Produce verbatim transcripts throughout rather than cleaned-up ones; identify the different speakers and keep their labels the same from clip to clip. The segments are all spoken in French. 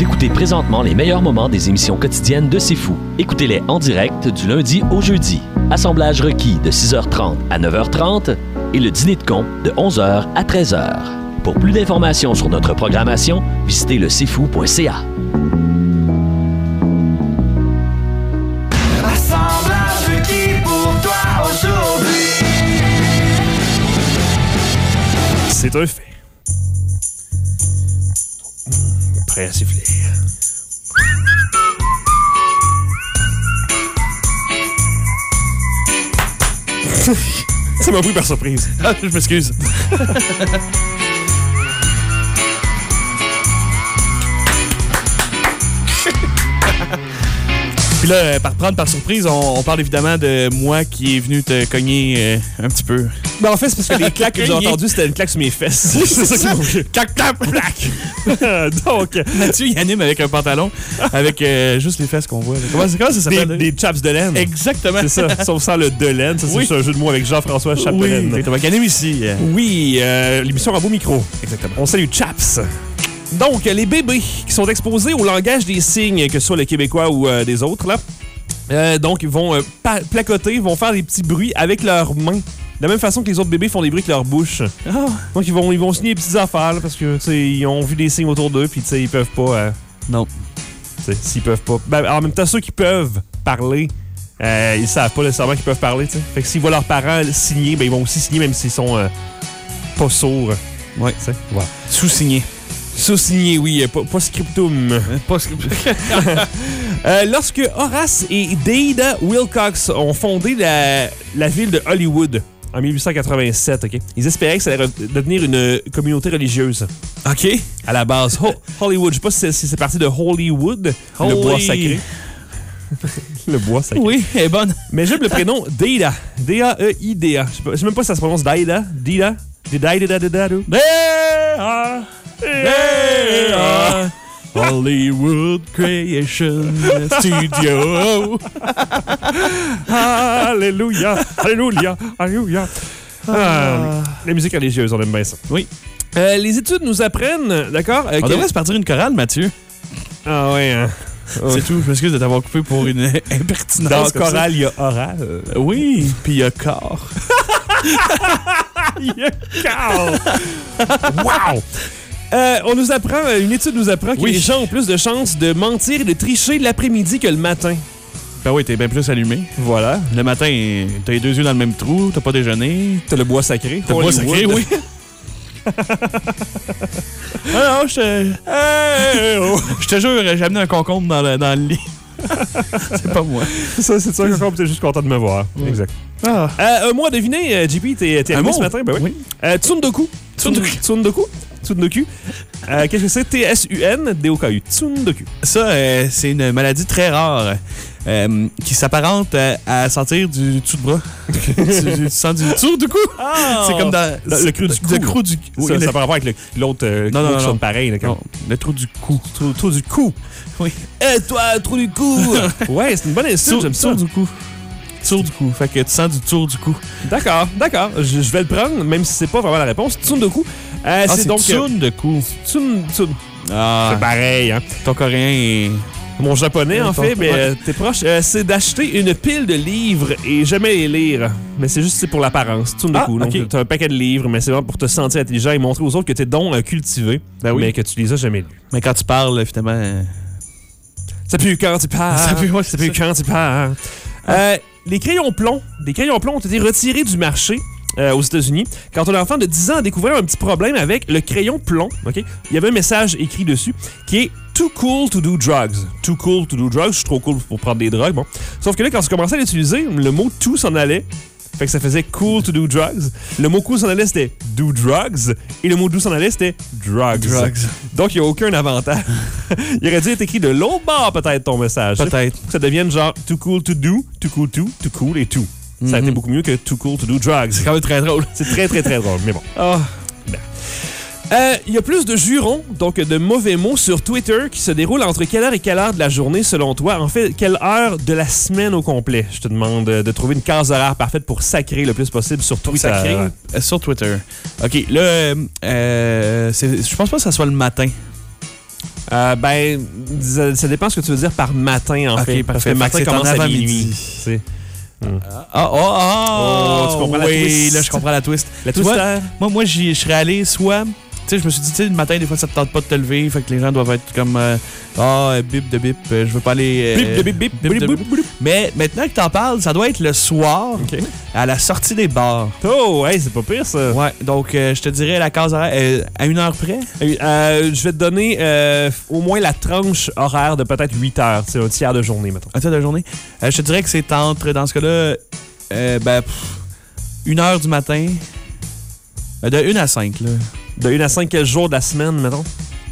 Speaker 1: Vous écoutez présentement les meilleurs moments des émissions quotidiennes de C'est Fou. Écoutez-les en direct du lundi au jeudi. Assemblage requis de six heures trente à neuf heures trente et le dîner de con de onze heures à treize heures. Pour plus d'informations sur notre programmation, visitez le c fou point c a.
Speaker 2: Assemblage requis pour toi aujourd'hui.
Speaker 3: C'est un fait. Prêt à siffler. Ça m'a pris par surprise.
Speaker 4: Ah, je m'excuse. Puis là, par prendre par surprise, on, on parle évidemment de moi qui est venu te cogner euh, un petit peu.
Speaker 3: Ben en fait, c'est parce que les claques que j'ai entendues, c'était une claque sur mes fesses. C'est ça qui m'a fait. Clac, clac, clac. Donc,
Speaker 4: Mathieu, il anime avec un pantalon, avec euh, juste les fesses qu'on voit. Comment, comment ça s'appelle?
Speaker 3: Des, des chaps de laine.
Speaker 4: Exactement.
Speaker 3: C'est ça, sauf sans le de laine. Ça, c'est
Speaker 4: Oui.
Speaker 3: juste un jeu de mots avec Jean-François Chap de
Speaker 4: Oui,
Speaker 3: laine.
Speaker 4: exactement. Qui anime ici.
Speaker 3: Oui, euh, l'émission Rabot Micro.
Speaker 4: Exactement.
Speaker 3: On salue Chaps. Donc, les bébés qui sont exposés au langage des signes, que ce soit le québécois ou euh, des autres, là, euh, donc, ils vont euh, pa- placoter, vont faire des petits bruits avec leurs mains. De la même façon que les autres bébés font des bruits avec leur bouche.
Speaker 4: Ah.
Speaker 3: Donc, ils vont, ils vont signer des petites affaires, là, parce que, tu sais, ils ont vu des signes autour d'eux, puis, tu sais, ils peuvent pas... Euh,
Speaker 4: Non.
Speaker 3: tu sais, s'ils peuvent pas... Ben, en même temps, ceux qui peuvent parler, euh, ils savent pas nécessairement qu'ils peuvent parler, tu sais. Fait que s'ils voient leurs parents signer, ben, ils vont aussi signer, même s'ils sont euh, pas sourds.
Speaker 4: Ouais.
Speaker 3: Tu sais, voilà.
Speaker 4: Sous-signé.
Speaker 3: Sous-signé, oui, pas, pas scriptum.
Speaker 4: Pas scriptum.
Speaker 3: euh, lorsque Horace et Dada Wilcox ont fondé la, la ville de Hollywood en dix-huit cent quatre-vingt-sept, OK, ils espéraient que ça allait devenir une communauté religieuse.
Speaker 4: OK.
Speaker 3: À la base, Ho- Hollywood, je sais pas si c'est, si c'est parti de Hollywood,
Speaker 4: Holy.
Speaker 3: le bois sacré. Le bois sacré.
Speaker 4: Oui, elle est bonne.
Speaker 3: Mais j'aime le prénom Dada. D A E I D A. Je sais pas- je sais même pas si ça se prononce Dada. Dida. Dida, Dida, Dida, Dida.
Speaker 4: There, there, Hollywood Creation Studio.
Speaker 3: Alléluia, alléluia, alléluia. Ah, la musique religieuse, on aime bien ça.
Speaker 4: Oui.
Speaker 3: Euh, les études nous apprennent, d'accord? euh,
Speaker 4: On
Speaker 3: que-
Speaker 4: devrait se partir une chorale, Mathieu.
Speaker 3: Ah ouais, hein.
Speaker 4: C'est tout. Je m'excuse de t'avoir coupé pour une impertinence.
Speaker 3: Dans
Speaker 4: comme ça.
Speaker 3: chorale, il y a oral.
Speaker 4: Oui, puis il y a corps.
Speaker 3: Il y a Carl. Wow! Euh, on nous apprend, une étude nous apprend que
Speaker 4: Oui.
Speaker 3: les gens ont plus de chances de mentir et de tricher l'après-midi que le matin.
Speaker 4: Ben oui, t'es bien plus allumé.
Speaker 3: Voilà.
Speaker 4: Le matin, t'as les deux yeux dans le même trou, t'as pas déjeuné.
Speaker 3: T'as le bois sacré.
Speaker 4: T'as le bois
Speaker 3: Hollywood.
Speaker 4: sacré, oui. Ah non, je te...
Speaker 3: Hey, oh.
Speaker 4: Je te jure, j'ai amené un concombre dans le, dans le lit. C'est pas moi.
Speaker 3: Ça, c'est ça, encore, t'es juste content de me voir. Exact.
Speaker 4: Ah.
Speaker 3: Euh, un mois à deviner, euh, J P, t'es, t'es
Speaker 4: Un
Speaker 3: arrivé
Speaker 4: mot?
Speaker 3: ce matin? Ben oui.
Speaker 4: Oui.
Speaker 3: Euh, Tsundoku.
Speaker 4: Tsundoku.
Speaker 3: Tsundoku. Tsundoku. Euh, qu'est-ce que c'est? T S U N D O K U. Tsundoku.
Speaker 4: Ça, euh, c'est une maladie très rare euh, qui s'apparente à, à sentir du dessous de bras. tu, tu sens du dessous du cou.
Speaker 3: Ah!
Speaker 4: C'est comme dans
Speaker 3: Le, le creux du cou.
Speaker 4: Le creux du
Speaker 3: Oui,
Speaker 4: ça,
Speaker 3: ça
Speaker 4: le,
Speaker 3: n'a pas rapport avec le- l'autre euh,
Speaker 4: Non, non,
Speaker 3: l'autre
Speaker 4: non,
Speaker 3: qui sonne
Speaker 4: non.
Speaker 3: pareil. Là,
Speaker 4: non, le trou du cou.
Speaker 3: Trou, trou du cou.
Speaker 4: Oui.
Speaker 3: Eh, toi, trou du cou! Ouais, c'est une bonne insulte,
Speaker 4: Tour,
Speaker 3: j'aime ça.
Speaker 4: tour du cou. Tour du cou. Fait que tu sens du tour du cou.
Speaker 3: D'accord, d'accord. Je, je vais le prendre, même si c'est pas vraiment la réponse. Tsundoku. Euh,
Speaker 4: Ah,
Speaker 3: c'est donc.
Speaker 4: tsun de cou.
Speaker 3: Tsun, tsun.
Speaker 4: Ah,
Speaker 3: C'est pareil, hein.
Speaker 4: ton coréen est...
Speaker 3: Mon japonais, en
Speaker 4: Ton-
Speaker 3: fait, mais
Speaker 4: ouais.
Speaker 3: euh, t'es proche. Euh, c'est d'acheter une pile de livres et jamais les lire. Mais c'est juste c'est pour l'apparence. Tsundoku.
Speaker 4: Ah,
Speaker 3: Donc,
Speaker 4: ok.
Speaker 3: t'as un paquet de livres, mais c'est vraiment pour te sentir intelligent et montrer aux autres que t'es donc euh, cultivé,
Speaker 4: Ben oui.
Speaker 3: mais que tu les as jamais lus.
Speaker 4: Mais quand tu parles, finalement... euh,
Speaker 3: Ça pue quand tu parles.
Speaker 4: Ça pue, ouais,
Speaker 3: ça
Speaker 4: c'est
Speaker 3: pue quand tu parles. Euh, les crayons plomb. Les crayons plomb ont été retirés du marché euh, aux États-Unis quand un enfant de dix ans a découvert un petit problème avec le crayon plomb. Ok, il y avait un message écrit dessus qui est Too cool to do drugs. Too cool to do drugs. Je suis trop cool pour prendre des drogues. Bon. Sauf que là, quand tu commençais à l'utiliser, le mot tout s'en allait. Fait que ça faisait cool to do drugs. Le mot cool s'en allait, c'était do drugs. Et le mot do s'en allait, c'était drugs.
Speaker 4: Drugs.
Speaker 3: Donc, il n'y a aucun avantage. Il aurait dû être écrit de l'autre bord, peut-être, ton message.
Speaker 4: Peut-être.
Speaker 3: Que ça devienne genre too cool to do, too cool to, too cool et tout. Ça a été beaucoup mieux que too cool to do drugs.
Speaker 4: C'est quand même très drôle.
Speaker 3: C'est très, très, très drôle. Mais bon.
Speaker 4: Ah.
Speaker 3: Euh, Il y a plus de jurons, donc de mauvais mots sur Twitter qui se déroulent entre quelle heure et quelle heure de la journée selon toi? En fait, quelle heure de la semaine au complet? Je te demande euh, de trouver une case horaire parfaite pour sacrer le plus possible sur Twitter.
Speaker 4: Sacré euh, sur Twitter. OK, là, euh, c'est- je pense pas que ça soit le matin.
Speaker 3: Euh, ben, ça, ça dépend ce que tu veux dire par matin, en
Speaker 4: Ok,
Speaker 3: fait. Parce
Speaker 4: parfait.
Speaker 3: que le matin
Speaker 4: Fait que c'est en
Speaker 3: commence à
Speaker 4: avant-midi.
Speaker 3: minuit. tu sais.
Speaker 4: Ah, oh, oh,
Speaker 3: Oh, tu comprends la
Speaker 4: oui,
Speaker 3: twist.
Speaker 4: là, je comprends la twist.
Speaker 3: La
Speaker 4: Tu vois,
Speaker 3: twister.
Speaker 4: Moi, moi j'y- je serais allé soit... Tu sais, je me suis dit, tu sais, le matin, des fois, ça te tente pas de te lever. Fait que les gens doivent être comme... euh, Ah, euh, bip de bip, euh, je veux pas aller... euh,
Speaker 3: Bip de bip, bip,
Speaker 4: bip
Speaker 3: bip,
Speaker 4: de
Speaker 3: bip,
Speaker 4: bip.
Speaker 3: bip.
Speaker 4: Mais maintenant que t'en parles, ça doit être le soir,
Speaker 3: OK.
Speaker 4: à la sortie des bars.
Speaker 3: Oh, hey, c'est pas pire, ça.
Speaker 4: Ouais, donc euh, je te dirais la case horaire, euh, à une heure près.
Speaker 3: Euh, je vais te donner euh, au moins la tranche horaire de peut-être huit heures. C'est un tiers de journée, mettons.
Speaker 4: Un tiers de journée. Euh, je te dirais que c'est entre, dans ce cas-là, euh, ben, pff, une heure du matin. Euh, de une à cinq, là.
Speaker 3: De une à cinq, quel jour de la semaine, mettons?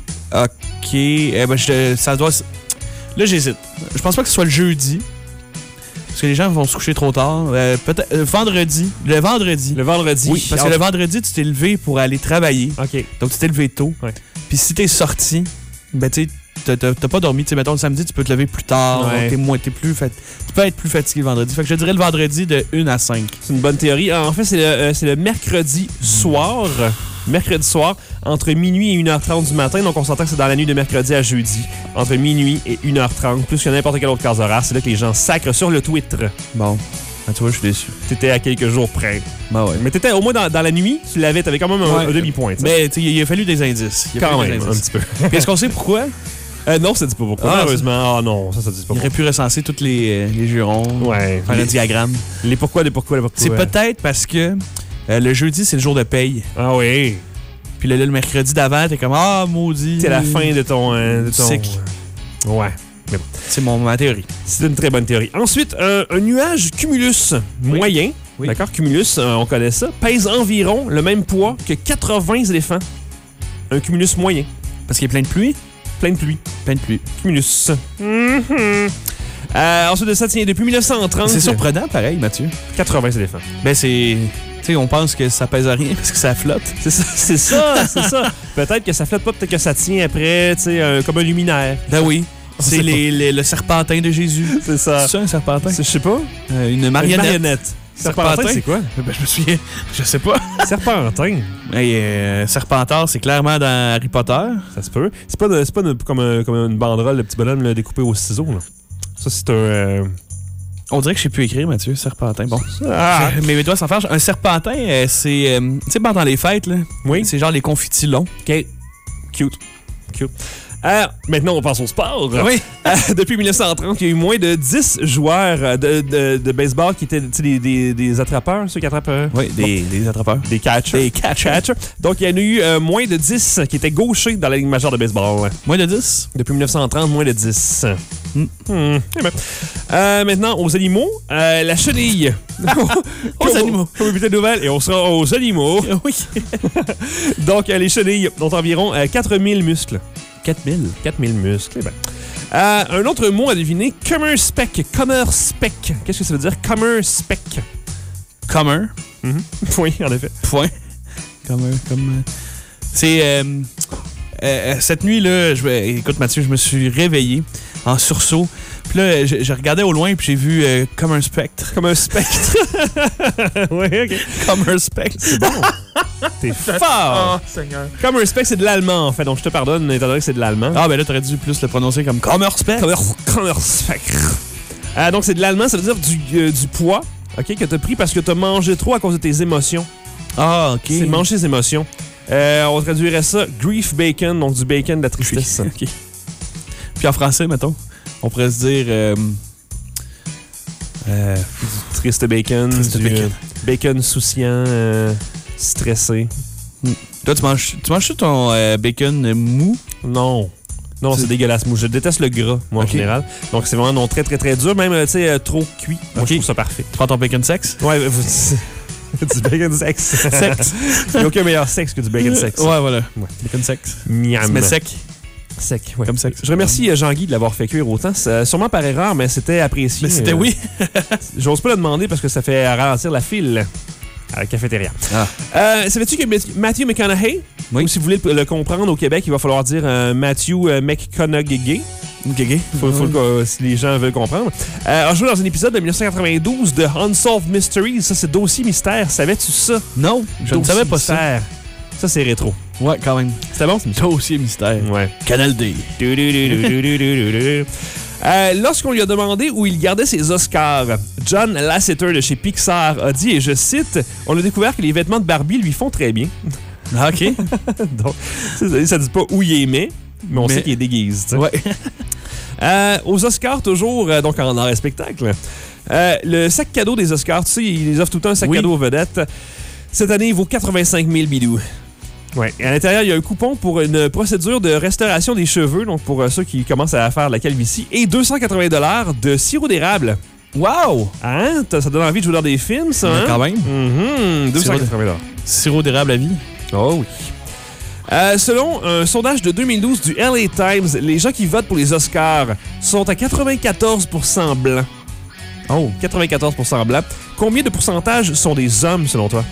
Speaker 4: OK. Eh ben, je, ça doit... Là, j'hésite. Je pense pas que ce soit le jeudi. Parce que les gens vont se coucher trop tard. Euh, peut-être euh, vendredi. Le vendredi.
Speaker 3: Le vendredi.
Speaker 4: Oui, parce que le vendredi, tu t'es levé pour aller travailler.
Speaker 3: OK.
Speaker 4: Donc, tu t'es levé tôt.
Speaker 3: Ouais.
Speaker 4: Puis si t'es sorti, ben, tu sais, t'as- t'as t'as pas dormi. Tu sais, mettons, le samedi, tu peux te lever plus tard.
Speaker 3: Ouais.
Speaker 4: Donc, t'es moins, t'es plus fat- tu peux être plus fatigué le vendredi. Fait que je dirais le vendredi de une à cinq.
Speaker 3: C'est une bonne théorie. En fait, c'est le, euh, c'est le mercredi soir. Mercredi soir, entre minuit et une heure trente du matin. Donc, on s'entend que c'est dans la nuit de mercredi à jeudi. Entre minuit et une heure trente, plus que n'importe quelle autre case horaire. C'est là que les gens sacrent sur le Twitter.
Speaker 4: Bon. Ah, tu vois, je suis déçu.
Speaker 3: T'étais à quelques jours près.
Speaker 4: Ben ouais.
Speaker 3: Mais t'étais au moins dans, dans la nuit, tu l'avais, t'avais quand même un,
Speaker 4: Ouais.
Speaker 3: un demi-point. tu sais.
Speaker 4: Mais, tu sais, il a fallu des indices. Il a
Speaker 3: Quand
Speaker 4: fallu
Speaker 3: même,
Speaker 4: des
Speaker 3: un
Speaker 4: indices.
Speaker 3: petit peu.
Speaker 4: Puis est-ce qu'on sait pourquoi?
Speaker 3: Euh, non, ça dit pas pourquoi.
Speaker 4: Ah,
Speaker 3: Malheureusement, ah non, ça, ça dit pas
Speaker 4: Il
Speaker 3: pourquoi.
Speaker 4: aurait pu recenser tous les, euh, les jurons.
Speaker 3: Ouais.
Speaker 4: Faire un diagramme.
Speaker 3: Les pourquoi, les pourquoi, les pourquoi.
Speaker 4: C'est peut-être parce que euh, le jeudi, c'est le jour de paye.
Speaker 3: Ah oui.
Speaker 4: Puis là, le mercredi d'avant, t'es comme ah, maudit.
Speaker 3: C'est la fin de ton. euh, de ton...
Speaker 4: Cycle.
Speaker 3: Ouais.
Speaker 4: C'est mon, ma théorie.
Speaker 3: C'est une très bonne théorie. Ensuite, un, un nuage cumulus moyen,
Speaker 4: Oui.
Speaker 3: d'accord, cumulus, euh, on connaît ça, pèse environ le même poids que quatre-vingts éléphants. Un cumulus moyen.
Speaker 4: Parce qu'il y a plein de pluie.
Speaker 3: Plein de pluie.
Speaker 4: Plein de pluie.
Speaker 3: Cumulus. Mhm. Euh, ensuite de ça, tiens, depuis dix-neuf cent trente,
Speaker 4: C'est surprenant, pareil, Mathieu.
Speaker 3: quatre-vingts éléphants.
Speaker 4: Ben, c'est. Tu sais, on pense que ça pèse à rien parce que ça flotte.
Speaker 3: C'est ça, c'est ça, c'est ça. Peut-être que ça flotte pas, peut-être que ça tient après, tu sais, un- comme un luminaire.
Speaker 4: Ben oui.
Speaker 3: sait
Speaker 4: C'est les, les- le serpentin de Jésus.
Speaker 3: C'est ça.
Speaker 4: C'est ça, un serpentin?
Speaker 3: C'est- Je sais pas.
Speaker 4: Euh, une
Speaker 3: Une
Speaker 4: marionnette.
Speaker 3: marionnette. Serpentin,
Speaker 4: Serpentin?
Speaker 3: c'est quoi?
Speaker 4: Ben, je me souviens. Je sais pas.
Speaker 3: Serpentin.
Speaker 4: Hey, euh, Serpentard, c'est clairement dans Harry Potter.
Speaker 3: Ça se peut. C'est pas, de- c'est pas de- comme, un- comme une banderole, le petit bonhomme là, découpé au ciseau. Là. Ça, c'est un... euh,
Speaker 4: On dirait que je sais plus écrire, Mathieu. Serpentin. Bon.
Speaker 3: Ah!
Speaker 4: Mais mes doigts s'en fâchent. Un serpentin, euh, c'est. euh, tu sais, pendant les fêtes, là.
Speaker 3: Oui.
Speaker 4: C'est genre les confitis longs.
Speaker 3: OK. Cute. Cute. Euh, maintenant, on passe au sport.
Speaker 4: Oui.
Speaker 3: Euh, depuis dix-neuf cent trente, il y a eu moins de dix joueurs euh, de, de, de baseball qui étaient tu sais, des, des, des attrapeurs, ceux qui attrapent... euh,
Speaker 4: Oui, des, des attrapeurs.
Speaker 3: Des catchers.
Speaker 4: Des catchers.
Speaker 3: Donc, il y en a eu euh, moins de dix qui étaient gauchers dans la Ligue majeure de baseball.
Speaker 4: Moins de dix?
Speaker 3: Depuis dix-neuf cent trente, moins de dix.
Speaker 4: Hmm.
Speaker 3: Hmm. Eh ben. Euh, maintenant, aux animaux, euh, la chenille.
Speaker 4: Aux animaux.
Speaker 3: Comme bulletin de nouvelles, et on sera aux animaux.
Speaker 4: Oui.
Speaker 3: Donc, euh, les chenilles ont environ euh, quatre mille muscles.
Speaker 4: quatre mille.
Speaker 3: quatre mille muscles. Eh ben. Euh, un autre mot à deviner, commerspec. Commerspec. Qu'est-ce que ça veut dire, commerspec?
Speaker 4: Commun.
Speaker 3: Mhm. Oui, en effet.
Speaker 4: Point. Comme. euh, comme euh, c'est. euh, euh, cette nuit-là, je vais- écoute, Mathieu, je me suis réveillé en sursaut. Puis là, je, je regardais au loin, puis j'ai vu euh, comme un spectre.
Speaker 3: Comme un spectre. Oui, OK.
Speaker 4: Comme un spectre.
Speaker 3: C'est bon. T'es fort.
Speaker 4: Seigneur.
Speaker 3: Comme un spec, c'est de l'allemand, en fait. Donc, je te pardonne, étant donné que c'est de l'allemand.
Speaker 4: Ah, ben là, t'aurais dû plus le prononcer comme comme un spectre.
Speaker 3: Comme un spec. Euh, donc, c'est de l'allemand, ça veut dire du, euh, du poids, OK, que t'as pris parce que t'as mangé trop à cause de tes émotions.
Speaker 4: Ah, ok.
Speaker 3: C'est manger ses émotions. Euh, on traduirait ça grief bacon, donc du bacon de la tristesse.
Speaker 4: Ok. Puis en français, mettons, on pourrait se dire. Euh, euh,
Speaker 3: Triste bacon.
Speaker 4: Triste
Speaker 3: du,
Speaker 4: bacon.
Speaker 3: euh, bacon souciant, euh, stressé.
Speaker 4: toi, tu manges, tu manges ton euh, bacon euh, mou?
Speaker 3: Non. Non, c'est
Speaker 4: C'est-
Speaker 3: dégueulasse. Moi, je déteste le gras, moi,
Speaker 4: Ok.
Speaker 3: en général. Donc, c'est vraiment non très, très, très dur. Même, euh, tu sais, euh, trop cuit. Moi,
Speaker 4: Ok.
Speaker 3: je trouve ça parfait.
Speaker 4: Tu prends ton bacon sexe?
Speaker 3: Ouais, vous... du bacon sexe.
Speaker 4: Sexe.
Speaker 3: Il n'y a aucun meilleur sexe que du bacon sexe.
Speaker 4: Ouais, voilà.
Speaker 3: Ouais.
Speaker 4: Bacon sexe.
Speaker 3: Miam.
Speaker 4: Mais sec.
Speaker 3: Sec, ouais.
Speaker 4: Comme sexe.
Speaker 3: Je remercie euh, Jean-Guy de l'avoir fait cuire autant. C'est, sûrement par erreur, mais c'était apprécié.
Speaker 4: Mais c'était
Speaker 3: Euh,
Speaker 4: oui.
Speaker 3: J'ose pas le demander parce que ça fait ralentir la file à la cafétéria.
Speaker 4: Ah.
Speaker 3: Euh, savais-tu que Matthew McConaughey,
Speaker 4: Oui.
Speaker 3: ou si vous voulez le comprendre au Québec, il va falloir dire euh, Matthew euh, McConaughey.
Speaker 4: Ok, ok.
Speaker 3: Faut, faut que, si les gens veulent comprendre. Euh, a joué dans un épisode de dix-neuf cent quatre-vingt-douze de Unsolved Mysteries. Ça, c'est Dossier Mystère. Savais-tu ça?
Speaker 4: Non, je ne
Speaker 3: Dossier
Speaker 4: savais pas ça.
Speaker 3: Mystère. Ça, c'est rétro.
Speaker 4: Ouais, quand même.
Speaker 3: C'était bon, c'est
Speaker 4: Dossier mystère.
Speaker 3: Ouais.
Speaker 4: Canal D.
Speaker 3: Du, du, du, du, du, du, du, du. Euh, lorsqu'on lui a demandé où il gardait ses Oscars, John Lasseter de chez Pixar a dit, et je cite, « On a découvert que les vêtements de Barbie lui font très bien. »
Speaker 4: Ah, OK.
Speaker 3: Donc, ça, ça dit pas où il les met, mais on
Speaker 4: Mais...
Speaker 3: sait qu'il les déguise. T'sais.
Speaker 4: Ouais.
Speaker 3: Euh, aux Oscars, toujours, euh, donc en art et spectacle, euh, le sac cadeau des Oscars, tu sais, ils les offrent tout le temps un sac
Speaker 4: Oui.
Speaker 3: cadeau aux vedettes. Cette année, il vaut quatre-vingt-cinq mille bidous. Ouais. Et à l'intérieur, il y a un coupon pour une procédure de restauration des cheveux, donc pour euh, ceux qui commencent à faire la calvitie, et deux cent quatre-vingts dollars de sirop d'érable.
Speaker 4: Wow!
Speaker 3: Hein? Ça donne envie de jouer dans des films, ça, hein?
Speaker 4: Quand même.
Speaker 3: Mm-hmm. deux cent quatre-vingts dollars.
Speaker 4: Sirop d'érable à vie.
Speaker 3: Oh oui. Euh, selon un sondage de deux mille douze du L A Times, les gens qui votent pour les Oscars sont à quatre-vingt-quatorze pour cent blancs. Oh, quatre-vingt-quatorze pour cent blancs. Combien de pourcentage sont des hommes, selon toi?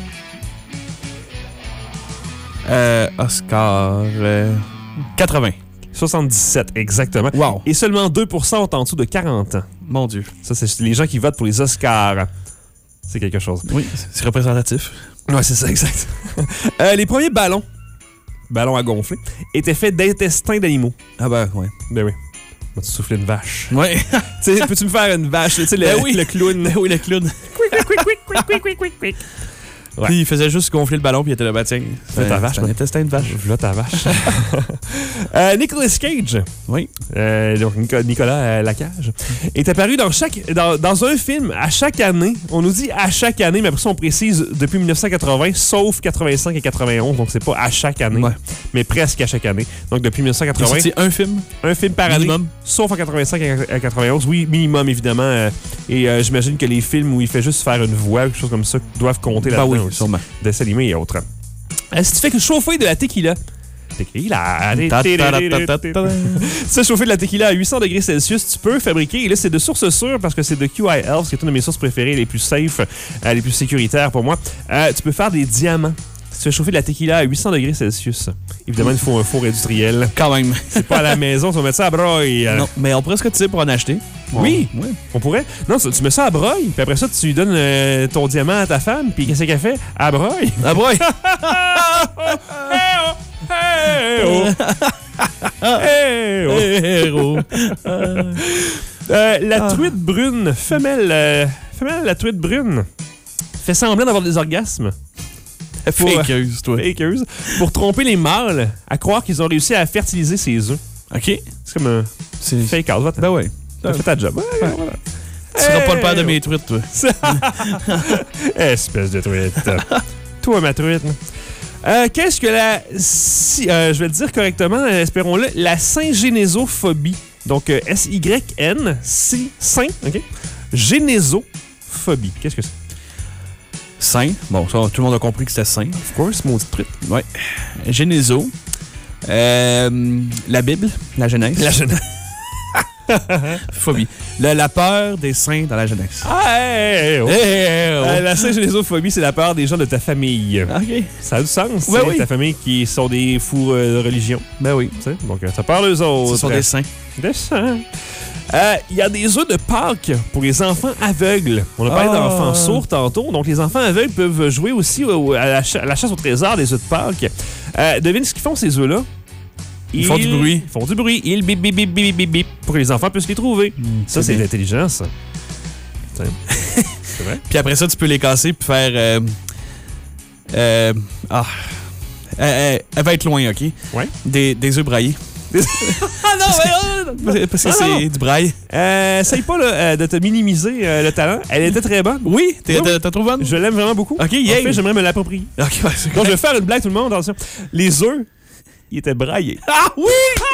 Speaker 4: Euh, Oscar... Euh, quatre-vingts.
Speaker 3: soixante-dix-sept, exactement.
Speaker 4: Wow.
Speaker 3: Et seulement deux pour cent ont en dessous de quarante ans.
Speaker 4: Mon Dieu.
Speaker 3: Ça, c'est les gens qui votent pour les Oscars. C'est quelque chose.
Speaker 4: Oui, c'est représentatif.
Speaker 3: Ouais, c'est ça, exact. euh, les premiers ballons, ballons à gonfler, étaient faits d'intestins d'animaux.
Speaker 4: Ah ben, ouais.
Speaker 3: Ben oui. Vas-tu souffler une vache?
Speaker 4: Ouais.
Speaker 3: Tu sais, peux-tu me faire une vache? Tu sais, le,
Speaker 4: Ben oui.
Speaker 3: le clown.
Speaker 4: Ben oui, le clown.
Speaker 3: Quick, quick, quick, quick, quick, quick, quick, quick. Ouais.
Speaker 4: Puis il faisait juste gonfler le ballon, puis il était là, bah tiens.
Speaker 3: Fais ta vache,
Speaker 4: C'est un
Speaker 3: man.
Speaker 4: intestin de vache.
Speaker 3: Voilà ta vache. euh, Nicolas Cage,
Speaker 4: Oui.
Speaker 3: euh, donc Nico- Nicolas euh, Lacage, est apparu dans, chaque, dans, dans un film à chaque année. On nous dit à chaque année, mais après ça, on précise depuis dix-neuf cent quatre-vingts, sauf quatre-vingt-cinq et quatre-vingt-onze. Donc, c'est pas à chaque année,
Speaker 4: Ouais.
Speaker 3: mais presque à chaque année. Donc, depuis dix-neuf cent
Speaker 4: Il a
Speaker 3: quatre-vingts,
Speaker 4: sorti un film.
Speaker 3: un film par année,
Speaker 4: Minimum.
Speaker 3: sauf en quatre-vingt-cinq et à quatre-vingt-onze. Oui, minimum, évidemment. euh, et euh, j'imagine que les films où il fait juste faire une voix ou quelque chose comme ça doivent compter
Speaker 4: Bah
Speaker 3: là-dedans
Speaker 4: oui,
Speaker 3: aussi.
Speaker 4: sûrement.
Speaker 3: Dessins animés et autres. Euh, si tu fais que chauffer de la tequila, tequila,
Speaker 4: Ta- ta- ta- ta- ta- ta-
Speaker 3: si tu fais chauffer de la tequila à huit cents degrés Celsius, tu peux fabriquer, et là c'est de source sûre parce que c'est de Q I Elf, qui est une de mes sources préférées, les plus safe, euh, les plus sécuritaires pour moi. Euh, tu peux faire des diamants. Si tu fais chauffer de la tequila à huit cents degrés Celsius. Évidemment, il faut un four industriel.
Speaker 4: Quand même.
Speaker 3: C'est pas à la maison, tu vas mettre ça à broil.
Speaker 4: Non, mais on pourrait se cotiser pour en acheter.
Speaker 3: Oui,
Speaker 4: Ouais.
Speaker 3: on pourrait. Non, tu tu mets ça à broil, puis après ça, tu donnes euh, ton diamant à ta femme, puis qu'est-ce qu'elle fait? À broil.
Speaker 4: Ah boy!
Speaker 3: Hey, oh. Hey, oh.
Speaker 4: Héros.
Speaker 3: Euh, la
Speaker 4: Ah.
Speaker 3: truite brune, femelle, euh, femelle la truite brune, fait semblant d'avoir des orgasmes. Pour, euh,
Speaker 4: Fakeuse, toi.
Speaker 3: fakeuse, pour tromper les mâles à croire qu'ils ont réussi à fertiliser ses œufs.
Speaker 4: OK.
Speaker 3: C'est comme un
Speaker 4: C'est...
Speaker 3: fake out. Va-t'en.
Speaker 4: Ben ouais.
Speaker 3: T'as fait ta job. Ouais,
Speaker 4: Ouais.
Speaker 3: voilà.
Speaker 4: Tu seras pas le père de
Speaker 3: Hey,
Speaker 4: mes truites, toi.
Speaker 3: Espèce de truite. Toi, ma truite. Euh, Qu'est-ce que la... Si, euh, je vais le dire correctement, euh, espérons-le. La syngénésophobie. Donc, euh, S Y N C, Saint, OK? Génésophobie. Qu'est-ce que c'est?
Speaker 4: Saint. Bon, ça, tout le monde a compris que c'était saint.
Speaker 3: Of course, maudite truite.
Speaker 4: Ouais. Généso. Euh, la Bible. La Genèse.
Speaker 3: La Genèse.
Speaker 4: Phobie. La, la peur des saints dans la Genèse.
Speaker 3: Ah, hey, hey, oh.
Speaker 4: Hey, hey, oh.
Speaker 3: Euh, la syngénésophobie, c'est la peur des gens de ta famille.
Speaker 4: OK.
Speaker 3: Ça a du sens.
Speaker 4: Ben
Speaker 3: c'est
Speaker 4: oui.
Speaker 3: Ta famille qui sont des fous euh, de religion.
Speaker 4: Ben oui.
Speaker 3: Tu sais. Donc, euh, t'as peur d'eux autres.
Speaker 4: Ce sont des saints.
Speaker 3: Des saints. Euh, Il y a des œufs de Pâques pour les enfants aveugles. On a parlé
Speaker 4: Ah.
Speaker 3: d'enfants sourds tantôt. Donc, les enfants aveugles peuvent jouer aussi au- à, la ch- à la chasse au trésor des œufs de Pâques. Euh, devine ce qu'ils font, ces œufs-là?
Speaker 4: Ils font du bruit.
Speaker 3: Ils font du bruit. Ils bip, bip, bip, bip, bip, bip, pour que les enfants puissent les trouver. ça, c'est de
Speaker 4: bien.
Speaker 3: l'intelligence. C'est c'est vrai?
Speaker 4: Puis après ça, tu peux les casser puis faire... Euh, euh, ah. Elle, elle- elle va être loin, OK?
Speaker 3: Ouais.
Speaker 4: Des, des œufs braillés.
Speaker 3: Ah non, mais...
Speaker 4: Parce que
Speaker 3: Ah,
Speaker 4: c'est
Speaker 3: non.
Speaker 4: du braille.
Speaker 3: Euh, essaye pas là, euh, de te minimiser euh, le talent. Elle était très bonne.
Speaker 4: Oui, t'es-
Speaker 3: Oui, oui.
Speaker 4: t'as t'as trouvé bonne?
Speaker 3: Je l'aime vraiment beaucoup.
Speaker 4: OK,
Speaker 3: En
Speaker 4: yay.
Speaker 3: fait, j'aimerais me l'approprier.
Speaker 4: OK, ouais, c'est
Speaker 3: Donc, je vais faire une blague, tout le monde. Attention. Les œufs, ils étaient braillés.
Speaker 4: Ah oui!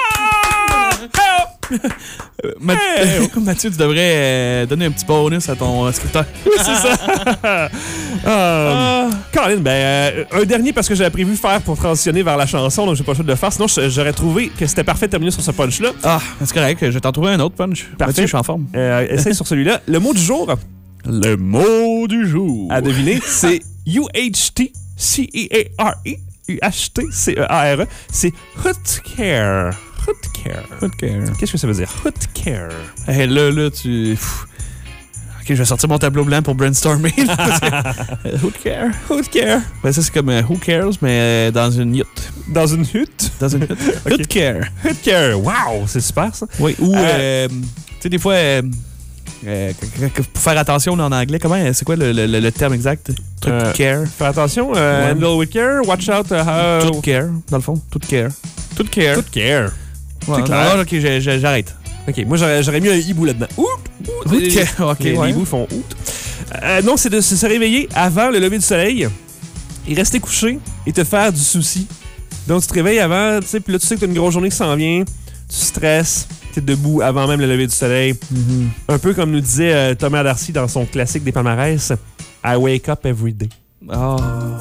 Speaker 4: Euh, Ma-
Speaker 3: Hey!
Speaker 4: Mathieu, tu devrais euh, donner un petit bonus à ton euh, scripteur.
Speaker 3: Oui, c'est ça. Euh, Colin, ben, euh, un dernier parce que j'avais prévu faire pour transitionner vers la chanson, donc j'ai pas le choix de le faire. Sinon, je- j'aurais trouvé que c'était parfait de terminer sur ce punch-là.
Speaker 4: Ah, c'est correct. Je vais t'en trouver un autre punch.
Speaker 3: Parfait.
Speaker 4: Mathieu, je suis en forme.
Speaker 3: Euh, essaye sur celui-là. Le mot du jour
Speaker 4: Le mot du jour.
Speaker 3: à deviner, c'est U H T C E A R E. U H T C E A R E. C'est Hootcare. Hootcare.
Speaker 4: Good care.
Speaker 3: Qu'est-ce que ça veut dire? Hootcare.
Speaker 4: Hey, là, là, tu... Pff. OK, je vais sortir mon tableau blanc pour brainstormer. Who care? Who care? Ben, ça, c'est comme euh, Who cares, mais euh, dans une yacht.
Speaker 3: Dans une hutte?
Speaker 4: Dans une hutte.
Speaker 3: Okay.
Speaker 4: Who care?
Speaker 3: Hut care. Wow, c'est super, ça.
Speaker 4: Oui, ou,
Speaker 3: Euh,
Speaker 4: euh, tu sais, des fois, euh, euh, pour faire attention là, en anglais, comment, c'est quoi le, le, le terme exact? Truc
Speaker 3: Euh,
Speaker 4: care.
Speaker 3: Fais attention. Euh,
Speaker 4: Ouais.
Speaker 3: Handle with care. Watch out. Uh, how-
Speaker 4: Tout care, dans le fond. Tout care. Tout care.
Speaker 3: Tout care.
Speaker 4: Ouais,
Speaker 3: c'est clair.
Speaker 4: non, OK, j'ai- j'ai- j'arrête.
Speaker 3: OK, moi, j'aurais, j'aurais mis un hibou là-dedans. Oup! Oup!
Speaker 4: OK, OK,
Speaker 3: Les,
Speaker 4: ouais.
Speaker 3: les hiboux font oup. Euh, non, c'est de se se réveiller avant le lever du soleil et rester couché et te faire du souci. Donc, tu te réveilles avant, tu sais, puis là, tu sais que t'as une grosse journée qui s'en vient. Tu stresses. T'es debout avant même le lever du soleil.
Speaker 4: Mm-hmm.
Speaker 3: Un peu comme nous disait euh, Thomas Darcy dans son classique des palmarès, I wake up every day.
Speaker 4: Oh.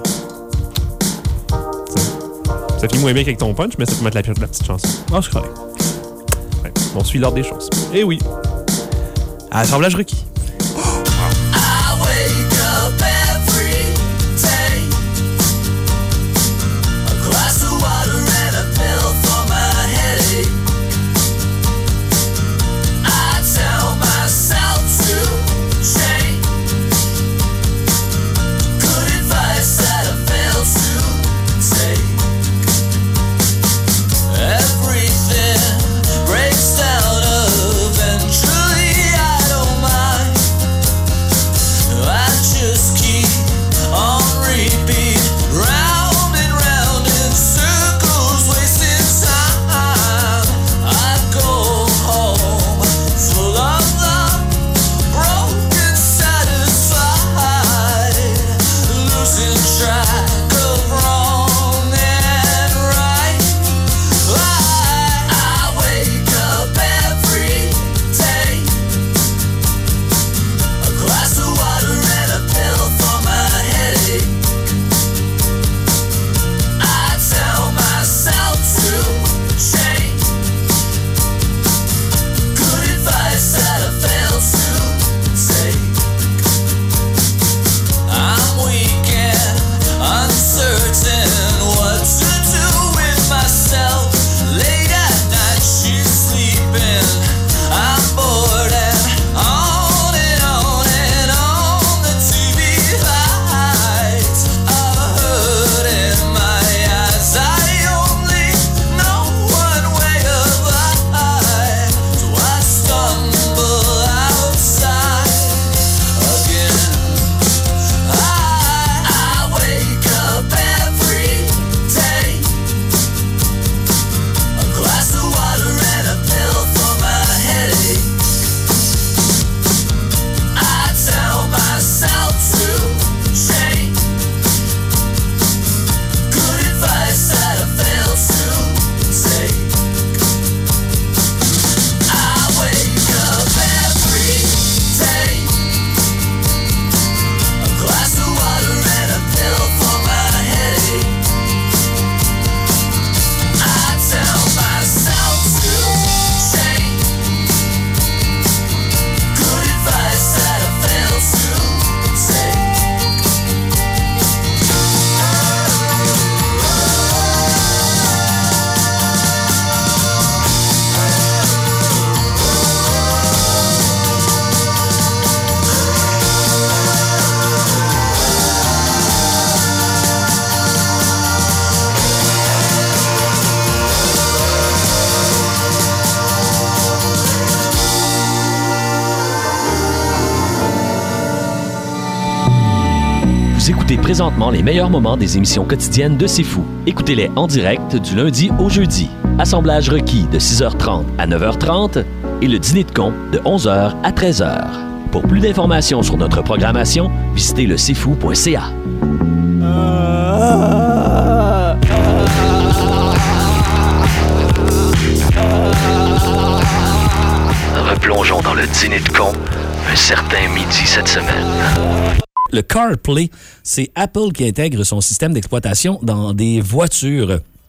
Speaker 3: Ça finit moins bien qu'avec ton punch, mais ça peut mettre la, la petite chanson.
Speaker 4: Oh, c'est correct.
Speaker 3: Ouais, on suit l'ordre des choses.
Speaker 4: Eh oui. Assemblage requis.
Speaker 2: I wake up every day. A glass of water and a pill for my headache. I tell myself to change. Good advice that I failed to take. Everything breaks down eventually. I don't mind. I just keep on repeat, round and round in circles, wasting time. I go home full of love, broken, satisfied, losing track of wrong and right. I, I wake up every day. A glass of water and a pill for my headache. I tell myself to change. Good advice that I failed to take. I'm weak and uncertain what to do with myself. Late at night, she's sleeping. I'm bored and on and on and on. The T V lights are hurt in my eyes. I only know one way of life, so I stumble outside again. I, I wake up every day. A glass of water and a pill for my headache. I tell myself to change. Good advice that I failed to take. I wake up every day. A glass of water and a pill for my headache. I tell myself to change. Good advice that I failed to take.
Speaker 1: Vous écoutez présentement les meilleurs moments des émissions quotidiennes de C'est Fou. Écoutez-les en direct du lundi au jeudi. Assemblage requis de six heures trente à neuf heures trente et le dîner de con de onze heures à treize heures. Pour plus d'informations sur notre programmation, visitez le c'est fou point c a. Replongeons dans le dîner de con un certain midi cette semaine.
Speaker 5: Le CarPlay, c'est Apple qui intègre son système d'exploitation dans des voitures.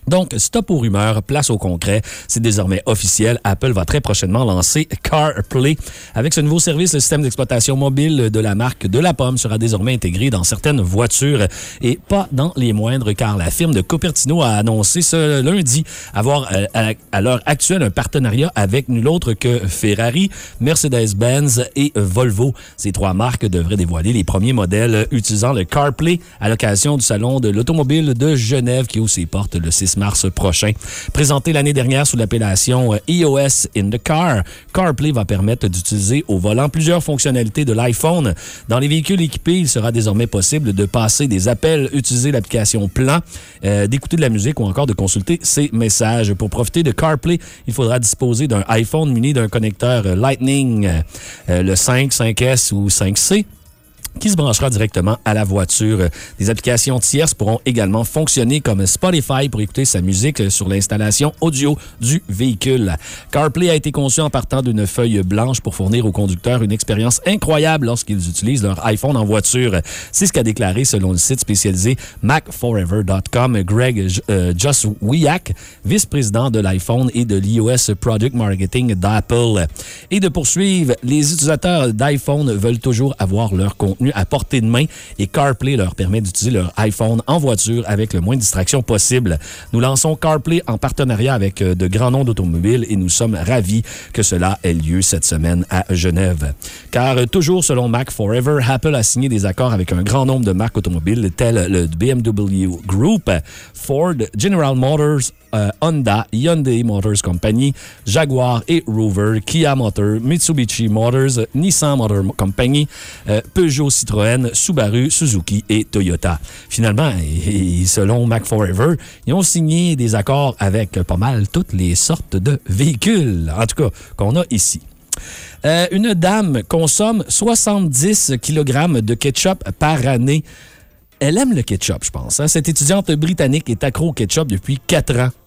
Speaker 5: Donc, stop aux rumeurs, place au concret. C'est désormais officiel. Apple va très prochainement lancer CarPlay. Avec ce nouveau service, le système d'exploitation mobile de la marque de la pomme sera désormais intégré dans certaines voitures et pas dans les moindres, car la firme de Cupertino a annoncé ce lundi avoir euh, à, à l'heure actuelle un partenariat avec nul autre que Ferrari, Mercedes-Benz et Volvo. Ces trois marques devraient dévoiler les premiers modèles utilisant le CarPlay à l'occasion du Salon de l'automobile de Genève qui ouvre ses portes le six mars prochain. Présenté l'année dernière sous l'appellation iOS in the Car, CarPlay va permettre d'utiliser au volant plusieurs fonctionnalités de l'iPhone. Dans les véhicules équipés, il sera désormais possible de passer des appels, utiliser l'application Plan, euh, d'écouter de la musique ou encore de consulter ses messages. Pour profiter de CarPlay, il faudra disposer d'un iPhone muni d'un connecteur Lightning, euh, le cinq, cinq S ou cinq C, qui se branchera directement à la voiture. Des applications tierces pourront également fonctionner comme Spotify pour écouter sa musique sur l'installation audio du véhicule. CarPlay a été conçu en partant d'une feuille blanche pour fournir aux conducteurs une expérience incroyable lorsqu'ils utilisent leur iPhone en voiture. C'est ce qu'a déclaré, selon le site spécialisé Mac Forever dot com, Greg euh, Joswiak, vice-président de l'iPhone et de l'iOS Product Marketing d'Apple. Et de poursuivre, les utilisateurs d'iPhone veulent toujours avoir leur contenu à portée de main et CarPlay leur permet d'utiliser leur iPhone en voiture avec le moins de distractions possible. Nous lançons CarPlay en partenariat avec de grands noms d'automobiles et nous sommes ravis que cela ait lieu cette semaine à Genève. Car toujours selon Mac Forever, Apple a signé des accords avec un grand nombre de marques automobiles telles le B M W Group, Ford, General Motors, Euh, Honda, Hyundai Motors Company, Jaguar et Rover, Kia Motors, Mitsubishi Motors, Nissan Motor Company, euh, Peugeot, Citroën, Subaru, Suzuki et Toyota. Finalement, et, et selon Mac Forever, ils ont signé des accords avec pas mal toutes les sortes de véhicules, en tout cas, qu'on a ici. Euh, une dame consomme soixante-dix kilogrammes de ketchup par année. Elle aime le ketchup, je pense. Hein? Cette étudiante britannique est accro au ketchup depuis quatre ans.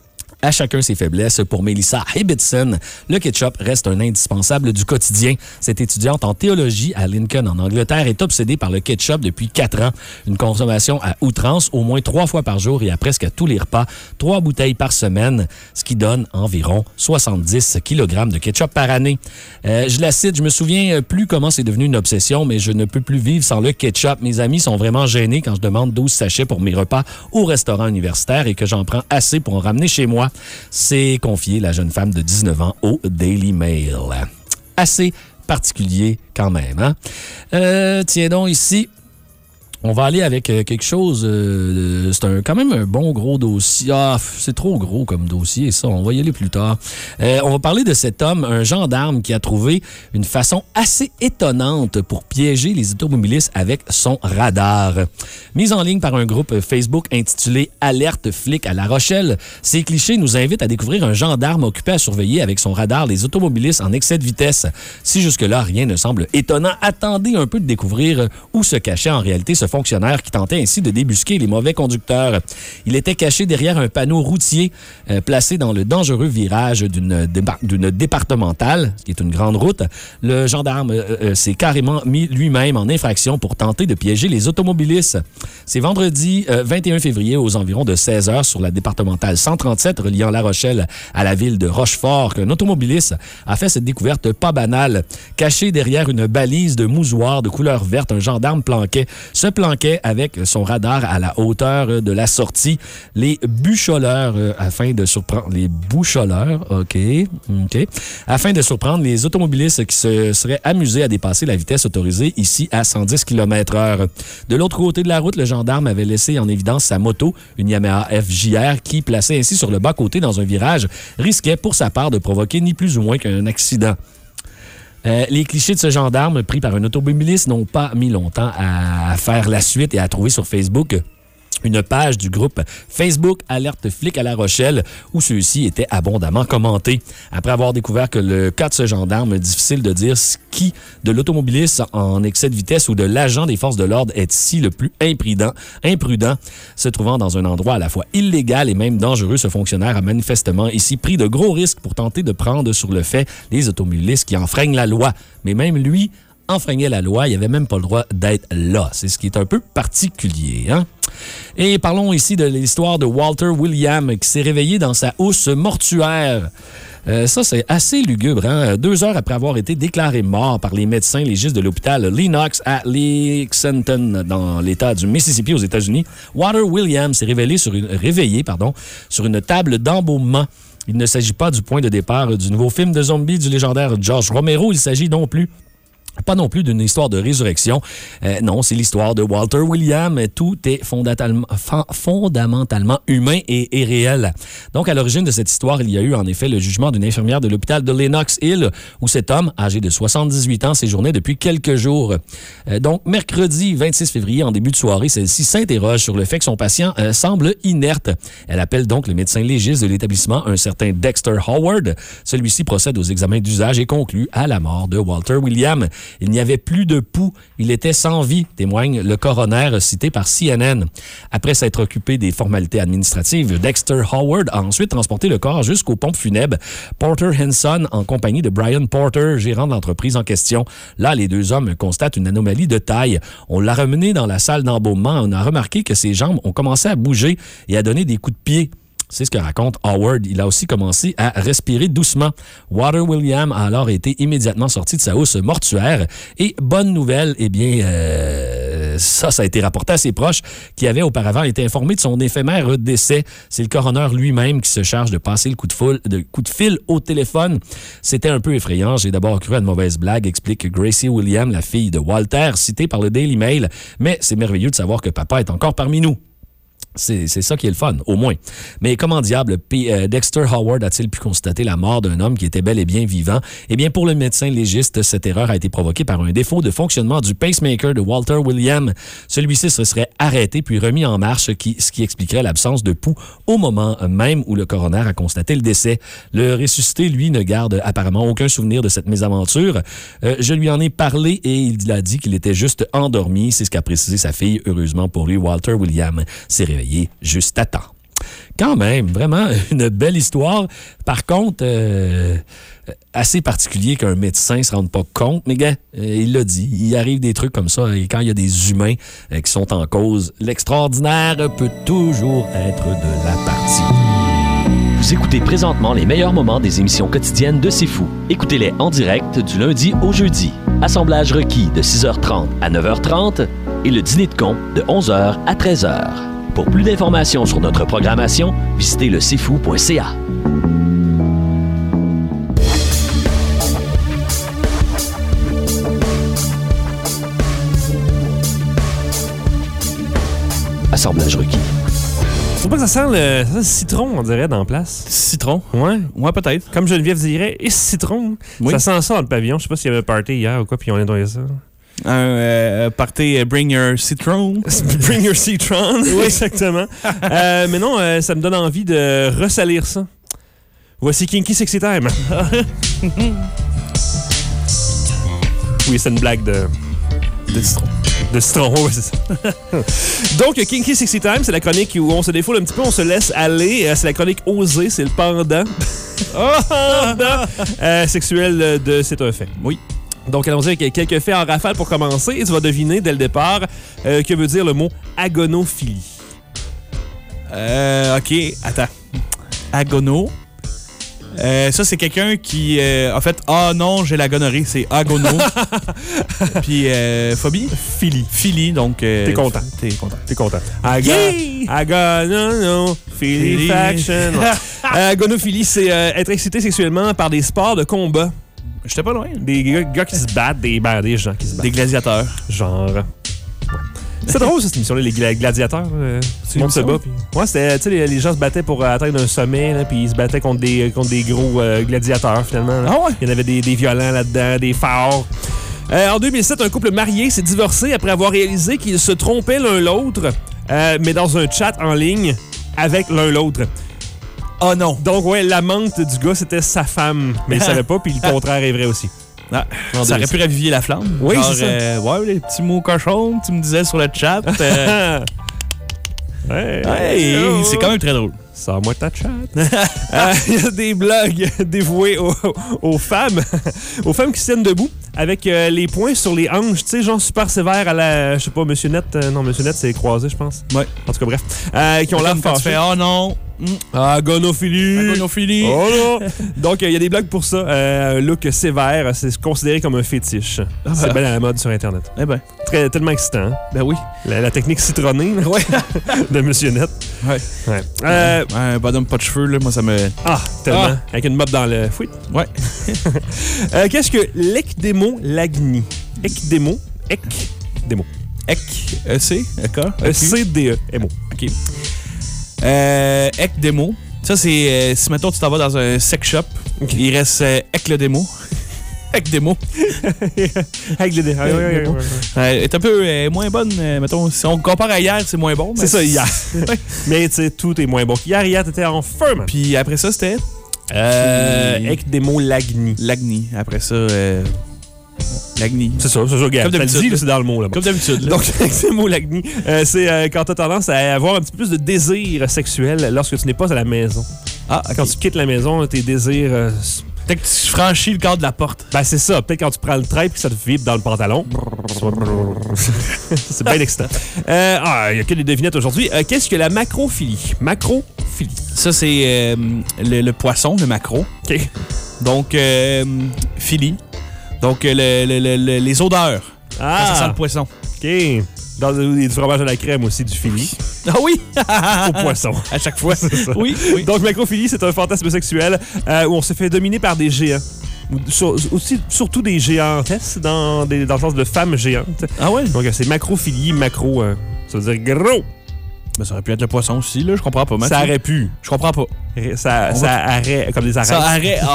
Speaker 5: À chacun ses faiblesses. Pour Melissa Ibbotson, le ketchup reste un indispensable du quotidien. Cette étudiante en théologie à Lincoln, en Angleterre, est obsédée par le ketchup depuis quatre ans. Une consommation à outrance, au moins trois fois par jour et à presque à tous les repas, trois bouteilles par semaine, ce qui donne environ soixante-dix kilogrammes de ketchup par année. Euh, je la cite, je me souviens plus comment c'est devenu une obsession, mais je ne peux plus vivre sans le ketchup. Mes amis sont vraiment gênés quand je demande douze sachets pour mes repas au restaurant universitaire et que j'en prends assez pour en ramener chez moi. C'est confié la jeune femme de dix-neuf ans au Daily Mail. Assez particulier quand même, hein? Euh, tiens donc ici... On va aller avec euh, quelque chose, euh, c'est un, quand même un bon gros dossier. Ah, c'est trop gros comme dossier, ça. On va y aller plus tard. Euh, on va parler de cet homme, un gendarme qui a trouvé une façon assez étonnante pour piéger les automobilistes avec son radar. Mise en ligne par un groupe Facebook intitulé « Alerte flic à La Rochelle », ces clichés nous invitent à découvrir un gendarme occupé à surveiller avec son radar les automobilistes en excès de vitesse. Si jusque-là, rien ne semble étonnant, attendez un peu de découvrir où se cachait en réalité ce fonctionnaire qui tentait ainsi de débusquer les mauvais conducteurs. Il était caché derrière un panneau routier euh, placé dans le dangereux virage d'une, déba- d'une départementale, ce qui est une grande route. Le gendarme euh, euh, s'est carrément mis lui-même en infraction pour tenter de piéger les automobilistes. C'est vendredi euh, vingt et un février aux environs de seize heures sur la départementale cent trente-sept reliant La Rochelle à la ville de Rochefort qu'un automobiliste a fait cette découverte pas banale. Caché derrière une balise de mousoir de couleur verte, un gendarme planquait. Ce planquait avec son radar à la hauteur de la sortie. Les bûcholeurs, euh, afin de surprendre... Les boucholeurs, OK, OK. Afin de surprendre les automobilistes qui se seraient amusés à dépasser la vitesse autorisée ici à cent dix kilomètres heure. De l'autre côté de la route, le gendarme avait laissé en évidence sa moto, une Yamaha F J R, qui, placée ainsi sur le bas-côté dans un virage, risquait pour sa part de provoquer ni plus ou moins qu'un accident. Euh, les clichés de ce gendarme pris par un automobiliste n'ont pas mis longtemps à faire la suite et à trouver sur Facebook une page du groupe Facebook Alerte Flic à La Rochelle où ceux-ci étaient abondamment commentés. Après avoir découvert que le cas de ce gendarme, difficile de dire ce qui de l'automobiliste en excès de vitesse ou de l'agent des forces de l'ordre est ici le plus imprudent, imprudent, se trouvant dans un endroit à la fois illégal et même dangereux. Ce fonctionnaire a manifestement ici pris de gros risques pour tenter de prendre sur le fait les automobilistes qui enfreignent la loi. Mais même lui enfreignait la loi, il n'avait même pas le droit d'être là. C'est ce qui est un peu particulier, hein? Et parlons ici de l'histoire de Walter William qui s'est réveillé dans sa housse mortuaire. Euh, ça, c'est assez lugubre. Hein? Deux heures après avoir été déclaré mort par les médecins légistes de l'hôpital Lenox à Lexington, dans l'État du Mississippi, aux États-Unis, Walter Williams s'est révélé sur une, réveillé pardon, sur une table d'embaumement. Il ne s'agit pas du point de départ du nouveau film de zombies du légendaire George Romero. Il s'agit non plus Pas non plus d'une histoire de résurrection. Euh, non, c'est l'histoire de Walter William. Tout est fondamentalement, fondamentalement humain et, et réel. Donc, à l'origine de cette histoire, il y a eu en effet le jugement d'une infirmière de l'hôpital de Lenox Hill, où cet homme, âgé de soixante-dix-huit ans, séjournait depuis quelques jours. Euh, donc, mercredi vingt-six février, en début de soirée, celle-ci s'interroge sur le fait que son patient euh, semble inerte. Elle appelle donc le médecin légiste de l'établissement, un certain Dexter Howard. Celui-ci procède aux examens d'usage et conclut à la mort de Walter William. Il n'y avait plus de pouls. Il était sans vie, témoigne le coroner cité par C N N. Après s'être occupé des formalités administratives, Dexter Howard a ensuite transporté le corps jusqu'aux pompes funèbres Porter Henson en compagnie de Brian Porter, gérant de l'entreprise en question. Là, les deux hommes constatent une anomalie de taille. On l'a ramené dans la salle d'embaumement. On a remarqué que ses jambes ont commencé à bouger et à donner des coups de pied. C'est ce que raconte Howard. Il a aussi commencé à respirer doucement. Walter William a alors été immédiatement sorti de sa housse mortuaire. Et bonne nouvelle, eh bien, euh, ça, ça a été rapporté à ses proches qui avaient auparavant été informés de son éphémère décès. C'est le coroner lui-même qui se charge de passer le coup de, foule, de, coup de fil au téléphone. C'était un peu effrayant. J'ai d'abord cru à une mauvaise blague, explique Gracie William, la fille de Walter, citée par le Daily Mail. Mais c'est merveilleux de savoir que papa est encore parmi nous. C'est, c'est ça qui est le fun, au moins. Mais comment diable, P, euh, Dexter Howard a-t-il pu constater la mort d'un homme qui était bel et bien vivant? Eh bien, pour le médecin légiste, cette erreur a été provoquée par un défaut de fonctionnement du pacemaker de Walter William. Celui-ci se serait arrêté puis remis en marche, qui, ce qui expliquerait l'absence de pouls au moment même où le coroner a constaté le décès. Le ressuscité, lui, ne garde apparemment aucun souvenir de cette mésaventure. Euh, je lui en ai parlé et il a dit qu'il était juste endormi. C'est ce qu'a précisé sa fille. Heureusement pour lui, Walter William s'est réveillé juste à temps. Quand même, vraiment une belle histoire. Par contre, euh, assez particulier qu'un médecin ne se rende pas compte. Mais gars, euh, il l'a dit, il arrive des trucs comme ça. Et quand il y a des humains euh, qui sont en cause, l'extraordinaire peut toujours être de la partie.
Speaker 1: Vous écoutez présentement les meilleurs moments des émissions quotidiennes de C'est Fou. Écoutez-les en direct du lundi au jeudi. Assemblage requis de six heures trente à neuf heures trente et le dîner de con de onze heures à treize heures. Pour plus d'informations sur notre programmation, visitez le c'est fou point c a. Assemblage requis.
Speaker 3: Faut pas que ça sent le, ça sent le citron, on dirait, dans la place.
Speaker 4: Citron?
Speaker 3: Ouais.
Speaker 4: Ouais, peut-être.
Speaker 3: Comme Geneviève dirait, et citron.
Speaker 4: Oui.
Speaker 3: Ça sent ça dans le pavillon. Je sais pas s'il y avait un party hier ou quoi, puis on a nettoyé ça.
Speaker 4: Un euh, party euh, Bring Your Citron.
Speaker 3: Bring Your Citron. Oui, exactement. euh, mais non, euh, ça me donne envie de ressalir ça. Voici Kinky Sexy Time. Oui, c'est une blague de...
Speaker 4: De citron.
Speaker 3: De citron, oui, c'est ça. Donc, Kinky Sexy Time, c'est la chronique où on se défoule un petit peu, on se laisse aller. C'est la chronique osée, c'est le pendant. pendant euh, sexuel de C'est un fait.
Speaker 4: Oui.
Speaker 3: Donc, allons-y avec quelques faits en rafale pour commencer. Et tu vas deviner dès le départ euh, que veut dire le mot agonophilie.
Speaker 4: Euh, OK, attends. Agono. Euh, ça, c'est quelqu'un qui... Euh, en fait, ah non, j'ai la gonorrhée, c'est agono. Puis, euh, phobie?
Speaker 3: Philie.
Speaker 4: Philie, donc... Euh,
Speaker 3: T'es content.
Speaker 4: T'es content.
Speaker 3: T'es content. Aga,
Speaker 4: Yeah!
Speaker 3: Agono, philie faction. euh, agonophilie, c'est euh, être excité sexuellement par des sports de combat.
Speaker 4: J'étais pas loin.
Speaker 3: Des gars, gars qui se battent, des, ben, des gens qui se battent.
Speaker 4: Des gladiateurs.
Speaker 3: Genre... C'est drôle, ça, cette émission-là, les gla- gladiateurs. Euh, tout le monde se bat. Pis... Ouais, c'était, tu sais, les, les gens se battaient pour atteindre un sommet, là, puis ils se battaient contre des, contre des gros euh, gladiateurs, finalement. Là.
Speaker 4: Ah ouais?
Speaker 3: Il y en avait des, des violents là-dedans, des forts. Euh, en deux mille sept, un couple marié s'est divorcé après avoir réalisé qu'ils se trompaient l'un l'autre, euh, mais dans un chat en ligne avec l'un l'autre.
Speaker 4: Oh non.
Speaker 3: Donc, ouais, l'amante du gars, c'était sa femme, mais il savait pas, puis le contraire est vrai aussi.
Speaker 4: Ah, ça aurait pu raviver la flamme.
Speaker 3: Oui,
Speaker 4: genre,
Speaker 3: c'est ça.
Speaker 4: Euh, ouais, les petits mots cochons que tu me disais sur le chat. Euh...
Speaker 3: Ouais,
Speaker 4: hey,
Speaker 3: oh.
Speaker 4: C'est quand même très drôle.
Speaker 3: Sors-moi ta chatte. Euh, Il y a des blogs dévoués aux, aux femmes, aux femmes qui se tiennent debout avec euh, les poings sur les hanches, tu sais, genre super sévère à la, je sais pas, Monsieur Net. Euh, non, Monsieur Net, c'est croisé, je pense.
Speaker 4: Ouais.
Speaker 3: En tout cas, bref. Euh, qui ont l'air
Speaker 4: Quand tu
Speaker 3: fâchés.
Speaker 4: fais, oh non.
Speaker 3: Ah, gonophilie.
Speaker 4: Gonophilie.
Speaker 3: Oh là! Donc, il y a des blogs pour ça. Euh, un look sévère, c'est considéré comme un fétiche.
Speaker 4: Ah ben.
Speaker 3: C'est bien à la mode sur Internet.
Speaker 4: Eh ben,
Speaker 3: Très, tellement excitant. Hein?
Speaker 4: ben oui.
Speaker 3: La, la technique citronnée là,
Speaker 4: Ouais.
Speaker 3: de Monsieur Net.
Speaker 4: Ouais.
Speaker 3: Ouais. Euh,
Speaker 4: Un bonhomme pas de cheveux, là, moi, ça me...
Speaker 3: ah, tellement.
Speaker 4: Ah.
Speaker 3: Avec une mop dans le fouet.
Speaker 4: Ouais.
Speaker 3: Euh, Qu'est-ce que l'ecdémo-lagnie? Ecdémo. Ecdémo.
Speaker 4: Ec, E C, E K,
Speaker 3: E C D E M O.
Speaker 4: OK. Euh, Ec démo. Ça, c'est euh, si, mettons, tu t'en vas dans un sex shop, il reste euh, Ec le démo. Ec démo.
Speaker 3: Avec les dé. Ah, ouais, ouais, ouais, ouais.
Speaker 4: Euh, Elle est un peu euh, moins bonne, euh, mettons. Si on compare à hier, c'est moins bon.
Speaker 3: C'est
Speaker 4: mais
Speaker 3: ça, hier. Mais tu sais, tout est moins bon. Hier, hier, t'étais en feu, man.
Speaker 4: Puis après ça, c'était
Speaker 3: Euh,
Speaker 4: Puis-
Speaker 3: Ecdémo-lagnie.
Speaker 4: Lagny. Après ça, euh, Lagny.
Speaker 3: C'est ça, c'est ça, gars.
Speaker 4: Comme
Speaker 3: Ça le
Speaker 4: d'habitude,
Speaker 3: dit, là,
Speaker 4: là.
Speaker 3: c'est dans le mot, là.
Speaker 4: Comme d'habitude. là.
Speaker 3: Donc, ecdémo-lagnie, euh, c'est euh, quand t'as tendance à avoir un petit peu plus de désir sexuel lorsque tu n'es pas à la maison.
Speaker 4: Ah,
Speaker 3: Quand tu quittes la maison, tes désirs... euh,
Speaker 4: Peut-être que tu franchis le cadre de la porte.
Speaker 3: ben, c'est ça. Peut-être quand tu prends le trait et que ça te vibre dans le pantalon. C'est bien excitant. Euh, ah, il n'y a que des devinettes aujourd'hui. Euh, Qu'est-ce que la macrophilie? Macrophilie.
Speaker 4: Ça, c'est euh, le, le poisson, le maquereau.
Speaker 3: OK.
Speaker 4: Donc, euh, philie. Donc, euh, le- le- le- le- les odeurs. Quand ça sent
Speaker 3: Ah,
Speaker 4: le poisson.
Speaker 3: OK. Dans du fromage à la crème aussi, du filet.
Speaker 4: Ah oui!
Speaker 3: Au poisson.
Speaker 4: À chaque fois.
Speaker 3: C'est ça.
Speaker 4: Oui, oui.
Speaker 3: Donc, macrophilie, c'est un fantasme sexuel euh, où on se fait dominer par des géants. Ou sur- aussi, surtout des géantesses, dans, des, dans le sens de femmes géantes.
Speaker 4: Ah ouais?
Speaker 3: Donc, euh, c'est macrophilie, macro, euh, ça veut dire gros.
Speaker 4: Ben, ça aurait pu être le poisson aussi, là. Je comprends pas. Mathieu.
Speaker 3: Ça aurait pu.
Speaker 4: Je comprends pas.
Speaker 3: Ça,
Speaker 4: On
Speaker 3: ça
Speaker 4: va-
Speaker 3: arrête, comme des arrêts.
Speaker 4: Ça arrête. Ah,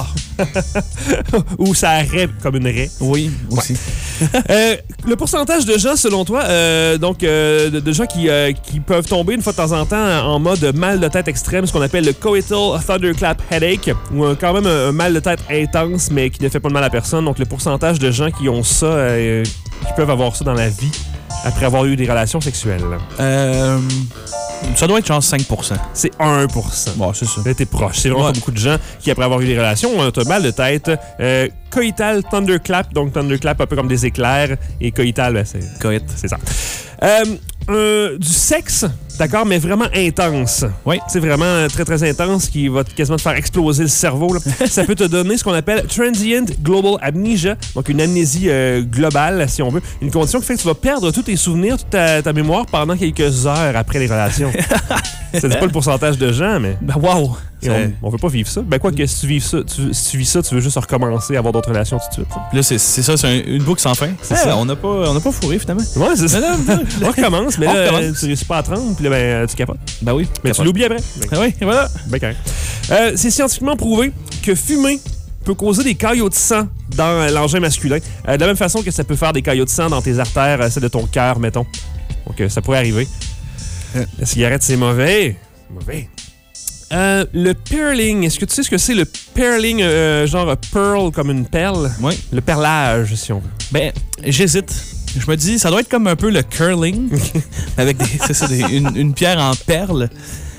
Speaker 3: Ou ça arrête comme une raie.
Speaker 4: oui, aussi.
Speaker 3: Euh, le pourcentage de gens, selon toi, euh, donc euh, de, de gens qui, euh, qui peuvent tomber une fois de temps en temps en mode mal de tête extrême, ce qu'on appelle le coital thunderclap headache, ou un- quand même un, un mal de tête intense, mais qui ne fait pas de mal à personne. Donc le pourcentage de gens qui ont ça, euh, qui peuvent avoir ça dans la vie après avoir eu des relations sexuelles,
Speaker 4: Euh, ça doit être genre cinq pour cent.
Speaker 3: c'est un pour cent.
Speaker 4: Bon, c'est ça.
Speaker 3: Là, t'es proche. C'est vraiment
Speaker 4: Ouais.
Speaker 3: pas beaucoup de gens qui, après avoir eu des relations, ont un mal de tête. Euh, coital thunderclap, donc thunderclap un peu comme des éclairs, et coital, ben, c'est
Speaker 4: Coït.
Speaker 3: c'est ça. Euh, euh, du sexe, d'accord, mais vraiment intense.
Speaker 4: Oui.
Speaker 3: C'est vraiment euh, très, très intense qui va quasiment te faire exploser le cerveau. Là. Ça peut te donner ce qu'on appelle transient global amnesia, donc une amnésie euh, globale, si on veut. Une condition qui fait que tu vas perdre tous tes souvenirs, toute ta, ta mémoire pendant quelques heures après les relations. Ça dit pas le pourcentage de gens, mais
Speaker 4: Ben, wow!
Speaker 3: et on, on veut pas vivre ça. Ben quoi que si tu vis ça, tu, si tu vis ça, tu veux juste recommencer à avoir d'autres relations tout de suite.
Speaker 4: Puis là, c'est c'est ça, c'est un- une boucle sans fin.
Speaker 3: C'est
Speaker 4: Eh,
Speaker 3: ça.
Speaker 4: On n'a pas, on n'a pas fourré, finalement.
Speaker 3: Ouais, c'est ça.
Speaker 4: Non, non, non.
Speaker 3: On recommence, mais
Speaker 4: On
Speaker 3: là,
Speaker 4: recommence.
Speaker 3: tu réussis pas à trente, puis là, ben, tu capotes.
Speaker 4: Ben oui.
Speaker 3: Mais tu l'oublies après.
Speaker 4: Ah oui, et voilà.
Speaker 3: Ben correct. Euh, c'est scientifiquement prouvé que fumer peut causer des caillots de sang dans euh, l'engin masculin. Euh, de la même façon que ça peut faire des caillots de sang dans tes artères, euh, celles de ton cœur, mettons. Donc, euh, ça pourrait arriver.
Speaker 4: Euh.
Speaker 3: La cigarette, c'est mauvais. Mauvais. Euh, le pearling, est-ce que tu sais ce que c'est le pearling, euh, genre pearl comme une perle?
Speaker 4: Oui.
Speaker 3: Le perlage, si on veut.
Speaker 4: Ben, j'hésite. Je me dis, ça doit être comme un peu le curling, avec des, c'est ça, des- une, une pierre en perles.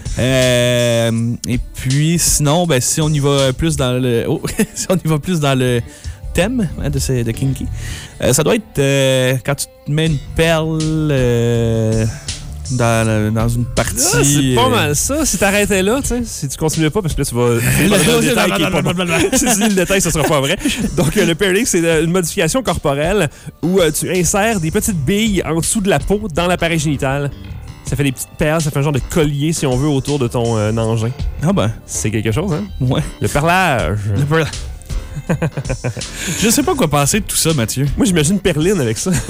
Speaker 4: Euh, et puis, sinon, ben, si on y va plus dans le, oh, si on y va plus dans le thème hein, de, ce- de Kinky, euh, ça doit être euh, quand tu te mets une perle euh, dans, le- dans une partie.
Speaker 3: Ah, c'est pas
Speaker 4: euh,
Speaker 3: mal ça. Si t'arrêtais là, tu sais, si tu continuais pas, parce que là, tu vas. le détail qui est pas bon. Si tu dis le détail, ça sera pas vrai. Donc, euh, le pearling, c'est euh, une modification corporelle où euh, tu insères des petites billes en dessous de la peau dans l'appareil génital. Ça fait des petites perles, ça fait un genre de collier, si on veut, autour de ton euh, engin.
Speaker 4: Ah ben,
Speaker 3: C'est quelque chose, hein?
Speaker 4: ouais.
Speaker 3: Le perlage.
Speaker 4: Le perle. Je sais pas quoi penser de tout ça, Mathieu.
Speaker 3: Moi, j'imagine Perline avec ça.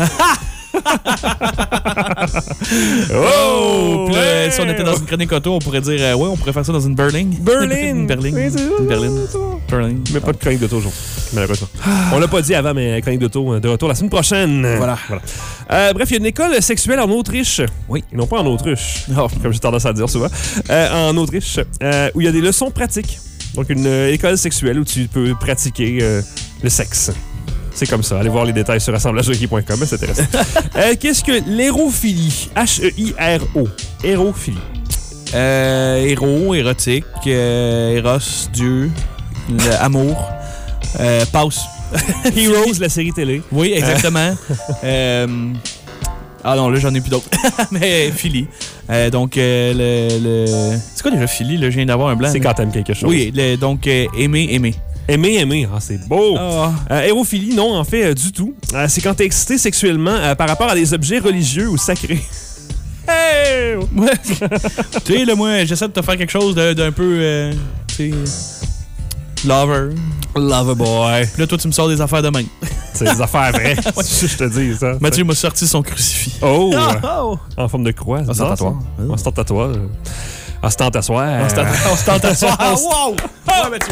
Speaker 4: Oh! Puis là,
Speaker 3: ouais!
Speaker 4: si on était dans une chronique auto, on pourrait dire, euh, ouais, on pourrait faire ça dans une berline.
Speaker 3: Berline!
Speaker 4: Une berline.
Speaker 3: Oui, c'est ça,
Speaker 4: Une berline.
Speaker 3: c'est ça.
Speaker 4: Berline.
Speaker 3: Mais pas de chronique d'auto aujourd'hui, malheureusement. On l'a pas dit avant, mais chronique d'auto euh, de retour la semaine prochaine.
Speaker 4: Voilà.
Speaker 3: Euh, bref, il y a une école sexuelle en Autriche.
Speaker 4: Oui.
Speaker 3: Et non pas en Autruche,
Speaker 4: Oh.
Speaker 3: comme j'ai tendance à dire souvent. Euh, en Autriche, euh, où il y a des leçons pratiques. Donc, une euh, école sexuelle où tu peux pratiquer euh, le sexe. C'est comme ça. Allez voir les détails sur assemblage requis point com, c'est intéressant. euh, Qu'est-ce que l'hérophilie? H E I R O. Hérophilie.
Speaker 4: Euh, héros, érotique, euh, Eros, Dieu, le- amour, euh, passe.
Speaker 3: Heroes, la série télé.
Speaker 4: Oui, exactement. euh, ah non, là, j'en ai plus d'autres. Mais Philly. Euh, donc, euh, le, le... C'est quoi déjà Philly? Là, je viens d'avoir un blanc.
Speaker 3: C'est
Speaker 4: là.
Speaker 3: quand t'aimes quelque chose.
Speaker 4: Oui, le- donc, euh, aimer, aimer.
Speaker 3: Aimer, aimer. Ah, c'est beau.
Speaker 4: Ah.
Speaker 3: Euh, hérophilie, non, en fait, euh, du tout. Euh, c'est quand t'es excité sexuellement euh, par rapport à des objets religieux ou sacrés. Hey!
Speaker 4: Ouais. Tu sais, là, moi, j'essaie de te faire quelque chose de- d'un peu, euh, tu sais, lover.
Speaker 3: Lover boy.
Speaker 4: Puis là, toi, tu me sors des affaires de même.
Speaker 3: C'est des affaires vraies. Je te dis ça.
Speaker 4: Mathieu m'a sorti son crucifix.
Speaker 3: Oh!
Speaker 4: Oh!
Speaker 3: En forme de croix. C'est
Speaker 4: Ostentatoire.
Speaker 3: ça, ça? Ostentatoire. Ostentatoire.
Speaker 4: On se tente à soir. Ah, wow! Ah, Mathieu.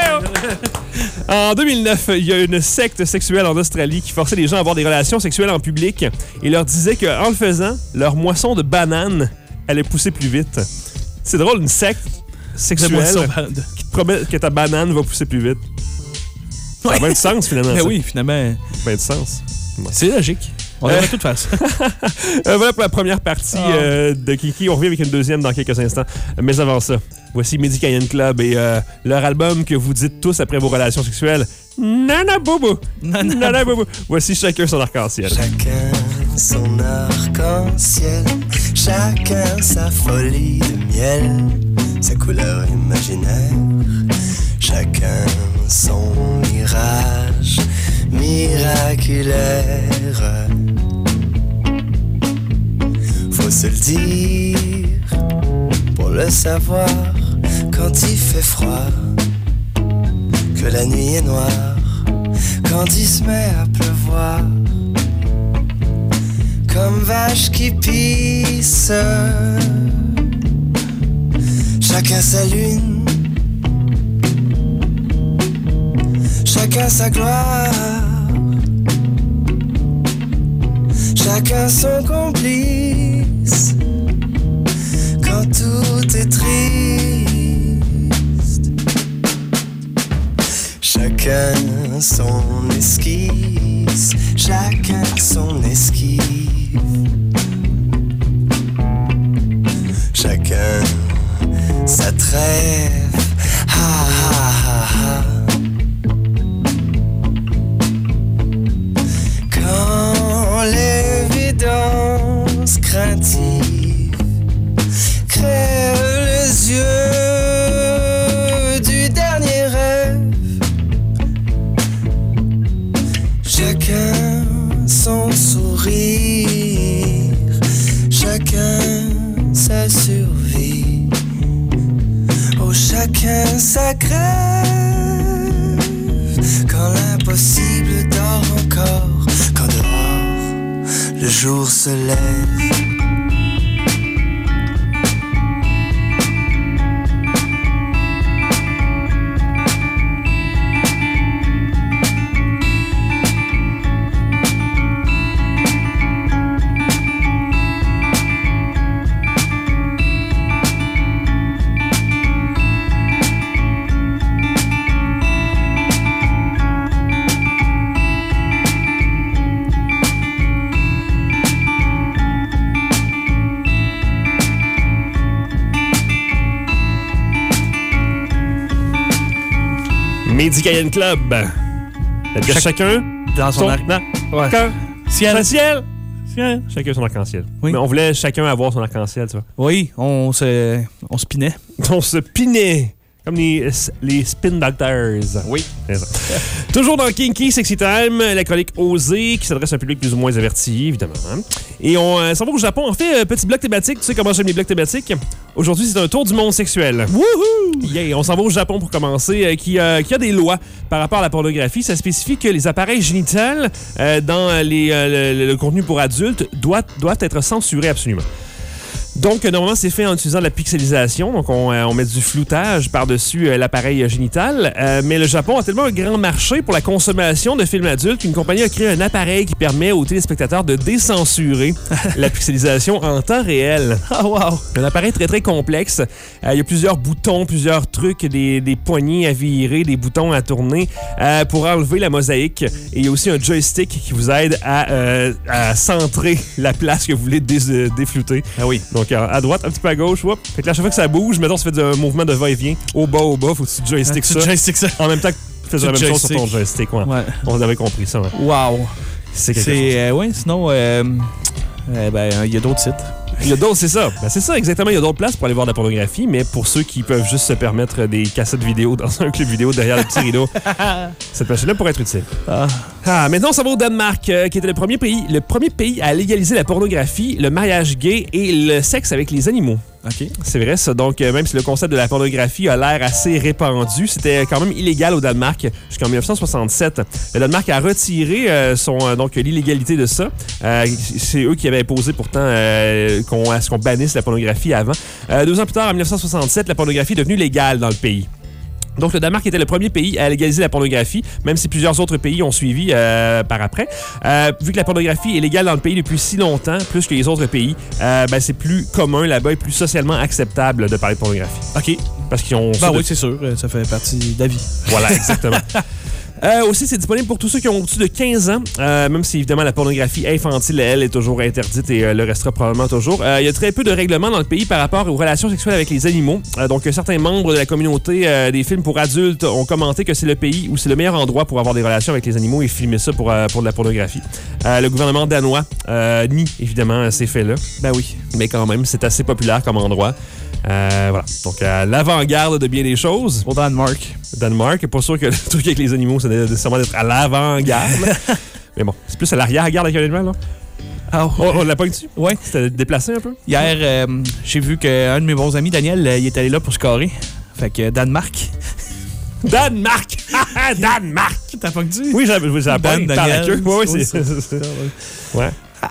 Speaker 3: En deux mille neuf, il y a une secte sexuelle en Australie qui forçait les gens à avoir des relations sexuelles en public et leur disait qu'en le faisant, leur moisson de bananes allait pousser plus vite. C'est drôle, une secte sexuelle qui te promet que ta banane va pousser plus vite. Ça a bien du sens, finalement.
Speaker 4: Ben
Speaker 3: ça.
Speaker 4: oui, finalement,
Speaker 3: Ben du sens.
Speaker 4: c'est logique. On
Speaker 3: Euh,
Speaker 4: devrait tout faire ça.
Speaker 3: Euh, voilà pour la première partie
Speaker 4: Ah.
Speaker 3: euh, de Kiki. On revient avec une deuxième dans quelques instants. Mais avant ça, voici Medicayen Club et euh, leur album que vous dites tous après vos relations sexuelles. Nana Boubou!
Speaker 4: Nana
Speaker 3: Nana Boubou! Voici chacun son arc-en-ciel.
Speaker 2: Chacun son arc-en-ciel, chacun sa folie de miel, sa couleur imaginaire, chacun son mirage miraculaire. Faut se le dire pour le savoir quand il fait froid, que la nuit est noire, quand il se met à pleuvoir, comme vache qui pisse. Chacun sa lune, chacun sa gloire, chacun son complice, quand tout est triste. Chacun son esquisse, chacun son esquive, chacun sa trêve. Ha ha ha ha. Quand l'évidence craintive crève les yeux du dernier rêve, chacun son sourire, chacun sa survie, oh chacun sa grève, quand l'impossible dort encore, quand dehors le jour se lève.
Speaker 3: Medicayen Club. Chaque...
Speaker 4: Chaque-
Speaker 3: Chacun
Speaker 4: Dans son arc. Ouais. Ciel.
Speaker 3: arc-en-ciel.
Speaker 4: Ciel.
Speaker 3: Chacun son arc-en-ciel.
Speaker 4: Oui.
Speaker 3: Mais on voulait chacun avoir son arc-en-ciel, tu vois.
Speaker 4: Oui, on se, on se pinait.
Speaker 3: On se pinait. Comme les, les Spin Doctors.
Speaker 4: Oui.
Speaker 3: C'est ça. Toujours dans Kinky Sexy Time, la chronique Osée qui s'adresse à un public plus ou moins averti, évidemment. Et on euh, s'en va au Japon. En fait, euh, petit bloc thématique. Tu sais comment j'aime les blocs thématiques? Aujourd'hui, c'est un tour du monde sexuel. Wouhou! Yeah, on s'en va au Japon pour commencer, euh, qui, euh, qui a des lois par rapport à la pornographie. Ça spécifie que les appareils génitals euh, dans les, euh, le, le contenu pour adultes doivent, doivent être censurés absolument. Donc, normalement, c'est fait en utilisant de la pixelisation. Donc, on, euh, on met du floutage par-dessus euh, l'appareil génital. Euh, mais le Japon a tellement un grand marché pour la consommation de films adultes qu'une compagnie a créé un appareil qui permet aux téléspectateurs de décensurer la pixelisation en temps réel.
Speaker 4: Ah, wow!
Speaker 3: Un appareil très, très complexe. Euh, il y a plusieurs boutons, plusieurs trucs, des, des poignées à virer, des boutons à tourner euh, pour enlever la mosaïque. Et il y a aussi un joystick qui vous aide à, euh, à centrer la place que vous voulez dé- déflouter.
Speaker 4: Ah oui.
Speaker 3: Donc, Donc, à droite, un petit peu à gauche. Whoop. Fait que là, à chaque fois que ça bouge, mettons, ça fait un mouvement de va-et-vient. Au bas, au bas, faut que tu joystick
Speaker 4: Tu
Speaker 3: ça.
Speaker 4: joystick ça.
Speaker 3: En même temps que tu faisais la même chose sur ton joystick. Ouais.
Speaker 4: Ouais.
Speaker 3: On avait compris ça. Ouais.
Speaker 4: Wow.
Speaker 3: C'est quelque chose.
Speaker 4: C'est, euh, ouais, sinon, euh, euh, ben, il y a d'autres sites.
Speaker 3: Il y a d'autres, c'est ça. Ben, c'est ça, exactement. Il y a d'autres places pour aller voir de la pornographie, mais pour ceux qui peuvent juste se permettre des cassettes vidéo dans un club vidéo derrière le petit rideau, cette page-là pourrait être utile.
Speaker 4: Ah.
Speaker 3: Ah, maintenant, ça va au Danemark, euh, qui était le premier pays, le premier pays à légaliser la pornographie, le mariage gay et le sexe avec les animaux.
Speaker 4: OK.
Speaker 3: C'est vrai, ça. Donc, euh, même si le concept de la pornographie a l'air assez répandu, c'était quand même illégal au Danemark jusqu'en dix-neuf cent soixante-sept. Le Danemark a retiré euh, son, euh, donc, l'illégalité de ça. Euh, c'est eux qui avaient imposé pourtant euh, qu'on, à ce qu'on bannisse la pornographie avant. Euh, deux ans plus tard, en dix-neuf cent soixante-sept, la pornographie est devenue légale dans le pays. Donc, le Danemark était le premier pays à légaliser la pornographie, même si plusieurs autres pays ont suivi euh, par après. Euh, vu que la pornographie est légale dans le pays depuis si longtemps, plus que les autres pays, euh, ben, c'est plus commun là-bas et plus socialement acceptable de parler de pornographie.
Speaker 4: OK.
Speaker 3: Parce qu'ils ont...
Speaker 4: Ben
Speaker 3: de...
Speaker 4: oui, c'est sûr. Ça fait partie de la vie.
Speaker 3: Voilà, exactement. Euh, aussi, c'est disponible pour tous ceux qui ont au-dessus de quinze ans, euh, même si évidemment la pornographie infantile, elle, est toujours interdite et euh, le restera probablement toujours. Euh, il y a très peu de règlements dans le pays par rapport aux relations sexuelles avec les animaux. Euh, donc, certains membres de la communauté euh, des films pour adultes ont commenté que c'est le pays où c'est le meilleur endroit pour avoir des relations avec les animaux et filmer ça pour, euh, pour de la pornographie. Euh, le gouvernement danois euh, nie évidemment ces faits-là.
Speaker 4: Ben oui.
Speaker 3: Mais quand même, c'est assez populaire comme endroit. Euh, voilà. Donc, à l'avant-garde de bien des choses.
Speaker 4: Au Danemark.
Speaker 3: Danemark, pas sûr que le truc avec les animaux, c'est nécessairement d'être à l'avant-garde. Mais bon, c'est plus à l'arrière-garde avec un animal, là.
Speaker 4: Ah,
Speaker 3: oh, on l'a pas dessus?
Speaker 4: Ouais.
Speaker 3: C'était déplacé un peu?
Speaker 4: Hier, euh, j'ai vu qu'un de mes bons amis, Daniel, euh, il est allé là pour scorer. Fait que Danemark.
Speaker 3: Danemark! Danemark!
Speaker 4: T'as pas que dit?
Speaker 3: Oui, j'avais j'ai pas
Speaker 4: Dan,
Speaker 3: dans la
Speaker 4: Daniel.
Speaker 3: queue. Oui, oui,
Speaker 4: Oui,
Speaker 3: c'est
Speaker 4: c'est-
Speaker 3: ça. Ouais.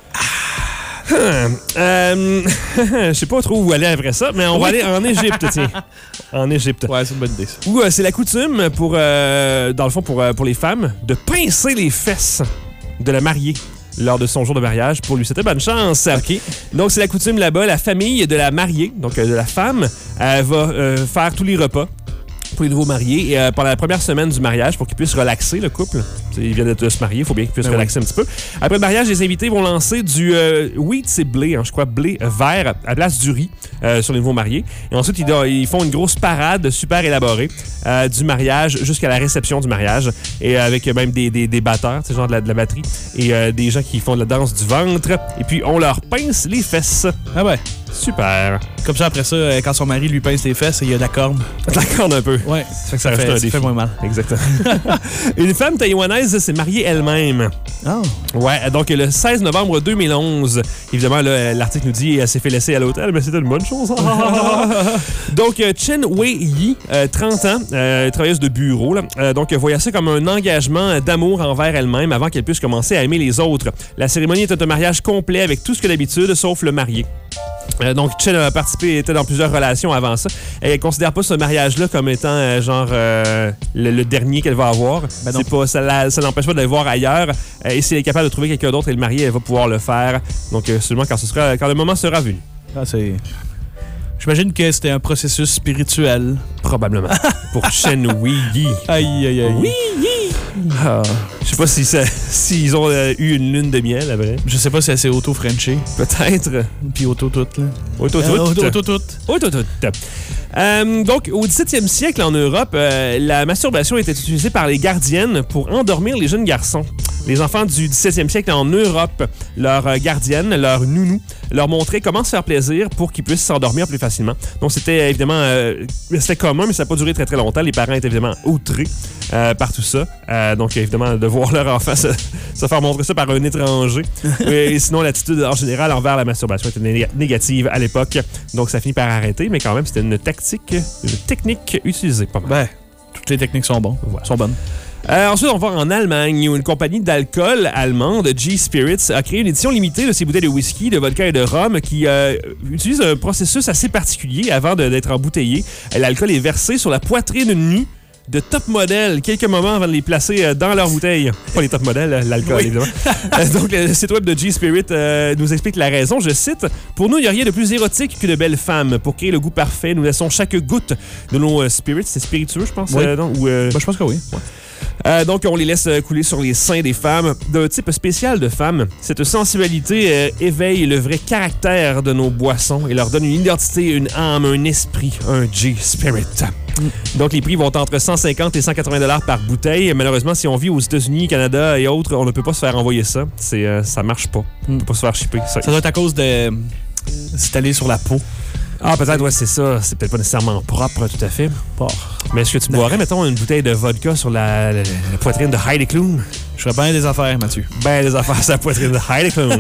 Speaker 3: Euh, je sais pas trop où aller après ça, mais on va aller en Égypte, tiens. En Égypte.
Speaker 4: Ouais, c'est une bonne idée, ça.
Speaker 3: Où euh, c'est la coutume, pour, euh, dans le fond, pour, euh, pour les femmes, de pincer les fesses de la mariée lors de son jour de mariage pour lui souhaiter bonne chance.
Speaker 4: OK.
Speaker 3: Donc, c'est la coutume là-bas. La famille de la mariée, donc euh, de la femme, elle va euh, faire tous les repas pour les nouveaux mariés et euh, pendant la première semaine du mariage pour qu'ils puissent relaxer, le couple. T'sais, ils viennent de se marier, il faut bien qu'ils puissent
Speaker 4: Ben
Speaker 3: relaxer
Speaker 4: oui.
Speaker 3: un petit peu. Après le mariage, les invités vont lancer du euh, wheat, c'est blé, hein, je crois, blé vert à la place du riz euh, sur les nouveaux mariés. Et ensuite, ils, ils font une grosse parade super élaborée euh, du mariage jusqu'à la réception du mariage et euh, avec même des, des, des batteurs, genre de la, de la batterie et euh, des gens qui font de la danse du ventre. Et puis, on leur pince les fesses.
Speaker 4: Ah ouais.
Speaker 3: Super.
Speaker 4: Comme ça, après ça, euh, quand son mari lui pince les fesses, il y a de la corne.
Speaker 3: D'accord un peu.
Speaker 4: Ouais.
Speaker 3: Ça fait que ça rajoute
Speaker 4: fait,
Speaker 3: un
Speaker 4: ça
Speaker 3: défi.
Speaker 4: fait moins mal.
Speaker 3: Exactement. Une femme taïwanaise s'est mariée elle-même.
Speaker 4: Ah.
Speaker 3: Ouais, donc le seize novembre deux mille onze. Évidemment, là, l'article nous dit qu'elle s'est fait laisser à l'hôtel, mais c'était une bonne chose. Donc, Chen Wei-Yi, euh, trente ans, euh, travailleuse de bureau, là, euh, donc voyait ça comme un engagement d'amour envers elle-même avant qu'elle puisse commencer à aimer les autres. La cérémonie était un mariage complet avec tout ce que d'habitude, sauf le marié. Euh, donc, Chen a participé, était dans plusieurs relations avant ça. Elle considère pas ce mariage-là comme étant euh, genre euh, le, le dernier qu'elle va avoir.
Speaker 4: Ben non.
Speaker 3: C'est pas, ça, la, ça l'empêche pas de le voir ailleurs. Euh, et si elle est capable de trouver quelqu'un d'autre et le marier, elle va pouvoir le faire. Donc, euh, seulement quand, ce sera, quand le moment sera venu.
Speaker 4: Ah, c'est... J'imagine que c'était un processus spirituel.
Speaker 3: Probablement. Pour Chen Wei-Yi.
Speaker 4: Aïe, aïe, aïe.
Speaker 3: Oui, ah, je sais pas si ça, s'ils ont euh, eu une lune de miel, après.
Speaker 4: Je sais pas si elle s'est auto-frenchée.
Speaker 3: Peut-être.
Speaker 4: Puis auto-tout, là.
Speaker 3: Auto-tout.
Speaker 4: Euh, Auto-tout.
Speaker 3: Auto-tout. Euh, donc, au dix-septième siècle, en Europe, euh, la masturbation était utilisée par les gardiennes pour endormir les jeunes garçons. Les enfants du dix-septième siècle en Europe, leurs euh, gardiennes, leurs nounous, leur montraient comment se faire plaisir pour qu'ils puissent s'endormir plus facilement. Donc, c'était évidemment euh, c'était commun, mais ça n'a pas duré très très longtemps. Les parents étaient évidemment outrés euh, par tout ça. Euh, donc, évidemment, de voir leur enfant se, se faire montrer ça par un étranger. Et sinon, l'attitude en général envers la masturbation était né- négative à l'époque. Donc, ça finit par arrêter, mais quand même, c'était une tactique, une technique utilisée pas mal.
Speaker 4: Ben, toutes les techniques sont, bons,
Speaker 3: Ouais.
Speaker 4: sont bonnes.
Speaker 3: Euh, ensuite, on va en Allemagne, où une compagnie d'alcool allemande, G-Spirits, a créé une édition limitée de ses bouteilles de whisky, de vodka et de rhum qui euh, utilise un processus assez particulier avant de, d'être embouteillé. L'alcool est versé sur la poitrine nue de top modèles quelques moments avant de les placer euh, dans leur bouteille. Pas les top modèles, l'alcool,
Speaker 4: Oui.
Speaker 3: évidemment. Euh, donc, le site web de G-Spirit euh, nous explique la raison. Je cite, « Pour nous, il n'y a rien de plus érotique que de belles femmes. Pour créer le goût parfait, nous laissons chaque goutte de nos euh, spirits. » C'est spiritueux, je pense?
Speaker 4: Oui.
Speaker 3: euh, non? Ou, euh,
Speaker 4: Ben, je pense que oui.
Speaker 3: Euh, donc, on les laisse couler sur les seins des femmes d'un type spécial de femmes. Cette sensualité euh, éveille le vrai caractère de nos boissons et leur donne une identité, une âme, un esprit, un G-Spirit. Donc, les prix vont entre cent cinquante et cent quatre-vingts dollars par bouteille. Malheureusement, si on vit aux États-Unis, Canada et autres, on ne peut pas se faire envoyer ça. C'est, euh, ça marche pas. On ne peut pas se faire shipper. Ça,
Speaker 4: ça doit être à cause de s'étaler sur la peau.
Speaker 3: Ah, peut-être, ouais, c'est ça. C'est peut-être pas nécessairement propre, tout à fait. Bon. Mais est-ce que tu boirais, mettons, une bouteille de vodka sur la, la, la poitrine de Heidi Klum?
Speaker 4: Je ferais bien des affaires, Mathieu.
Speaker 3: Ben, des affaires sur la poitrine de Heidi Klum.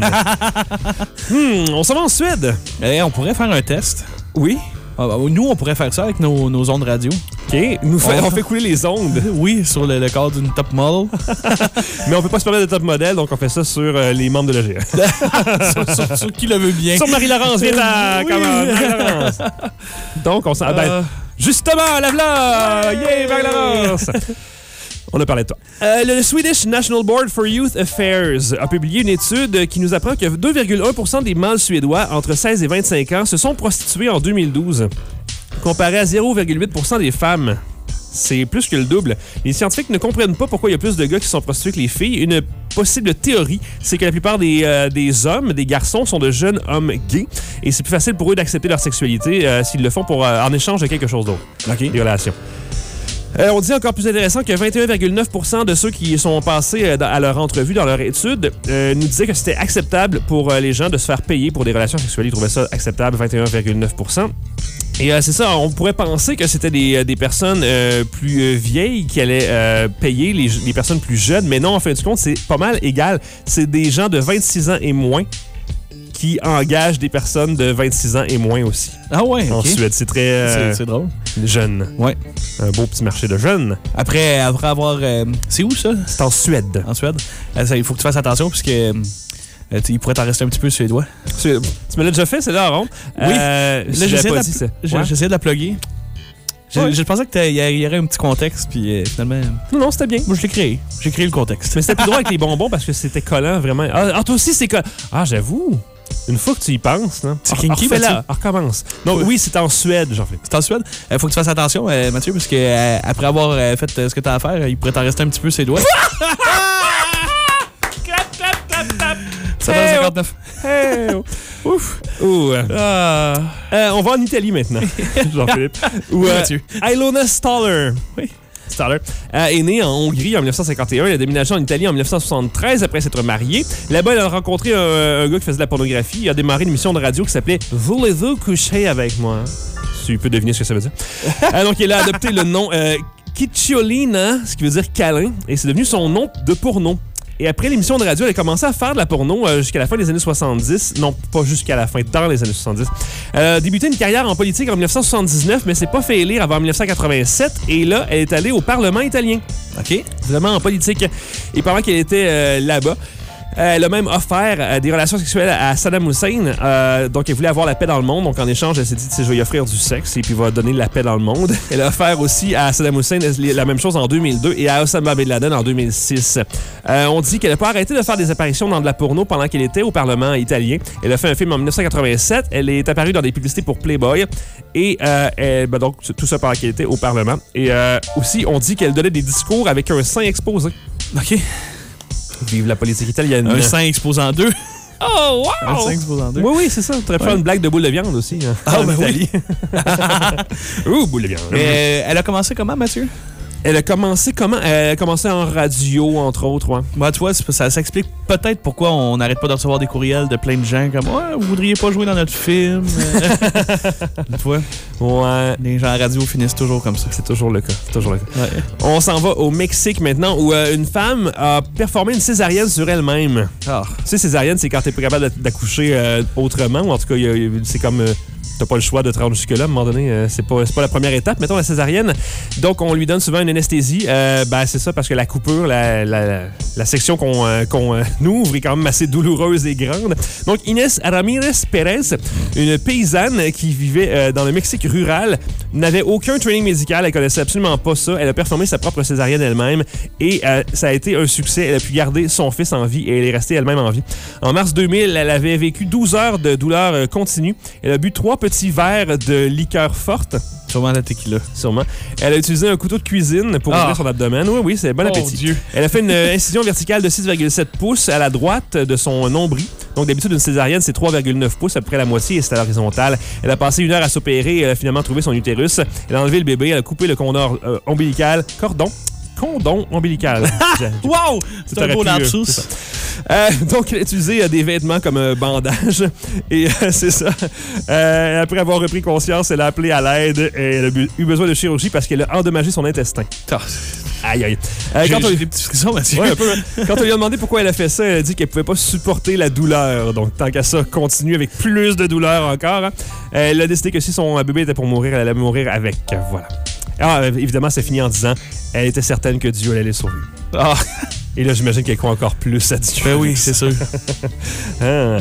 Speaker 3: hmm, on s'en va en Suède.
Speaker 4: Eh, on pourrait faire un test.
Speaker 3: Oui.
Speaker 4: Nous, on pourrait faire ça avec nos, nos ondes radio.
Speaker 3: OK. Nous fait, on... on fait couler les ondes.
Speaker 4: Oui, sur le, le corps d'une top model.
Speaker 3: Mais on peut pas se permettre de top model, donc on fait ça sur euh, les membres de l'O G A.
Speaker 4: sur, sur, sur qui le veut bien.
Speaker 3: Sur Marie-Laurence, viens là!
Speaker 4: Oui.
Speaker 3: Comment? Marie-Laurence. Donc, on s'en... Euh... Ben, justement, lève-la! Yeah, Marie-Laurence! On a parlé de toi. Euh, le Swedish National Board for Youth Affairs a publié une étude qui nous apprend que deux virgule un pour cent des mâles suédois entre seize et vingt-cinq ans se sont prostitués en deux mille douze, comparé à zéro virgule huit pour cent des femmes. C'est plus que le double. Les scientifiques ne comprennent pas pourquoi il y a plus de gars qui sont prostitués que les filles. Une possible théorie, c'est que la plupart des, euh, des hommes, des garçons, sont de jeunes hommes gays et c'est plus facile pour eux d'accepter leur sexualité euh, s'ils le font pour, euh, en échange de quelque chose d'autre.
Speaker 4: OK.
Speaker 3: Des relations. Euh, on dit encore plus intéressant que vingt et un virgule neuf pour cent de ceux qui sont passés euh, à leur entrevue, dans leur étude, euh, nous disaient que c'était acceptable pour euh, les gens de se faire payer pour des relations sexuelles. Ils trouvaient ça acceptable, vingt et un virgule neuf pour cent. Et euh, c'est ça, on pourrait penser que c'était des, des personnes euh, plus euh, vieilles qui allaient euh, payer les, les personnes plus jeunes, mais non, en fin de compte, c'est pas mal égal. C'est des gens de vingt-six ans et moins qui engagent des personnes de vingt-six ans et moins aussi.
Speaker 4: Ah ouais,
Speaker 3: en
Speaker 4: okay.
Speaker 3: Suède, c'est très euh,
Speaker 4: c'est, c'est drôle.
Speaker 3: Jeune.
Speaker 4: Ouais.
Speaker 3: Un beau petit marché de jeunes.
Speaker 4: Après, après avoir... Euh, c'est où ça?
Speaker 3: C'est en Suède.
Speaker 4: En Suède. Euh, ça, il faut que tu fasses attention puisque... Euh, il pourrait t'en rester un petit peu suédois.
Speaker 3: Tu, tu me l'as déjà fait, c'est là, Aaron?
Speaker 4: Oui.
Speaker 3: Euh,
Speaker 4: là, j'essayais de, la,
Speaker 3: dit,
Speaker 4: ouais. j'essayais de la plugger. Je, ouais. je pensais qu'il y, y aurait un petit contexte, puis euh, finalement...
Speaker 3: Non, non, c'était bien.
Speaker 4: Moi, je l'ai créé. J'ai créé le contexte.
Speaker 3: Mais c'était plus drôle avec les bonbons parce que c'était collant, vraiment. Ah, ah toi aussi, c'est collant. Ah, j'avoue. Une fois que tu y penses, non?
Speaker 4: C'est kinky,
Speaker 3: Mathieu. Là, recommence. Non, ouais. Oui, c'est en Suède, j'en fais.
Speaker 4: C'est en Suède. Il euh, faut que tu fasses attention, euh, Mathieu, parce que euh, après avoir euh, fait euh, ce que tu as à faire, il pourrait t'en rester un petit peu ses doigts.
Speaker 3: Clap, clap, clap, clap.
Speaker 4: sept heures cinquante-neuf.
Speaker 3: Hey, oh. Ouf. Ouh. Ah. Euh, on va en Italie maintenant, Jean-Philippe. Où euh,
Speaker 4: Mathieu.
Speaker 3: Ilona Staller.
Speaker 4: Oui.
Speaker 3: Staller euh, est née en Hongrie en dix-neuf cent cinquante et un. Elle a déménagé en Italie en dix-neuf cent soixante-treize après s'être mariée. Là-bas, elle a rencontré un, un gars qui faisait de la pornographie. Il a démarré une émission de radio qui s'appelait « Voulez-vous coucher avec moi? » Tu peux deviner ce que ça veut dire. euh, donc, elle a adopté le nom euh, Kicciolina, ce qui veut dire câlin, et c'est devenu son nom de porno. Et après l'émission de radio, elle a commencé à faire de la porno euh, jusqu'à la fin des années soixante-dix. Non, pas jusqu'à la fin, dans les années soixante-dix. Elle a débuté une carrière en politique en dix-neuf cent soixante-dix-neuf, mais s'est pas fait élire avant dix-neuf cent quatre-vingt-sept. Et là, elle est allée au Parlement italien. OK? Vraiment en politique. Et pendant qu'elle était euh, là-bas, elle a même offert euh, des relations sexuelles à Saddam Hussein. Euh, donc, elle voulait avoir la paix dans le monde. Donc, en échange, elle s'est dit, je vais lui offrir du sexe et puis il va donner la paix dans le monde. Elle a offert aussi à Saddam Hussein la même chose en deux mille deux et à Osama Bin Laden en deux mille six. Euh, on dit qu'elle n'a pas arrêté de faire des apparitions dans de la porno pendant qu'elle était au Parlement italien. Elle a fait un film en dix-neuf cent quatre-vingt-sept. Elle est apparue dans des publicités pour Playboy. Et euh, elle, ben donc, tout ça pendant qu'elle était au Parlement. Et euh, aussi, on dit qu'elle donnait des discours avec un sein exposé.
Speaker 4: OK.
Speaker 3: Vive la politique italienne.
Speaker 4: Un sein exposant deux.
Speaker 3: Oh, wow!
Speaker 4: Un sein exposant deux.
Speaker 3: Oui, oui, c'est ça. Tu aurais pu faire une blague de boule de viande aussi. Hein,
Speaker 4: ah, ben Italie.
Speaker 3: Oui. Ouh, boule de viande.
Speaker 4: Mais elle a commencé comment, Mathieu?
Speaker 3: Elle a commencé comment? Elle a commencé en radio, entre autres, ouais.
Speaker 4: Bah, tu vois, ça s'explique peut-être pourquoi on n'arrête pas de recevoir des courriels de plein de gens comme « Ouais, vous voudriez pas jouer dans notre film? » Tu vois?
Speaker 3: Ouais.
Speaker 4: Les gens à radio finissent toujours comme ça.
Speaker 3: C'est toujours le cas. C'est toujours le cas.
Speaker 4: Ouais.
Speaker 3: On s'en va au Mexique maintenant, où euh, une femme a performé une césarienne sur elle-même.
Speaker 4: Ah.
Speaker 3: Tu sais, césarienne, c'est quand t'es pas capable d'accoucher euh, autrement, ou en tout cas, y a, c'est comme... Euh, t'as pas le choix de te rendre jusque-là, à un moment donné. Euh, c'est pas, c'est pas la première étape, mettons, la césarienne. Donc, on lui donne souvent une anesthésie. Euh, ben, c'est ça, parce que la coupure, la, la, la section qu'on, euh, qu'on euh, ouvre est quand même assez douloureuse et grande. Donc, Inés Ramirez Pérez, une paysanne qui vivait euh, dans le Mexique rural, n'avait aucun training médical. Elle connaissait absolument pas ça. Elle a performé sa propre césarienne elle-même et euh, ça a été un succès. Elle a pu garder son fils en vie et elle est restée elle-même en vie. En mars deux mille, elle avait vécu douze heures de douleur euh, continue. Elle a bu trois petits petits verres de liqueur forte.
Speaker 4: Sûrement la tequila.
Speaker 3: Sûrement. Elle a utilisé un couteau de cuisine pour
Speaker 4: Ah.
Speaker 3: ouvrir son abdomen. Oui, oui, c'est bon
Speaker 4: Oh,
Speaker 3: appétit.
Speaker 4: Dieu.
Speaker 3: Elle a fait une euh, incision verticale de six virgule sept pouces à la droite de son nombril. Donc, d'habitude, une césarienne, c'est trois virgule neuf pouces, à peu près la moitié, et c'est à l'horizontale. Elle a passé une heure à s'opérer et elle a finalement trouvé son utérus. Elle a enlevé le bébé, elle a coupé le condor euh, ombilical. Cordon. Condom ombilical.
Speaker 4: Wow! C'est un
Speaker 3: T'aurais
Speaker 4: beau
Speaker 3: pu, euh,
Speaker 4: lapsus.
Speaker 3: c'est ça. Euh, donc, elle a utilisé euh, des vêtements comme un bandage. Et euh, c'est ça. Euh, après avoir repris conscience, elle a appelé à l'aide et elle a bu- eu besoin de chirurgie parce qu'elle a endommagé son intestin.
Speaker 4: Ah,
Speaker 3: Aïe, aïe. Euh,
Speaker 4: J'ai
Speaker 3: quand, on...
Speaker 4: j'ai des petites frissons, Mathieu.
Speaker 3: Ouais, un peu, hein. Quand on lui a demandé pourquoi elle a fait ça, elle a dit qu'elle pouvait pas supporter la douleur. Donc, tant qu'à ça, continue avec plus de douleur encore. Hein. Elle a décidé que si son bébé était pour mourir, elle allait mourir avec. Voilà. Ah, évidemment, c'est fini en disant elle était certaine que Dieu allait les sauver.
Speaker 4: Ah,
Speaker 3: Et là, j'imagine qu'elle croit encore plus à Dieu.
Speaker 4: ben oui, c'est sûr.
Speaker 3: Ah.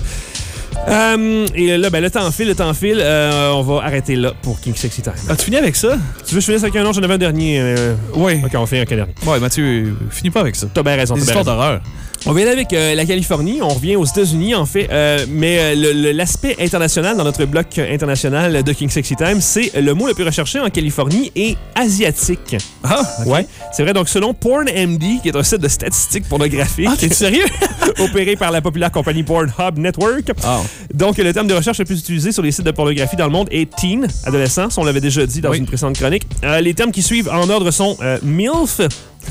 Speaker 3: Euh, et là, ben, le temps file, le temps file. Euh, on va arrêter là pour King Sexy Time.
Speaker 4: As-tu fini avec ça?
Speaker 3: Tu veux que je finisse avec un autre? J'en avais un dernier. euh,
Speaker 4: Oui.
Speaker 3: Ok, on fait un dernier.
Speaker 4: Ouais, Mathieu, finis pas avec ça.
Speaker 3: T'as bien raison.
Speaker 4: Des
Speaker 3: t'as bien
Speaker 4: histoires
Speaker 3: raison.
Speaker 4: d'horreur.
Speaker 3: On vient avec euh, la Californie, on revient aux États-Unis en fait, euh, mais euh, le- le- l'aspect international dans notre bloc international de King Sexy Time, c'est le mot le plus recherché en Californie est asiatique.
Speaker 4: Ah,
Speaker 3: Ouais, c'est vrai. Donc selon PornMD, qui est un site de statistiques pornographiques
Speaker 4: Ah, t'es sérieux?
Speaker 3: opéré par la populaire compagnie Pornhub Network.
Speaker 4: Ah.
Speaker 3: Donc le terme de recherche le plus utilisé sur les sites de pornographie dans le monde est teen, adolescent. On l'avait déjà dit dans
Speaker 4: Oui.
Speaker 3: une précédente chronique. Euh, les termes qui suivent en ordre sont euh, MILF.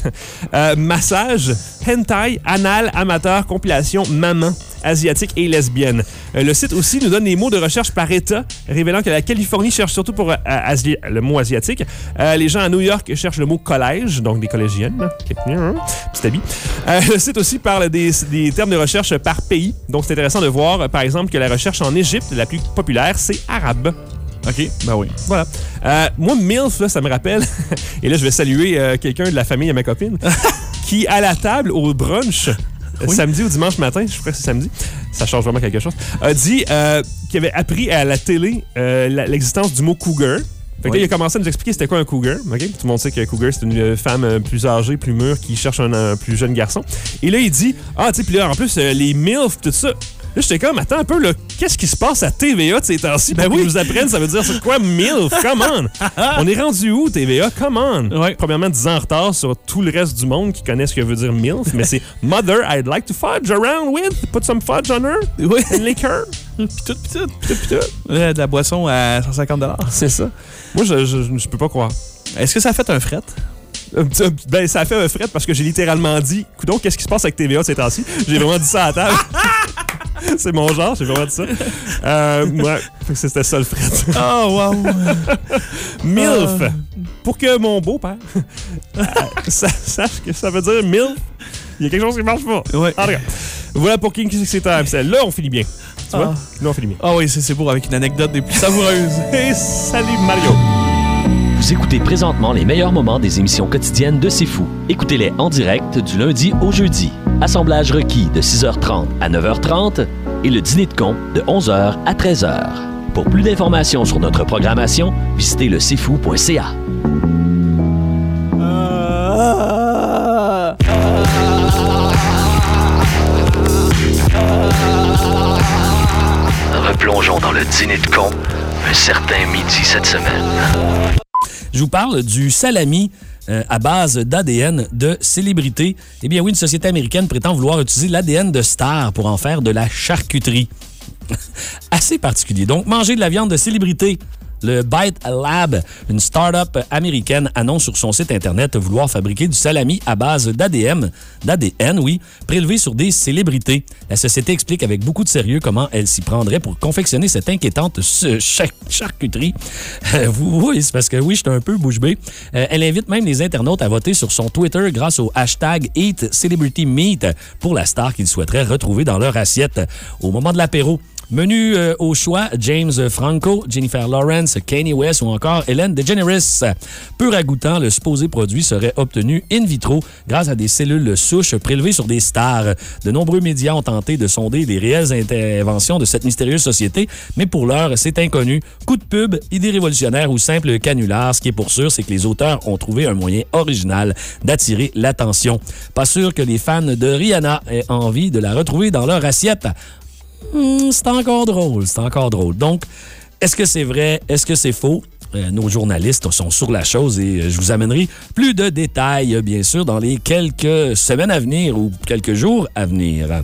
Speaker 3: Euh, massage, hentai, anal, amateur, compilation, maman, asiatique et lesbienne. Euh, le site aussi nous donne les mots de recherche par État, révélant que la Californie cherche surtout pour euh, asi- le mot asiatique. Euh, les gens à New York cherchent le mot collège, donc des collégiennes. Petit habit. Euh, le site aussi parle des, des termes de recherche par pays. Donc c'est intéressant de voir, euh, par exemple, que la recherche en Égypte, la plus populaire, c'est arabe.
Speaker 4: OK, ben oui.
Speaker 3: Voilà. Euh, moi, MILF, là, ça me rappelle, et là, je vais saluer euh, quelqu'un de la famille à ma copine, qui, à la table, au brunch,
Speaker 4: Oui.
Speaker 3: samedi ou dimanche matin, je crois que c'est samedi, ça change vraiment quelque chose, a dit euh, qu'il avait appris à la télé euh, la- l'existence du mot cougar. Fait que
Speaker 4: Oui.
Speaker 3: là, il a commencé à nous expliquer c'était quoi un cougar. Okay? Tout le monde sait qu'un cougar, c'est une euh, femme euh, plus âgée, plus mûre, qui cherche un, un plus jeune garçon. Et là, il dit, ah, tu sais, puis là, en plus, euh, les MILF, tout ça. Là, j'étais comme, attends un peu, là, qu'est-ce qui se passe à T V A de ces temps-ci pour
Speaker 4: Ben
Speaker 3: qu'ils
Speaker 4: oui.
Speaker 3: nous apprennent? Ça veut dire, c'est quoi MILF? Come on! On est rendu où, T V A? Come on!
Speaker 4: Ouais.
Speaker 3: Premièrement, dix ans en retard sur tout le reste du monde qui connaît ce que veut dire MILF, mais c'est Mother, I'd like to fudge around with. Put some fudge on her.
Speaker 4: Oui.
Speaker 3: And liquor.
Speaker 4: Pis tout, pis tout.
Speaker 3: Pis tout, pis tout.
Speaker 4: Ouais, de la boisson à cent cinquante dollars.
Speaker 3: C'est ça. Moi, je, je, je peux pas croire.
Speaker 4: Est-ce que ça a fait un fret?
Speaker 3: Euh, Ben, ça a fait un fret parce que j'ai littéralement dit, coudonc, qu'est-ce qui se passe avec T V A ces temps-ci? J'ai vraiment dit ça à la table. C'est mon genre, j'ai vraiment dit ça. Euh, ouais, fait que c'était ça le fret.
Speaker 4: Oh, wow.
Speaker 3: MILF. Pour que mon beau-père euh, sa- sache que ça veut dire MILF, il y a quelque chose qui marche pas.
Speaker 4: Ouais.
Speaker 3: En tout cas, voilà pour King Sexy Time. C'est- Là, on finit bien. Tu vois? Là, on finit bien.
Speaker 4: Ah oui, c'est c'est beau, avec une anecdote des plus savoureuses.
Speaker 3: Et salut Mario!
Speaker 1: Vous écoutez présentement les meilleurs moments des émissions quotidiennes de C'est Fou. Écoutez-les en direct du lundi au jeudi. Assemblage requis de six heures trente à neuf heures trente et le dîner de con de onze heures à treize heures. Pour plus d'informations sur notre programmation, visitez le c'est fou point c a. Replongeons dans le dîner de con un certain midi cette semaine.
Speaker 5: Je vous parle du salami euh, à base d'A D N de célébrités. Eh bien oui, une société américaine prétend vouloir utiliser l'A D N de stars pour en faire de la charcuterie. Assez particulier. Donc, manger de la viande de célébrité. Le Bite Lab, une start-up américaine, annonce sur son site Internet vouloir fabriquer du salami à base d'A D N, d'A D N, oui, prélevé sur des célébrités. La société explique avec beaucoup de sérieux comment elle s'y prendrait pour confectionner cette inquiétante char- charcuterie. Euh, vous, oui, c'est parce que oui, je suis un peu bouche bée. Euh, elle invite même les internautes à voter sur son Twitter grâce au hashtag Eat Celebrity Meat pour la star qu'ils souhaiteraient retrouver dans leur assiette au moment de l'apéro. Menu euh, au choix, James Franco, Jennifer Lawrence, Kanye West ou encore Ellen DeGeneres. Peu ragoûtant, le supposé produit serait obtenu in vitro grâce à des cellules souches prélevées sur des stars. De nombreux médias ont tenté de sonder les réelles interventions de cette mystérieuse société, mais pour l'heure, c'est inconnu. Coup de pub, idée révolutionnaire ou simple canular, ce qui est pour sûr, c'est que les auteurs ont trouvé un moyen original d'attirer l'attention. Pas sûr que les fans de Rihanna aient envie de la retrouver dans leur assiette. Hmm, c'est encore drôle, c'est encore drôle. Donc, Est-ce que c'est vrai? Est-ce que c'est faux? Euh, nos journalistes sont sur la chose et euh, je vous amènerai plus de détails, euh, bien sûr, dans les quelques semaines à venir ou quelques jours à venir.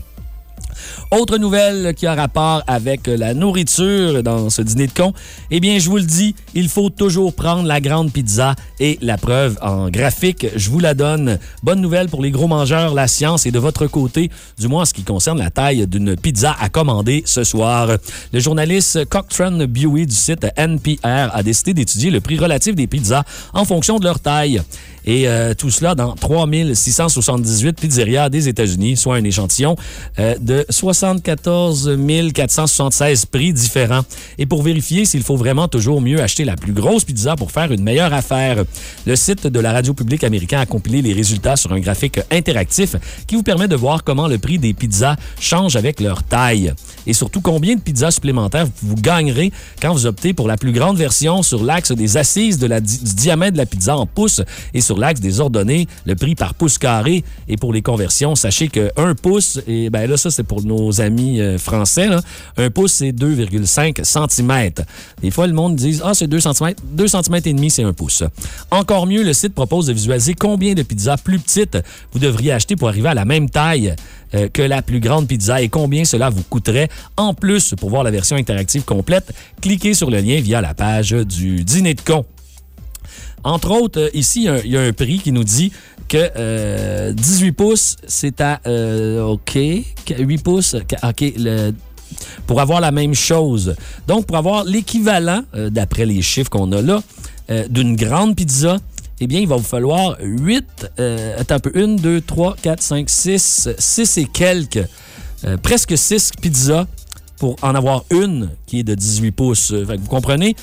Speaker 5: Autre nouvelle qui a rapport avec la nourriture dans ce dîner de con, eh bien, je vous le dis, il faut toujours prendre la grande pizza et la preuve en graphique, je vous la donne. Bonne nouvelle pour les gros mangeurs, la science est de votre côté, du moins en ce qui concerne la taille d'une pizza à commander ce soir. Le journaliste Cochrane Buey du site N P R a décidé d'étudier le prix relatif des pizzas en fonction de leur taille. Et euh, tout cela dans trois mille six cent soixante-dix-huit pizzerias des États-Unis, soit un échantillon euh, de soixante-quatorze mille quatre cent soixante-seize prix différents. Et pour vérifier s'il faut vraiment toujours mieux acheter la plus grosse pizza pour faire une meilleure affaire, le site de la radio publique américain a compilé les résultats sur un graphique interactif qui vous permet de voir comment le prix des pizzas change avec leur taille. Et surtout, combien de pizzas supplémentaires vous gagnerez quand vous optez pour la plus grande version sur l'axe des assises de la di- du diamètre de la pizza en pouces et sur l'axe des ordonnées, le prix par pouce carré. Et pour les conversions, sachez que un pouce, et ben là, ça, c'est pour nos amis euh, français, là, un pouce, c'est deux virgule cinq centimètres. Des fois, le monde dit, ah, c'est deux centimètres. deux centimètres et demi, c'est un pouce. Encore mieux, le site propose de visualiser combien de pizzas plus petites vous devriez acheter pour arriver à la même taille euh, que la plus grande pizza et combien cela vous coûterait. En plus, pour voir la version interactive complète, cliquez sur le lien via la page du Dîner de con. Entre autres, euh, ici, il y, y a un prix qui nous dit que euh, dix-huit pouces, c'est à... Euh, OK. huit pouces, OK. Le, pour avoir la même chose. Donc, pour avoir l'équivalent, euh, d'après les chiffres qu'on a là, euh, d'une grande pizza, eh bien, il va vous falloir huit... Euh, attends un peu. un, deux, trois, quatre, cinq, six... six et quelques. Euh, presque six pizzas pour en avoir une qui est de dix-huit pouces. Fait que vous comprenez?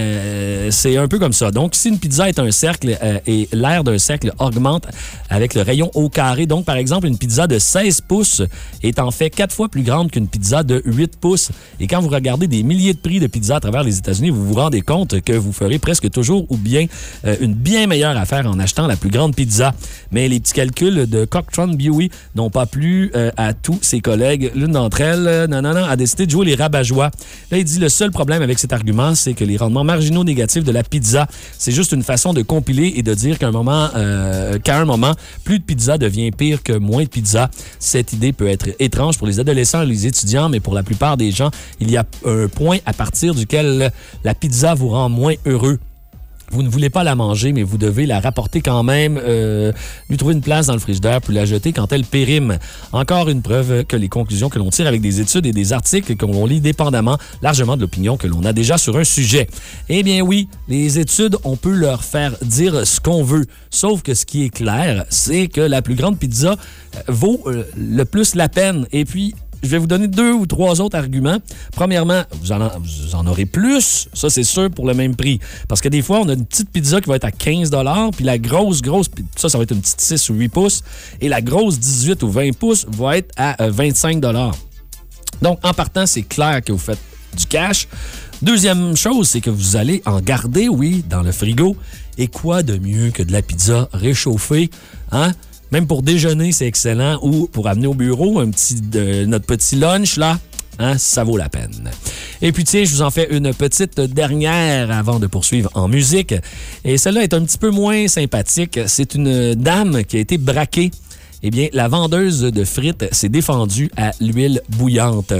Speaker 5: Euh, c'est un peu comme ça. Donc, si une pizza est un cercle euh, et l'aire d'un cercle augmente avec le rayon au carré, donc, par exemple, une pizza de seize pouces est en fait quatre fois plus grande qu'une pizza de huit pouces. Et quand vous regardez des milliers de prix de pizza à travers les États-Unis, vous vous rendez compte que vous ferez presque toujours ou bien euh, une bien meilleure affaire en achetant la plus grande pizza. Mais les petits calculs de Cochrane Buey n'ont pas plu euh, à tous ses collègues. L'une d'entre elles, euh, non, non, non, a décidé de jouer les rabat-joie. Là, il dit le seul problème avec cet argument, c'est que les rendements marginaux négatifs de la pizza, c'est juste une façon de compiler et de dire qu'à un moment, euh, qu'à un moment, plus de pizza devient pire que moins de pizza. Cette idée peut être étrange pour les adolescents et les étudiants, mais pour la plupart des gens, il y a un point à partir duquel la pizza vous rend moins heureux. Vous ne voulez pas la manger, mais vous devez la rapporter quand même, euh, lui trouver une place dans le frigidaire puis la jeter quand elle périme. Encore une preuve que les conclusions que l'on tire avec des études et des articles que l'on lit dépendamment largement de l'opinion que l'on a déjà sur un sujet. Eh bien oui, les études, on peut leur faire dire ce qu'on veut. Sauf que ce qui est clair, c'est que la plus grande pizza vaut euh, le plus la peine. Et puis, je vais vous donner deux ou trois autres arguments. Premièrement, vous en, vous en aurez plus, ça c'est sûr, pour le même prix. Parce que des fois, on a une petite pizza qui va être à quinze dollars, puis la grosse, grosse, ça, ça va être une petite six ou huit pouces, et la grosse dix-huit ou vingt pouces va être à vingt-cinq dollars. Donc, en partant, c'est clair que vous faites du cash. Deuxième chose, c'est que vous allez en garder, oui, dans le frigo. Et quoi de mieux que de la pizza réchauffée, hein? Même pour déjeuner, c'est excellent. Ou pour amener au bureau un petit, euh, notre petit lunch, là, hein, ça vaut la peine. Et puis, tiens, je vous en fais une petite dernière avant de poursuivre en musique. Et celle-là est un petit peu moins sympathique. C'est une dame qui a été braquée. Eh bien, la vendeuse de frites s'est défendue à l'huile bouillante.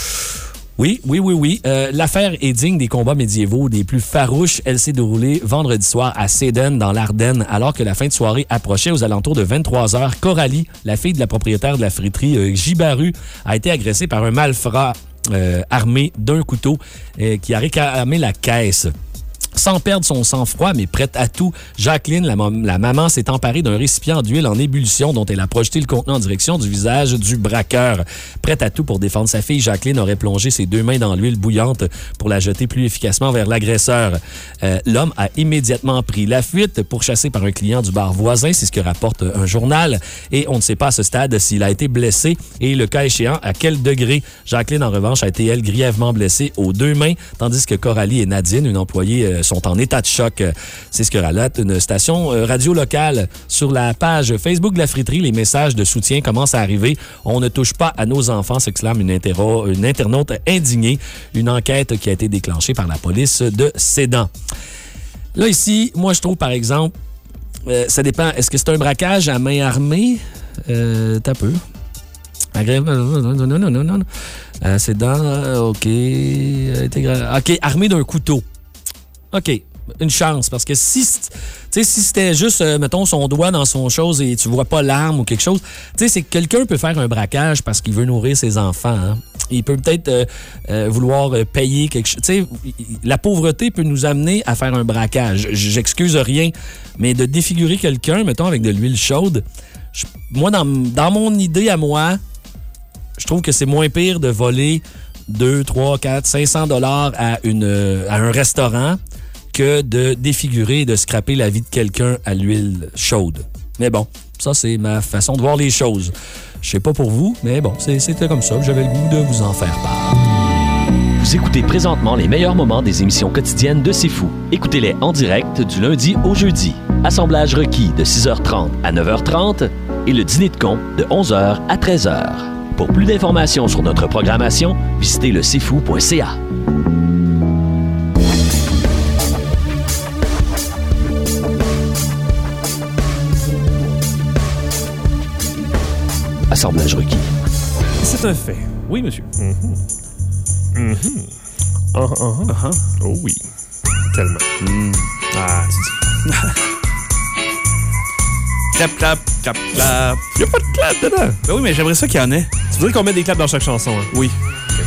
Speaker 5: Oui, oui, oui, oui. Euh, l'affaire est digne des combats médiévaux des plus farouches. Elle s'est déroulée vendredi soir à Sedan, dans l'Ardenne, alors que la fin de soirée approchait aux alentours de vingt-trois heures. Coralie, la fille de la propriétaire de la friterie euh, Gibaru, a été agressée par un malfrat euh, armé d'un couteau euh, qui a réclamé la caisse. Sans perdre son sang-froid, mais prête à tout, Jacqueline, la, la maman, s'est emparée d'un récipient d'huile en ébullition dont elle a projeté le contenu en direction du visage du braqueur. Prête à tout pour défendre sa fille, Jacqueline aurait plongé ses deux mains dans l'huile bouillante pour la jeter plus efficacement vers l'agresseur. Euh, l'homme a immédiatement pris la fuite, pourchassé par un client du bar voisin, c'est ce que rapporte un journal. Et on ne sait pas à ce stade s'il a été blessé et, le cas échéant, à quel degré. Jacqueline, en revanche, a été, elle, grièvement blessée aux deux mains, tandis que Coralie et Nadine, une employée euh, sont en état de choc. C'est ce que relate une station radio locale. Sur la page Facebook de la friterie, les messages de soutien commencent à arriver. On ne touche pas à nos enfants, s'exclame une, interro- une internaute indignée. Une enquête qui a été déclenchée par la police de Sedan. Là, ici, moi, je trouve, par exemple, euh, ça dépend. Est-ce que c'est un braquage à main armée? Euh, t'as peu. Agré... Non, non, non, non, non. Euh, c'est dans... OK. OK, armé d'un couteau. OK. Une chance, parce que si, si c'était juste, euh, mettons, son doigt dans son chose et tu vois pas l'arme ou quelque chose, tu sais, c'est que quelqu'un peut faire un braquage parce qu'il veut nourrir ses enfants. Hein. Il peut peut-être euh, euh, vouloir payer quelque chose. Tu sais, la pauvreté peut nous amener à faire un braquage. J'excuse rien, mais de défigurer quelqu'un, mettons, avec de l'huile chaude, je, moi, dans, dans mon idée à moi, je trouve que c'est moins pire de voler deux, trois, quatre, cinq cents dollars à, une, à un restaurant que de défigurer et de scraper la vie de quelqu'un à l'huile chaude. Mais bon, ça, c'est ma façon de voir les choses. Je sais pas pour vous, mais bon, c'était comme ça. J'avais le goût de vous en faire part.
Speaker 1: Vous écoutez présentement les meilleurs moments des émissions quotidiennes de C'est Fou. Écoutez-les en direct du lundi au jeudi. Assemblage requis de six heures trente à neuf heures trente et le dîner de con de onze heures à treize heures. Pour plus d'informations sur notre programmation, visitez le c'est fou point c a. Assemblage requis.
Speaker 3: C'est un fait.
Speaker 4: Oui, monsieur.
Speaker 3: Mm-hmm. Mm-hmm. Uh-huh. Uh-huh. Oh oui. Tellement.
Speaker 4: Mm.
Speaker 3: Ah, tu dis.
Speaker 4: Clap, clap, clap, clap.
Speaker 3: Il n'y a pas de clap dedans.
Speaker 4: Ben oui, mais j'aimerais ça qu'il y en ait.
Speaker 3: Tu voudrais qu'on mette des claps dans chaque chanson, hein?
Speaker 4: Oui. Okay.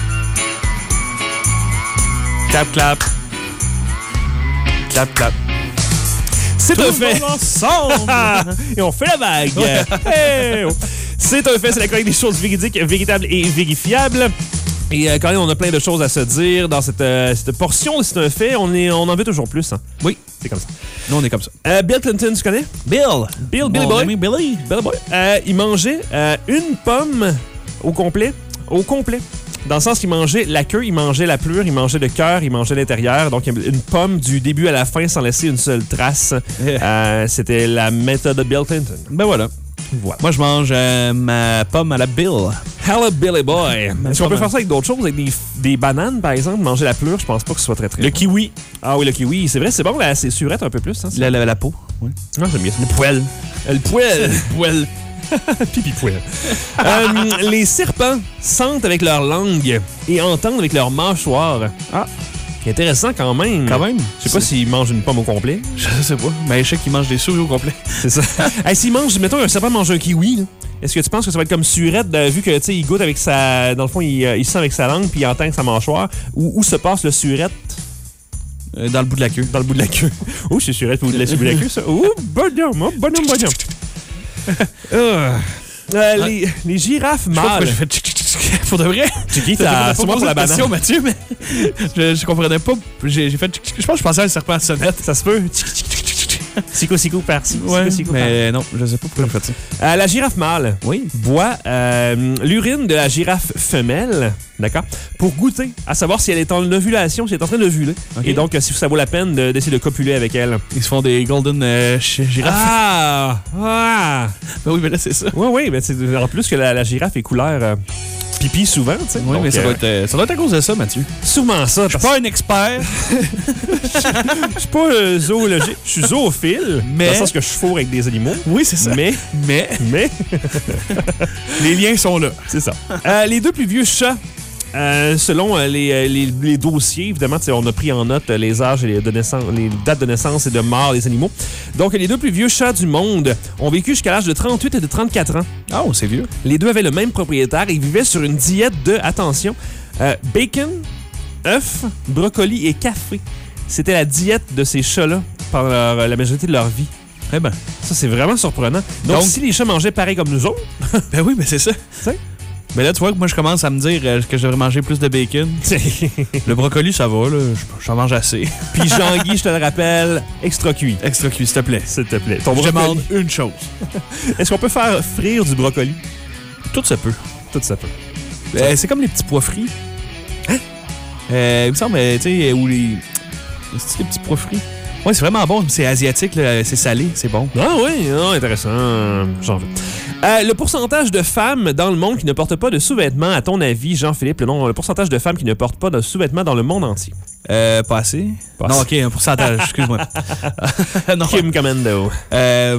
Speaker 4: Clap, clap. Clap, clap.
Speaker 3: C'est
Speaker 4: Tout
Speaker 3: un
Speaker 4: le
Speaker 3: fait.
Speaker 4: monde ensemble.
Speaker 3: Et on fait la vague. Hey, oh. C'est un fait, c'est la chronique des choses véridiques, véritables et vérifiables. Et euh, quand même, on a plein de choses à se dire dans cette, euh, cette portion. C'est un fait, on, est, on en veut toujours plus. Hein.
Speaker 4: Oui.
Speaker 3: C'est comme ça.
Speaker 4: Nous, on est comme ça.
Speaker 3: Euh, Bill Clinton, tu connais?
Speaker 4: Bill.
Speaker 3: Bill, Billy
Speaker 4: Mon
Speaker 3: Boy.
Speaker 4: ami Billy.
Speaker 3: Billy Boy. Euh, il mangeait euh, une pomme au complet. Au complet. Dans le sens qu'il mangeait la queue, il mangeait la pleure, il mangeait le cœur, il mangeait l'intérieur. Donc, une pomme du début à la fin sans laisser une seule trace. Euh, c'était la méthode de Bill Clinton.
Speaker 4: Ben voilà.
Speaker 3: Voilà.
Speaker 4: Moi, je mange euh, ma pomme à la Bill.
Speaker 3: Hello, Billy Boy. Est-ce qu'on peut
Speaker 4: mal.
Speaker 3: faire ça avec d'autres choses? Avec des, des bananes, par exemple? Manger la pleure, je pense pas que ce soit très, très
Speaker 4: Le
Speaker 3: bon.
Speaker 4: kiwi.
Speaker 3: Ah oui, le kiwi. C'est vrai, c'est bon, là, c'est surette un peu plus. Hein,
Speaker 4: La, la, la peau. Oui.
Speaker 3: non, j'aime bien ça.
Speaker 4: Le poêle.
Speaker 3: Le poêle.
Speaker 4: Le poêle.
Speaker 3: Pipi poêle. euh, les serpents sentent avec leur langue et entendent avec leur mâchoire. Ah, c'est intéressant quand même.
Speaker 4: Quand même.
Speaker 3: Je sais pas s'ils mangent une pomme au complet.
Speaker 4: Je sais pas. Mais je sais qu'il mange des souris au complet.
Speaker 3: C'est ça. Hey, s'ils mangent, mettons, un serpent mange un kiwi, là, est-ce que tu penses que ça va être comme surette, de, vu que, tu sais, il goûte avec sa... Dans le fond, il, euh, il sent avec sa langue, puis il entend avec sa mâchoire. Où, où se passe le surette?
Speaker 4: Euh, dans le bout de la queue.
Speaker 3: Dans le bout de la queue. Oh, c'est surette pour le bout de la queue, ça. Oh, bonhomme, oh, bonhomme, bonhomme. euh, euh, les, les girafes
Speaker 4: Je sais pas pourquoi
Speaker 3: mâles.
Speaker 4: j'ai fait tchic, tchic, tchic. Pour de vrai.
Speaker 3: C'est qui
Speaker 4: T'as
Speaker 3: ta
Speaker 4: pas
Speaker 3: sûrement pour la banane?
Speaker 4: question, Mathieu, mais je, je comprenais pas. J'ai j'ai fait tchic, tchic. Je pense que je pensais à un serpent à sonnette.
Speaker 3: Ça se peut. Sico, sico, par-ci.
Speaker 4: Ouais,
Speaker 3: sico, sico,
Speaker 4: mais non, je sais pas pourquoi j'ai fait ça.
Speaker 3: par- Euh, la girafe mâle
Speaker 4: Oui.
Speaker 3: boit euh, l'urine de la girafe femelle, d'accord, pour goûter, à savoir si elle est en ovulation, si elle est en train d'ovuler.
Speaker 4: Ok.
Speaker 3: Et donc, euh, si ça vaut la peine de- d'essayer de copuler avec elle.
Speaker 4: Ils se font des golden euh, ch- girafes.
Speaker 3: Ah! Ah!
Speaker 4: Ben oui, mais là, c'est ça.
Speaker 3: Oui, oui, mais c'est en plus que la, la girafe est couleur euh, pipi souvent, tu sais.
Speaker 4: Oui,
Speaker 3: Donc,
Speaker 4: mais ça,
Speaker 3: euh,
Speaker 4: doit être, euh, ça doit être à cause de ça, Mathieu.
Speaker 3: sûrement ça.
Speaker 4: Je suis pas un expert,
Speaker 3: Je suis pas euh, zoologique, je suis zoophile,
Speaker 4: Mais-
Speaker 3: dans le sens que je fourre avec des animaux.
Speaker 4: oui, c'est ça.
Speaker 3: Mais,
Speaker 4: Mais
Speaker 3: mais,
Speaker 4: les liens sont là.
Speaker 3: c'est ça. Euh, les deux plus vieux chats, euh, selon euh, les, euh, les, les dossiers, évidemment, tu sais, on a pris en note euh, les âges et les, de naissance, les dates de naissance et de mort des animaux. Donc, les deux plus vieux chats du monde ont vécu jusqu'à l'âge de trente-huit et de trente-quatre ans.
Speaker 4: Oh, c'est vieux.
Speaker 3: Les deux avaient le même propriétaire et ils vivaient sur une diète de, attention, euh, bacon, œufs, brocoli et café. C'était la diète de ces chats-là pendant leur- la majorité de leur vie.
Speaker 4: Eh ben.
Speaker 3: Ça, c'est vraiment surprenant. Donc,
Speaker 4: Donc-
Speaker 3: si les chats mangeaient pareil comme nous autres,
Speaker 4: Ben oui, mais c'est ça.
Speaker 3: sais.
Speaker 4: Mais là, tu vois que moi, je commence à me dire euh, que je devrais manger plus de bacon. Le brocoli, ça va, là. Je- J'en mange assez.
Speaker 3: puis Jean-Guy, je te le rappelle, extra cuit.
Speaker 4: Extra cuit, s'il te plaît.
Speaker 3: S'il te plaît. Ton
Speaker 4: Je
Speaker 3: brocoli.
Speaker 4: demande une chose.
Speaker 3: Est-ce qu'on peut faire frire du brocoli?
Speaker 4: Tout se peut.
Speaker 3: Tout ça peut.
Speaker 4: Euh, c'est comme les petits pois frits. Hein? Euh, il me semble, euh, tu sais, où les... C'est des petits pois frits. Ouais, c'est vraiment bon. C'est asiatique, là. C'est salé, c'est bon.
Speaker 3: Ah oui, ah, intéressant. J'en veux. Euh, le pourcentage de femmes dans le monde qui ne portent pas de sous-vêtements, à ton avis, Jean-Philippe, le, nom, le pourcentage de femmes qui ne portent pas de sous-vêtements dans le monde entier?
Speaker 4: Euh, pas assez?
Speaker 3: Pas
Speaker 4: non,
Speaker 3: assez.
Speaker 4: OK, un pourcentage, excuse-moi. non.
Speaker 3: Kim Commando.
Speaker 4: Euh,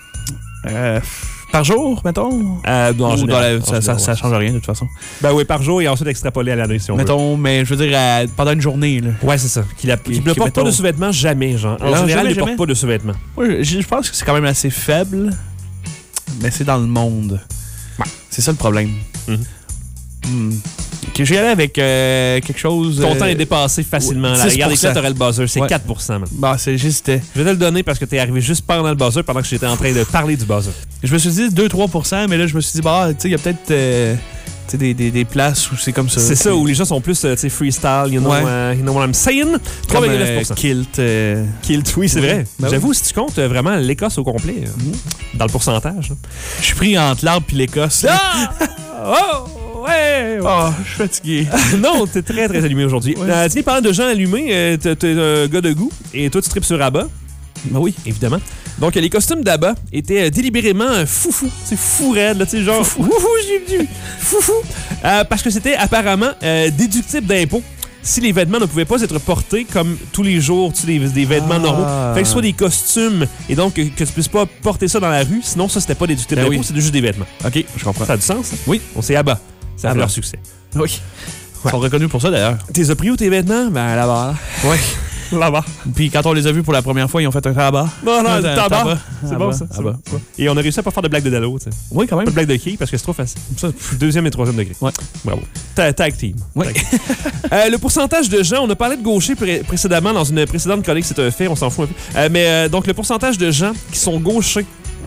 Speaker 4: euh, par jour, mettons?
Speaker 3: Euh, non, en
Speaker 4: Ou
Speaker 3: général,
Speaker 4: dans la-
Speaker 3: en
Speaker 4: ça, ça,
Speaker 3: général,
Speaker 4: ça
Speaker 3: ouais.
Speaker 4: change rien, de toute façon.
Speaker 3: Ben oui, par jour et ensuite extrapoler à l'année, si on
Speaker 4: Mettons, mais je veux dire, à- pendant une journée, là.
Speaker 3: veut. Ouais, c'est ça. Qui, la, qui,
Speaker 4: Qui-
Speaker 3: ne
Speaker 4: qui,
Speaker 3: porte pas
Speaker 4: mettons-
Speaker 3: de sous-vêtements jamais, genre. En
Speaker 4: Non,
Speaker 3: général,
Speaker 4: jamais,
Speaker 3: ne porte
Speaker 4: jamais.
Speaker 3: pas de sous-vêtements.
Speaker 4: Ouais, je, je pense que c'est quand même assez faible, mais c'est dans le monde. C'est ça le problème.
Speaker 3: Mhm.
Speaker 4: Hmm. Ok, je vais aller avec euh, quelque chose...
Speaker 3: Ton
Speaker 4: euh,
Speaker 3: temps est dépassé facilement. Là.
Speaker 4: six pour cent.
Speaker 3: Regarde, ici, t'aurais le buzzer. C'est
Speaker 4: Ouais.
Speaker 3: quatre pour cent, man.
Speaker 4: Bah, c'est juste... euh,
Speaker 3: Je vais te le donner parce que t'es arrivé juste pendant le buzzer pendant que j'étais en train de parler du buzzer.
Speaker 4: Je me suis dit deux à trois pour cent, mais là, je me suis dit, bah, tu sais, il y a peut-être euh, tu sais, des, des, des places où c'est comme ça.
Speaker 3: C'est ça, où les gens sont plus, euh, tu sais, freestyle, you know,
Speaker 4: Ouais.
Speaker 3: uh, you know what I'm saying? trois
Speaker 4: Comme
Speaker 3: virgule neuf
Speaker 4: euh,
Speaker 3: pour cent.
Speaker 4: kilt. euh,
Speaker 3: Kilt, oui, c'est
Speaker 4: Oui.
Speaker 3: vrai.
Speaker 4: Ben
Speaker 3: J'avoue, si tu comptes euh, vraiment l'Écosse au complet, euh, dans le pourcentage. là.
Speaker 4: Je suis pris entre l'arbre puis l'Écosse. là.
Speaker 3: Ah! Oh! Ouais!
Speaker 4: Oh, je suis fatigué.
Speaker 3: Non, t'es très, très allumé aujourd'hui.
Speaker 4: Ouais.
Speaker 3: Euh, tiens, parlant de gens allumés, euh, t'es t'es un gars de goût et toi, tu tripes sur Abba.
Speaker 4: Ben oui.
Speaker 3: Évidemment. Donc, les costumes d'Abba étaient euh, délibérément euh, foufou. C'est fou raide, là, tu sais, genre. Foufou, j'ai vu. Foufou. Euh, parce que c'était apparemment euh, déductible d'impôts si les vêtements ne pouvaient pas être portés comme tous les jours, tu sais, des, des vêtements
Speaker 4: Ah.
Speaker 3: normaux. Fait que ce soit des costumes et donc que, que tu puisses pas porter ça dans la rue, sinon ça, c'était pas déductible
Speaker 4: Ben
Speaker 3: d'impôts,
Speaker 4: oui.
Speaker 3: c'était juste des vêtements.
Speaker 4: OK, je comprends.
Speaker 3: Ça a du sens, hein?
Speaker 4: Oui.
Speaker 3: On sait Abba. Ça a fait
Speaker 4: Abba.
Speaker 3: leur succès.
Speaker 4: Oui. Ils sont reconnus pour ça, d'ailleurs.
Speaker 3: T'es pris où tes vêtements? Ben là-bas.
Speaker 4: Oui.
Speaker 3: Là-bas.
Speaker 4: Puis quand on les a vus pour la première fois, ils ont fait un tabac.
Speaker 3: Non, non,
Speaker 4: Un
Speaker 3: le tabac.
Speaker 4: tabac.
Speaker 3: C'est
Speaker 4: Ah
Speaker 3: bon,
Speaker 4: bah,
Speaker 3: ça.
Speaker 4: ah
Speaker 3: c'est
Speaker 4: bah.
Speaker 3: bon. Et on a réussi à pas faire de blague de Dallo, tu sais.
Speaker 4: Oui, quand
Speaker 3: Pas
Speaker 4: même.
Speaker 3: de blague de qui parce que c'est trop facile.
Speaker 4: Ça,
Speaker 3: Deuxième et troisième degré.
Speaker 4: Ouais.
Speaker 3: Bravo. Ta- Tag team.
Speaker 4: Ouais.
Speaker 3: Tag team. Euh, le pourcentage de gens, on a parlé de gauchers pré- précédemment dans une précédente chronique, c'est un fait, on s'en fout un peu. Euh, mais euh, donc, le pourcentage de gens qui sont gauchers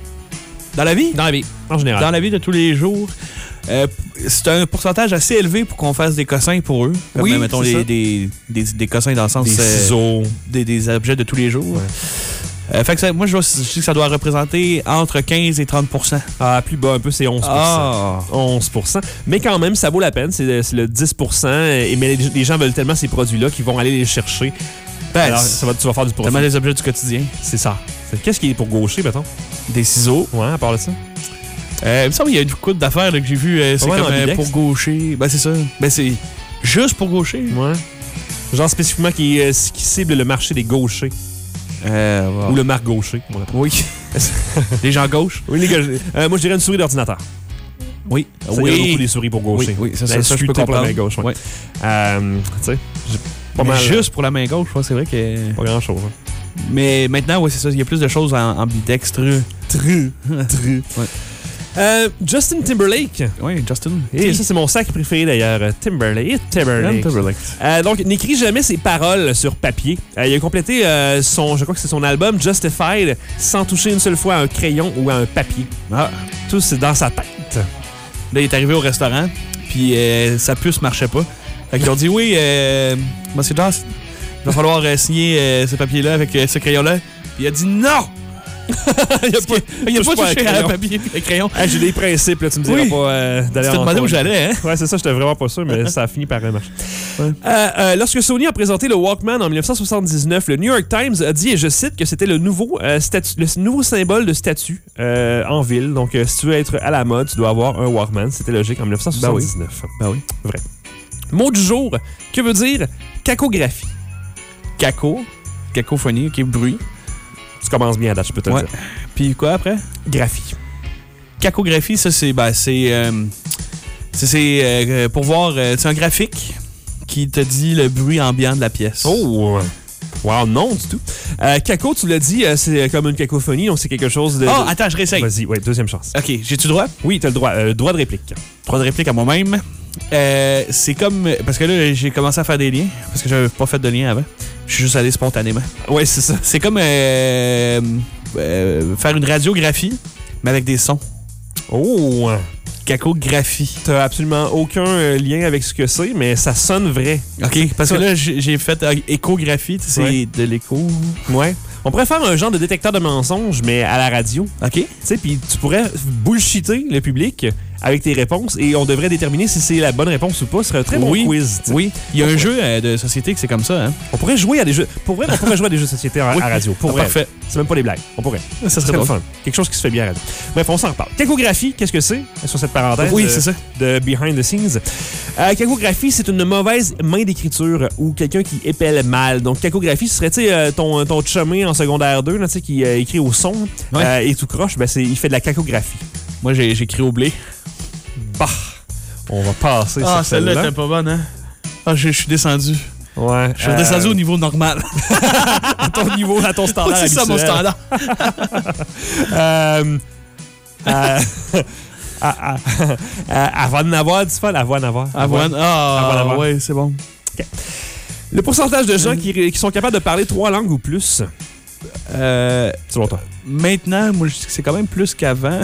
Speaker 4: Dans la vie?
Speaker 3: dans la vie, en général.
Speaker 4: Dans la vie de tous les jours. Euh, c'est un pourcentage assez élevé pour qu'on fasse des cossins pour eux. Comme,
Speaker 3: Oui,
Speaker 4: mettons,
Speaker 3: c'est
Speaker 4: les-
Speaker 3: ça.
Speaker 4: des, des, des cossins dans le sens...
Speaker 3: Des
Speaker 4: euh,
Speaker 3: ciseaux.
Speaker 4: des, des objets de tous les jours. Euh, fait que ça- moi, je, vois- je dis que ça doit représenter entre quinze et trente pour cent.
Speaker 3: Ah, plus bas un peu, c'est onze pour cent.
Speaker 4: Ah!
Speaker 3: onze pour cent. Mais quand même, ça vaut la peine. C'est le, c'est le dix pour cent. Et, mais les, les gens veulent tellement ces produits-là qu'ils vont aller les chercher.
Speaker 4: Ben,
Speaker 3: Alors,
Speaker 4: c'est
Speaker 3: ça va, tu vas faire du profit.
Speaker 4: tellement des objets du quotidien.
Speaker 3: C'est ça. C'est- Qu'est-ce qui est pour gaucher, mettons?
Speaker 4: Des ciseaux.
Speaker 3: Ouais, à part de ça.
Speaker 4: Euh, il me semble qu'il y a une couple d'affaires là, que j'ai vu. euh, c'est
Speaker 3: Ouais,
Speaker 4: comme
Speaker 3: dans
Speaker 4: euh,
Speaker 3: Bidex.
Speaker 4: pour gaucher. Ben, c'est ça. Ben, c'est juste pour gaucher.
Speaker 3: Ouais. Genre spécifiquement qui, euh, qui cible le marché des gauchers.
Speaker 4: Euh,
Speaker 3: Ou le marque gaucher. on l'appelle.
Speaker 4: Oui. Les gens gauches.
Speaker 3: Oui, les gars. euh, moi, je dirais une souris d'ordinateur.
Speaker 4: Oui.
Speaker 3: Ça, Il y a beaucoup des souris pour gaucher.
Speaker 4: Oui, oui, ça,
Speaker 3: La
Speaker 4: ça, ça, je peux
Speaker 3: sculptée pour la
Speaker 4: comprendre.
Speaker 3: main gauche. Ouais.
Speaker 4: Ouais.
Speaker 3: Euh, tu sais, j'ai pas
Speaker 4: Mais
Speaker 3: mal.
Speaker 4: juste pour la main gauche, je pense que c'est vrai que.
Speaker 3: Pas grand-chose. Hein.
Speaker 4: Mais maintenant, oui, c'est ça. Il y a plus de choses en, en bidextre.
Speaker 3: Tru. Tru.
Speaker 4: Ouais.
Speaker 3: Euh, Justin Timberlake.
Speaker 4: Oui, Justin.
Speaker 3: Et ça, c'est mon sac préféré d'ailleurs. euh, Timberlake. Timberlake.
Speaker 4: Timberlake.
Speaker 3: Euh, donc, n'écrit jamais ses paroles sur papier. Euh, il a complété euh, son, je crois que c'est son album Justified sans toucher une seule fois à un crayon ou à un papier.
Speaker 4: Ah.
Speaker 3: Tout c'est dans sa tête.
Speaker 4: Là, il est arrivé au restaurant, puis euh, sa puce marchait pas. Fait qu'ils ont dit, oui, euh, Monsieur Joss, il va falloir euh, signer euh, ce papier-là avec euh, ce crayon-là. Puis il a dit non!
Speaker 3: il a pas,
Speaker 4: Il a
Speaker 3: touche
Speaker 4: pas
Speaker 3: à un
Speaker 4: touché à
Speaker 3: crayon.
Speaker 4: un papier et un crayon.
Speaker 3: Hey, j'ai des principes, là, tu me diras
Speaker 4: Oui.
Speaker 3: pas euh, d'aller
Speaker 4: Tu te
Speaker 3: en
Speaker 4: demandais où
Speaker 3: toilette.
Speaker 4: j'allais, hein?
Speaker 3: Ouais, c'est ça, j'étais vraiment pas sûr, mais ça a fini par euh, marcher.
Speaker 4: Ouais.
Speaker 3: Euh, euh, lorsque Sony a présenté le Walkman en dix-neuf cent soixante-dix-neuf, le New York Times a dit, et je cite, que c'était le nouveau, euh, statut, le nouveau symbole de statut euh, en ville. Donc, euh, si tu veux être à la mode, tu dois avoir un Walkman. C'était logique en dix-neuf cent soixante-dix-neuf.
Speaker 4: Ben oui.
Speaker 3: Vrai. Mot du jour, que veut dire cacographie?
Speaker 4: Caco. Cacophonie, ok, bruit.
Speaker 3: Tu commences bien à date, je peux te
Speaker 4: Ouais.
Speaker 3: le dire.
Speaker 4: Puis quoi après?
Speaker 3: Graphie.
Speaker 4: Cacographie, ça, c'est ben, c'est euh, c'est- c'est, euh, pour voir. euh, c'est un graphique qui te dit le bruit ambiant de la pièce.
Speaker 3: Oh! Wow, non du tout. Euh, caco, tu l'as dit, euh, c'est comme une cacophonie, donc c'est quelque chose de...
Speaker 4: Oh,
Speaker 3: de-
Speaker 4: attends, je réessaye.
Speaker 3: Vas-y, ouais, deuxième chance.
Speaker 4: Ok, j'ai-tu droit?
Speaker 3: Oui, t'as le droit. Euh, droit de réplique.
Speaker 4: Trois de réplique à moi-même. Euh, c'est comme. Parce que là, j'ai commencé à faire des liens. Parce que j'avais pas fait de lien avant. Je suis juste allé spontanément.
Speaker 3: Ouais, c'est ça.
Speaker 4: C'est comme euh, euh, faire une radiographie, mais avec des sons.
Speaker 3: Oh!
Speaker 4: Cacographie.
Speaker 3: T'as absolument aucun euh, lien avec ce que c'est, mais ça sonne vrai.
Speaker 4: OK, parce que là, j'ai j'ai fait euh, échographie. tu sais, C'est
Speaker 3: Ouais.
Speaker 4: de l'écho.
Speaker 3: Ouais. On pourrait faire un genre de détecteur de mensonges, mais à la radio.
Speaker 4: OK.
Speaker 3: Tu sais, puis tu pourrais bullshiter le public avec tes réponses et on devrait déterminer si c'est la bonne réponse ou pas. Ce serait un très
Speaker 4: oui.
Speaker 3: bon quiz. T'sais.
Speaker 4: Oui, il y a un jeu euh, de société que c'est comme ça. Hein?
Speaker 3: On pourrait jouer à des jeux. Pour vrai, on pourrait jouer à des jeux de société en,
Speaker 4: oui.
Speaker 3: à radio. Pour
Speaker 4: ah,
Speaker 3: vrai.
Speaker 4: Parfait.
Speaker 3: C'est même pas des blagues. On pourrait.
Speaker 4: Ça serait
Speaker 3: le
Speaker 4: bon.
Speaker 3: fun. Quelque chose qui se fait bien à radio. Bref, on s'en reparle. Cacographie, qu'est-ce que c'est? Sur cette parenthèse
Speaker 4: oui,
Speaker 3: euh,
Speaker 4: c'est ça.
Speaker 3: de Behind the Scenes. Euh, cacographie, c'est une mauvaise main d'écriture ou quelqu'un qui épelle mal. Donc, cacographie, ce serait euh, ton, ton chumé en secondaire deux là, qui euh, écrit au son
Speaker 4: ouais.
Speaker 3: euh, et tout croche. Ben, c'est, il fait de la cacographie.
Speaker 4: Moi, j'ai, j'ai écrit au blé.
Speaker 3: Bah! On va passer
Speaker 4: Ah,
Speaker 3: sur
Speaker 4: celle-là
Speaker 3: celle-là.
Speaker 4: était pas bonne, hein? Ah, je suis descendu.
Speaker 3: Ouais.
Speaker 4: Je suis redescendu
Speaker 3: euh...
Speaker 4: au niveau normal.
Speaker 3: à ton niveau, à ton standard.
Speaker 4: Oui, c'est
Speaker 3: habituel.
Speaker 4: ça, mon standard.
Speaker 3: euh... euh... Ah, ah, ah, avant d'en avoir du fun, avant d'en avoir.
Speaker 4: Avoine. Ah, ouais, c'est bon.
Speaker 3: Okay. Le pourcentage de gens qui, qui sont capables de parler trois langues ou plus,
Speaker 4: euh,
Speaker 3: selon toi?
Speaker 4: Maintenant, moi, je dis que c'est quand même plus qu'avant.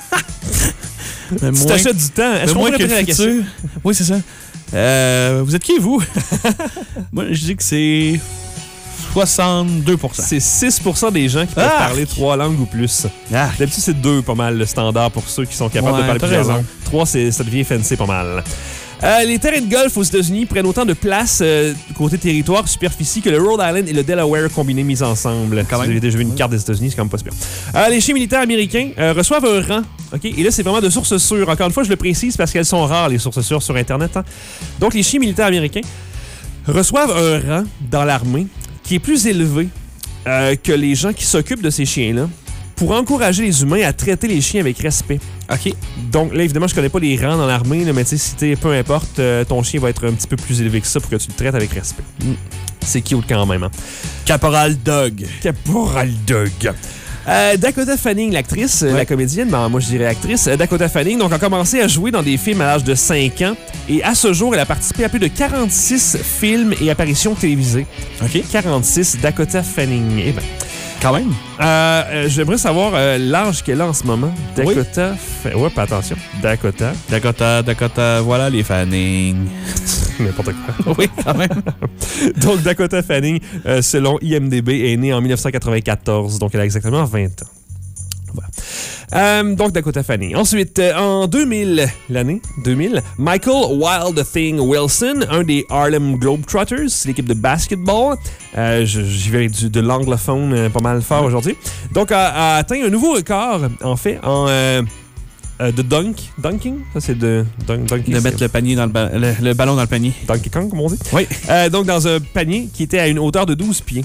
Speaker 3: Mais tu t'achètes du temps. Est-ce qu'on
Speaker 4: moins
Speaker 3: pourrait
Speaker 4: que
Speaker 3: poser la question?
Speaker 4: Oui, c'est ça. Euh, vous êtes qui, vous? Moi, je dis que c'est soixante-deux pour cent.
Speaker 3: C'est six pour cent des gens qui peuvent
Speaker 4: ah!
Speaker 3: parler trois langues ou plus.
Speaker 4: Ah!
Speaker 3: D'habitude, c'est deux pas mal le standard pour ceux qui sont capables
Speaker 4: ouais,
Speaker 3: de parler
Speaker 4: t'as
Speaker 3: plusieurs
Speaker 4: raison.
Speaker 3: langues. Trois, c'est, ça devient fancy pas mal. Euh, les terrains de golf aux États-Unis prennent autant de place euh, côté territoire, superficie, que le Rhode Island et le Delaware combinés mis ensemble.
Speaker 4: Quand même.
Speaker 3: J'ai déjà vu une carte des États-Unis, c'est quand même pas super. Euh, les chiens militaires américains euh, reçoivent un rang. Okay? Et là, c'est vraiment de sources sûres. Encore une fois, je le précise parce qu'elles sont rares, les sources sûres sur Internet. Hein? Donc, les chiens militaires américains reçoivent un rang dans l'armée qui est plus élevé euh, que les gens qui s'occupent de ces chiens-là pour encourager les humains à traiter les chiens avec respect.
Speaker 4: OK.
Speaker 3: Donc là, évidemment, je connais pas les rangs dans l'armée, là, mais tu sais, si t'es, peu importe, euh, ton chien va être un petit peu plus élevé que ça pour que tu le traites avec respect. Mm. C'est cute quand même. Hein?
Speaker 4: Caporal Doug.
Speaker 3: Caporal Doug. Euh, Dakota Fanning, l'actrice, ouais. la comédienne, ben, moi je dirais actrice, euh, Dakota Fanning, donc a commencé à jouer dans des films à l'âge de cinq ans et à ce jour, elle a participé à plus de quarante-six films et apparitions télévisées.
Speaker 4: OK.
Speaker 3: quarante-six, Dakota Fanning. Eh ben.
Speaker 4: Quand même.
Speaker 3: Euh, euh, j'aimerais savoir euh, l'âge qu'elle a en ce moment. Dakota. Oui. Fa... Ouais, pas attention. Dakota.
Speaker 4: Dakota, Dakota, voilà les Fanning.
Speaker 3: N'importe quoi.
Speaker 4: Oui, quand même.
Speaker 3: Donc, Dakota Fanning, euh, selon I M D B, est née en dix-neuf cent quatre-vingt-quatorze. Donc, elle a exactement vingt ans. Voilà. Euh, donc, Dakota Fanning. Ensuite, euh, en deux mille, l'année deux mille, Michael Wild Thing Wilson, un des Harlem Globetrotters, c'est l'équipe de basketball. Euh, j'y vais du, de l'anglophone euh, pas mal fort aujourd'hui. Donc, a, a atteint un nouveau record, en fait, en euh, euh, de dunk. Dunking? Ça, c'est de... Dunk, dunking,
Speaker 4: de mettre le, panier dans le, ba- le, le ballon dans le panier.
Speaker 3: Donkey Kong, comme on dit.
Speaker 4: Oui.
Speaker 3: Euh, donc, dans un panier qui était à une hauteur de douze pieds.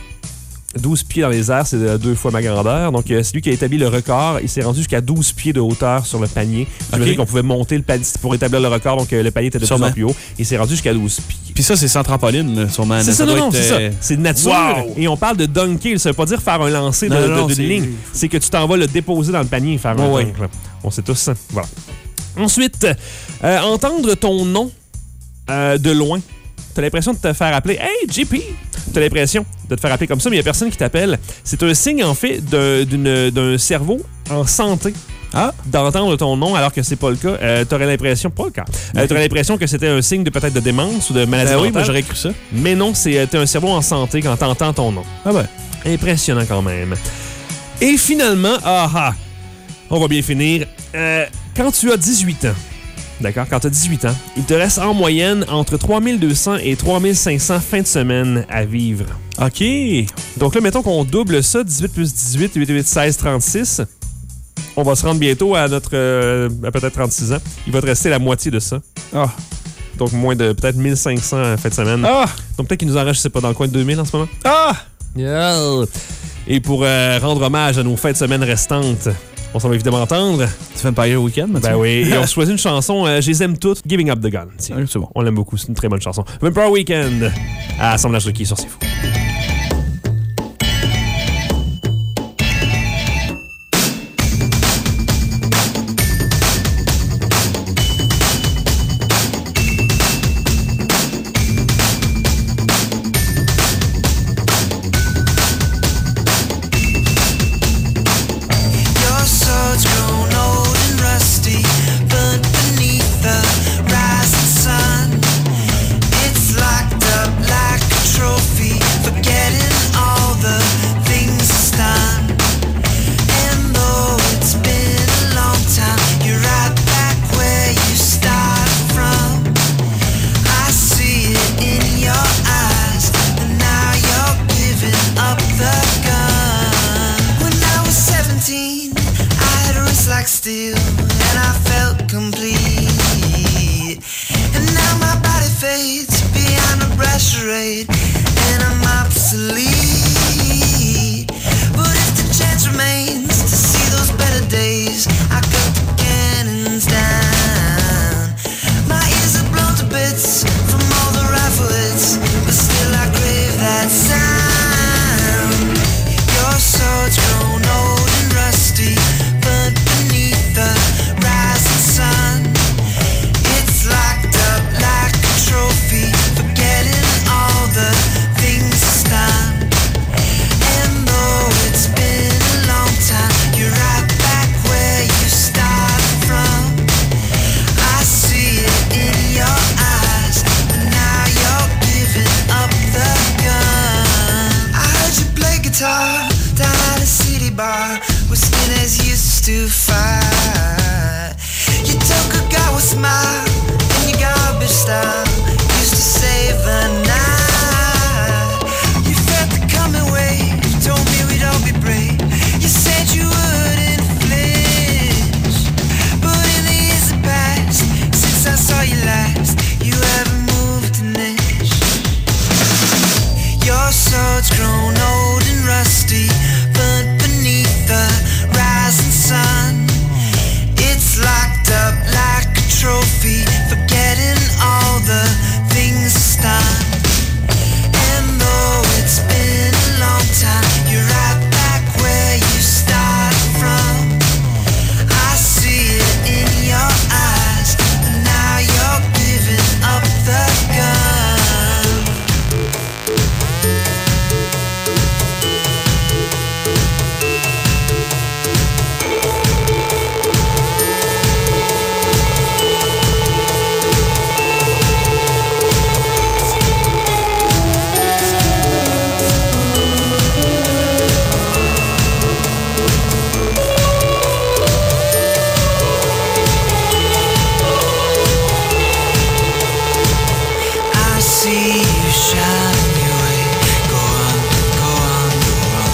Speaker 3: douze pieds dans les airs, c'est deux fois ma grandeur. Donc, euh, c'est lui qui a établi le record. Il s'est rendu jusqu'à douze pieds de hauteur sur le panier. Je veux dire qu'on pouvait monter le panier pour établir le record. Donc, euh, le panier était de
Speaker 4: sûrement.
Speaker 3: plus en plus haut. Il s'est rendu jusqu'à douze pieds.
Speaker 4: Puis ça, c'est sans trampoline, là, sûrement.
Speaker 3: C'est ça, non, non, c'est ça.
Speaker 4: Euh...
Speaker 3: C'est de nature.
Speaker 4: Wow.
Speaker 3: Et on parle de dunker. Ça veut pas dire faire un lancer de,
Speaker 4: non,
Speaker 3: de,
Speaker 4: non,
Speaker 3: d'une
Speaker 4: c'est...
Speaker 3: ligne. C'est que tu t'en vas le déposer dans le panier et faire oh, un
Speaker 4: oui.
Speaker 3: dunk. Là. On sait tous ça. Voilà. Ensuite, euh, entendre ton nom euh, de loin. T'as l'impression de te faire appeler « Hey, J P! » T'as l'impression de te faire appeler comme ça, mais il n'y a personne qui t'appelle. C'est un signe, en fait, de, d'une, d'un cerveau en santé. Ah, d'entendre ton nom alors que c'est pas le cas. Euh, t'aurais l'impression, pas le cas, euh, t'aurais l'impression que c'était un signe de peut-être de démence ou de maladie
Speaker 4: ben
Speaker 3: mentale.
Speaker 4: Oui, moi j'aurais cru ça.
Speaker 3: Mais non, c'est t'es un cerveau en santé quand t'entends ton nom.
Speaker 4: Ah ben.
Speaker 3: Impressionnant quand même. Et finalement, ah ah, on va bien finir. Euh, quand tu as dix-huit ans, d'accord, quand tu as dix-huit ans, il te reste en moyenne entre trois mille deux cents et trois mille cinq cents fins de semaine à vivre.
Speaker 4: OK.
Speaker 3: Donc là, mettons qu'on double ça, dix-huit plus dix-huit, huit, huit, seize, trente-six. On va se rendre bientôt à notre euh, à peut-être trente-six ans. Il va te rester la moitié de ça.
Speaker 4: Ah.
Speaker 3: Donc moins de peut-être mille cinq cents fins de semaine.
Speaker 4: Ah.
Speaker 3: Donc peut-être qu'il nous en reste, je sais pas, dans le coin de deux mille en ce moment.
Speaker 4: Ah.
Speaker 3: Yeah. Et pour euh, rendre hommage à nos fins de semaine restantes, on s'en va évidemment entendre.
Speaker 4: Tu fais Empire Weekend, Mathieu?
Speaker 3: Ben oui, et on choisit une chanson, euh, je les aime toutes, Giving Up the Gun. Tiens,
Speaker 4: oui, c'est bon.
Speaker 3: On l'aime beaucoup, c'est une très bonne chanson. Vampire Weekend à Assemblage Requis sur C'est Fou.
Speaker 2: Rising sun, it's locked up like a trophy. like steel, and I felt complete. And now my body fades behind a brasserade, and I'm obsolete. But if the chance remains to see those better days, I cut the cannons down. My ears are blown to bits from all the rifle hits, but still I crave that sound. Your sword's grown old and rusty, but beneath the rising sun, it's locked up like a trophy, forgetting all the things it's done. And though it's been a long time, you're right back where you started from. I see it in your eyes, and now you're giving up the gun. I heard you play guitar down at a city bar where skinheads used to fight. You took a guy with a smile and your garbage style used to save the night. You felt the coming wave, told me we'd all be brave. You said you wouldn't flinch, but in the years that passed since I saw you last, you haven't moved an inch. Your sword's grown old and rusty, but beneath the rising sun, it's locked up like a trophy, forgetting all the things it's done. And though it's been a long time, you're right back where you started from. I see it in your eyes, and now you're giving up the gun. I see you shining your way. Go on, go on, go on.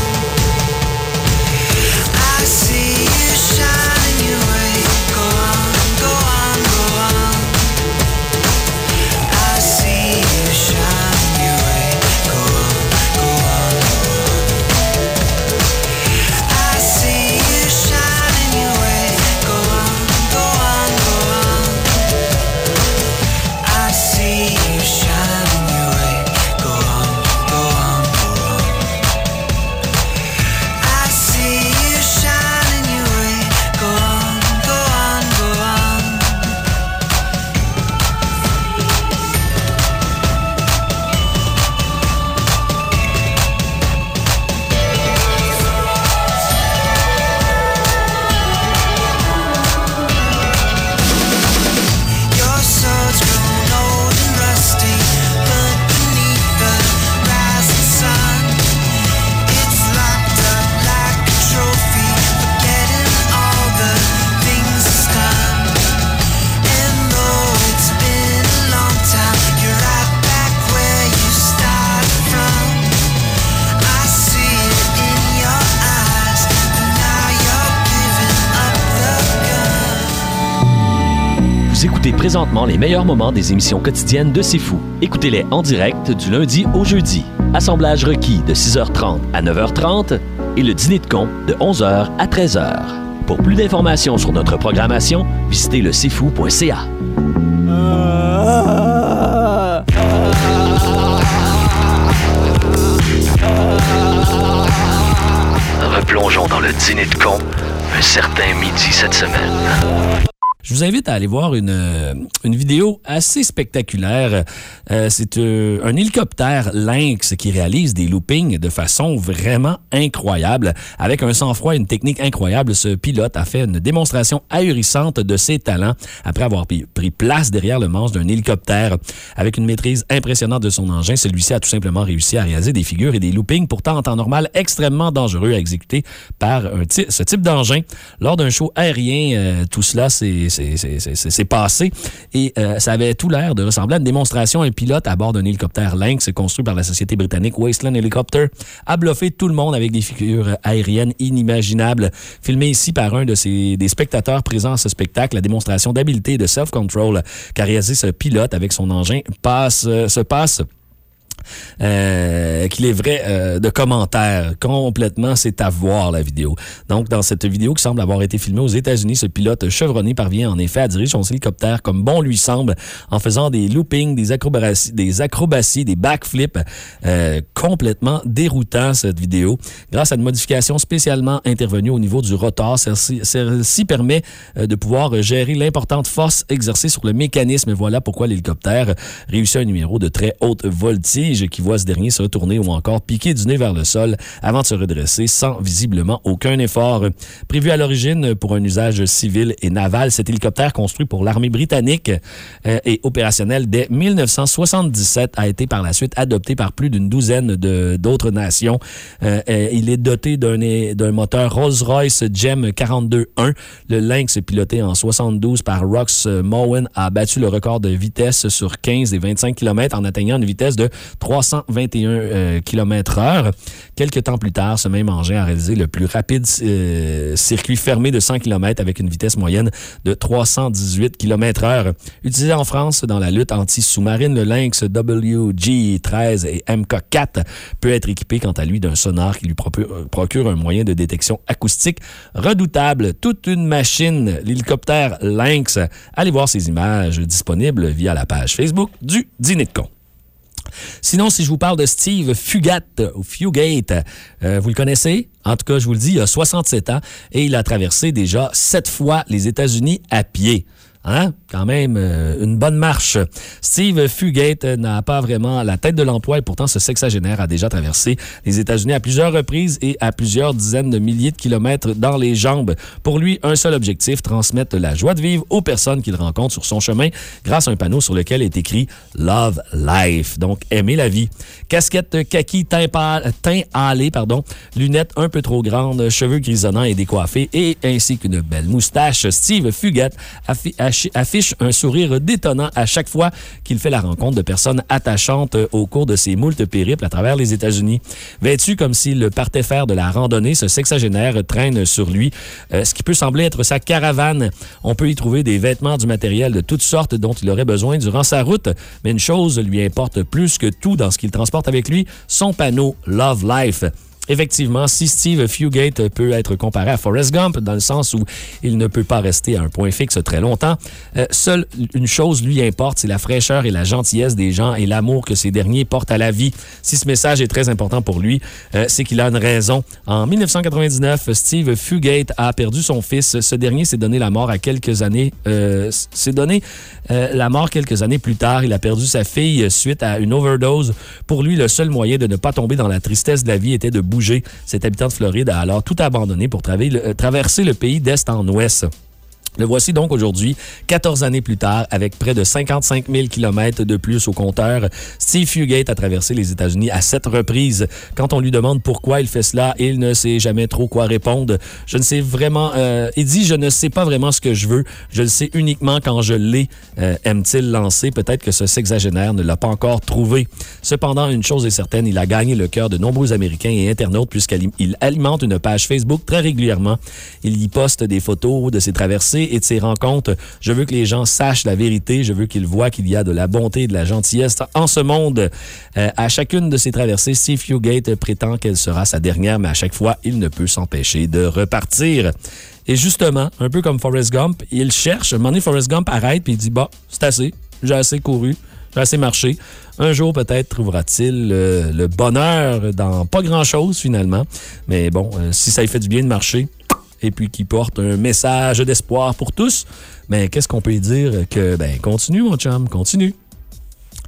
Speaker 2: I see you shining your way. Go on, go on, go on. I see you shining your way. Go on, go on, go on. I see you shining your way. Go on, go on, go on. I see you shining your way. Go on, go on, go on. I see you shining your way. Go on, go on, go on. Your sword's grown old and rusty, but beneath the rising sun, it's locked up like a trophy, forgetting all the things it's done. And though it's been a long time, you're right back where you started from. I see it in your eyes, and now you're giving up the gun.
Speaker 1: Vous écoutez présentement les meilleurs moments des émissions quotidiennes de C'est Fou. Écoutez-les en direct du lundi au jeudi. Assemblage requis de six heures trente à neuf heures trente et le dîner de con de onze heures à treize heures. Pour plus d'informations sur notre programmation, visitez le c'est fou point c a. Replongeons dans le dîner de con un certain midi cette semaine.
Speaker 5: Je vous invite à aller voir une, euh, une vidéo assez spectaculaire. Euh, c'est euh, un hélicoptère Lynx qui réalise des loopings de façon vraiment incroyable. Avec un sang-froid et une technique incroyable, ce pilote a fait une démonstration ahurissante de ses talents après avoir pris, pris place derrière le manche d'un hélicoptère. Avec une maîtrise impressionnante de son engin, celui-ci a tout simplement réussi à réaliser des figures et des loopings pourtant en temps normal extrêmement dangereux à exécuter par un ce type d'engin. Lors d'un show aérien, euh, tout cela s'est c'est passé. Et euh, ça avait tout l'air de ressembler à une démonstration. Un pilote à bord d'un hélicoptère Lynx construit par la société britannique Wasteland Helicopter a bluffé tout le monde avec des figures aériennes inimaginables. Filmé ici par un de ses, des spectateurs présents à ce spectacle, la démonstration d'habileté et de self-control qu'a réalisé ce pilote avec son engin passe, euh, se passe Euh, qu'il est vrai euh, de commentaires complètement, c'est à voir la vidéo. Donc, dans cette vidéo qui semble avoir été filmée aux États-Unis, ce pilote chevronné parvient en effet à diriger son hélicoptère comme bon lui semble en faisant des loopings, des acrobaties, des, acrobaties, des backflips euh, complètement déroutants, cette vidéo. Grâce à une modification spécialement intervenue au niveau du rotor, celle-ci, celle-ci permet euh, de pouvoir gérer l'importante force exercée sur le mécanisme. Voilà pourquoi l'hélicoptère réussit un numéro de très haute voltige qui voit ce dernier se retourner ou encore piquer du nez vers le sol avant de se redresser sans visiblement aucun effort. Prévu à l'origine pour un usage civil et naval, cet hélicoptère construit pour l'armée britannique euh, et opérationnel dès mille neuf cent soixante-dix-sept a été par la suite adopté par plus d'une douzaine de, d'autres nations. Euh, euh, il est doté d'un, d'un moteur Rolls-Royce Gem quarante-deux un. Le Lynx, piloté en soixante-douze par Rox Mowen, a battu le record de vitesse sur quinze et vingt-cinq kilomètres en atteignant une vitesse de trois cent vingt et un euh, kilomètres heure. Quelques temps plus tard, ce même engin a réalisé le plus rapide euh, circuit fermé de cent kilomètres avec une vitesse moyenne de trois cent dix-huit kilomètres heure. Utilisé en France dans la lutte anti-sous-marine, le Lynx W G treize et M K quatre peut être équipé quant à lui d'un sonar qui lui procure, procure un moyen de détection acoustique redoutable. Toute une machine, l'hélicoptère Lynx. Allez voir ces images disponibles via la page Facebook du Dîner de con. Sinon, si je vous parle de Steve Fugate, ou Fugate, euh, vous le connaissez? En tout cas, je vous le dis, il a soixante-sept ans et il a traversé déjà sept fois les États-Unis à pied. Hein? Quand même, euh, une bonne marche. Steve Fugate n'a pas vraiment la tête de l'emploi et pourtant ce sexagénaire a déjà traversé les États-Unis à plusieurs reprises et à plusieurs dizaines de milliers de kilomètres dans les jambes. Pour lui, un seul objectif, transmettre la joie de vivre aux personnes qu'il rencontre sur son chemin grâce à un panneau sur lequel est écrit « Love Life », donc « Aimer la vie ». Casquette kaki teint, pâle, teint hâlé, pardon, lunettes un peu trop grandes, cheveux grisonnants et décoiffés et ainsi qu'une belle moustache, Steve Fugate affi- affiche un sourire détonnant à chaque fois qu'il fait la rencontre de personnes attachantes au cours de ses moultes périples à travers les États-Unis. Vêtu comme s'il partait faire de la randonnée, ce sexagénaire traîne sur lui euh, ce qui peut sembler être sa caravane. On peut y trouver des vêtements, du matériel de toutes sortes dont il aurait besoin durant sa route, mais une chose lui importe plus que tout dans ce qu'il transporte avec lui, son panneau Love Life. Effectivement, si Steve Fugate peut être comparé à Forrest Gump dans le sens où il ne peut pas rester à un point fixe très longtemps, euh, seule une chose lui importe, c'est la fraîcheur et la gentillesse des gens et l'amour que ces derniers portent à la vie. Si ce message est très important pour lui, euh, c'est qu'il a une raison. En dix-neuf cent quatre-vingt-dix-neuf, Steve Fugate a perdu son fils. Ce dernier s'est donné la mort à quelques années. Euh, s'est donné euh, la mort quelques années plus tard. Il a perdu sa fille suite à une overdose. Pour lui, le seul moyen de ne pas tomber dans la tristesse de la vie était de bouger. Cet habitant de Floride a alors tout abandonné pour traver le, traverser le pays d'est en ouest. Le voici donc aujourd'hui, quatorze années plus tard, avec près de cinquante-cinq mille kilomètres de plus au compteur. Steve Fugate a traversé les États-Unis à sept reprises. Quand on lui demande pourquoi il fait cela, il ne sait jamais trop quoi répondre. Je ne sais vraiment... Euh, il dit « Je ne sais pas vraiment ce que je veux. Je le sais uniquement quand je l'ai. Euh, » aime-t-il lancer? Peut-être que ce sexagénaire ne l'a pas encore trouvé. Cependant, une chose est certaine, il a gagné le cœur de nombreux Américains et internautes puisqu'il alimente une page Facebook très régulièrement. Il y poste des photos de ses traversées et de ses rencontres. Je veux que les gens sachent la vérité. Je veux qu'ils voient qu'il y a de la bonté et de la gentillesse en ce monde. Euh, à chacune de ses traversées, Steve Fugate prétend qu'elle sera sa dernière, mais à chaque fois, il ne peut s'empêcher de repartir. Et justement, un peu comme Forrest Gump, il cherche. À un moment donné, Forrest Gump arrête et il dit « Bah, c'est assez. J'ai assez couru. J'ai assez marché. Un jour, peut-être, trouvera-t-il euh, le bonheur dans pas grand-chose, finalement. Mais bon, euh, si ça lui fait du bien de marcher... et puis qui porte un message d'espoir pour tous, mais qu'est-ce qu'on peut dire que, ben, continue, mon chum, continue.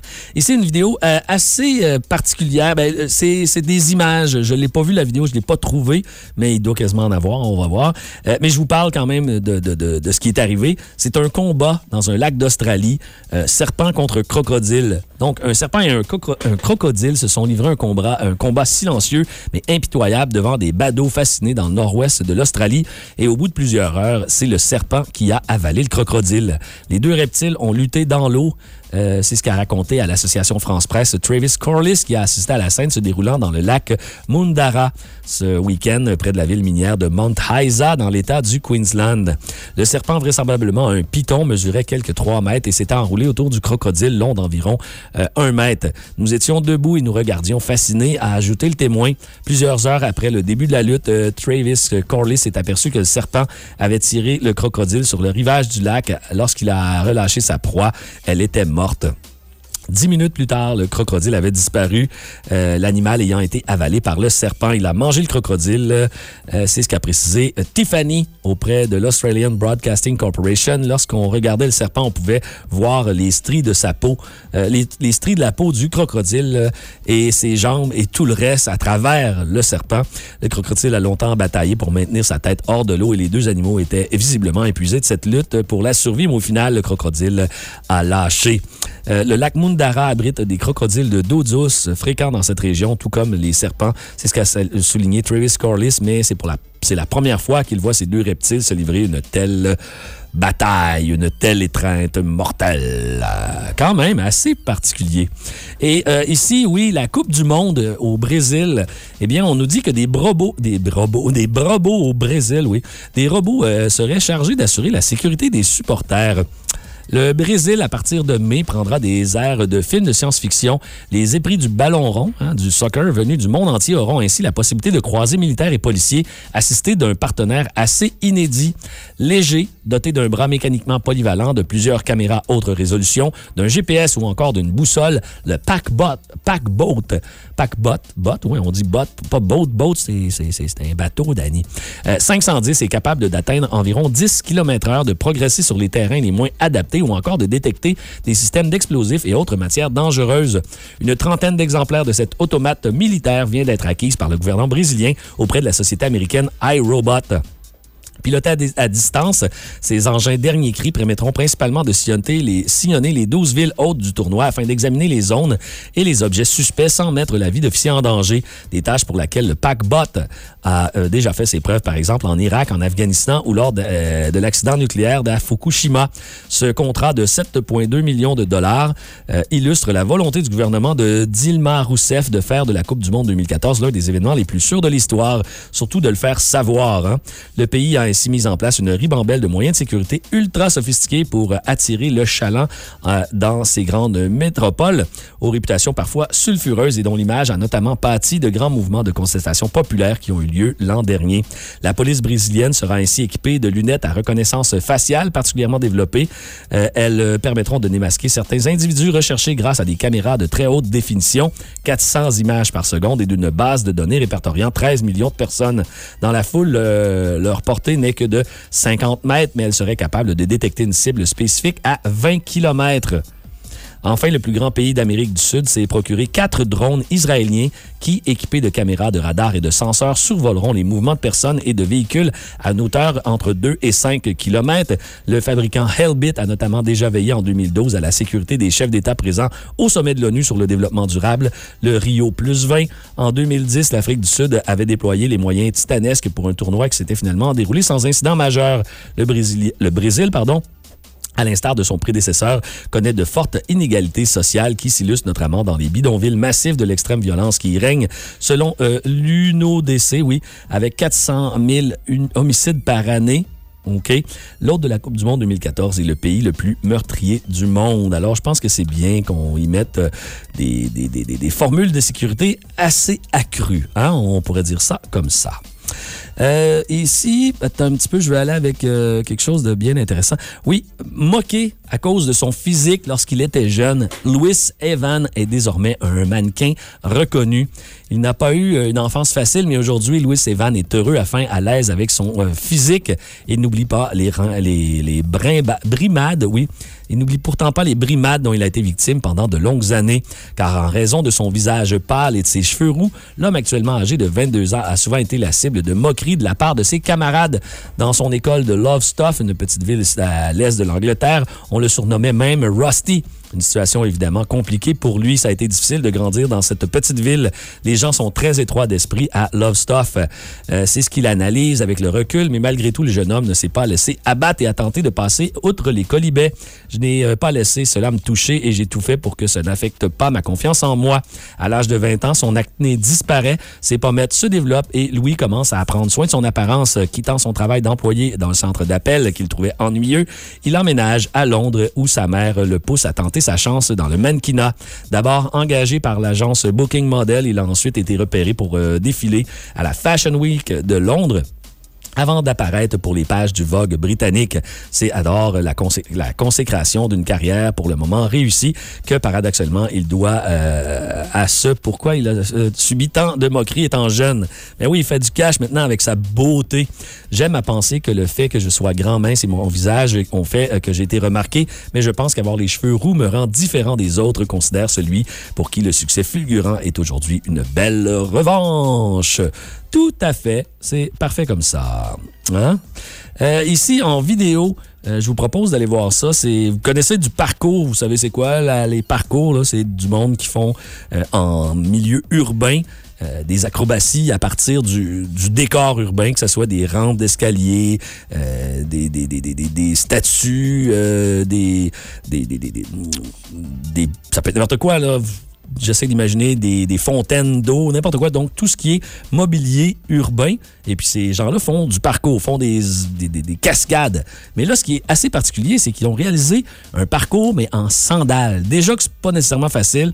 Speaker 5: Ici, une vidéo euh, assez euh, particulière. Ben, c'est, c'est des images. Je ne l'ai pas vu, la vidéo, je ne l'ai pas trouvée, mais il doit quasiment en avoir, on va voir. Euh, mais je vous parle quand même de, de, de, de ce qui est arrivé. C'est un combat dans un lac d'Australie, euh, serpent contre crocodile. Donc, un serpent et un, coco- un crocodile se sont livrés un combat, un combat silencieux, mais impitoyable devant des badauds fascinés dans le nord-ouest de l'Australie. Et au bout de plusieurs heures, c'est le serpent qui a avalé le crocodile. Les deux reptiles ont lutté dans l'eau. Euh, c'est ce qu'a raconté à l'Association France-Presse Travis Corliss, qui a assisté à la scène se déroulant dans le lac Mundara ce week-end près de la ville minière de Mount Isa dans l'État du Queensland. Le serpent, vraisemblablement un python, mesurait quelques trois mètres et s'était enroulé autour du crocodile long d'environ euh, un mètre. Nous étions debout et nous regardions fascinés, a ajouté le témoin. Plusieurs heures après le début de la lutte, euh, Travis Corliss s'est aperçu que le serpent avait tiré le crocodile sur le rivage du lac. Lorsqu'il a relâché sa proie, elle était morte. Dix minutes plus tard, le crocodile avait disparu, euh, l'animal ayant été avalé par le serpent. Il a mangé le crocodile. Euh, c'est ce qu'a précisé Tiffany auprès de l'Australian Broadcasting Corporation. Lorsqu'on regardait le serpent, on pouvait voir les stries de sa peau, euh, les, les stries de la peau du crocodile euh, et ses jambes et tout le reste à travers le serpent. Le crocodile a longtemps bataillé pour maintenir sa tête hors de l'eau et les deux animaux étaient visiblement épuisés de cette lutte pour la survie, mais au final, le crocodile a lâché. Euh, le lac Mundara abrite des crocodiles de d'eau douce fréquents dans cette région, tout comme les serpents. C'est ce qu'a souligné Travis Corliss, mais c'est pour la, c'est la première fois qu'il voit ces deux reptiles se livrer une telle bataille, une telle étreinte mortelle. Euh, quand même assez particulier. Et euh, ici, oui, la Coupe du monde au Brésil, eh bien, on nous dit que des robots, des robots, des robots au Brésil, oui, des robots euh, seraient chargés d'assurer la sécurité des supporters. Le Brésil, à partir de mai, prendra des airs de films de science-fiction. Les épris du ballon rond, hein, du soccer venus du monde entier, auront ainsi la possibilité de croiser militaires et policiers assistés d'un partenaire assez inédit. Léger, doté d'un bras mécaniquement polyvalent, de plusieurs caméras haute résolution, d'un G P S ou encore d'une boussole, le Packbot, Packboat, Packbot, bot, oui, on dit bot, pas boat, boat, c'est, c'est, c'est, c'est un bateau, Danny. Euh, cinq cent dix est capable d'atteindre environ dix kilomètres heure, de progresser sur les terrains les moins adaptés ou encore de détecter des systèmes d'explosifs et autres matières dangereuses. Une trentaine d'exemplaires de cet automate militaire vient d'être acquise par le gouvernement brésilien auprès de la société américaine iRobot. Pilotés à, à distance, ces engins dernier cri permettront principalement de sillonner les, sillonner les douze villes hautes du tournoi afin d'examiner les zones et les objets suspects sans mettre la vie d'officiers en danger. Des tâches pour lesquelles le Packbot a euh, déjà fait ses preuves, par exemple, en Irak, en Afghanistan ou lors de, euh, de l'accident nucléaire de Fukushima. Ce contrat de sept virgule deux millions de dollars euh, illustre la volonté du gouvernement de Dilma Rousseff de faire de la Coupe du monde deux mille quatorze l'un des événements les plus sûrs de l'histoire, surtout de le faire savoir. Hein. Le pays a ainsi mis en place une ribambelle de moyens de sécurité ultra sophistiqués pour attirer le chaland euh, dans ces grandes métropoles, aux réputations parfois sulfureuses et dont l'image a notamment pâti de grands mouvements de contestation populaire qui ont eu lieu l'an dernier. La police brésilienne sera ainsi équipée de lunettes à reconnaissance faciale particulièrement développées. Euh, elles permettront de démasquer certains individus recherchés grâce à des caméras de très haute définition, quatre cents images par seconde et d'une base de données répertoriant treize millions de personnes. Dans la foule, euh, leur portée n'est que de cinquante mètres, mais elle serait capable de détecter une cible spécifique à vingt kilomètres. Enfin, le plus grand pays d'Amérique du Sud s'est procuré quatre drones israéliens qui, équipés de caméras, de radars et de senseurs, survoleront les mouvements de personnes et de véhicules à une hauteur entre deux et cinq kilomètres. Le fabricant Helbit a notamment déjà veillé en deux mille douze à la sécurité des chefs d'État présents au sommet de l'ONU sur le développement durable, le Rio plus vingt. En deux mille dix, l'Afrique du Sud avait déployé les moyens titanesques pour un tournoi qui s'était finalement déroulé sans incident majeur. Le Brésil, le Brésil, pardon, à l'instar de son prédécesseur, connaît de fortes inégalités sociales qui s'illustrent notamment dans les bidonvilles massifs de l'extrême violence qui y règne. Selon euh, l'U N O D C, oui, avec quatre cent mille homicides par année, OK. L'hôte de la Coupe du monde deux mille quatorze est le pays le plus meurtrier du monde. Alors, je pense que c'est bien qu'on y mette euh, des, des, des, des, des formules de sécurité assez accrues. Hein? On pourrait dire ça comme ça. Euh, ici, attends un petit peu, je vais aller avec euh, quelque chose de bien intéressant. Oui, moquer À cause de son physique lorsqu'il était jeune, Louis Evan est désormais un mannequin reconnu. Il n'a pas eu une enfance facile, mais aujourd'hui, Louis Evan est heureux, afin à l'aise avec son euh, physique. Et n'oublie pas les, les, les brimba, brimades, oui. Il n'oublie pourtant pas les brimades dont il a été victime pendant de longues années, car en raison de son visage pâle et de ses cheveux roux, l'homme actuellement âgé de vingt-deux ans a souvent été la cible de moqueries de la part de ses camarades. Dans son école de Lowestoft, une petite ville à l'est de l'Angleterre, on le surnommait même Rusty. Une situation évidemment compliquée pour lui. Ça a été difficile de grandir dans cette petite ville. Les gens sont très étroits d'esprit à Lowestoft. Euh, c'est ce qu'il analyse avec le recul, mais malgré tout, le jeune homme ne s'est pas laissé abattre et a tenté de passer outre les colibets. Je n'ai euh, pas laissé cela me toucher et j'ai tout fait pour que ça n'affecte pas ma confiance en moi. À l'âge de vingt ans, son acné disparaît, ses pommettes se développent et Louis commence à prendre soin de son apparence. Quittant son travail d'employé dans le centre d'appel qu'il trouvait ennuyeux, il emménage à Londres où sa mère le pousse à tenter sa chance dans le mannequinat. D'abord engagé par l'agence Booking Model, il a ensuite été repéré pour euh, défiler à la Fashion Week de Londres, avant d'apparaître pour les pages du Vogue britannique. C'est alors la, consé- la consécration d'une carrière pour le moment réussie que, paradoxalement, il doit euh, à ce pourquoi il a euh, subi tant de moqueries étant jeune. Mais oui, il fait du cash maintenant avec sa beauté. J'aime à penser que le fait que je sois grand, mince et mon visage ont fait euh, que j'ai été remarqué, mais je pense qu'avoir les cheveux roux me rend différent des autres, considère celui pour qui le succès fulgurant est aujourd'hui une belle revanche. Tout à fait. C'est parfait comme ça. Hein? Euh, ici, en vidéo, euh, je vous propose d'aller voir ça. C'est, vous connaissez du parcours. Vous savez c'est quoi? Là, les parcours, là, c'est du monde qui font euh, en milieu urbain euh, des acrobaties à partir du, du décor urbain, que ce soit des rampes d'escalier, euh, des, des, des, des, des, des statues, euh, des, des, des, des, des, des... Ça peut être n'importe quoi, là. J'essaie d'imaginer des, des fontaines d'eau, n'importe quoi. Donc, tout ce qui est mobilier urbain. Et puis, ces gens-là font du parcours, font des, des, des, des cascades. Mais là, ce qui est assez particulier, c'est qu'ils ont réalisé un parcours, mais en sandales. Déjà que c'est pas nécessairement facile.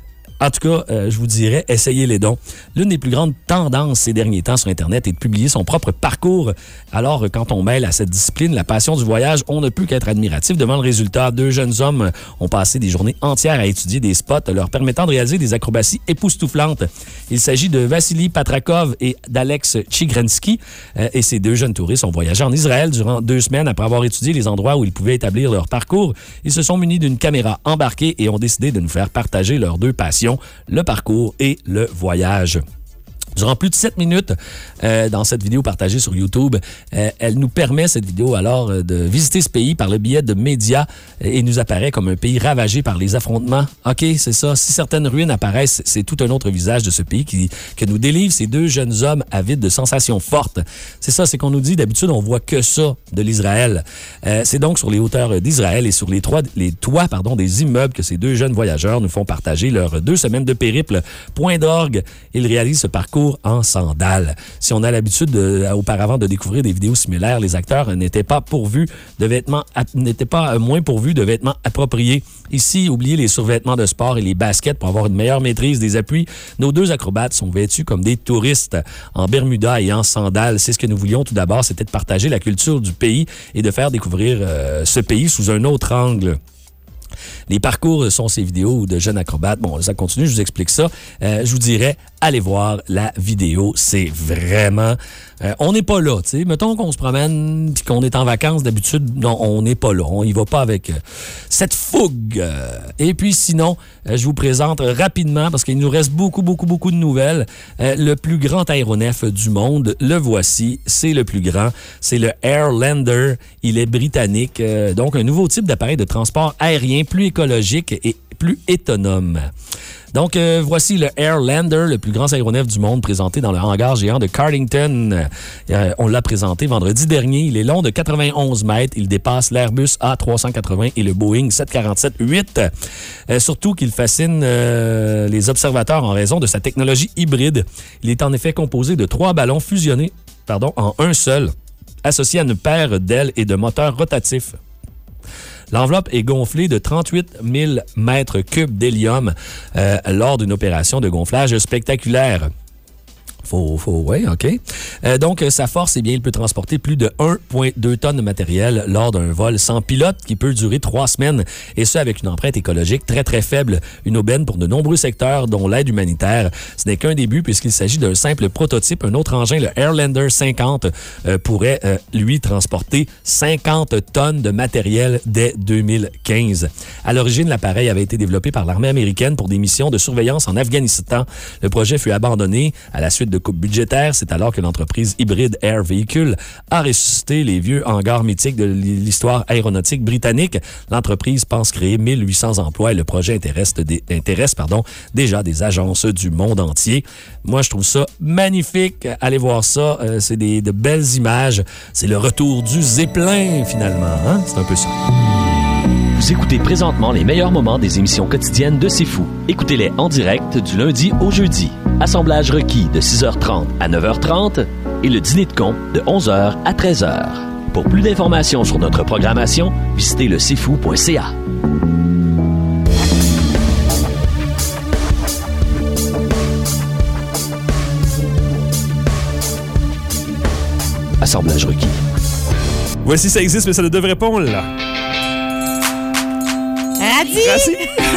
Speaker 5: En tout cas, euh, je vous dirais, essayez-les donc. L'une des plus grandes tendances ces derniers temps sur Internet est de publier son propre parcours. Alors, quand on mêle à cette discipline la passion du voyage, on ne peut qu'être admiratif devant le résultat. Deux jeunes hommes ont passé des journées entières à étudier des spots leur permettant de réaliser des acrobaties époustouflantes. Il s'agit de Vassili Patrakov et d'Alex Chigrensky. Euh, et ces deux jeunes touristes ont voyagé en Israël durant deux semaines après avoir étudié les endroits où ils pouvaient établir leur parcours. Ils se sont munis d'une caméra embarquée et ont décidé de nous faire partager leurs deux passions, le parcours et le voyage. Durant plus de sept minutes, euh, dans cette vidéo partagée sur YouTube, euh, elle nous permet, cette vidéo, alors, euh, de visiter ce pays par le biais de médias euh, et nous apparaît comme un pays ravagé par les affrontements. OK, c'est ça. Si certaines ruines apparaissent, c'est tout un autre visage de ce pays qui, que nous délivrent ces deux jeunes hommes avides de sensations fortes. C'est ça, c'est qu'on nous dit, d'habitude, on voit que ça de l'Israël. Euh, c'est donc sur les hauteurs d'Israël et sur les, toits, les toits pardon, des immeubles que ces deux jeunes voyageurs nous font partager leurs deux semaines de périple. Point d'orgue, ils réalisent ce parcours en sandales. Si on a l'habitude de, auparavant de découvrir des vidéos similaires, les acteurs n'étaient pas pourvus de vêtements, n'étaient pas moins pourvus de vêtements appropriés. Ici, oubliez les survêtements de sport et les baskets pour avoir une meilleure maîtrise des appuis. Nos deux acrobates sont vêtus comme des touristes en Bermuda et en sandales. C'est ce que nous voulions tout d'abord, c'était de partager la culture du pays et de faire découvrir euh, ce pays sous un autre angle. Les parcours sont ces vidéos de jeunes acrobates. Bon, ça continue, je vous explique ça. Euh, je vous dirais, allez voir la vidéo. C'est vraiment... Euh, on n'est pas là, tu sais. Mettons qu'on se promène puis qu'on est en vacances, d'habitude, non, on n'est pas là. On y va pas avec euh, cette fougue. Euh, et puis sinon, euh, je vous présente rapidement, parce qu'il nous reste beaucoup, beaucoup, beaucoup de nouvelles, euh, le plus grand aéronef du monde. Le voici, c'est le plus grand. C'est le Airlander. Il est britannique. Euh, donc, un nouveau type d'appareil de transport aérien plus écologique et plus autonome. Donc, euh, voici le Airlander, le plus grand aéronef du monde, présenté dans le hangar géant de Cardington. Euh, on l'a présenté vendredi dernier. Il est long de quatre-vingt-onze mètres. Il dépasse l'Airbus A trois cent quatre-vingts et le Boeing sept cent quarante-sept huit. Euh, surtout qu'il fascine euh, les observateurs en raison de sa technologie hybride. Il est en effet composé de trois ballons fusionnés pardon, en un seul, associés à une paire d'ailes et de moteurs rotatifs. L'enveloppe est gonflée de trente-huit mille mètres cubes d'hélium euh, lors d'une opération de gonflage spectaculaire. Faut, faut, oui, OK. Euh, donc, sa force, eh bien, il peut transporter plus de un virgule deux tonnes de matériel lors d'un vol sans pilote qui peut durer trois semaines, et ce, avec une empreinte écologique très, très faible. Une aubaine pour de nombreux secteurs, dont l'aide humanitaire. Ce n'est qu'un début, puisqu'il s'agit d'un simple prototype. Un autre engin, le Airlander cinquante, euh, pourrait, euh, lui, transporter cinquante tonnes de matériel dès deux mille quinze. À l'origine, l'appareil avait été développé par l'armée américaine pour des missions de surveillance en Afghanistan. Le projet fut abandonné à la suite de coupes budgétaires. C'est alors que l'entreprise Hybrid Air Vehicle a ressuscité les vieux hangars mythiques de l'histoire aéronautique britannique. L'entreprise pense créer mille huit cents emplois et le projet intéresse, des, intéresse pardon, déjà des agences du monde entier. Moi, je trouve ça magnifique. Allez voir ça. Euh, c'est des, de belles images. C'est le retour du Zeppelin, finalement. Hein? C'est un peu ça.
Speaker 1: Vous écoutez présentement les meilleurs moments des émissions quotidiennes de C'est Fou. Écoutez-les en direct du lundi au jeudi. Assemblage requis de six heures trente à neuf heures trente et le dîner de con de onze heures à treize heures. Pour plus d'informations sur notre programmation, visitez le c'est fou point c a. Assemblage requis.
Speaker 3: Voici, ça existe, mais ça ne devrait pas, on l'a.
Speaker 6: Radi!
Speaker 3: Merci.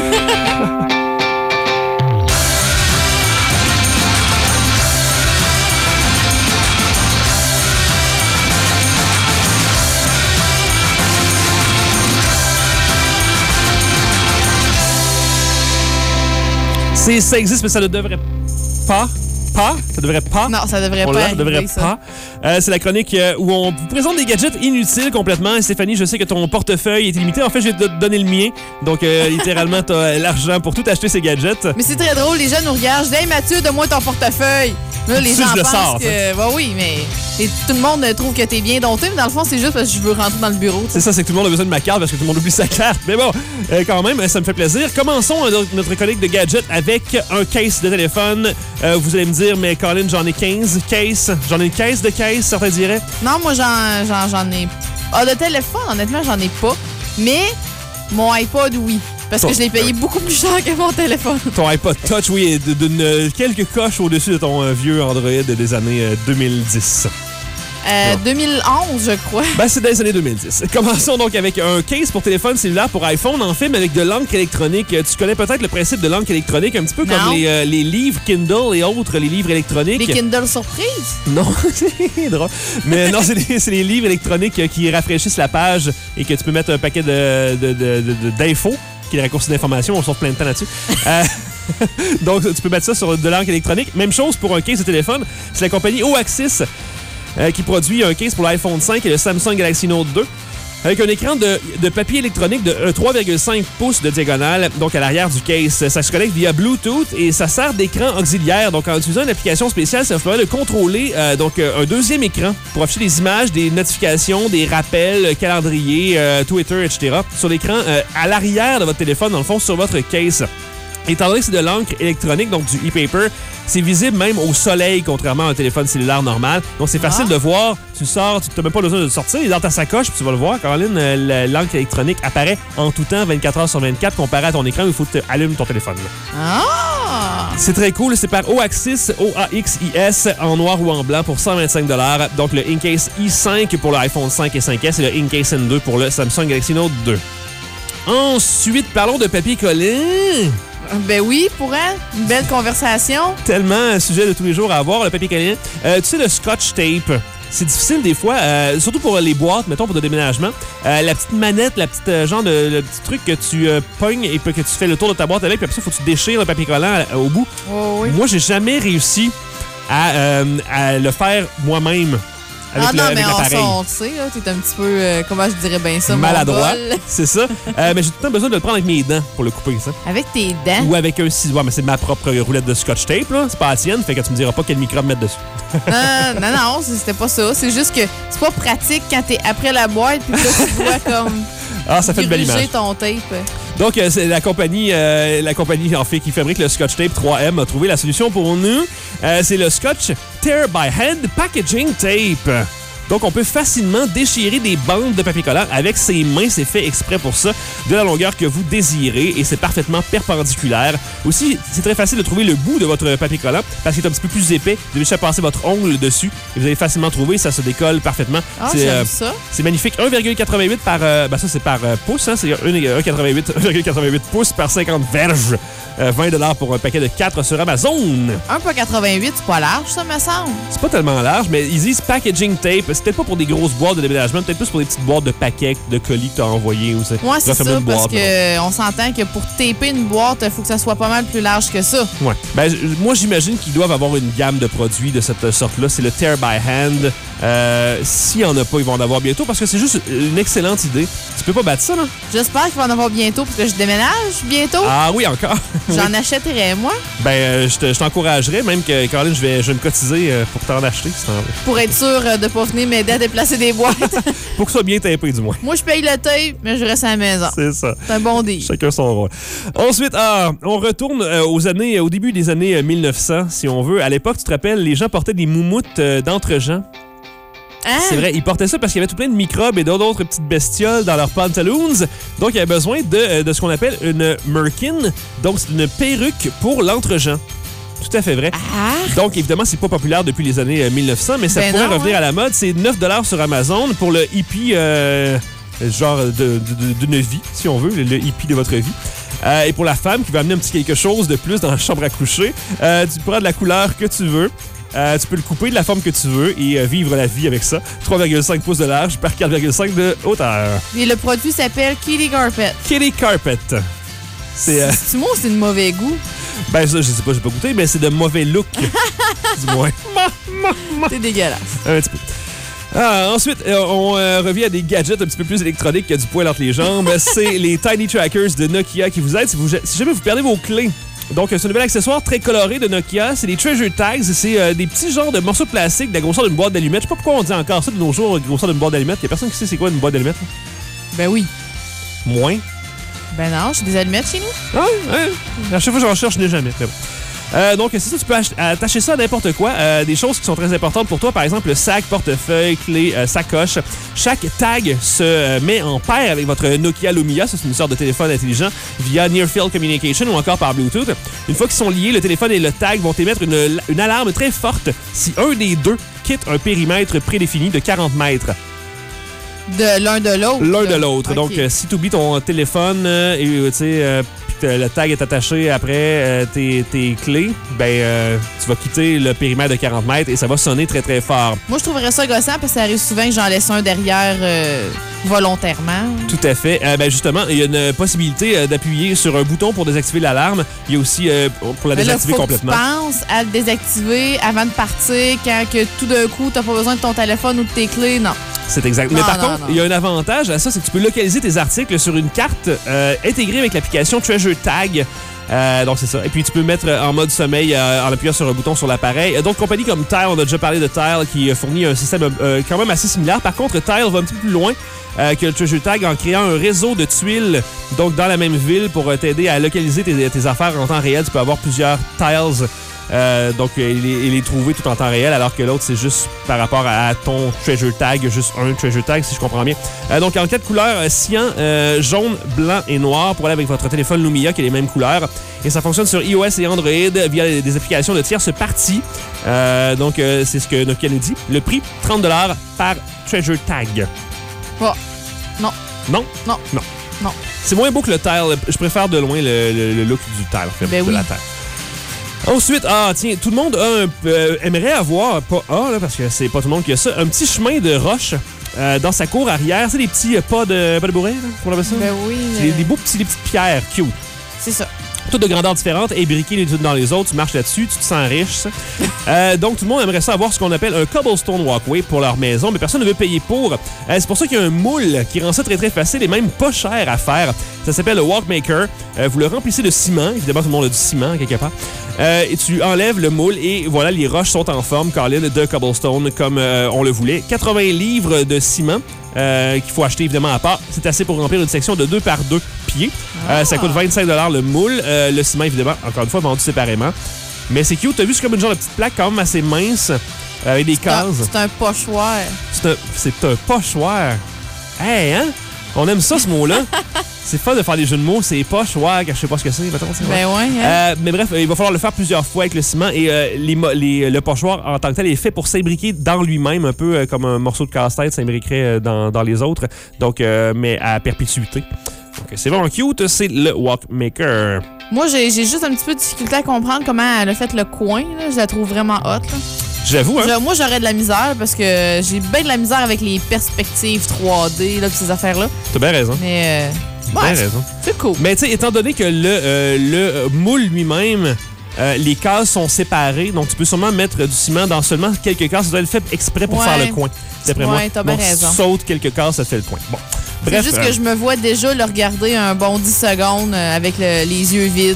Speaker 3: C'est, ça existe, mais ça ne devrait pas. Pas? Ça devrait pas?
Speaker 6: Non, ça devrait
Speaker 3: on
Speaker 6: pas.
Speaker 3: Ça devrait
Speaker 6: arriver,
Speaker 3: pas. Euh, c'est la chronique euh, où on vous présente des gadgets inutiles complètement. Et Stéphanie, je sais que ton portefeuille est limité. En fait, je vais te donner le mien. Donc, euh, littéralement, tu as l'argent pour tout acheter ces gadgets.
Speaker 6: Mais c'est très drôle. Les gens nous regardent. Je dis, hey Mathieu, donne-moi ton portefeuille. Là, les
Speaker 3: Ça,
Speaker 6: gens
Speaker 3: je le
Speaker 6: pensent
Speaker 3: sors,
Speaker 6: que. Bah oui, mais. Et tout le monde trouve que t'es bien dompté, mais dans le fond, c'est juste parce que je veux rentrer dans le bureau.
Speaker 3: C'est ça, c'est que tout le monde a besoin de ma carte parce que tout le monde oublie sa carte. Mais bon, euh, quand même, ça me fait plaisir. Commençons euh, notre chronique de gadgets avec un case de téléphone. Euh, vous allez me dire, mais Colin, j'en ai quinze cases. J'en ai une caisse de cases, certains diraient.
Speaker 6: Non, moi, j'en, j'en, j'en ai. Ah, de téléphone, honnêtement, j'en ai pas. Mais mon iPod, oui. Parce que je l'ai payé beaucoup plus cher que mon téléphone.
Speaker 3: Ton iPod Touch, oui, est d'une quelques coches au-dessus de ton euh, vieux Android des années euh, deux mille dix.
Speaker 6: Euh, deux mille onze, je crois.
Speaker 3: Ben, c'est dans les années deux mille dix. Commençons donc avec un case pour téléphone cellulaire pour iPhone, en fait, mais avec de l'encre électronique. Tu connais peut-être le principe de l'encre électronique, un petit peu
Speaker 6: Non.
Speaker 3: comme les, euh, les livres Kindle et autres, les livres électroniques.
Speaker 6: Les Kindle surprises?
Speaker 3: Non, c'est drôle. Mais non, c'est les, c'est les livres électroniques euh, qui rafraîchissent la page et que tu peux mettre un paquet de, de, de, de, d'infos, qui est le raccourci d'informations. On sort plein de temps là-dessus. euh, donc, tu peux mettre ça sur de l'encre électronique. Même chose pour un case de téléphone. C'est la compagnie Oaxis euh, qui produit un case pour l'iPhone cinq et le Samsung Galaxy Note deux. Avec un écran de, de papier électronique de trois virgule cinq pouces de diagonale, donc à l'arrière du case. Ça se connecte via Bluetooth et ça sert d'écran auxiliaire. Donc, en utilisant une application spéciale, ça vous permet de contrôler euh, donc, un deuxième écran pour afficher des images, des notifications, des rappels, calendrier, euh, Twitter, et cetera sur l'écran euh, à l'arrière de votre téléphone, dans le fond, sur votre case. Étant donné que c'est de l'encre électronique, donc du e-paper, c'est visible même au soleil, contrairement à un téléphone cellulaire normal. Donc, c'est facile
Speaker 6: Ah.
Speaker 3: de voir. Tu sors, tu n'as même pas besoin de le sortir. Il est dans ta sacoche, puis tu vas le voir. Caroline, euh, l'encre électronique apparaît en tout temps, vingt-quatre heures sur vingt-quatre, comparé à ton écran où il faut que tu allumes ton téléphone. Là.
Speaker 6: Ah!
Speaker 3: C'est très cool. C'est par Oaxis, O A X I S, en noir ou en blanc pour cent vingt-cinq dollars. Donc, le Incase i cinq pour l'iPhone cinq et cinq S et le Incase N deux pour le Samsung Galaxy Note deux. Ensuite, parlons de papier collé.
Speaker 6: Ben oui, pour elle, une belle conversation.
Speaker 3: Tellement un sujet de tous les jours à avoir, le papier collé. Euh, tu sais, le scotch tape. C'est difficile des fois, euh, surtout pour les boîtes, mettons, pour le déménagement. Euh, la petite manette, la petite euh, genre de le petit truc que tu euh, pognes et que tu fais le tour de ta boîte avec, puis après ça, il faut que tu déchires le papier collant à- au bout.
Speaker 6: Oh, oui.
Speaker 3: Moi, j'ai jamais réussi à, euh, à le faire moi-même. Avec
Speaker 6: Ah
Speaker 3: le,
Speaker 6: non,
Speaker 3: avec
Speaker 6: mais on,
Speaker 3: l'appareil.
Speaker 6: ça, on le sait, là. T'es un petit peu, euh, comment je dirais bien ça,
Speaker 3: Maladroit,
Speaker 6: mongol.
Speaker 3: c'est ça. Euh, mais j'ai tout le temps besoin de le prendre avec mes dents pour le couper, ça.
Speaker 6: Avec tes dents.
Speaker 3: Ou avec un ciseau. Ouais, mais c'est ma propre roulette de scotch tape, là. C'est pas la tienne, fait que tu me diras pas quel microbe mettre dessus.
Speaker 6: Non, non, non, c'était pas ça. C'est juste que c'est pas pratique quand t'es après la boîte puis que là, tu dois comme
Speaker 3: Ah, ça fait une belle
Speaker 6: gruger
Speaker 3: image.
Speaker 6: ton tape.
Speaker 3: Donc, euh, c'est la compagnie, euh, la compagnie en fait qui fabrique le Scotch Tape trois M a trouvé la solution pour nous. Euh, c'est le Scotch Tear by Hand Packaging Tape. Donc, on peut facilement déchirer des bandes de papier collant avec ses mains. C'est fait exprès pour ça, de la longueur que vous désirez et c'est parfaitement perpendiculaire. Aussi, c'est très facile de trouver le bout de votre papier collant parce qu'il est un petit peu plus épais. Vous devez juste passer votre ongle dessus et vous allez facilement trouver. Ça se décolle parfaitement.
Speaker 6: Ah,
Speaker 3: c'est,
Speaker 6: j'aime
Speaker 3: euh,
Speaker 6: ça.
Speaker 3: C'est magnifique. un virgule quatre-vingt-huit par... Euh, ben ça, c'est par euh, pouce. Hein, c'est un virgule quatre-vingt-huit pouces par cinquante verges. Euh, vingt dollars pour un paquet de quatre sur Amazon.
Speaker 6: un virgule quatre-vingt-huit, c'est pas large, ça, me semble.
Speaker 3: C'est pas tellement large, mais ils disent packaging tape. C'est peut-être pas pour des grosses boîtes de déménagement, peut-être plus pour des petites boîtes de paquets, de colis que t'as envoyés. Ou
Speaker 6: ouais, c'est ça,
Speaker 3: boîte,
Speaker 6: parce qu'on s'entend que pour taper une boîte, il faut que ça soit pas mal plus large que ça.
Speaker 3: Ouais. Ben, j- moi, j'imagine qu'ils doivent avoir une gamme de produits de cette sorte-là. C'est le Tear by Hand. Euh, S'il y en a pas, ils vont en avoir bientôt parce que c'est juste une excellente idée. Tu peux pas battre ça, non?
Speaker 6: J'espère qu'il va en avoir bientôt parce que je déménage bientôt.
Speaker 3: Ah oui, encore.
Speaker 6: J'en
Speaker 3: Oui.
Speaker 6: achèterais, moi,
Speaker 3: Ben, euh, je te- je t'encouragerais, même que, Caroline, je vais, je vais me cotiser euh, pour t'en acheter. Si t'en veux.
Speaker 6: pour être sûr euh, de pas venir m'aider à déplacer des boîtes.
Speaker 3: Pour que ce soit bien tapé, du moins.
Speaker 6: Moi, je paye le tape, mais je reste à la maison.
Speaker 3: C'est ça.
Speaker 6: C'est un bon deal.
Speaker 3: Chacun son rôle. Ensuite, ah, on retourne euh, aux années, au début des années euh, mille neuf cents, si on veut. À l'époque, tu te rappelles, les gens portaient des moumoutes euh, d'entre-gens.
Speaker 6: Hein?
Speaker 3: C'est vrai, ils portaient ça parce qu'il y avait tout plein de microbes et d'autres petites bestioles dans leurs pantaloons. Donc, il y avait besoin de, euh, de ce qu'on appelle une merkin. Donc, c'est une perruque pour l'entre-gens. Tout à fait vrai.
Speaker 6: Ah!
Speaker 3: Donc, évidemment, c'est pas populaire depuis les années euh, mille neuf cents, mais ça
Speaker 6: Ben
Speaker 3: pourrait
Speaker 6: non,
Speaker 3: revenir
Speaker 6: hein.
Speaker 3: à la mode. C'est neuf dollars sur Amazon pour le hippie, euh, genre de, de- de- d'une vie, si on veut, le, le hippie de votre vie. Euh, et pour la femme qui veut amener un petit quelque chose de plus dans la chambre à coucher, euh, tu prends de la couleur que tu veux. Euh, tu peux le couper de la forme que tu veux et euh, vivre la vie avec ça. trois virgule cinq pouces de large par quatre virgule cinq de hauteur.
Speaker 6: Et le produit s'appelle Kitty Carpet.
Speaker 3: Kitty Carpet. C'est... euh,
Speaker 6: C'est moi ou c'est de mauvais goût?
Speaker 3: ben ça, je sais pas, j'ai pas goûté, mais c'est de mauvais look. Du moins.
Speaker 6: C'est dégueulasse.
Speaker 3: Un petit peu. Ah, ensuite, euh, on euh, revient à des gadgets un petit peu plus électroniques que du poil entre les jambes. C'est les Tiny Trackers de Nokia qui vous aident si, vous, si jamais vous perdez vos clés. Donc, c'est un nouvel accessoire très coloré de Nokia. C'est des Treasure Tags. C'est euh, des petits genres de morceaux de plastique de la grosseur d'une boîte d'allumettes. Je sais pas pourquoi on dit encore ça de nos jours, la grosseur d'une boîte d'allumettes. Il y a personne qui sait c'est quoi une boîte d'allumettes.
Speaker 6: Ben oui.
Speaker 3: Moins.
Speaker 6: Ben non, j'ai des allumettes chez nous.
Speaker 3: Ah, ouais. À chaque fois que j'en cherche, je n'ai jamais. Mais bon. Euh, donc, c'est ça, tu peux ach- attacher ça à n'importe quoi. Euh, des choses qui sont très importantes pour toi, par exemple, le sac, portefeuille, clé, euh, sacoche. Chaque tag se euh, met en paire avec votre Nokia Lumia. Ça, c'est une sorte de téléphone intelligent via Near Field Communication ou encore par Bluetooth. Une fois qu'ils sont liés, le téléphone et le tag vont émettre une, une alarme très forte si un des deux quitte un périmètre prédéfini de quarante mètres.
Speaker 6: De l'un de l'autre.
Speaker 3: L'un
Speaker 6: là.
Speaker 3: de l'autre.
Speaker 6: Ok.
Speaker 3: Donc, euh, si tu oublies ton téléphone euh, et euh, tu sais, euh, puis que le tag est attaché après euh, tes, tes clés, ben euh, tu vas quitter le périmètre de quarante mètres et ça va sonner très très fort.
Speaker 6: Moi, je trouverais ça gossant parce que ça arrive souvent que j'en laisse un derrière euh, volontairement.
Speaker 3: Tout à fait. Euh, ben justement, il y a une possibilité euh, d'appuyer sur un bouton pour désactiver l'alarme. Il y a aussi euh, pour la
Speaker 6: Mais là,
Speaker 3: désactiver
Speaker 6: faut
Speaker 3: complètement.
Speaker 6: que tu penses à le désactiver avant de partir quand que tout d'un coup, t'as pas besoin de ton téléphone ou de tes clés. Non.
Speaker 3: C'est exact. Mais
Speaker 6: Non,
Speaker 3: par
Speaker 6: non,
Speaker 3: contre,
Speaker 6: non.
Speaker 3: il y a un avantage à ça, c'est que tu peux localiser tes articles sur une carte euh, intégrée avec l'application Treasure Tag. Euh, donc, c'est ça. Et puis, tu peux mettre en mode sommeil euh, en appuyant sur un bouton sur l'appareil. Euh, D'autres compagnies comme Tile, on a déjà parlé de Tile, qui euh, fournit un système euh, quand même assez similaire. Par contre, Tile va un petit peu plus loin euh, que le Treasure Tag en créant un réseau de tuiles donc dans la même ville pour euh, t'aider à localiser tes, tes affaires en temps réel. Tu peux avoir plusieurs tiles. Euh, donc, euh, et les, et les trouver tout en temps réel, alors que l'autre, c'est juste par rapport à ton treasure tag, juste un treasure tag, si je comprends bien. Euh, donc, en quatre couleurs, euh, cyan, euh, jaune, blanc et noir, pour aller avec votre téléphone Lumia, qui a les mêmes couleurs. Et ça fonctionne sur iOS et Android via des applications de tierces parties. Euh, donc, euh, c'est ce que Nokia nous dit. Le prix, trente dollars par treasure tag.
Speaker 6: Oh. Non.
Speaker 3: Non?
Speaker 6: Non.
Speaker 3: Non.
Speaker 6: Non.
Speaker 3: C'est moins beau que le tile. Je préfère de loin le, le- le look du tile, en fait,
Speaker 6: Ben
Speaker 3: de
Speaker 6: oui.
Speaker 3: la terre. Ensuite, ah tiens, tout le monde a un, euh, aimerait avoir, pas A, là, parce que c'est pas tout le monde qui a ça, un petit chemin de roche euh, dans sa cour arrière. C'est des petits euh, pas de, pas de bourré, là, qu'on appelle ça?
Speaker 6: Ben oui.
Speaker 3: C'est des,
Speaker 6: euh,
Speaker 3: des beaux petits, des petites pierres cute.
Speaker 6: C'est ça.
Speaker 3: Toutes de grandeurs différentes, imbriquées les unes dans les autres. Tu marches là-dessus, tu te sens riche. ça. Euh, donc, tout le monde aimerait ça avoir ce qu'on appelle un cobblestone walkway pour leur maison, mais personne ne veut payer pour. Euh, c'est pour ça qu'il y a un moule qui rend ça très, très facile et même pas cher à faire. Ça s'appelle le Walkmaker. Euh, vous le remplissez de ciment. Évidemment, tout le monde a du ciment, quelque part. Euh, et tu enlèves le moule et voilà, les roches sont en forme, Colin, de cobblestone, comme euh, on le voulait. quatre-vingts livres de ciment. Euh, qu'il faut acheter évidemment à part. C'est assez pour remplir une section de deux par deux pieds. Euh, ça coûte vingt-cinq dollars le moule. Euh, le ciment, évidemment, encore une fois, vendu séparément. Mais c'est cute. T'as vu, c'est comme une genre de petite plaque quand même assez mince avec des
Speaker 6: C'est un-
Speaker 3: cases.
Speaker 6: C'est un pochoir.
Speaker 3: C'est un, c'est un pochoir. Hey, hein? On aime ça, ce mot-là. C'est fun de faire des jeux de mots. C'est pochoir, je sais pas ce que c'est. Mettons, c'est
Speaker 6: Ben ouais, hein?
Speaker 3: Euh, mais bref, il va falloir le faire plusieurs fois avec le ciment et euh, les, mo- les, le pochoir en tant que tel est fait pour s'imbriquer dans lui-même, un peu euh, comme un morceau de casse-tête s'imbriquerait euh, dans, dans les autres, donc donc mais à perpétuité. Donc c'est vraiment cute, c'est le Walkmaker.
Speaker 6: Moi, j'ai j'ai juste un petit peu de difficulté à comprendre comment elle a fait le coin. Là. Je la trouve vraiment hot. Là.
Speaker 3: J'avoue, hein?
Speaker 6: Je- moi, j'aurais de la misère parce que j'ai bien de la misère avec les perspectives trois D là, pis ces affaires-là.
Speaker 3: T'as bien raison.
Speaker 6: Mais, euh,
Speaker 3: T'as
Speaker 6: ouais,
Speaker 3: bien raison.
Speaker 6: c'est cool.
Speaker 3: Mais tu sais, étant donné que le, euh, le moule lui-même, euh, les cases sont séparées, donc tu peux sûrement mettre du ciment dans seulement quelques cases. Ça doit être fait exprès pour
Speaker 6: Ouais.
Speaker 3: faire le coin, d'après moi.
Speaker 6: Ouais, t'as bien
Speaker 3: Donc,
Speaker 6: raison.
Speaker 3: saute quelques cases, ça te fait le coin. Bon,
Speaker 6: C'est
Speaker 3: bref.
Speaker 6: juste
Speaker 3: euh,
Speaker 6: que je me vois déjà le regarder un bon dix secondes euh, avec le- les yeux vides.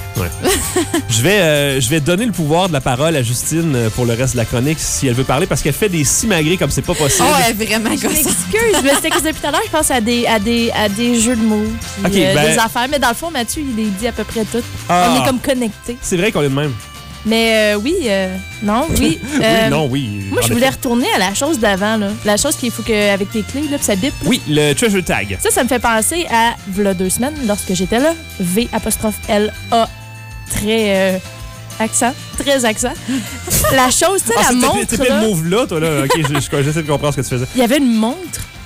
Speaker 3: Je vais, euh, je vais donner le pouvoir de la parole à Justine euh, pour le reste de la chronique si elle veut parler parce qu'elle fait des simagrées comme c'est pas possible.
Speaker 6: Oh, elle est vraiment
Speaker 7: Je
Speaker 6: gossante.
Speaker 7: m'excuse, je me suis excusée depuis tout à l'heure. Je pense à des, à des, à des jeux de mots, puis,
Speaker 3: Ok,
Speaker 7: euh,
Speaker 3: ben-
Speaker 7: des affaires. Mais dans le fond, Mathieu, il les dit à peu près tout.
Speaker 3: Ah.
Speaker 7: On est comme connectés.
Speaker 3: C'est vrai qu'on est de même.
Speaker 7: Mais euh, oui, euh, non, oui.
Speaker 3: oui,
Speaker 7: euh,
Speaker 3: non, oui.
Speaker 7: Moi,
Speaker 3: en
Speaker 7: je voulais
Speaker 3: effet.
Speaker 7: retourner à la chose d'avant, là. La chose qu'il faut que, avec tes clés, là, puis ça bip. là.
Speaker 3: Oui, le treasure tag.
Speaker 7: Ça, ça me fait penser à, v'là deux semaines, lorsque j'étais là, V apostrophe L A, très euh, accent, très accent. La chose, tu sais,
Speaker 3: Ah,
Speaker 7: la
Speaker 3: c'est- t'es-
Speaker 7: montre,
Speaker 3: t'es plein
Speaker 7: là,
Speaker 3: de move là, toi, là. OK, je- je- j'essaie de comprendre ce que tu faisais.
Speaker 7: il y avait une montre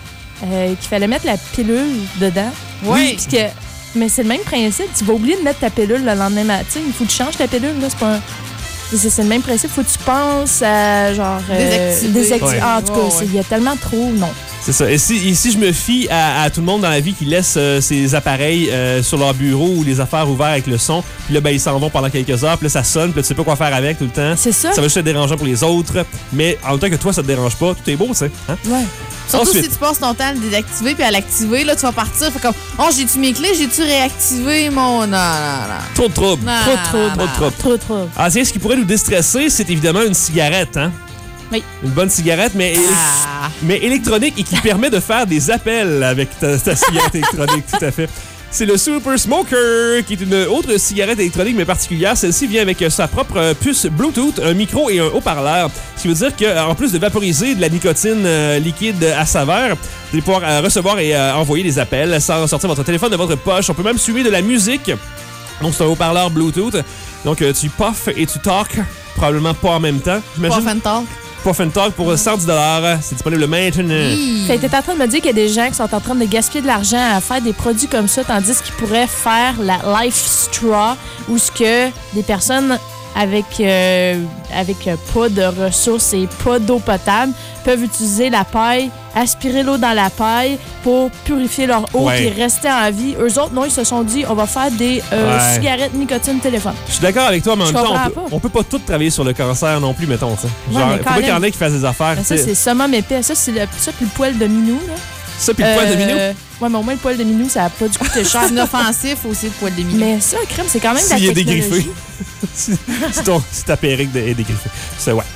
Speaker 7: euh, qu'il fallait mettre la pilule dedans.
Speaker 6: Oui.
Speaker 7: Puis que, mais c'est le même principe. Tu vas oublier de mettre ta pilule le lendemain matin. Il faut que tu changes ta pilule, là. C'est pas un- C'est c'est le même principe. Faut que tu penses à, genre... euh,
Speaker 6: Désactiver.
Speaker 7: désactiver.
Speaker 3: Ouais.
Speaker 7: Ah, en tout cas,
Speaker 6: Ouais,
Speaker 7: c'est-
Speaker 6: ouais.
Speaker 7: il y a tellement trop... Non.
Speaker 3: C'est ça. Et si, et si je me fie à, à tout le monde dans la vie qui laisse euh, ses appareils euh, sur leur bureau ou les affaires ouvertes avec le son, puis là, ben, ils s'en vont pendant quelques heures, puis là, ça sonne, puis là, tu sais pas quoi faire avec tout le temps.
Speaker 7: C'est ça?
Speaker 3: Ça va juste être dérangeant pour les autres, mais en même temps que toi, ça te dérange pas, tout est beau, tu sais. Hein?
Speaker 7: Ouais.
Speaker 6: Surtout
Speaker 3: Ensuite.
Speaker 6: si tu passes ton temps à le désactiver puis à l'activer, là, tu vas partir. Fait comme, oh, j'ai-tu mes clés? J'ai-tu réactivé mon. Non, non, non.
Speaker 3: Trop de trouble.
Speaker 6: Non,
Speaker 7: Trop,
Speaker 6: non,
Speaker 7: trop,
Speaker 6: non,
Speaker 3: Trop de trouble.
Speaker 7: Trop, trop.
Speaker 3: Ah, tiens, ce qui pourrait nous déstresser, c'est évidemment une cigarette, hein?
Speaker 7: Oui.
Speaker 3: Une bonne cigarette, mais,
Speaker 6: Ah.
Speaker 3: mais électronique et qui permet de faire des appels avec ta, ta cigarette électronique, tout à fait. C'est le Super Smoker, qui est une autre cigarette électronique, mais particulière. Celle-ci vient avec sa propre puce Bluetooth, un micro et un haut-parleur. Ce qui veut dire qu'en plus de vaporiser de la nicotine euh, liquide à saveur, vous allez pouvoir euh, recevoir et euh, envoyer des appels sans sortir votre téléphone de votre poche. On peut même suivre de la musique. Donc, c'est un haut-parleur Bluetooth. Donc, euh, tu puffes et tu talks, probablement pas en même temps.
Speaker 6: Pas
Speaker 3: J'imagine.
Speaker 6: fan talk.
Speaker 3: Puff and Talk pour cent dix dollars. C'est disponible maintenant.
Speaker 7: Fait que t'es en train de me dire qu'il y a des gens qui sont en train de gaspiller de l'argent à faire des produits comme ça, tandis qu'ils pourraient faire la Life Straw, où ce que des personnes avec, euh, avec euh, pas de ressources et pas d'eau potable peuvent utiliser la paille, aspirer l'eau dans la paille pour purifier leur eau
Speaker 3: Ouais.
Speaker 7: et rester en vie. Eux autres, non, ils se sont dit, on va faire des euh,
Speaker 3: Ouais.
Speaker 7: cigarettes nicotine téléphone.
Speaker 3: Je suis d'accord avec toi, mais en
Speaker 7: Je
Speaker 3: même temps, on
Speaker 7: comprends
Speaker 3: peut,
Speaker 7: pas.
Speaker 3: on peut pas tout travailler sur le cancer non plus, mettons. T'sais.
Speaker 7: Ouais,
Speaker 3: Genre,
Speaker 7: mais
Speaker 3: faut
Speaker 7: quand
Speaker 3: pas qu'il y en
Speaker 7: même.
Speaker 3: ait qui fassent des affaires.
Speaker 7: Ben, ça,
Speaker 3: t'sais.
Speaker 7: c'est summum épais. Ça, c'est le, ça puis le poil de minou, là.
Speaker 3: Ça, puis le poil de
Speaker 7: Euh,
Speaker 3: minou.
Speaker 7: Ouais, mais au moins, le poil de minou, ça a pas dû coûter cher.
Speaker 6: C'est inoffensif aussi, le poil de mignon.
Speaker 7: Mais ça, crème, c'est quand même de la
Speaker 3: S'il est
Speaker 7: technologie.
Speaker 3: dégriffé. si, si ton- si ta perruque est dégriffée. C'est ouais.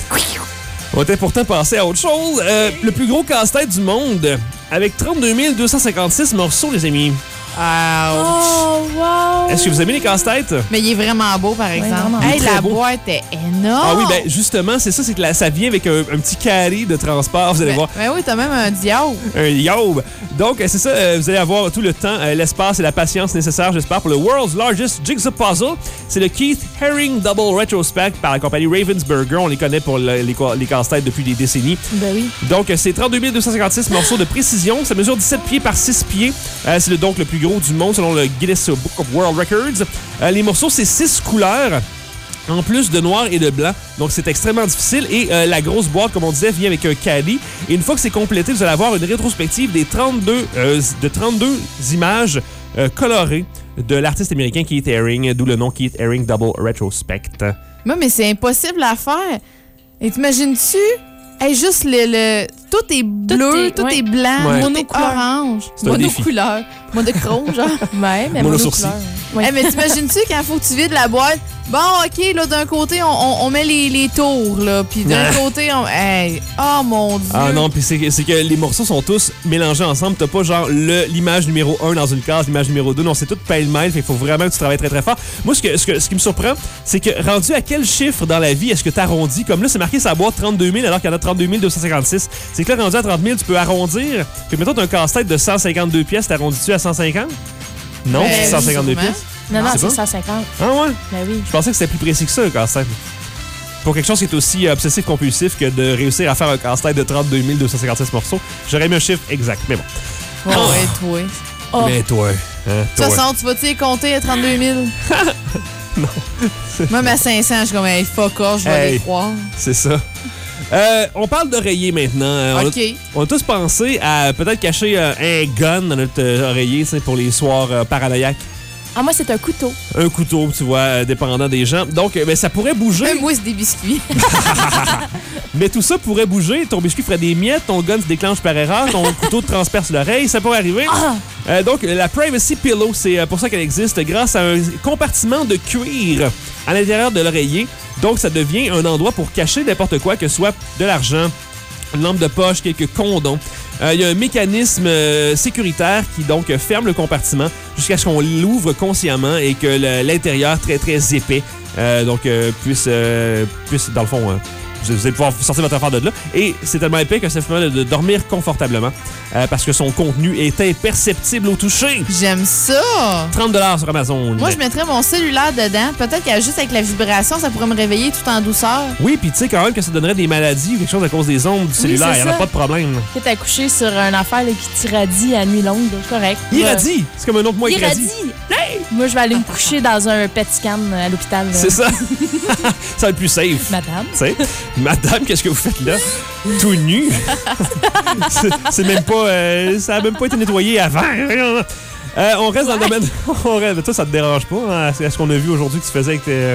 Speaker 3: On va pourtant passer à autre chose. Euh, le plus gros casse-tête du monde, avec trente-deux mille deux cent cinquante-six morceaux, les amis.
Speaker 6: Ah,
Speaker 7: Oh, wow!
Speaker 3: Est-ce que vous aimez les casse-têtes?
Speaker 6: mais il est vraiment beau, par exemple.
Speaker 7: vraiment.
Speaker 6: Hey,
Speaker 3: Il est très
Speaker 6: la
Speaker 3: beau.
Speaker 6: boîte est énorme.
Speaker 3: Ah oui, ben justement, c'est ça, c'est que la- ça vient avec un, un petit carré de transport, vous allez
Speaker 6: Ben,
Speaker 3: voir.
Speaker 6: ben oui, t'as même un diable.
Speaker 3: Un yob. Donc, euh, c'est ça, euh, vous allez avoir tout le temps, euh, l'espace et la patience nécessaires, j'espère, pour le World's Largest Jigsaw Puzzle. C'est le Keith Haring Double Retrospect par la compagnie Ravensburger. On les connaît pour le- les, les casse-têtes depuis des décennies.
Speaker 7: Ben oui.
Speaker 3: Donc, euh, c'est trente-deux mille deux cent cinquante-six morceaux de précision. Ça mesure dix-sept pieds par six pieds. Euh, c'est le- donc le plus gros du monde selon le Guinness Book of World Records. Euh, les morceaux, c'est six couleurs. En plus de noir et de blanc. Donc, c'est extrêmement difficile. Et euh, la grosse boîte, comme on disait, vient avec un caddie. Et une fois que c'est complété, vous allez avoir une rétrospective des trente-deux, euh, de trente-deux images euh, colorées de l'artiste américain Keith Haring, d'où le nom Keith Haring Double Retrospect.
Speaker 6: Moi, mais c'est impossible à faire. Et t'imagines-tu? Hey, juste le, le- tout est bleu,
Speaker 7: est-
Speaker 6: tout
Speaker 7: ouais.
Speaker 6: est blanc,
Speaker 3: Ouais.
Speaker 6: tout est orange.
Speaker 3: C'est un défi.
Speaker 6: Monocouleur. Monochrome, genre.
Speaker 7: Ouais, mais
Speaker 3: Monosourcil.
Speaker 7: monocouleur. Ouais.
Speaker 6: Hey, mais t'imagines-tu quand il faut que tu vides la boîte? Bon, OK, là, d'un côté, on, on, on met les, les tours, là. Puis d'un
Speaker 3: Ah.
Speaker 6: côté, on. Hey, oh mon Dieu.
Speaker 3: Ah non, puis c'est c'est que les morceaux sont tous mélangés ensemble. T'as pas genre le- l'image numéro un dans une case, l'image numéro deux. Non, c'est tout pêle-mêle. Fait qu'il faut vraiment que tu travailles très très fort. Moi, ce, que, ce, que, ce qui me surprend, c'est que rendu à quel chiffre dans la vie est-ce que tu arrondis? Comme là, c'est marqué sa boîte trente-deux mille alors qu'il y en a trente-deux mille deux cent cinquante-six. C'est que là, rendu à trente mille, tu peux arrondir. Puis mettons, t'as un casse-tête de cent cinquante-deux pièces, t'arrondis-tu à cent cinquante? Non,
Speaker 6: Ben,
Speaker 3: c'est cent cinquante-deux
Speaker 6: sûrement.
Speaker 3: pièces.
Speaker 7: Non, non,
Speaker 3: C'est
Speaker 7: c'est
Speaker 3: pas?
Speaker 7: cent cinquante.
Speaker 3: Ah ouais?
Speaker 7: Ben oui.
Speaker 3: Je pensais que c'était plus précis que ça, un casse-tête. Pour quelque chose qui est aussi obsessif-compulsif que de réussir à faire un casse-tête de trente-deux mille deux cent cinquante-six morceaux, j'aurais mis un chiffre exact, mais bon.
Speaker 6: Ouais, ouais, toi. De
Speaker 7: Oh.
Speaker 3: Mais toi, hein,
Speaker 6: toute
Speaker 3: toi.
Speaker 6: façon, tu vas-tu les compter à trente-deux mille? Non. Moi, à cinq cents, je suis comme, hey, fuck off, je vais
Speaker 3: Hey.
Speaker 6: les croire.
Speaker 3: C'est ça. Euh, on parle d'oreiller maintenant. Euh, on a-
Speaker 6: OK.
Speaker 3: On a tous pensé à peut-être cacher euh, un gun dans notre euh, oreiller, tu sais, pour les soirs euh, paranoïaques.
Speaker 7: Ah, moi, c'est un couteau.
Speaker 3: Un couteau, tu vois, euh, dépendant des gens. Donc, euh, ben, ça pourrait bouger.
Speaker 6: Même moi, c'est des biscuits.
Speaker 3: Mais tout ça pourrait bouger. Ton biscuit ferait des miettes, ton gun se déclenche par erreur, ton couteau te transperce l'oreille, ça pourrait arriver. Euh, donc, la Privacy Pillow, c'est euh, pour ça qu'elle existe, grâce à un compartiment de cuir à l'intérieur de l'oreiller. Donc, ça devient un endroit pour cacher n'importe quoi, que ce soit de l'argent, une lampe de poche, quelques condoms. Euh, Il y a un mécanisme euh, sécuritaire qui donc euh, ferme le compartiment jusqu'à ce qu'on l'ouvre consciemment et que le- l'intérieur très très épais euh, donc euh, puisse, euh, puisse dans le fond euh, vous vous allez pouvoir sortir votre affaire de là. Et c'est tellement épais que ça fait mal de dormir confortablement euh, parce que son contenu est imperceptible au toucher.
Speaker 6: J'aime ça.
Speaker 3: trente dollars sur Amazon.
Speaker 6: Moi, je mettrais mon cellulaire dedans. Peut-être que juste avec la vibration, ça pourrait me réveiller tout en douceur.
Speaker 3: Oui, puis tu sais quand même que ça donnerait des maladies ou quelque chose à cause des ondes du cellulaire.
Speaker 7: c'est
Speaker 3: Il n'y en a
Speaker 7: ça.
Speaker 3: pas de problème.
Speaker 7: Quitte à coucher sur une affaire là, qui t'irradie à nuit longue, c'est correct.
Speaker 3: Irradie! C'est comme un autre mot
Speaker 7: Irradie!
Speaker 3: irradie.
Speaker 7: Moi, je vais aller me coucher dans un pet scan à l'hôpital. là.
Speaker 3: C'est ça. Ça va être plus safe.
Speaker 7: Madame.
Speaker 3: Tu sais, madame, qu'est-ce que vous faites là? Tout nu? C'est- c'est même pas. euh, ça a même pas été nettoyé avant. Euh, on reste dans le domaine. On reste, toi, ça te dérange pas? Hein? C'est ce qu'on a vu aujourd'hui que tu faisais avec tes.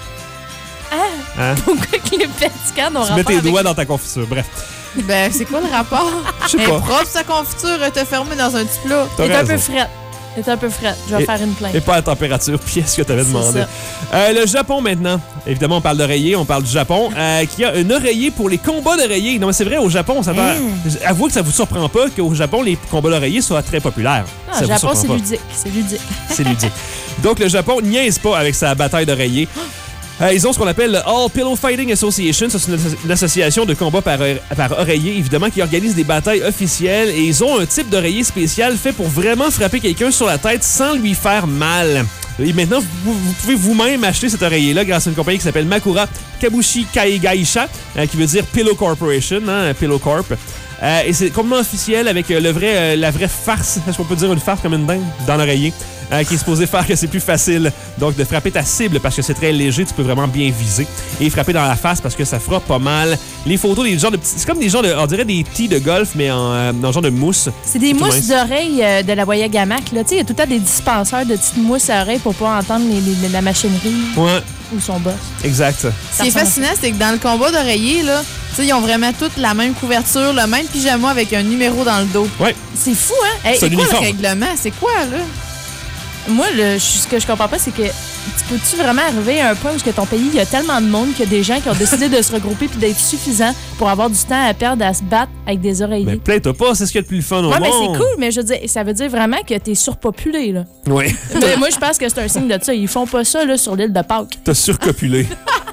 Speaker 3: Hein?
Speaker 7: Pourquoi que les pet scans ont
Speaker 3: Tu mets
Speaker 7: rapport
Speaker 3: tes
Speaker 7: avec...
Speaker 3: doigts dans ta confiture. Bref,
Speaker 6: Ben, c'est quoi le rapport?
Speaker 3: je sais
Speaker 6: Elle est
Speaker 3: pas.
Speaker 6: propre, sa confiture, elle te fermée dans un petit plat.
Speaker 3: T'as
Speaker 7: C'est un peu
Speaker 3: raison.
Speaker 7: frette. C'est un peu frette. Je vais
Speaker 3: Et-
Speaker 7: faire une plainte.
Speaker 3: Et pas à température, pièce que tu avais
Speaker 7: C'est
Speaker 3: demandé.
Speaker 7: ça.
Speaker 3: Euh, le Japon maintenant. Évidemment, on parle d'oreiller, on parle du Japon, euh, qui a un oreiller pour les combats d'oreiller. Non, mais c'est vrai, au Japon, on s'attend.
Speaker 7: Hein?
Speaker 3: Avouez que ça vous surprend pas qu'au Japon, les combats d'oreiller soient très populaires.
Speaker 7: Ah,
Speaker 3: Ça vous
Speaker 7: Japon,
Speaker 3: surprend
Speaker 7: c'est
Speaker 3: pas.
Speaker 7: ludique. C'est ludique.
Speaker 3: C'est ludique. Donc, le Japon niaise pas avec sa bataille d'oreiller. Euh, ils ont ce qu'on appelle le All Pillow Fighting Association. Ça, c'est une, une association de combat par, par oreiller, évidemment, qui organise des batailles officielles. Et ils ont un type d'oreiller spécial fait pour vraiment frapper quelqu'un sur la tête sans lui faire mal. Et maintenant, vous, vous pouvez vous-même acheter cet oreiller-là grâce à une compagnie qui s'appelle Makura Kabushi Kaigaisha, euh, qui veut dire Pillow Corporation, hein, Pillow Corp. Euh, et c'est complètement officiel avec euh, le vrai, euh, la vraie farce, est-ce qu'on peut dire une farce comme une dinde, dans l'oreiller, euh, qui est supposé faire que c'est plus facile donc de frapper ta cible parce que c'est très léger, tu peux vraiment bien viser. Et frapper dans la face parce que ça fera pas mal. Les photos, des genres de petits, c'est comme des genres de, on dirait des tis de golf, mais en, euh, dans genre de mousse.
Speaker 7: C'est des
Speaker 3: Tout
Speaker 7: mousses
Speaker 3: mince.
Speaker 7: d'oreilles euh, de la Voyagamac. Là. Tu sais, il y a tout le temps des dispenseurs de petites mousses à oreilles pour pas entendre les, les- la machinerie
Speaker 3: Ouais,
Speaker 7: ou son boss.
Speaker 3: exact.
Speaker 6: Ce qui est fascinant, c'est que dans le combat d'oreiller, là, tu sais, ils ont vraiment toutes la même couverture, le même pyjama avec un numéro dans le dos.
Speaker 3: Ouais.
Speaker 7: C'est fou, hein? Hey,
Speaker 3: C'est un
Speaker 6: C'est quoi
Speaker 3: uniforme.
Speaker 6: le règlement? C'est quoi, là?
Speaker 7: moi, le, je- ce que je comprends pas, c'est que tu peux-tu vraiment arriver à un point où que ton pays, il y a tellement de monde qu'il y a des gens qui ont décidé de se regrouper puis d'être suffisants pour avoir du temps à perdre à se battre avec des
Speaker 3: Mais
Speaker 7: oreillers?
Speaker 3: plains-toi pas, c'est ce qu'il y a de plus fun au
Speaker 7: Ouais, mais
Speaker 3: monde.
Speaker 7: c'est cool, mais je veux dire, ça veut dire vraiment que t'es surpopulé, là.
Speaker 3: Ouais,
Speaker 7: Mais moi, je pense que c'est un signe de ça. Ils font pas ça, là, sur l'île de Pâques.
Speaker 3: t'as surcopulé.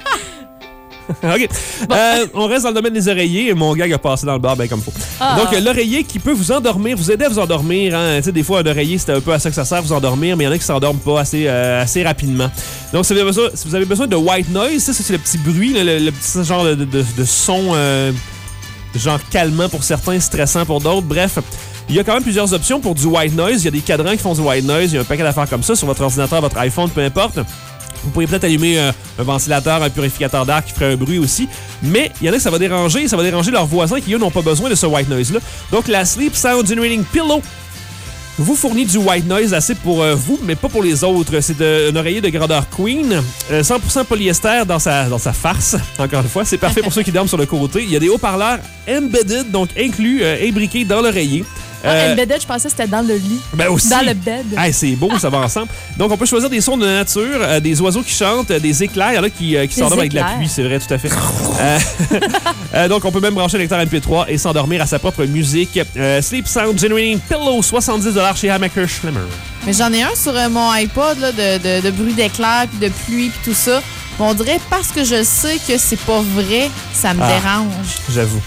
Speaker 3: OK. Euh, on reste dans le domaine des oreillers. Mon gars a passé dans le bar bien comme faut.
Speaker 7: Ah.
Speaker 3: Donc, euh, l'oreiller qui peut vous endormir, vous aider à vous endormir. Hein. Tu sais, des fois, un oreiller, c'est un peu à ça que ça sert, vous endormir, mais il y en a qui s'endorment pas assez, euh, assez rapidement. Donc, si vous, avez besoin, si vous avez besoin de white noise, ça, c'est le petit bruit, là, le, le petit genre de, de, de- de son, euh, genre calmant pour certains, stressant pour d'autres. Bref. Il y a quand même plusieurs options pour du white noise. Il y a des cadrans qui font du white noise. Il y a un paquet d'affaires comme ça sur votre ordinateur, votre iPhone, peu importe. Vous pourriez peut-être allumer euh, un ventilateur, un purificateur d'air qui ferait un bruit aussi. Mais il y en a que ça va déranger. Ça va déranger leurs voisins qui, eux, n'ont pas besoin de ce white noise-là. Donc, la Sleep Sound Generating Pillow vous fournit du white noise assez pour euh, vous, mais pas pour les autres. C'est de, un oreiller de grandeur Queen, euh, cent pour cent polyester dans sa, dans sa farce, encore une fois. C'est parfait pour ceux qui dorment sur le côté. Il y a des haut-parleurs embedded, donc inclus, euh, imbriqués dans l'oreiller.
Speaker 7: Ah,
Speaker 3: Euh,
Speaker 7: embedded, je pensais que c'était dans le lit.
Speaker 3: ben aussi.
Speaker 7: Dans le bed.
Speaker 3: Hey, c'est beau, ça va ensemble. Donc, on peut choisir des sons de nature, euh, des oiseaux qui chantent, euh, des éclairs. Il y en a qui, euh, qui
Speaker 7: Des
Speaker 3: s'endorment avec de la
Speaker 7: éclairs.
Speaker 3: pluie, c'est vrai, tout à fait. euh, euh, donc, on peut même brancher un lecteur M P trois et s'endormir à sa propre musique. Euh, Sleep Sound Generating Pillow, soixante-dix dollars chez Hammacher Schlemmer.
Speaker 6: Mais j'en ai un sur euh, mon iPod là, de, de, de bruit d'éclair, puis de pluie, puis tout ça. Mais on dirait parce que je sais que c'est pas vrai, ça me
Speaker 3: Ah.
Speaker 6: dérange.
Speaker 3: J'avoue.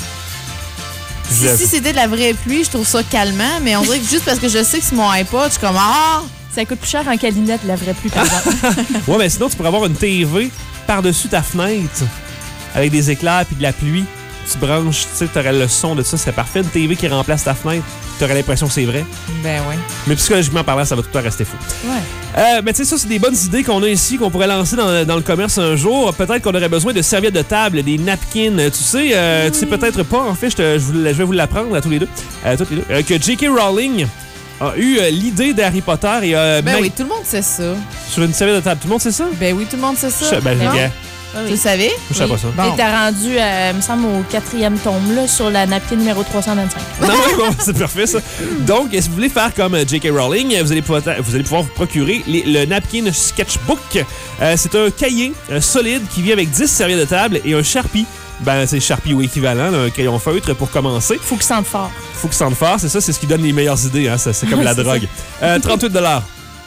Speaker 6: Si,
Speaker 3: J'avoue.
Speaker 6: si c'était de la vraie pluie, je trouve ça calmant, mais on dirait que juste parce que je sais que c'est mon iPod, je suis comme ah!
Speaker 7: Ça coûte plus cher en calinette, la vraie pluie, par exemple.
Speaker 3: Ouais, mais sinon, tu pourrais avoir une T V par-dessus ta fenêtre avec des éclairs puis de la pluie. Tu branches, tu sais, t'aurais le son de ça, ce serait parfait. Une T V qui remplace ta fenêtre, t'aurais l'impression que c'est vrai.
Speaker 6: Ben oui.
Speaker 3: Mais psychologiquement parlant, ça va tout le temps rester fou.
Speaker 6: Ouais.
Speaker 3: Euh, mais tu sais, ça, c'est des bonnes idées qu'on a ici, qu'on pourrait lancer dans, dans le commerce un jour. Peut-être qu'on aurait besoin de serviettes de table, des napkins. Tu sais, euh, tu sais peut-être pas, en fait, je, te- je vous- je vais vous l'apprendre à tous les deux, euh, toutes les deux euh, que J K. Rowling a eu euh, l'idée d'Harry Potter et euh,
Speaker 6: Ben
Speaker 3: ma-
Speaker 6: oui, tout le monde sait ça.
Speaker 3: sur une serviette de table. Tout le monde sait ça?
Speaker 6: Ben oui, tout le monde sait ça.
Speaker 3: Je, ben,
Speaker 6: Non?
Speaker 3: gars,
Speaker 6: Tu le savais?
Speaker 3: je savais pas ça.
Speaker 6: Bon.
Speaker 7: Et t'as rendu, euh, me semble, au quatrième tome, là, sur la napkin numéro trois cent vingt-cinq.
Speaker 3: Non, ouais, bon, c'est parfait, ça. Donc, si vous voulez faire comme euh, J K. Rowling, vous allez pouvoir, vous allez pouvoir vous procurer les- le Napkin Sketchbook. Euh, c'est un cahier euh, solide qui vient avec dix serviettes de table et un Sharpie. Ben, c'est Sharpie ou équivalent, là, un crayon feutre pour commencer.
Speaker 7: Faut qu'il sente fort.
Speaker 3: Faut que ça sente fort, c'est ça, c'est ce qui donne les meilleures idées, hein. ça, c'est comme la
Speaker 7: C'est
Speaker 3: drogue. Euh, trente-huit dollars.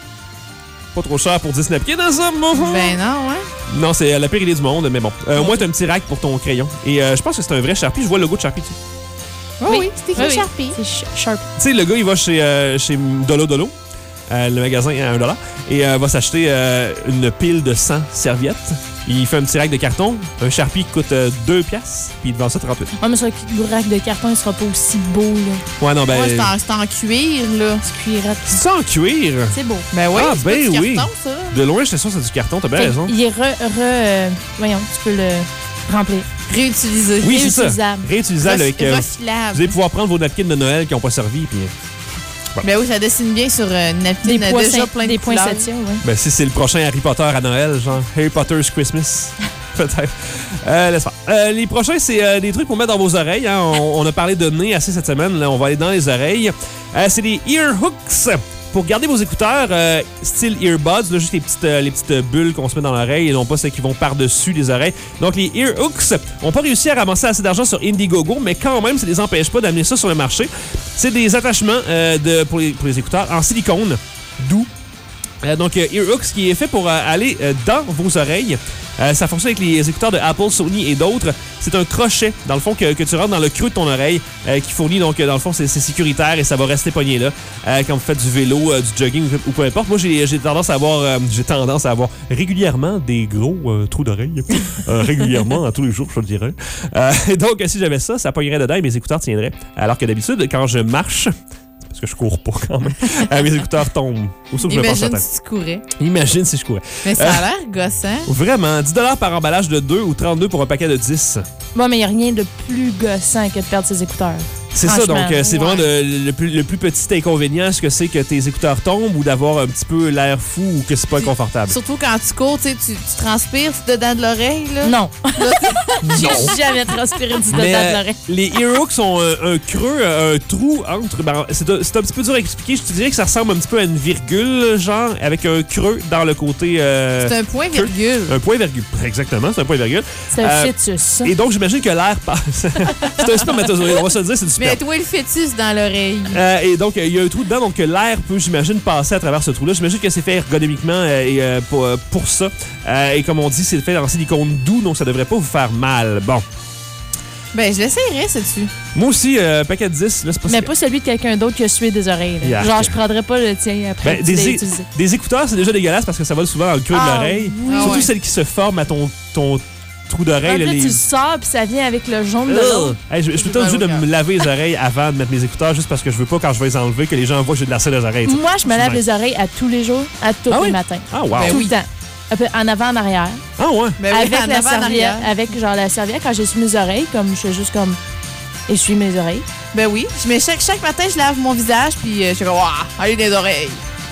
Speaker 3: Pas trop cher pour dix napkins dans ça, mon
Speaker 6: Ben non, ouais.
Speaker 3: Non, c'est euh, la pire idée du monde, mais bon. Euh, au moins, t'as un petit rack pour ton crayon. Et euh, je pense que c'est un vrai Sharpie. Je vois le logo de Sharpie dessus.
Speaker 6: Oh oui, c'est écrit
Speaker 7: Oui, oui.
Speaker 6: Sharpie.
Speaker 7: C'est sh- Sharp.
Speaker 3: Tu sais, le gars, il va chez, euh, chez Dolo Dolo, euh, le magasin à un dollar, et euh, va s'acheter euh, une pile de cent serviettes. Il fait un petit rack de carton. Un Sharpie qui coûte euh, deux piastres, puis il vend ça trente-huit.
Speaker 7: Ah, mais sur le rack de carton, il sera pas aussi beau, là.
Speaker 3: Ouais, non, ben...
Speaker 6: Moi, c'est en, c'est en cuir, là.
Speaker 7: C'est cuirette.
Speaker 3: C'est ça en cuir?
Speaker 7: C'est beau.
Speaker 6: Ben oui,
Speaker 3: Ah,
Speaker 6: c'est pas
Speaker 3: ben
Speaker 6: du
Speaker 3: oui.
Speaker 6: carton, ça.
Speaker 3: De loin, j'étais sûr que c'est du carton, t'as bien
Speaker 7: Fait
Speaker 3: raison.
Speaker 7: Il est re... re euh, voyons, tu peux le remplir.
Speaker 6: Réutilisé.
Speaker 3: Oui, c'est ça.
Speaker 7: réutilisable.
Speaker 3: Réutilisable avec... euh, vous
Speaker 6: Refilable.
Speaker 3: allez pouvoir prendre vos napkins de Noël qui n'ont pas servi, puis...
Speaker 6: Ben oui, ça dessine bien sur euh, une napkin
Speaker 7: Des, points
Speaker 6: déjà plein de
Speaker 7: des
Speaker 6: couleurs.
Speaker 7: poinsettias, oui.
Speaker 3: Ben, si c'est le prochain Harry Potter à Noël, genre Harry Potter's Christmas. Peut-être. Euh, laisse faire. Euh, les prochains, c'est euh, des trucs pour mettre dans vos oreilles. Hein. On, on a parlé de nez assez cette semaine. Là, on va aller dans les oreilles. Euh, c'est des ear hooks. Pour garder vos écouteurs, euh, style earbuds, là, juste les petites, euh, les petites bulles qu'on se met dans l'oreille et non pas celles qui vont par-dessus les oreilles. Donc, les ear hooks n'ont pas réussi à ramasser assez d'argent sur Indiegogo, mais quand même, ça ne les empêche pas d'amener ça sur le marché. C'est des attachements euh, de, pour, les, pour les écouteurs en silicone doux. Euh, donc, euh, Ear Hooks qui est fait pour euh, aller euh, dans vos oreilles. Euh, ça fonctionne avec les écouteurs de Apple, Sony et d'autres. C'est un crochet, dans le fond, que, que tu rentres dans le creux de ton oreille, euh, qui fournit, donc, euh, dans le fond, c'est c'est sécuritaire et ça va rester pogné là. Euh, quand vous faites du vélo, euh, du jogging ou, ou peu importe. Moi, j'ai j'ai tendance à avoir euh, j'ai tendance à avoir régulièrement des gros euh, trous d'oreille. Euh, régulièrement, à tous les jours, je le dirais. Euh, et donc, si j'avais ça, ça pognerait dedans et mes écouteurs tiendraient. Alors que d'habitude, quand je marche... Parce que je cours pas quand même. Euh, mes écouteurs tombent. Aussitôt que je me passe la
Speaker 6: Imagine
Speaker 3: tête.
Speaker 6: si tu courais.
Speaker 3: Imagine si je courais.
Speaker 6: Mais ça a l'air gossant.
Speaker 3: Vraiment, dix dollars par emballage de deux ou trente-deux pour un paquet de dix.
Speaker 7: Bon, mais il n'y a rien de plus gossant que de perdre ses écouteurs.
Speaker 3: C'est ça,
Speaker 7: Franchement,
Speaker 3: donc euh, c'est
Speaker 6: ouais.
Speaker 3: vraiment le, le plus, le plus petit inconvénient, ce que c'est que tes écouteurs tombent ou d'avoir un petit peu l'air fou ou que c'est pas
Speaker 6: Tu-
Speaker 3: confortable.
Speaker 6: Surtout quand tu cours, tu, sais, tu, tu transpires dedans de l'oreille, là.
Speaker 7: Non.
Speaker 3: Non.
Speaker 7: J'ai jamais transpiré du dedans
Speaker 3: Mais
Speaker 7: de
Speaker 3: euh,
Speaker 7: l'oreille.
Speaker 3: les ear hooks ont un, un creux, un trou entre... ben, c'est un c'est un petit peu dur à expliquer. Je te dirais que ça ressemble un petit peu à une virgule, genre, avec un creux dans le côté... euh,
Speaker 6: C'est un point virgule.
Speaker 3: un point virgule. Exactement, c'est un point virgule.
Speaker 7: C'est un
Speaker 3: euh,
Speaker 7: fœtus.
Speaker 3: Et donc, j'imagine que l'air passe. C'est un spermatozoïde, on va se le dire, c'est du
Speaker 6: Mais
Speaker 3: sperme.
Speaker 6: toi, le fœtus dans l'oreille.
Speaker 3: Euh, et donc, il y a un trou dedans, donc l'air peut, j'imagine, passer à travers ce trou-là. J'imagine que c'est fait ergonomiquement euh, et, euh, pour, euh, pour ça. Euh, et comme on dit, c'est fait en silicone doux, donc ça devrait pas vous faire mal. Bon.
Speaker 6: Ben, je l'essayerais, ça dessus.
Speaker 3: Moi aussi, euh, paquet de dix, là, c'est pas
Speaker 7: Mais
Speaker 3: si-
Speaker 7: pas celui de quelqu'un d'autre qui a sué des oreilles. là.
Speaker 3: Yark.
Speaker 7: Genre, je prendrais pas le tien après
Speaker 3: Ben,
Speaker 7: que tu
Speaker 3: des,
Speaker 7: l'aies
Speaker 3: é-
Speaker 7: utilisé.
Speaker 3: des écouteurs, c'est déjà dégueulasse parce que ça va souvent dans le creux de
Speaker 7: Ah,
Speaker 3: l'oreille.
Speaker 7: oui.
Speaker 3: Surtout
Speaker 6: Ah ouais.
Speaker 3: celles qui se forment à ton, ton trou d'oreille.
Speaker 7: Après,
Speaker 3: là, les-
Speaker 7: tu le sors, puis ça vient avec le jaune de
Speaker 3: Ugh.
Speaker 7: l'autre.
Speaker 3: Hey, je, je suis tout le temps obligé de me laver les oreilles avant de mettre mes écouteurs juste parce que je veux pas, quand je vais les enlever, que les gens voient que j'ai de la cire aux oreilles. tu sais.
Speaker 7: Moi, je me
Speaker 3: C'est
Speaker 7: lave
Speaker 3: nice.
Speaker 7: les oreilles à tous les jours, à tous
Speaker 3: Ah
Speaker 7: les
Speaker 3: oui?
Speaker 7: matins.
Speaker 3: Ah, wow.
Speaker 6: Ben
Speaker 7: Tout
Speaker 6: oui.
Speaker 7: le temps. Un peu en avant, en arrière.
Speaker 3: Ah, ouais.
Speaker 6: Ben oui,
Speaker 7: avec
Speaker 6: en
Speaker 7: la
Speaker 6: avant, en
Speaker 7: serviette.
Speaker 6: arrière.
Speaker 7: Avec genre la serviette, quand j'essuie mes oreilles, comme je fais juste comme essuie mes oreilles.
Speaker 6: Ben oui. Mais chaque, chaque matin, je lave mon visage, puis euh, je suis comme, waouh, allez, des oreilles.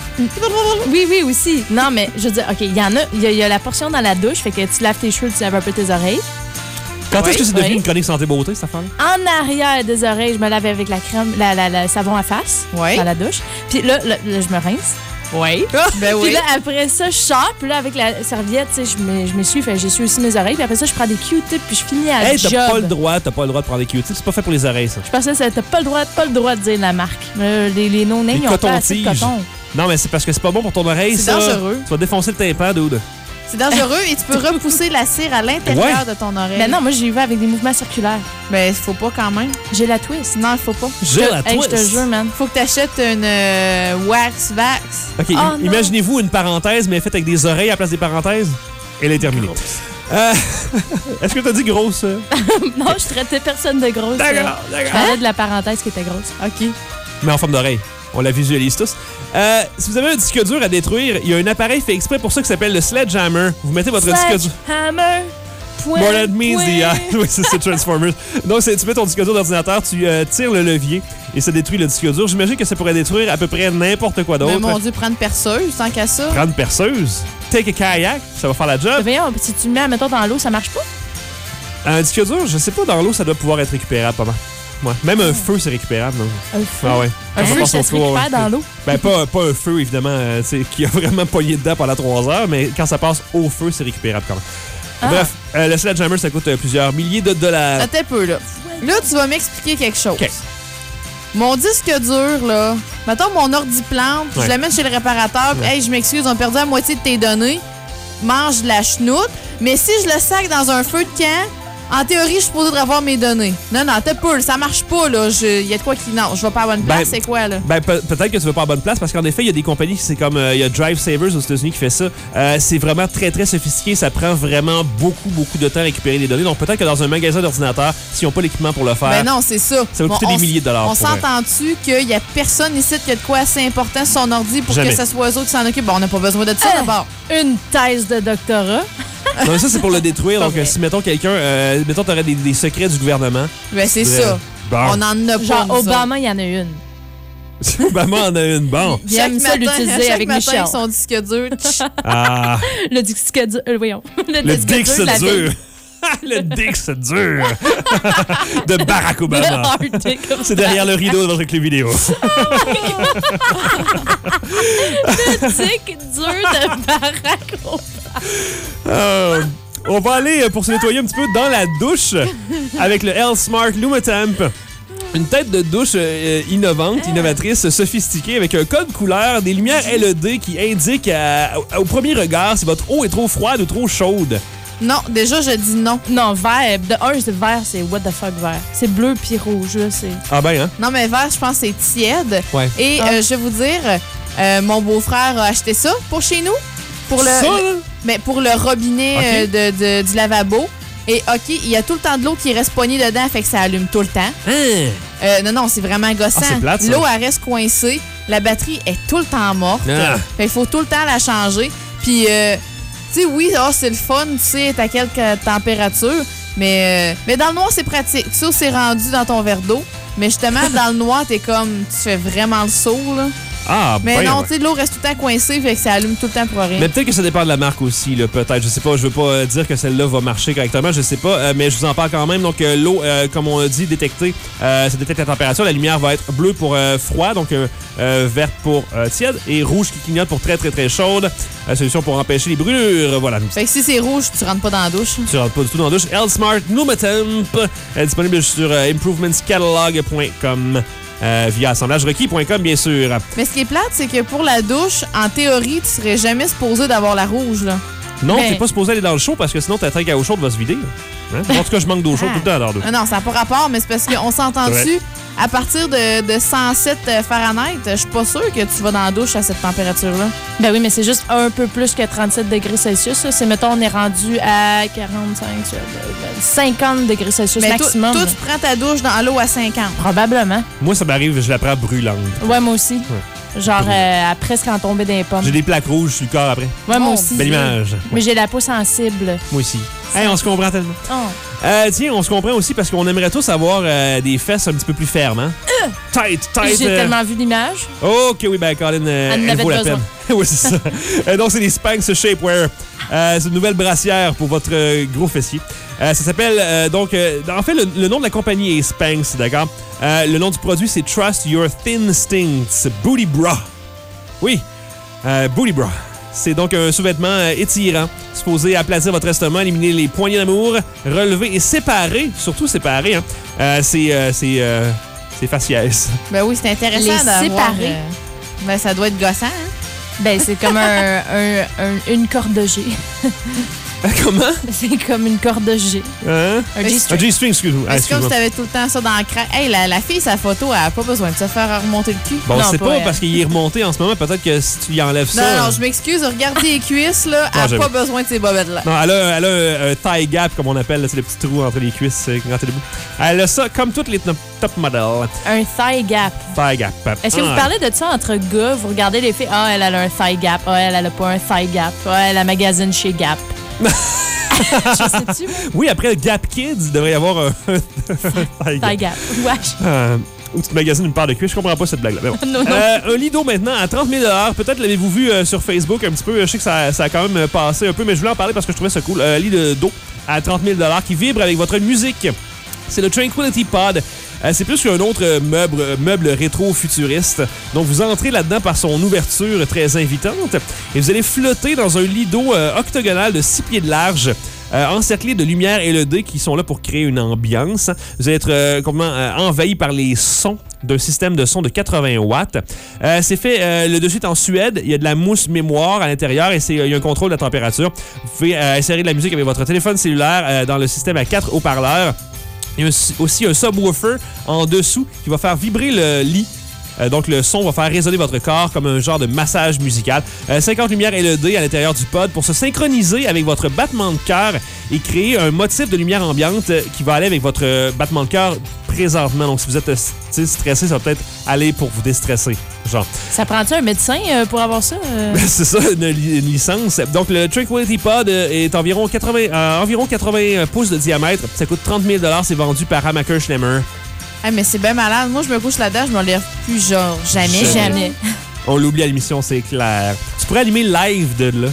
Speaker 7: Oui, oui, aussi. Non, mais je veux dire, OK, il y en a, il y, a- il y a la portion dans la douche, fait que tu laves tes cheveux, tu laves un peu tes oreilles.
Speaker 3: Quand est-ce
Speaker 6: Oui,
Speaker 3: que c'est devenu
Speaker 7: oui.
Speaker 3: une chronique santé-beauté, cette affaire-là?
Speaker 7: En arrière des oreilles, je me lave avec la crème, la, la, la savon à face
Speaker 6: Oui.
Speaker 7: dans la douche. Puis là, là, là, je me rince. Oui.
Speaker 6: Ben oui.
Speaker 7: Puis là, après ça, je sors. Puis là, avec la serviette, tu sais, je me- je m'essuie. Fait j'essuie aussi mes oreilles. Puis après ça, je prends des Q-tips. Puis je finis à
Speaker 3: Hey, t'as
Speaker 7: job.
Speaker 3: pas le droit, t'as pas le droit de prendre des Q-tips. C'est pas fait pour les oreilles, ça.
Speaker 7: Je pensais que t'as pas le droit, pas le droit de dire la marque. Euh, les les no-names,
Speaker 3: Les
Speaker 7: ils ont pas assez de
Speaker 3: cotons-tiges.
Speaker 7: coton.
Speaker 3: Non, mais c'est parce que c'est pas bon pour ton oreille,
Speaker 6: C'est
Speaker 3: ça.
Speaker 6: dangereux.
Speaker 3: Tu vas défoncer le tympan, dude.
Speaker 6: C'est dangereux et tu peux repousser la cire à l'intérieur
Speaker 3: Ouais.
Speaker 6: de ton oreille.
Speaker 7: Mais non, moi, j'y vais avec des mouvements circulaires.
Speaker 6: Ben, il faut pas quand même.
Speaker 7: J'ai la twist.
Speaker 6: Non, il faut pas.
Speaker 3: J'ai la
Speaker 7: Hey, je te
Speaker 3: twist.
Speaker 7: jure, man.
Speaker 6: Faut que tu achètes une euh, wax vax.
Speaker 3: OK,
Speaker 7: Oh,
Speaker 3: im-
Speaker 7: non.
Speaker 3: imaginez-vous une parenthèse, mais faite avec des oreilles à la place des parenthèses. Elle est terminée. Euh, Est-ce que t'as dit grosse? euh?
Speaker 7: Non, je traitais personne de grosse.
Speaker 3: D'accord,
Speaker 7: Je
Speaker 3: d'accord.
Speaker 7: parlais de la parenthèse qui était grosse.
Speaker 6: OK.
Speaker 3: Mais en forme d'oreille. On la visualise tous. Euh, si vous avez un disque dur à détruire, il y a un appareil fait exprès pour ça qui s'appelle le Sledgehammer. Vous mettez votre disque dur.
Speaker 7: Hammer. Point,
Speaker 3: More than meets
Speaker 7: point.
Speaker 3: the eye. Oui, c'est c'est Transformers. Donc, c'est- tu mets ton disque dur d'ordinateur, tu euh, tires le levier et ça détruit le disque dur. J'imagine que ça pourrait détruire à peu près n'importe quoi
Speaker 6: Ben,
Speaker 3: d'autre.
Speaker 6: mon Dieu, prendre perceuse, tant qu'à ça.
Speaker 3: Prendre perceuse, take a kayak, ça va faire la job.
Speaker 7: Voyons, si tu le mets, mettons, dans l'eau, ça marche pas?
Speaker 3: Un disque dur, je sais pas, dans l'eau, ça doit pouvoir être récupérable pas mal. Ouais. Même un feu, c'est récupérable. Non?
Speaker 7: Un feu.
Speaker 3: Ah ouais.
Speaker 7: Un
Speaker 3: Quand
Speaker 7: feu,
Speaker 3: passe
Speaker 7: ça
Speaker 3: au
Speaker 7: se
Speaker 3: four, ouais.
Speaker 7: récupère dans l'eau.
Speaker 3: Ben, pas, pas un feu, évidemment, euh, tu sais, qui a vraiment pogné dedans pendant trois heures, mais quand ça passe au feu, c'est récupérable quand même.
Speaker 7: Ah.
Speaker 3: Bref, euh, le Sledgehammer, ça coûte euh, plusieurs milliers de dollars.
Speaker 6: Attends un peu, là. Là, tu vas m'expliquer quelque chose.
Speaker 3: OK.
Speaker 6: Mon disque dur, là, mettons mon ordi plante,
Speaker 3: Ouais.
Speaker 6: je l'amène chez le réparateur, puis
Speaker 3: Ouais.
Speaker 6: hey, je m'excuse, on a perdu la moitié de tes données, mange de la chenoute, mais si je le sac dans un feu de camp, en théorie, je suis supposée de revoir mes données. Non, non, t'as peu, ça marche pas, là. Il y a de quoi qui. Non, je vais pas à bonne place,
Speaker 3: Ben,
Speaker 6: c'est quoi, là?
Speaker 3: Ben, pe- peut-être que tu vas pas à bonne place parce qu'en effet, il y a des compagnies, c'est comme euh, il y a Drive Savers aux États-Unis qui fait ça. Euh, c'est vraiment très, très sophistiqué. Ça prend vraiment beaucoup, beaucoup de temps à récupérer les données. Donc, peut-être que dans un magasin d'ordinateur, s'ils n'ont pas l'équipement pour le faire,
Speaker 6: Ben non, c'est ça.
Speaker 3: ça va
Speaker 6: Bon,
Speaker 3: coûter
Speaker 6: on
Speaker 3: des
Speaker 6: s-
Speaker 3: milliers de dollars.
Speaker 6: On
Speaker 3: pour vrai.
Speaker 6: s'entend-tu qu'il y a personne ici qui a de quoi assez important sur son ordi pour
Speaker 3: Jamais.
Speaker 6: que ce soit eux autres qui s'en occupent? Bon, on n'a pas besoin de ça
Speaker 7: Ah.
Speaker 6: d'abord.
Speaker 7: Une thèse de doctorat.
Speaker 3: Non, mais ça, c'est pour le détruire.
Speaker 7: Pas
Speaker 3: Donc, euh,
Speaker 7: vrai.
Speaker 3: si, mettons, quelqu'un, euh, mettons, t'aurais des, des secrets du gouvernement.
Speaker 6: Ben, c'est
Speaker 3: Ouais.
Speaker 6: ça.
Speaker 3: Bon.
Speaker 6: On en a pas.
Speaker 7: Genre,
Speaker 6: nous autres.
Speaker 7: Obama, il y en a une.
Speaker 3: Obama en a une. Bon.
Speaker 7: Il aime ça l'utiliser
Speaker 6: chaque
Speaker 7: avec
Speaker 6: matin
Speaker 7: Michel.
Speaker 6: avec son disque dur.
Speaker 3: Ah,
Speaker 7: Le disque dur. euh, voyons. Le,
Speaker 3: le
Speaker 7: disque
Speaker 3: Dix
Speaker 7: dur de la
Speaker 3: dur.
Speaker 7: veille.
Speaker 3: Le Dix dur. De Barack
Speaker 7: Le
Speaker 3: Obama.
Speaker 7: hard dick.
Speaker 3: C'est derrière le rideau de votre club vidéo.
Speaker 7: Le disque dur de Barack Obama.
Speaker 3: Euh, on va aller, euh, pour se nettoyer un petit peu, dans la douche avec le L Smart Lumatemp. Une tête de douche euh, innovante, innovatrice, sophistiquée, avec un code couleur, des lumières L E D qui indiquent à- au- au premier regard si votre eau est trop froide ou trop chaude.
Speaker 6: Non, déjà, je dis non.
Speaker 7: Non, vert. De un, c'est vert, c'est what the fuck vert. C'est bleu puis rouge, là, c'est...
Speaker 3: Ah ben, hein?
Speaker 6: Non, mais vert, je pense que c'est tiède.
Speaker 3: Ouais.
Speaker 6: Et
Speaker 7: Ah.
Speaker 6: euh, je vais vous dire, euh, mon beau-frère a acheté ça pour chez nous. Pour le,
Speaker 3: Ça,
Speaker 6: le-
Speaker 3: là?
Speaker 6: ben, pour le robinet
Speaker 3: Ok.
Speaker 6: euh, de, de- du lavabo. Et OK, il y a tout le temps de l'eau qui reste poignée dedans, fait que ça allume tout le temps.
Speaker 3: Hein?
Speaker 6: Euh, non, non, c'est vraiment gossant.
Speaker 3: Ah, c'est plate, ça.
Speaker 6: L'eau, elle reste coincée. La batterie est tout le temps morte.
Speaker 3: Ah.
Speaker 6: Fait qu'il faut tout le temps la changer. Puis, euh, tu sais, oui, ah, c'est le fun, tu sais, à quelle euh, température. Mais, euh, mais dans le noir, c'est pratique. Tu sais, où c'est rendu dans ton verre d'eau. Mais justement, dans le noir, t'es comme, tu fais vraiment le saut, là.
Speaker 3: Ah,
Speaker 6: Mais
Speaker 3: ben,
Speaker 6: non,
Speaker 3: ouais.
Speaker 6: tu sais, l'eau reste tout le temps coincée, fait que ça allume tout le temps pour rien.
Speaker 3: Mais peut-être que ça dépend de la marque aussi, là, peut-être. Je sais pas, je veux pas euh, dire que celle-là va marcher correctement, je sais pas, euh, mais je vous en parle quand même. Donc, euh, l'eau, euh, comme on a dit, détectée, euh, ça détecte la température. La lumière va être bleue pour euh, froid, donc euh, euh, verte pour euh, tiède, et rouge qui clignote pour très, très, très chaude. Euh, solution pour empêcher les brûlures. Voilà.
Speaker 6: Fait que si c'est rouge, tu rentres pas dans la douche.
Speaker 3: Tu rentres pas du tout dans la douche. L Smart Numatemp est disponible sur euh, improvementscatalog point com. Euh, via assemblages requis point com, bien sûr.
Speaker 6: Mais ce qui est plate, c'est que pour la douche, en théorie, tu serais jamais supposé d'avoir la rouge, là.
Speaker 3: Non,
Speaker 7: Mais-
Speaker 3: t'es pas supposé aller dans le chaud parce que sinon ta tank à eau chaude va se vider. Hein? En tout cas, je manque d'eau chaude tout le temps dans la douche.
Speaker 6: Ah non, ça n'a pas rapport, mais c'est parce qu'on s'entend
Speaker 3: C'est
Speaker 6: dessus. À partir de, de cent sept Fahrenheit, je suis pas sûre que tu vas dans la douche à cette température-là.
Speaker 7: Ben oui, mais c'est juste un peu plus que trente-sept degrés Celsius. là. C'est, mettons, on est rendu à quarante-cinq, cinquante degrés Celsius
Speaker 6: Mais toi,
Speaker 7: maximum.
Speaker 6: toi,
Speaker 7: là.
Speaker 6: tu prends ta douche dans l'eau à cinquante.
Speaker 7: Probablement.
Speaker 3: Moi, ça m'arrive, je la prends brûlante.
Speaker 7: Ouais, moi aussi. Genre, euh, à presque en tomber dans les pommes.
Speaker 3: J'ai des plaques rouges sur le corps après.
Speaker 7: Ouais, moi
Speaker 6: Oh,
Speaker 7: aussi.
Speaker 3: Belle image.
Speaker 7: Mais j'ai la peau sensible.
Speaker 3: Moi aussi. Hey, on se comprend tellement.
Speaker 7: Oh.
Speaker 3: Euh, tiens, on se comprend aussi parce qu'on aimerait tous avoir euh, des fesses un petit peu plus fermes, hein?
Speaker 7: Euh.
Speaker 3: Tight, tight.
Speaker 7: J'ai
Speaker 3: euh,
Speaker 7: tellement vu l'image.
Speaker 3: OK, oui, ben Colin, euh,
Speaker 7: Elle en
Speaker 3: elle
Speaker 7: avait
Speaker 3: vaut la
Speaker 7: besoin.
Speaker 3: peine. Oui, c'est ça. Euh, donc, c'est des Spanx Shapewear. Euh, c'est une nouvelle brassière pour votre euh, gros fessier. Euh, ça s'appelle, euh, donc, euh, en fait, le, le nom de la compagnie est Spanx, d'accord? Euh, le nom du produit, c'est Trust Your Thin Instincts Booty Bra. Oui, euh, Booty Bra. C'est donc un sous-vêtement euh, étirant, supposé aplatir votre estomac, éliminer les poignées d'amour, relever et séparer, surtout séparer, hein. Euh, c'est, euh, c'est, euh, c'est faciès.
Speaker 6: Ben oui, c'est intéressant
Speaker 7: Les
Speaker 6: d'avoir...
Speaker 7: séparer.
Speaker 6: euh, ben ça doit être gossant, hein?
Speaker 7: Ben, c'est comme un, un- un- une corde de G.
Speaker 3: Comment?
Speaker 7: C'est comme une corde de G.
Speaker 3: Hein?
Speaker 7: Un
Speaker 6: Mais
Speaker 7: G-string.
Speaker 3: Un G-string, excuse-moi. Ah,
Speaker 6: C'est comme
Speaker 3: excuse-moi.
Speaker 6: si t'avais tout le temps ça dans le crack. Hey, la, la fille, sa photo, elle a pas besoin de se faire remonter le cul.
Speaker 3: Bon,
Speaker 7: Non,
Speaker 3: c'est
Speaker 7: pas
Speaker 3: pas
Speaker 7: elle.
Speaker 3: parce qu'il est remonté en ce moment. Peut-être que si tu lui enlèves ça.
Speaker 6: Non, non, je m'excuse. Regardez les cuisses, là. Elle
Speaker 3: j'aime.
Speaker 6: a pas besoin de ces bobettes-là.
Speaker 3: Non, elle a, elle a un, un thigh gap, comme on appelle, là, c'est le petit trou entre les cuisses euh, quand elle est debout. Elle a ça comme toutes les top, top models.
Speaker 7: Un thigh gap.
Speaker 3: Thigh gap.
Speaker 7: Est-ce que
Speaker 3: Ah.
Speaker 7: vous parlez de ça entre gars? Vous regardez les filles, ah, elle, elle a un thigh gap. Ah, elle, elle a pas un thigh gap. Ah, elle a magasine chez Gap. Je sais-tu, moi?
Speaker 3: Oui, après Gap Kids, il devrait y avoir un, un thigh
Speaker 7: Thigh
Speaker 3: gap.
Speaker 7: gap. Wesh.
Speaker 3: Euh, ou tu te magasines une paire de cuisses, je comprends pas cette blague-là. Mais bon.
Speaker 7: Non, non.
Speaker 3: Euh, un lido maintenant à trente mille. Peut-être l'avez-vous vu euh, sur Facebook un petit peu. Je sais que ça, ça a quand même euh, passé un peu, mais je voulais en parler parce que je trouvais ça cool. Un lit de dos à trente mille qui vibre avec votre musique. C'est le Tranquility Pod. Euh, c'est plus qu'un autre euh, meuble, euh, meuble rétro-futuriste. Donc, vous entrez là-dedans par son ouverture très invitante et vous allez flotter dans un lido euh, octogonal de six pieds de large. Euh, encerclé de lumière L E D qui sont là pour créer une ambiance. Vous allez être euh, complètement euh, envahi par les sons d'un système de son de quatre-vingts watts. Euh, c'est fait, euh, le dessus est en Suède. Il y a de la mousse mémoire à l'intérieur et c'est, il y a un contrôle de la température. Vous pouvez euh, insérer de la musique avec votre téléphone cellulaire euh, dans le système à quatre haut-parleurs. Il y a aussi un subwoofer en dessous qui va faire vibrer le lit. Euh, donc, le son va faire résonner votre corps comme un genre de massage musical. Euh, cinquante lumières L E D à l'intérieur du pod pour se synchroniser avec votre battement de cœur et créer un motif de lumière ambiante euh, qui va aller avec votre euh, battement de cœur présentement. Donc, si vous êtes euh, stressé, ça va peut-être aller pour vous déstresser. Genre.
Speaker 7: Ça prend-tu un médecin euh, pour avoir ça? euh?
Speaker 3: C'est ça, une, li- une licence. Donc, le Tranquility Pod euh, est environ quatre-vingts, euh, environ quatre-vingts pouces de diamètre. Ça coûte trente mille. C'est vendu par Hamaker Schlemmer.
Speaker 6: Hey, mais c'est bien malade. Moi, je me couche là-dedans, je me lève plus, genre, jamais,
Speaker 3: Jamais.
Speaker 6: jamais.
Speaker 3: On l'oublie à l'émission, c'est clair. Tu pourrais animer live de là.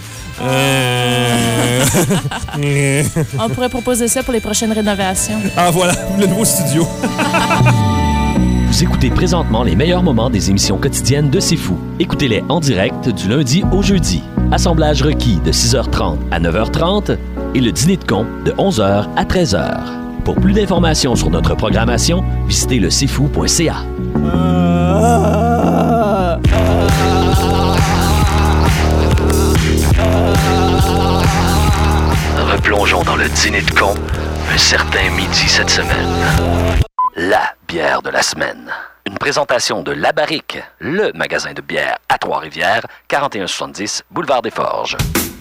Speaker 3: Euh...
Speaker 7: On pourrait proposer ça pour les prochaines rénovations.
Speaker 3: ah, voilà, le nouveau studio.
Speaker 1: Vous écoutez présentement les meilleurs moments des émissions quotidiennes de C'est Fou. Écoutez-les en direct du lundi au jeudi. Assemblage requis de six heures trente à neuf heures trente et le dîner de con de onze heures à treize heures. Pour plus d'informations sur notre programmation, visitez le c'est fou point c a. Replongeons dans le dîner de con un certain midi cette semaine. La bière de la semaine. Une présentation de La Barrique, le magasin de bière à Trois-Rivières, quarante et un soixante-dix Boulevard des Forges.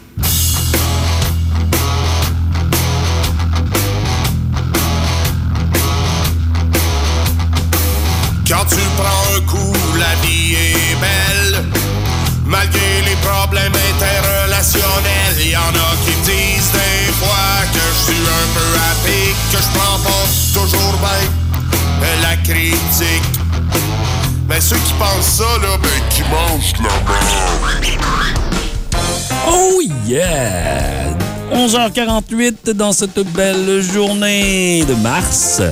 Speaker 8: Quand tu prends un coup, la vie est belle. Malgré les problèmes interrelationnels, y en a qui me disent des fois que je suis un peu à pic, que je prends pas toujours bien la critique. Mais ceux qui pensent ça, là, ben qui mangent de la merde.
Speaker 5: Oh yeah! onze heures quarante-huit dans cette belle journée de mars.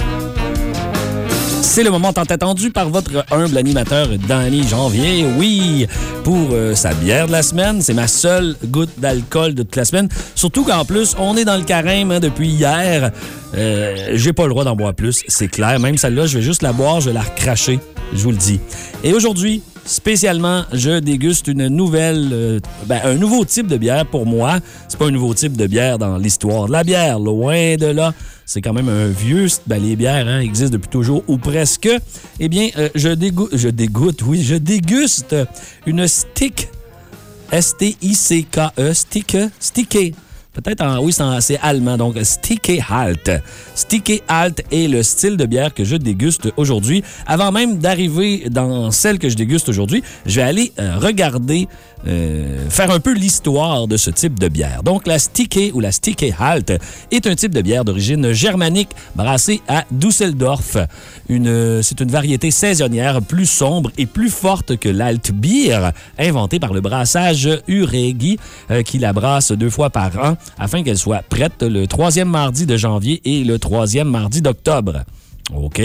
Speaker 5: C'est le moment tant attendu par votre humble animateur Danny Janvier. Oui, pour euh, sa bière de la semaine. C'est ma seule goutte d'alcool de toute la semaine. Surtout qu'en plus, on est dans le carême hein, depuis hier. Euh, j'ai pas le droit d'en boire plus, c'est clair. Même celle-là, je vais juste la boire, je vais la recracher. Je vous le dis. Et aujourd'hui, spécialement, je déguste une nouvelle, euh, ben, un nouveau type de bière pour moi. C'est pas un nouveau type de bière dans l'histoire de la bière, loin de là. C'est quand même un vieux... Ben, les bières hein, existent depuis toujours, ou presque. Eh bien, euh, je dégoûte... Je dégoûte, oui. Je déguste une stick. S T I C K E. Stick. Stické. Peut-être en... Oui, c'est, en, c'est allemand, donc Sticky Halt. Sticky Halt est le style de bière que je déguste aujourd'hui. Avant même d'arriver dans celle que je déguste aujourd'hui, je vais aller euh, regarder, euh, faire un peu l'histoire de ce type de bière. Donc, la Sticky ou la Sticky Halt est un type de bière d'origine germanique brassée à Düsseldorf. Une, c'est une variété saisonnière plus sombre et plus forte que l'Altbier, inventée par le brassage Uregi, euh, qui la brasse deux fois par an afin qu'elle soit prête le troisième mardi de janvier et le troisième mardi d'octobre. OK.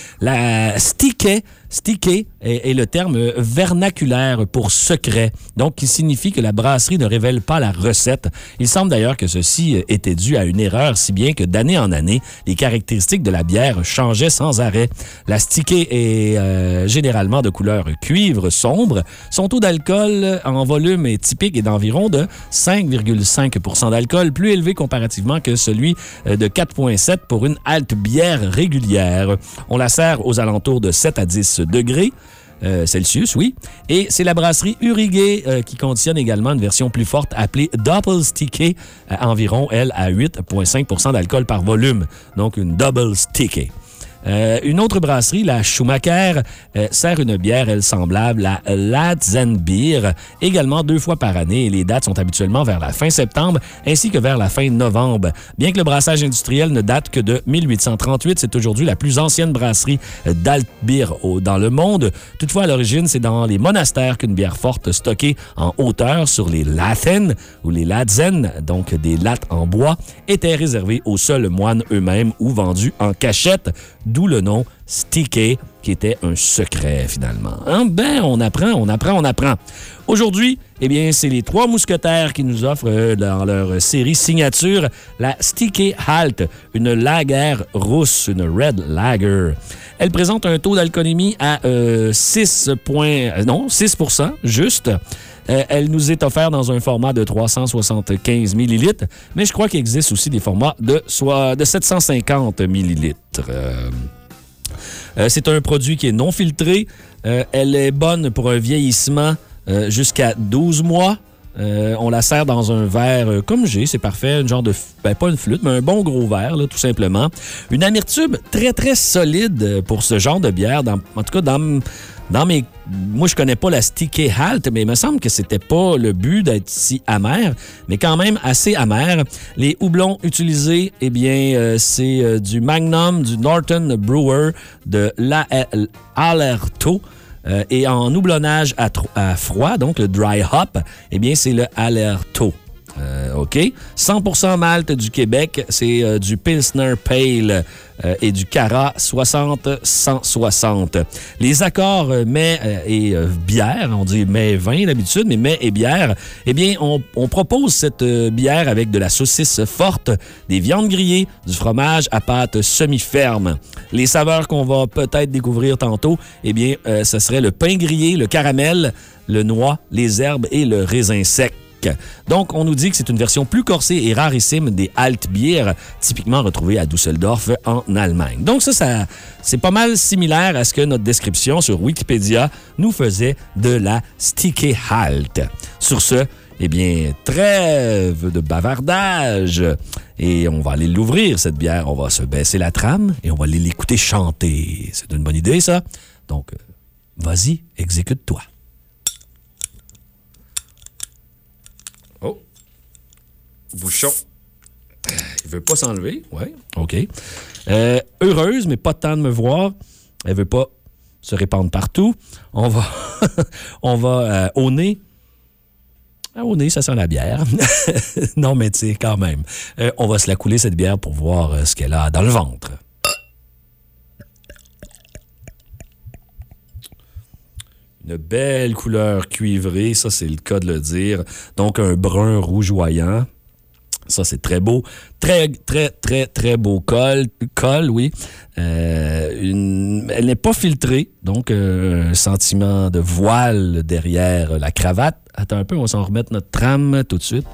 Speaker 5: La Sticky, Sticky est, est le terme vernaculaire pour secret, donc qui signifie que la brasserie ne révèle pas la recette. Il semble d'ailleurs que ceci était dû à une erreur, si bien que d'année en année, les caractéristiques de la bière changeaient sans arrêt. La Sticky est euh, généralement de couleur cuivre sombre. Son taux d'alcool en volume est typique et d'environ de cinq virgule cinq pour cent d'alcool, plus élevé comparativement que celui de quatre virgule sept pour une Altbière régulière. On la sert aux alentours de sept à dix degrés euh, Celsius, oui. Et c'est la brasserie Urigi euh, qui conditionne également une version plus forte appelée Double Sticky, euh, environ, elle, à huit virgule cinq pour cent d'alcool par volume. Donc, une Double Sticky. Euh, une autre brasserie, la Schumacher, euh, sert une bière, elle, semblable à Latzenbier, également deux fois par année. Et les dates sont habituellement vers la fin septembre ainsi que vers la fin novembre. Bien que le brassage industriel ne date que de mille huit cent trente-huit, c'est aujourd'hui la plus ancienne brasserie d'Altbier dans le monde. Toutefois, à l'origine, c'est dans les monastères qu'une bière forte stockée en hauteur sur les Lathen ou les Latzen, donc des lattes en bois, était réservée aux seuls moines eux-mêmes ou vendue en cachette. D'où le nom Sticky, qui était un secret, finalement. Hein? Ben, on apprend, on apprend, on apprend. Aujourd'hui, eh bien, c'est les Trois Mousquetaires qui nous offrent euh, dans leur série signature la Sticky Halt, une lager rousse, une Red Lager. Elle présente un taux d'alcoolémie à euh, six, non, six pour cent, juste. Euh, elle nous est offerte dans un format de trois cent soixante-quinze millilitres, mais je crois qu'il existe aussi des formats de, soit, de sept cent cinquante millilitres. Euh, euh, c'est un produit qui est non filtré. Euh, elle est bonne pour un vieillissement euh, jusqu'à douze mois. Euh, on la sert dans un verre euh, comme j'ai, c'est parfait, une genre de, ben pas une flûte, mais un bon gros verre, là, tout simplement. Une amertume très, très solide pour ce genre de bière. Dans, en tout cas, dans, dans mes... Moi, je connais pas la Sticky Halt, mais il me semble que c'était pas le but d'être si amer, mais quand même assez amer. Les houblons utilisés, eh bien, euh, c'est euh, du Magnum, du Norton Brewer, de l'Alerto. Euh, et en houblonnage à, tro- à froid, donc le dry hop, eh bien, c'est le Alerto. Euh, OK? cent pour cent malt du Québec, c'est euh, du Pilsner Pale euh, et du Cara soixante cent soixante. Les accords euh, mets euh, et euh, bière, on dit mets vin d'habitude, mais mets et bière, eh bien, on, on propose cette euh, bière avec de la saucisse forte, des viandes grillées, du fromage à pâte semi-ferme. Les saveurs qu'on va peut-être découvrir tantôt, eh bien, euh, ce serait le pain grillé, le caramel, le noix, les herbes et le raisin sec. Donc, on nous dit que c'est une version plus corsée et rarissime des Altbier, typiquement retrouvées à Düsseldorf en Allemagne. Donc, ça, ça, c'est pas mal similaire à ce que notre description sur Wikipédia nous faisait de la Sticky Halt. Sur ce, eh bien, trêve de bavardage. Et on va aller l'ouvrir, cette bière. On va se baisser la trame et on va aller l'écouter chanter. C'est une bonne idée, ça? Donc, vas-y, exécute-toi. Oh! Bouchon. Il veut pas s'enlever. Oui, OK. Euh, heureuse, mais pas de temps de me voir. Elle veut pas se répandre partout. On va, on va euh, au nez. Ah, au nez, ça sent la bière. Non, mais tu sais, quand même. Euh, on va se la couler, cette bière, pour voir euh, ce qu'elle a dans le ventre. Une belle couleur cuivrée, ça, c'est le cas de le dire. Donc, un brun rougeoyant. Ça, c'est très beau. Très, très, très, très beau col. Col, oui. Euh, une... Elle n'est pas filtrée, donc euh, un sentiment de voile derrière la cravate. Attends un peu, on va s'en remettre notre trame tout de suite.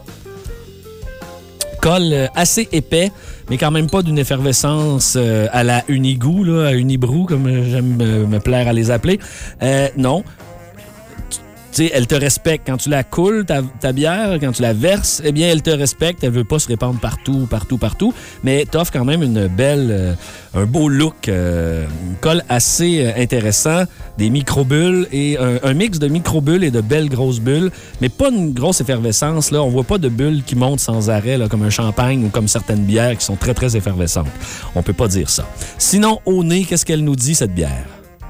Speaker 5: Col assez épais, mais quand même pas d'une effervescence euh, à la Unigou, là, à Unibrou, comme j'aime me, me plaire à les appeler. Euh, non. Tu tu sais, elle te respecte. Quand tu la coules, ta, ta bière, quand tu la verses, eh bien, elle te respecte. Elle veut pas se répandre partout, partout, partout. Mais t'offre quand même une belle, euh, un beau look. Euh, une colle assez euh, intéressant. Des micro-bulles et un, un mix de micro-bulles et de belles grosses bulles. Mais pas une grosse effervescence, là. On voit pas de bulles qui montent sans arrêt, là, comme un champagne ou comme certaines bières qui sont très, très effervescentes. On peut pas dire ça. Sinon, au nez, qu'est-ce qu'elle nous dit, cette bière?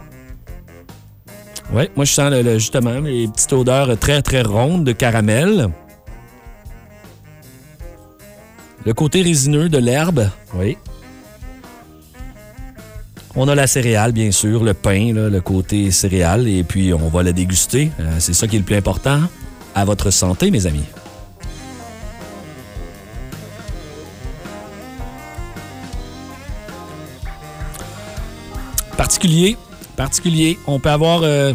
Speaker 5: Oui, moi, je sens le, le, justement les petites odeurs très, très rondes de caramel. Le côté résineux de l'herbe, oui. On a la céréale, bien sûr, le pain, là, le côté céréales, et puis on va la déguster. Euh, c'est ça qui est le plus important. À votre santé, mes amis. Particulier. particulier. On peut avoir euh,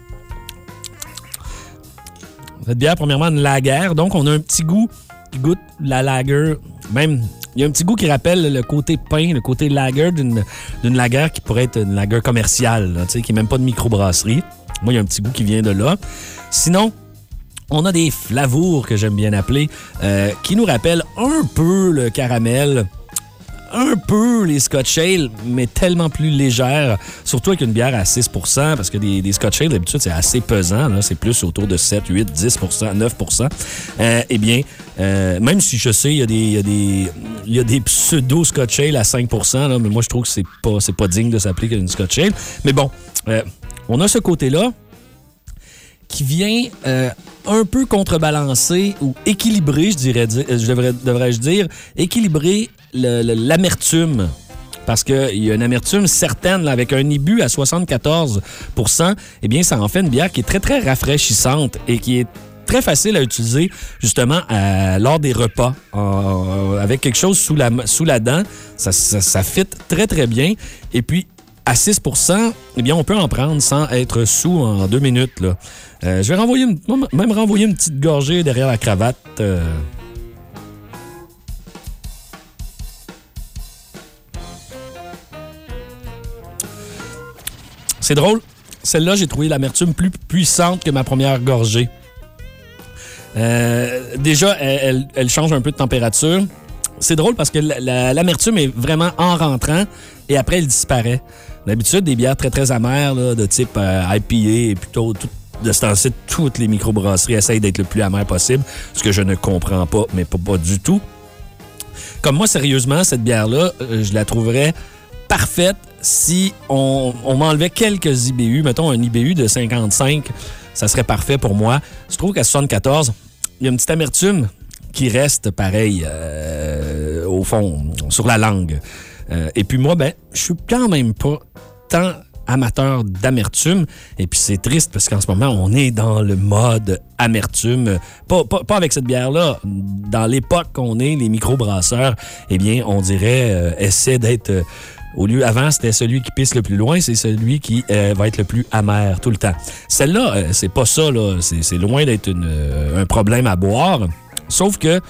Speaker 5: cette bière, premièrement, une lager. Donc, on a un petit goût qui goûte la lager. Même, il y a un petit goût qui rappelle le côté pain, le côté lager d'une, d'une lager qui pourrait être une lager commerciale, là, qui n'est même pas de microbrasserie. Moi, il y a un petit goût qui vient de là. Sinon, on a des flavours que j'aime bien appeler, euh, qui nous rappellent un peu le caramel, un peu les Scotch Ale, mais tellement plus légères, surtout avec une bière à six pour cent, parce que des, des Scotch Ale, d'habitude, c'est assez pesant, là, c'est plus autour de sept, huit, dix pour cent, neuf pour cent. Euh, eh bien, euh, même si je sais, il y a des, il y a des, il y a des pseudo-Scotch Ale à cinq pour cent, là, mais moi, je trouve que c'est pas, c'est pas digne de s'appeler qu'une Scotch Ale. Mais bon, euh, on a ce côté-là qui vient euh, un peu contrebalancer ou équilibrer, je dirais, je devrais, devrais-je dire, équilibrer le, le, l'amertume. Parce qu'il y a une amertume certaine, là, avec un I B U à soixante-quatorze pour cent, eh bien, ça en fait une bière qui est très, très rafraîchissante et qui est très facile à utiliser, justement, à, lors des repas. Euh, avec quelque chose sous la, sous la dent, ça, ça, ça fit très, très bien. Et puis, à six pour cent, eh bien, on peut en prendre sans être sous en deux minutes, là. Euh, je vais renvoyer une, même renvoyer une petite gorgée derrière la cravate. Euh... C'est drôle. Celle-là, j'ai trouvé l'amertume plus puissante que ma première gorgée. Euh, déjà, elle, elle, elle change un peu de température. C'est drôle parce que la, la, l'amertume est vraiment en rentrant et après, elle disparaît. D'habitude, des bières très, très amères, là, de type euh, I P A et plutôt tout, de ce temps-ci, toutes les microbrasseries essayent d'être le plus amer possible, ce que je ne comprends pas, mais pas, pas du tout. Comme moi, sérieusement, cette bière-là, euh, je la trouverais parfaite si on, on m'enlevait quelques I B U. Mettons un I B U de cinquante-cinq, ça serait parfait pour moi. Je trouve qu'à soixante-quatorze, il y a une petite amertume qui reste pareil, euh, au fond, sur la langue. Euh, et puis moi, ben, je suis quand même pas tant amateur d'amertume. Et puis c'est triste parce qu'en ce moment, on est dans le mode amertume. Pas, pas, pas avec cette bière-là. Dans l'époque qu'on est, les microbrasseurs, eh bien, on dirait, euh, essaie d'être... Euh, au lieu, avant, c'était celui qui pisse le plus loin, c'est celui qui euh, va être le plus amer tout le temps. Celle-là, euh, c'est pas ça, là. C'est, c'est loin d'être une, euh, un problème à boire. Sauf que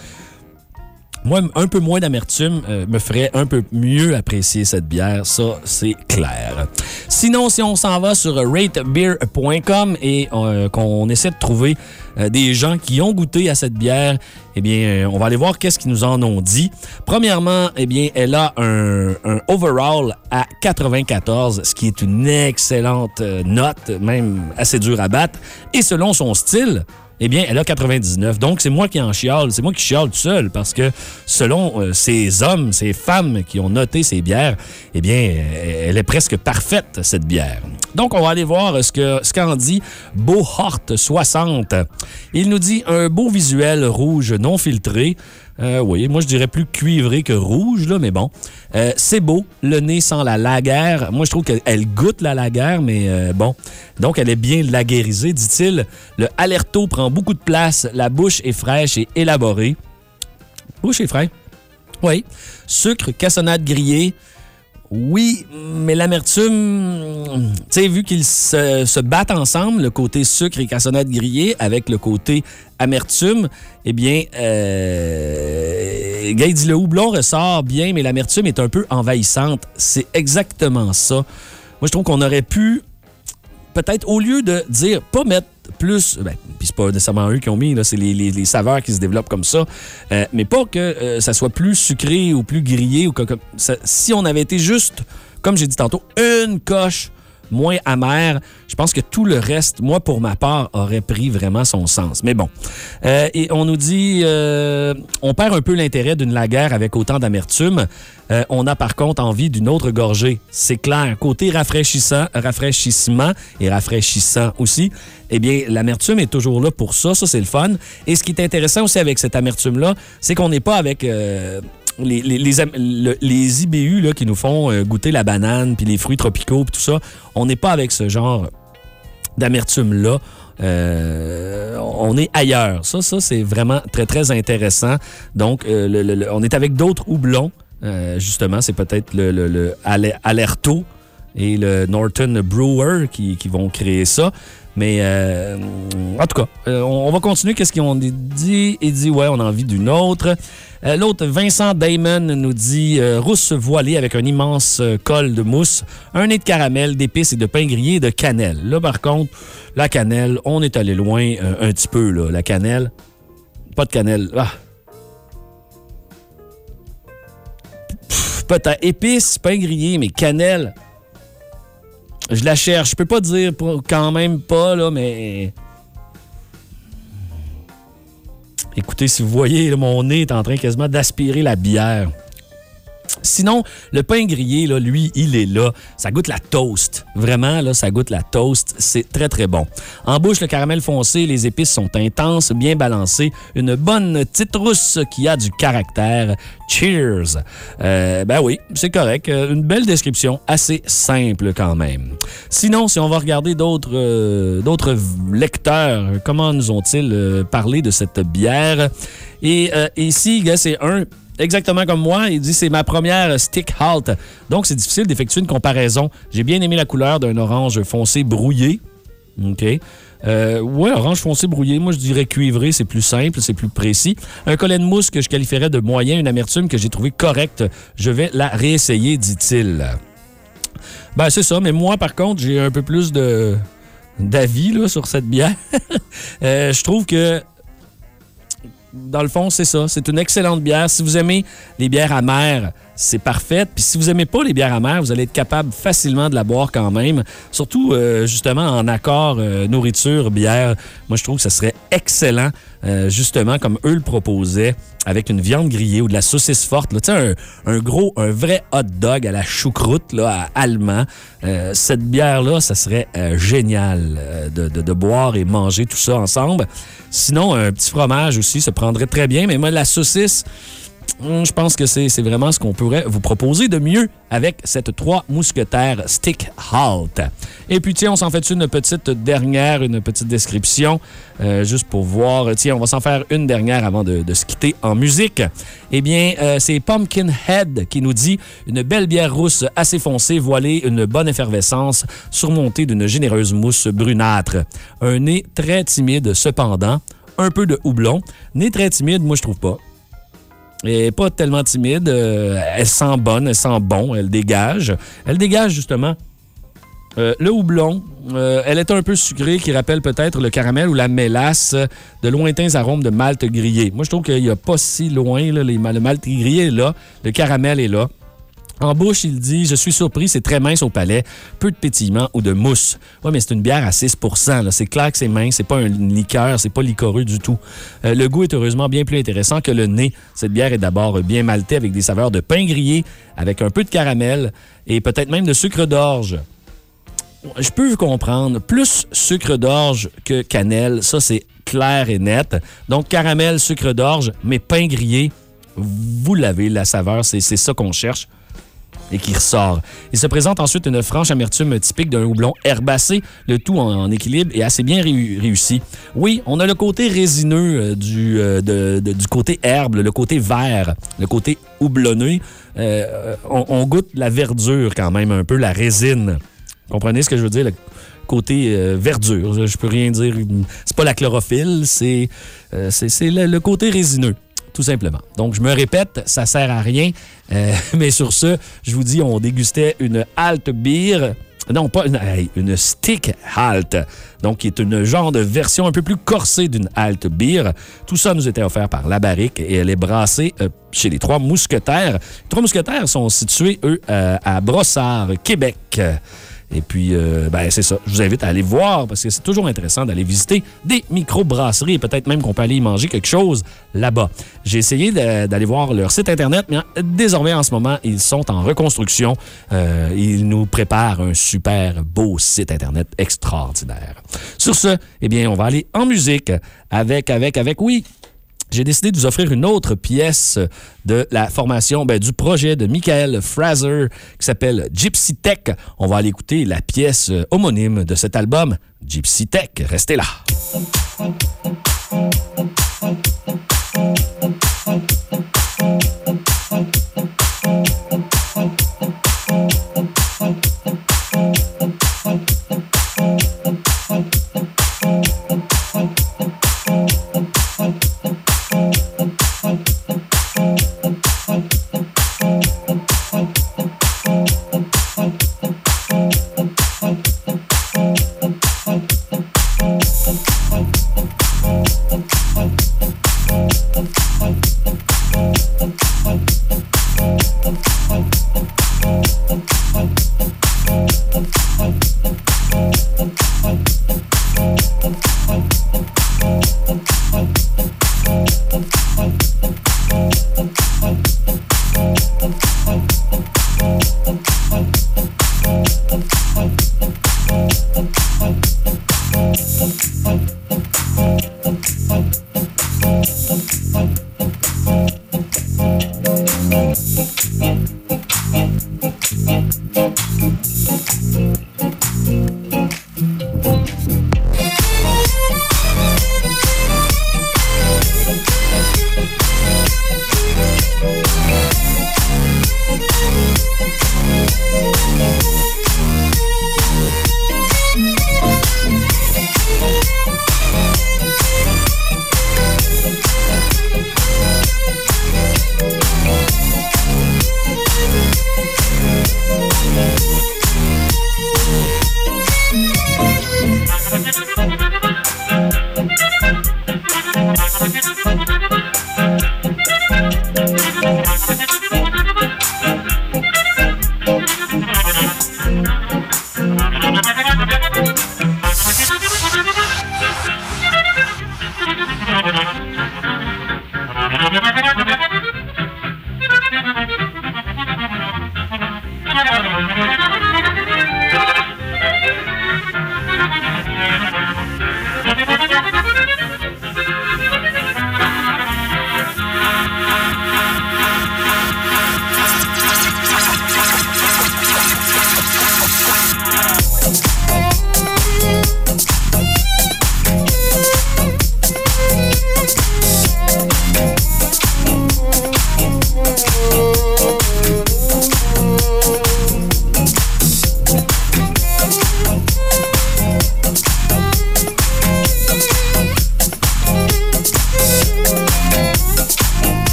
Speaker 5: moi, un peu moins d'amertume euh, me ferait un peu mieux apprécier cette bière. Ça, c'est clair. Sinon, si on s'en va sur rate beer point com et euh, qu'on essaie de trouver euh, des gens qui ont goûté à cette bière, eh bien, euh, on va aller voir qu'est-ce qu'ils nous en ont dit. Premièrement, eh bien, elle a un, un overall à quatre-vingt-quatorze, ce qui est une excellente euh, note, même assez dure à battre. Et selon son style, eh bien, elle a quatre-vingt-dix-neuf. Donc, c'est moi qui en chiale. C'est moi qui chiale tout seul parce que selon euh, ces hommes, ces femmes qui ont noté ces bières, eh bien, elle est presque parfaite, cette bière. Donc, on va aller voir ce, que, ce qu'en dit Bohort soixante. Il nous dit un beau visuel rouge non filtré. Euh, oui, moi, je dirais plus cuivré que rouge, là, mais bon. Euh, c'est beau, le nez sans la lager. Moi, je trouve qu'elle goûte la lager, mais euh, bon. Donc, elle est bien laguérisée, dit-il. Le Alerto prend beaucoup de place. La bouche est fraîche et élaborée. Bouche est fraîche. Oui. Sucre, cassonade grillée. Oui, mais l'amertume, tu sais, vu qu'ils se, se battent ensemble, le côté sucre et cassonade grillée avec le côté amertume, eh bien, euh, Gaël dit le houblon ressort bien, mais l'amertume est un peu envahissante. C'est exactement ça. Moi, je trouve qu'on aurait pu peut-être au lieu de dire, pas mettre plus, ben, puis c'est pas nécessairement eux qui ont mis, là, c'est les, les, les saveurs qui se développent comme ça, euh, mais pas que euh, ça soit plus sucré ou plus grillé, ou que, que ça, si on avait été juste, comme j'ai dit tantôt, une coche moins amer, je pense que tout le reste, moi, pour ma part, aurait pris vraiment son sens. Mais bon. Euh, et on nous dit, euh, on perd un peu l'intérêt d'une lager avec autant d'amertume. Euh, on a par contre envie d'une autre gorgée. C'est clair. Côté rafraîchissant, rafraîchissement et rafraîchissant aussi, eh bien, l'amertume est toujours là pour ça. Ça, c'est le fun. Et ce qui est intéressant aussi avec cette amertume-là, c'est qu'on n'est pas avec... Euh, Les, les, les, le, les I B U là, qui nous font euh, goûter la banane puis les fruits tropicaux puis tout ça, on n'est pas avec ce genre d'amertume-là. Euh, on est ailleurs. Ça, ça c'est vraiment très, très intéressant. Donc, euh, le, le, le, on est avec d'autres houblons. Euh, justement, c'est peut-être le, le, le Alerto et le Norton Brewer qui, qui vont créer ça. Mais euh, en tout cas, euh, on, on va continuer. Qu'est-ce qu'ils ont dit? Il dit, ouais, on a envie d'une autre. Euh, l'autre, Vincent Damon, nous dit euh, rousse voilée avec un immense euh, col de mousse, un nez de caramel, d'épices et de pain grillé et de cannelle. Là, par contre, la cannelle, on est allé loin euh, un petit peu, là. La cannelle, pas de cannelle. Ah. Pff, peut-être épices, pain grillé, mais cannelle... Je la cherche. Je peux pas dire quand même pas, là, mais... Écoutez, si vous voyez, là, mon nez est en train quasiment d'aspirer la bière. Sinon, le pain grillé, là, lui, il est là. Ça goûte la toast. Vraiment, là, ça goûte la toast. C'est très, très bon. En bouche, le caramel foncé, les épices sont intenses, bien balancées. Une bonne petite rousse qui a du caractère. Cheers! Euh, ben oui, c'est correct. Une belle description, assez simple quand même. Sinon, si on va regarder d'autres euh, d'autres lecteurs, comment nous ont-ils euh, parlé de cette bière? Et euh, ici, c'est un... Exactement comme moi, il dit c'est ma première stick halt. Donc, c'est difficile d'effectuer une comparaison. J'ai bien aimé la couleur d'un orange foncé brouillé. OK. Euh, ouais, orange foncé brouillé. Moi, je dirais cuivré, c'est plus simple, c'est plus précis. Un collet de mousse que je qualifierais de moyen, une amertume que j'ai trouvé correcte. Je vais la réessayer, dit-il. Ben, c'est ça. Mais moi, par contre, j'ai un peu plus de d'avis là, sur cette bière. euh, je trouve que dans le fond, c'est ça. C'est une excellente bière. Si vous aimez les bières amères, c'est parfait. Puis si vous aimez pas les bières amères, vous allez être capable facilement de la boire quand même. Surtout, euh, justement, en accord euh, nourriture-bière. Moi, je trouve que ça serait excellent, euh, justement, comme eux le proposaient, avec une viande grillée ou de la saucisse forte. Tu sais, un, un gros, un vrai hot dog à la choucroute, là, à allemand. Euh, cette bière-là, ça serait euh, génial euh, de, de, de boire et manger tout ça ensemble. Sinon, un petit fromage aussi se prendrait très bien. Mais moi, la saucisse... Je pense que c'est, c'est vraiment ce qu'on pourrait vous proposer de mieux avec cette trois mousquetaires Stick Halt. Et puis, tiens, on s'en fait une petite dernière, une petite description, euh, juste pour voir. Tiens, on va s'en faire une dernière avant de, de se quitter en musique. Eh bien, euh, c'est Pumpkinhead qui nous dit une belle bière rousse assez foncée, voilée, une bonne effervescence, surmontée d'une généreuse mousse brunâtre. Un nez très timide, cependant. Un peu de houblon. Nez très timide, moi, je trouve pas. Elle n'est pas tellement timide. Euh, elle sent bonne, elle sent bon, elle dégage. Elle dégage, justement, euh, le houblon. Euh, elle est un peu sucrée, qui rappelle peut-être le caramel ou la mélasse, de lointains arômes de malt grillé. Moi, je trouve qu'il n'y a pas si loin. Là, les, le malt grillé est là, le caramel est là. En bouche, il dit « Je suis surpris, c'est très mince au palais, peu de pétillement ou de mousse. » Oui, mais c'est une bière à six pour cent. Là. C'est clair que c'est mince, c'est pas une liqueur, c'est pas liquoreux du tout. Euh, le goût est heureusement bien plus intéressant que le nez. Cette bière est d'abord bien maltée avec des saveurs de pain grillé, avec un peu de caramel et peut-être même de sucre d'orge. Je peux vous comprendre. Plus sucre d'orge que cannelle, ça c'est clair et net. Donc caramel, sucre d'orge, mais pain grillé, vous l'avez, la saveur, c'est, c'est ça qu'on cherche. Et qui ressort. Il se présente ensuite une franche amertume typique d'un houblon herbacé, le tout en, en équilibre et assez bien ré- réussi. Oui, on a le côté résineux euh, du, euh, de, de, du côté herbe, le côté vert, le côté houblonné. Euh, on, on goûte la verdure quand même un peu, la résine. Comprenez ce que je veux dire? Le côté euh, verdure, je peux rien dire. C'est pas la chlorophylle, c'est, euh, c'est, c'est le, le côté résineux. Tout simplement. Donc, je me répète, ça sert à rien. Euh, mais sur ce, je vous dis, on dégustait une Alt Beer Non, pas une, une stick halt, donc qui est une genre de version un peu plus corsée d'une halt beer. Tout ça nous était offert par La Barrique et elle est brassée euh, chez les Trois Mousquetaires. Les Trois Mousquetaires sont situés, eux, euh, à Brossard, Québec. Et puis, euh, ben c'est ça. Je vous invite à aller voir parce que c'est toujours intéressant d'aller visiter des micro-brasseries et peut-être même qu'on peut aller y manger quelque chose là-bas. J'ai essayé de, d'aller voir leur site Internet, mais désormais, en ce moment, ils sont en reconstruction. Euh, ils nous préparent un super beau site Internet extraordinaire. Sur ce, eh bien, on va aller en musique avec, avec, avec, oui... J'ai décidé de vous offrir une autre pièce de la formation, ben, du projet de Michael Fraser qui s'appelle Gypsy Tech. On va aller écouter la pièce homonyme de cet album, Gypsy Tech. Restez là.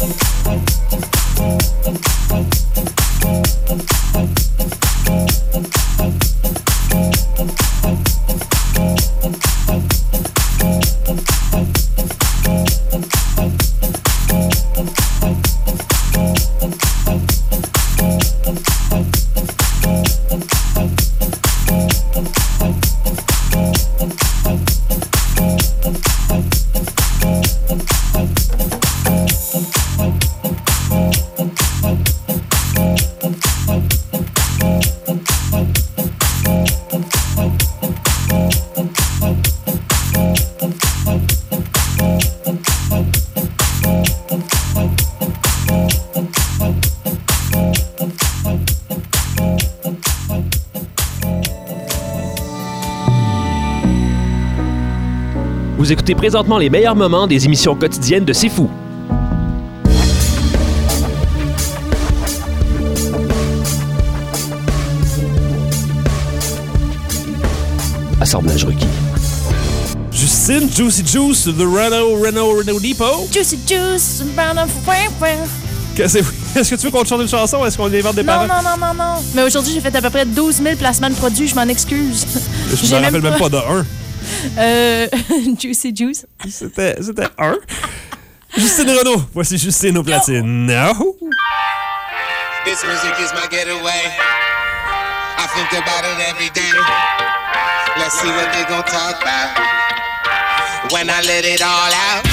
Speaker 1: Vous écoutez présentement les meilleurs moments des émissions quotidiennes de C'est Fou. Assemblage requis.
Speaker 3: Justine, Juicy Juice, The Renault, Renault, Renault Depot.
Speaker 7: Juicy Juice, brown
Speaker 3: Qu'est-ce que- Est-ce que tu veux qu'on te chante une chanson ou est-ce qu'on invente des
Speaker 7: Non,
Speaker 3: paroles?
Speaker 7: non, non, non, non. Mais aujourd'hui, j'ai fait à peu près douze mille placements de produits. Je m'en excuse.
Speaker 3: Je
Speaker 7: J'ai
Speaker 3: me rappelle même pas de un.
Speaker 7: Euh, Juicy Juice.
Speaker 3: C'était, c'était un. Justine Renault. Voici Justine au platine. No.
Speaker 8: This music is my getaway. I think about it every day. Let's see what they gon' talk about when I let it all out.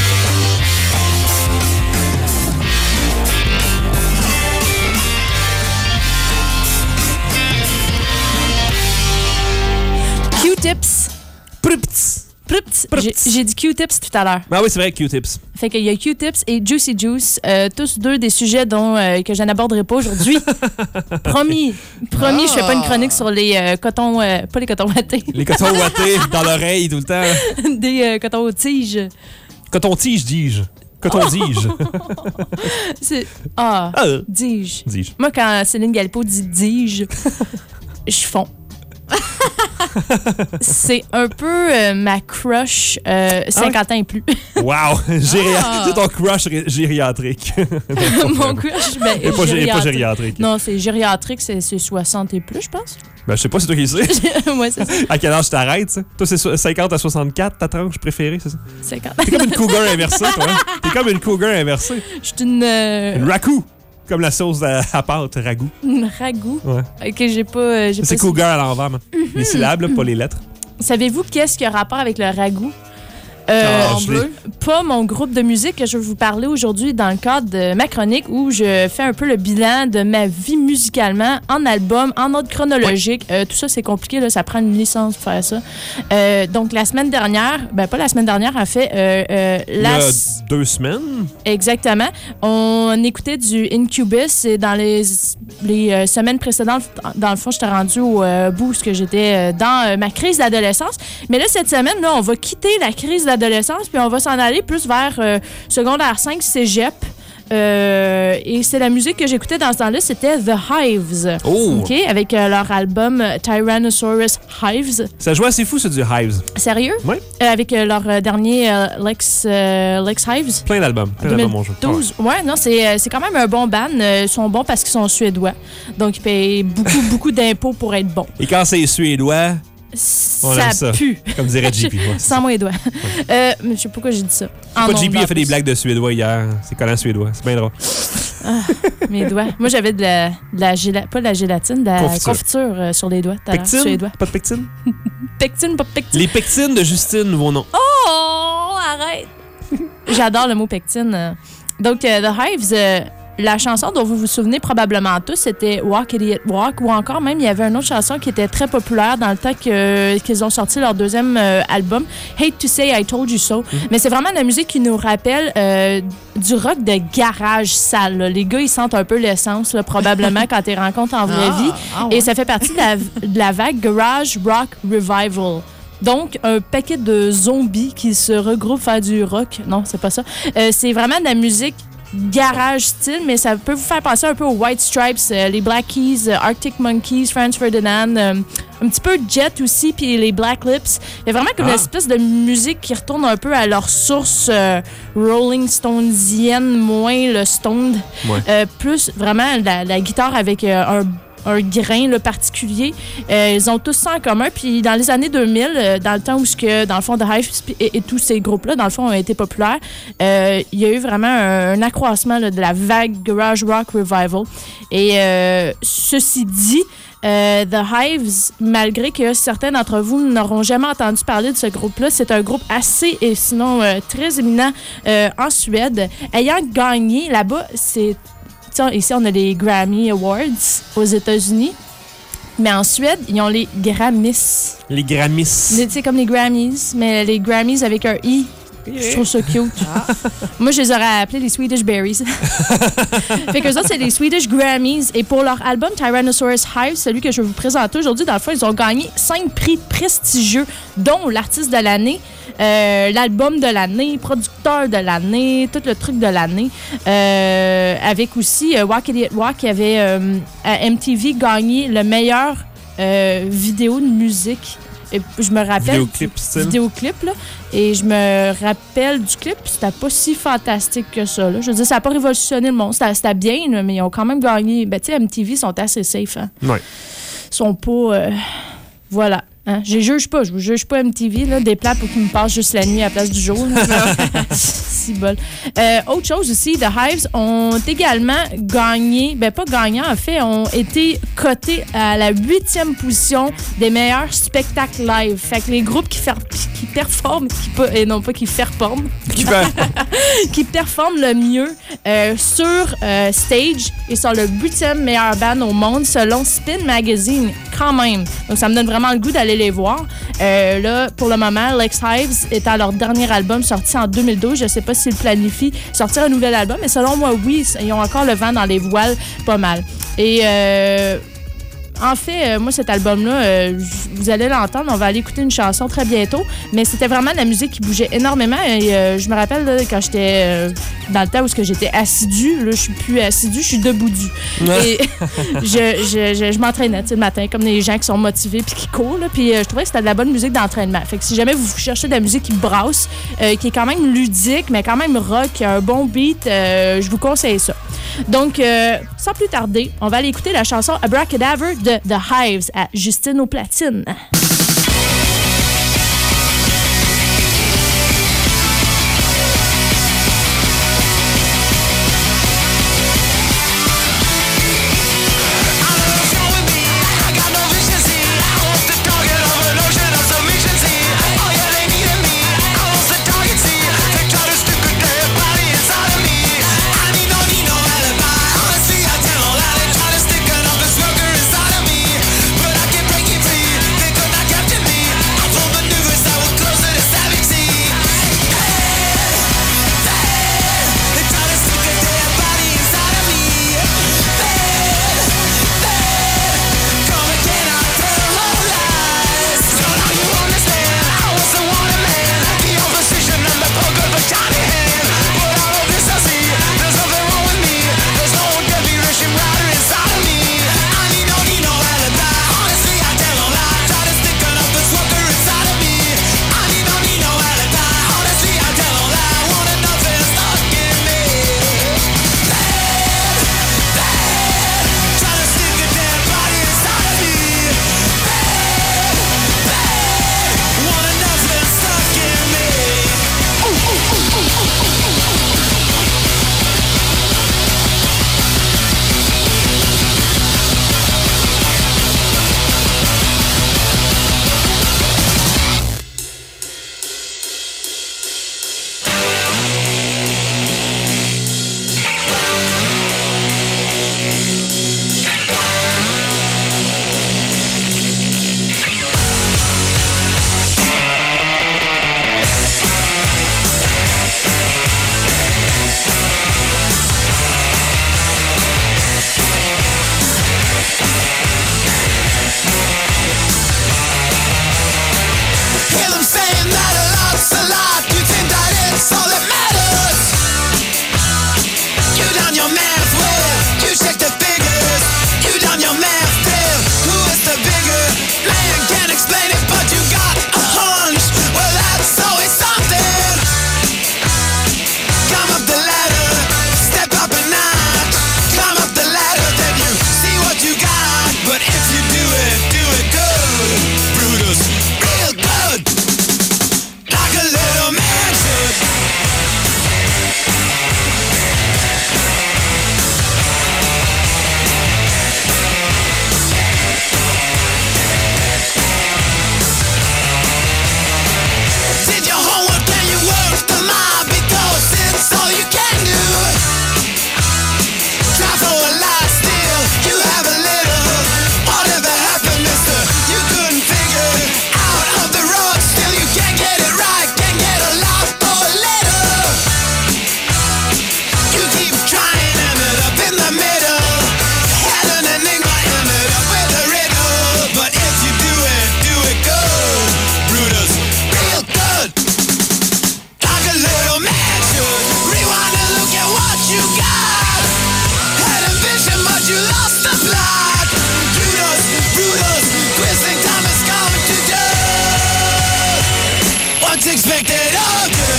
Speaker 7: Q-tips.
Speaker 3: Pripts.
Speaker 7: Pripts. J'ai, j'ai dit Q-tips tout à l'heure.
Speaker 3: Ah oui, c'est vrai, Q-tips.
Speaker 7: Fait qu'il y a Q-tips et Juicy Juice, euh, tous deux des sujets dont, euh, que je n'aborderai pas aujourd'hui. promis. Promis,
Speaker 6: Ah.
Speaker 7: je fais pas une chronique sur les euh, cotons... euh, pas les cotons wattés.
Speaker 3: Les cotons wattés dans l'oreille tout le temps.
Speaker 7: des euh, cotons aux tiges.
Speaker 3: Coton-tige, dis-je. Coton-dige.
Speaker 7: C'est... Ah,
Speaker 3: Ah,
Speaker 7: dis-je.
Speaker 3: dis-je.
Speaker 7: Moi, quand Céline Galipo dit dis-je, je fonds. C'est un peu euh, ma crush euh, cinquante ans et plus.
Speaker 3: Wow. Géria-
Speaker 6: Ah.
Speaker 3: C'est ton crush ré- gériatrique.
Speaker 7: Mon crush, ben,
Speaker 3: Et pas, gé- et pas
Speaker 7: gériatrique.
Speaker 3: gériatrique.
Speaker 7: Non, c'est gériatrique, c'est, c'est soixante et plus, je pense.
Speaker 3: Ben, je sais pas, c'est toi qui le sais.
Speaker 7: Ouais, c'est ça.
Speaker 3: À quel âge t'arrêtes, ça? Toi, c'est so- cinquante à soixante-quatre, ta tranche préférée, c'est ça?
Speaker 7: cinquante.
Speaker 3: T'es comme une cougar inversée, toi. Hein? T'es comme une cougar inversée.
Speaker 7: Je suis une, euh,
Speaker 3: Une ragoût. Comme la sauce à, à pâte, ragoût.
Speaker 7: une ragoût.
Speaker 3: Ouais.
Speaker 7: Ok, j'ai pas. euh, j'ai
Speaker 3: C'est
Speaker 7: pas
Speaker 3: cougar à l'envers, man. Les syllabes, là, pas les lettres.
Speaker 7: Savez-vous qu'est-ce qui a rapport avec le ragoût? Euh,
Speaker 3: Ah,
Speaker 7: en
Speaker 3: je
Speaker 7: bleu. Pas mon groupe de musique que je vais vous parler aujourd'hui dans le cadre de ma chronique où je fais un peu le bilan de ma vie musicalement en album, en ordre chronologique. Euh, tout ça, c'est compliqué, là, ça prend une licence pour faire ça. Euh, donc, la semaine dernière, ben pas la semaine dernière, en fait, euh, euh,
Speaker 3: Il y
Speaker 7: la...
Speaker 3: a deux semaines.
Speaker 7: Exactement. On écoutait du Incubus et dans les, les euh, semaines précédentes, dans le fond, j'étais rendue au euh, bout où j'étais euh, dans euh, ma crise d'adolescence. Mais là, cette semaine, là, on va quitter la crise d'adolescence puis on va s'en aller plus vers euh, secondaire cinq, cégep. Euh, et c'est la musique que j'écoutais dans ce temps-là, c'était The Hives.
Speaker 3: Oh!
Speaker 7: OK? Avec euh, leur album euh, Tyrannosaurus Hives.
Speaker 3: Ça jouait assez fou, c'est du Hives.
Speaker 7: Sérieux?
Speaker 3: Oui.
Speaker 7: Euh, avec euh, leur euh, dernier euh, Lex, euh, Lex Hives.
Speaker 3: Plein d'albums. Plein d'albums, mon jeu.
Speaker 7: douze. Ouais, non, c'est, euh, c'est quand même un bon band. Euh, Ils sont bons parce qu'ils sont suédois. Donc, ils payent beaucoup, beaucoup d'impôts pour être bons.
Speaker 3: Et quand c'est suédois, On
Speaker 7: Ça
Speaker 3: aime ça.
Speaker 7: pue.
Speaker 3: comme dirait J P. Ouais, c'est ça.
Speaker 7: Sans moi les doigts. Euh, mais je sais pas pourquoi j'ai dit ça. En
Speaker 3: Pas J P
Speaker 7: ondes,
Speaker 3: a fait
Speaker 7: en
Speaker 3: des
Speaker 7: plus.
Speaker 3: blagues de suédois hier. C'est collant suédois. C'est bien drôle.
Speaker 7: Mes doigts. Moi, j'avais de la, de la gélatine, pas de la gélatine, de la
Speaker 3: Confiture.
Speaker 7: confiture, euh, sur les doigts. tout à l'heure.
Speaker 3: Pectine?
Speaker 7: Suédois.
Speaker 3: Pas de pectine?
Speaker 7: Pectine, pas pectine.
Speaker 3: Les pectines de Justine, nouveau nom.
Speaker 7: Oh, arrête! J'adore le mot pectine. euh. Donc, euh, The Hives, euh, la chanson dont vous vous souvenez probablement tous, c'était Walk Idiot Walk, ou encore même, il y avait une autre chanson qui était très populaire dans le temps que, qu'ils ont sorti leur deuxième euh, album, Hate to Say I Told You So. Mais c'est vraiment de la musique qui nous rappelle euh, du rock de garage sale. Là. Les gars, ils sentent un peu l'essence, là, probablement, quand ils rencontrent en vraie
Speaker 6: Ah,
Speaker 7: vie.
Speaker 6: ah ouais.
Speaker 7: Et ça fait partie de la, de la vague Garage Rock Revival. Donc, un paquet de zombies qui se regroupent faire du rock. Non, c'est pas ça. Euh, c'est vraiment de la musique garage style, mais ça peut vous faire penser un peu aux White Stripes, euh, les Black Keys, euh, Arctic Monkeys, Franz Ferdinand, euh, un petit peu Jet aussi, puis les Black Lips. Il y a vraiment comme
Speaker 3: Ah.
Speaker 7: une espèce de musique qui retourne un peu à leur source euh, Rolling Stonesienne, moins le stoned.
Speaker 3: Ouais.
Speaker 7: Euh, plus vraiment la, la guitare avec euh, un un grain là, particulier. Euh, ils ont tous ça en commun. Puis dans les années deux mille, euh, dans le temps où, que, dans le fond, The Hives et, et tous ces groupes-là, dans le fond, ont été populaires, euh, il y a eu vraiment un, un accroissement là, de la vague garage rock revival. Et euh, ceci dit, Euh, The Hives, malgré que certains d'entre vous n'auront jamais entendu parler de ce groupe-là, c'est un groupe assez, et sinon euh, très éminent euh, en Suède. Ayant gagné là-bas, c'est ici, on a les Grammy Awards aux États-Unis. Mais en Suède, ils ont les Grammys.
Speaker 3: Les Grammys.
Speaker 7: Tu sais, comme les Grammys, mais les Grammys avec un I. Je trouve ça cute. Moi, je les aurais appelés les Swedish Berries. Fait qu'eux autres, c'est les Swedish Grammys. Et pour leur album Tyrannosaurus Hive, celui que je vais vous présenter aujourd'hui, dans le fond, ils ont gagné cinq prix prestigieux, dont l'artiste de l'année, euh, l'album de l'année, producteur de l'année, tout le truc de l'année. Euh, avec aussi euh, Walk Idiot Walk qui avait euh, à M T V gagné le meilleur euh, vidéo de musique. Et je me rappelle.
Speaker 3: Vidéoclip, style.
Speaker 7: Vidéoclip, là. Et je me rappelle du clip, c'était pas si fantastique que ça, là. Je veux dire, ça n'a pas révolutionné le monde. C'était, c'était bien, là, mais ils ont quand même gagné. Ben, tu sais, M T V sont assez safe, hein.
Speaker 3: Ouais.
Speaker 7: Ils sont pas. Euh, voilà. Hein? Je les juge pas. Je vous juge pas M T V, là. Des plats pour qu'ils me passent juste la nuit à la place du jour, là. Si bol. Euh, autre chose aussi, The Hives ont également gagné, ben pas gagné en fait, ont été cotés à la huitième position des meilleurs spectacles live. Fait que les groupes qui, fer- qui performent, qui pas, et non pas qui performent,
Speaker 3: Qui fait...
Speaker 7: qui performent le mieux euh, sur euh, stage et sont le huitième meilleur band au monde selon Spin Magazine, quand même. Donc ça me donne vraiment le goût d'aller les voir. Euh, là, pour le moment, Lex Hives est à leur dernier album sorti en deux mille douze. Je sais pas s'ils planifient sortir un nouvel album, mais selon moi, oui, ils ont encore le vent dans les voiles, pas mal. Et euh, en fait, euh, moi, cet album-là, euh, vous allez l'entendre, on va aller écouter une chanson très bientôt, mais c'était vraiment de la musique qui bougeait énormément. Et euh, je me rappelle là, quand j'étais euh, dans le temps où j'étais assidue, là, je suis plus assidue, je suis debout du. Et je, je, je, je m'entraînais le matin, comme des gens qui sont motivés puis qui courent. Là, puis euh, je trouvais que c'était de la bonne musique d'entraînement. Fait que si jamais vous cherchez de la musique qui brasse, euh, qui est quand même ludique, mais quand même rock, qui a un bon beat, euh, je vous conseille ça. Donc, euh, sans plus tarder, on va aller écouter la chanson Abracadaver de The Hives à Justine aux platines.
Speaker 9: But I can break you free. Think of
Speaker 2: done your math well. You check the figures. You done your math bill. Who is the bigger man? Can't explain it, but you got a hunch. Well, that's always something. Come up the ladder, step up a notch. Come up the ladder, then you see what you got. But if you do it, do it good. Brutus, real good. Like a little man should. Did your homework and you work the mob because it's all you can do. Try for a lot still, you have a little. Whatever happened, mister, you couldn't figure it out of the road. Still you can't get it right, can't get a lot for a little. You keep trying, ended up in the middle. Had an enigma, ended up with a riddle. But if you do it, do it good. Brutus, real good. Like a little man should. Rewind and look at what you got. Had a vision, but you lost the plot. Brutus, Brutus, Quizzing time is coming to do. What's expected of you?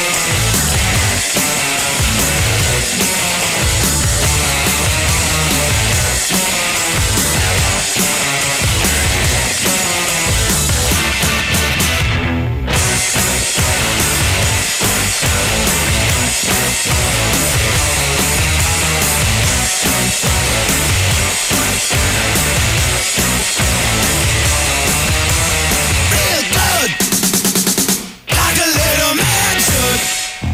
Speaker 2: Real good. Like a little man should.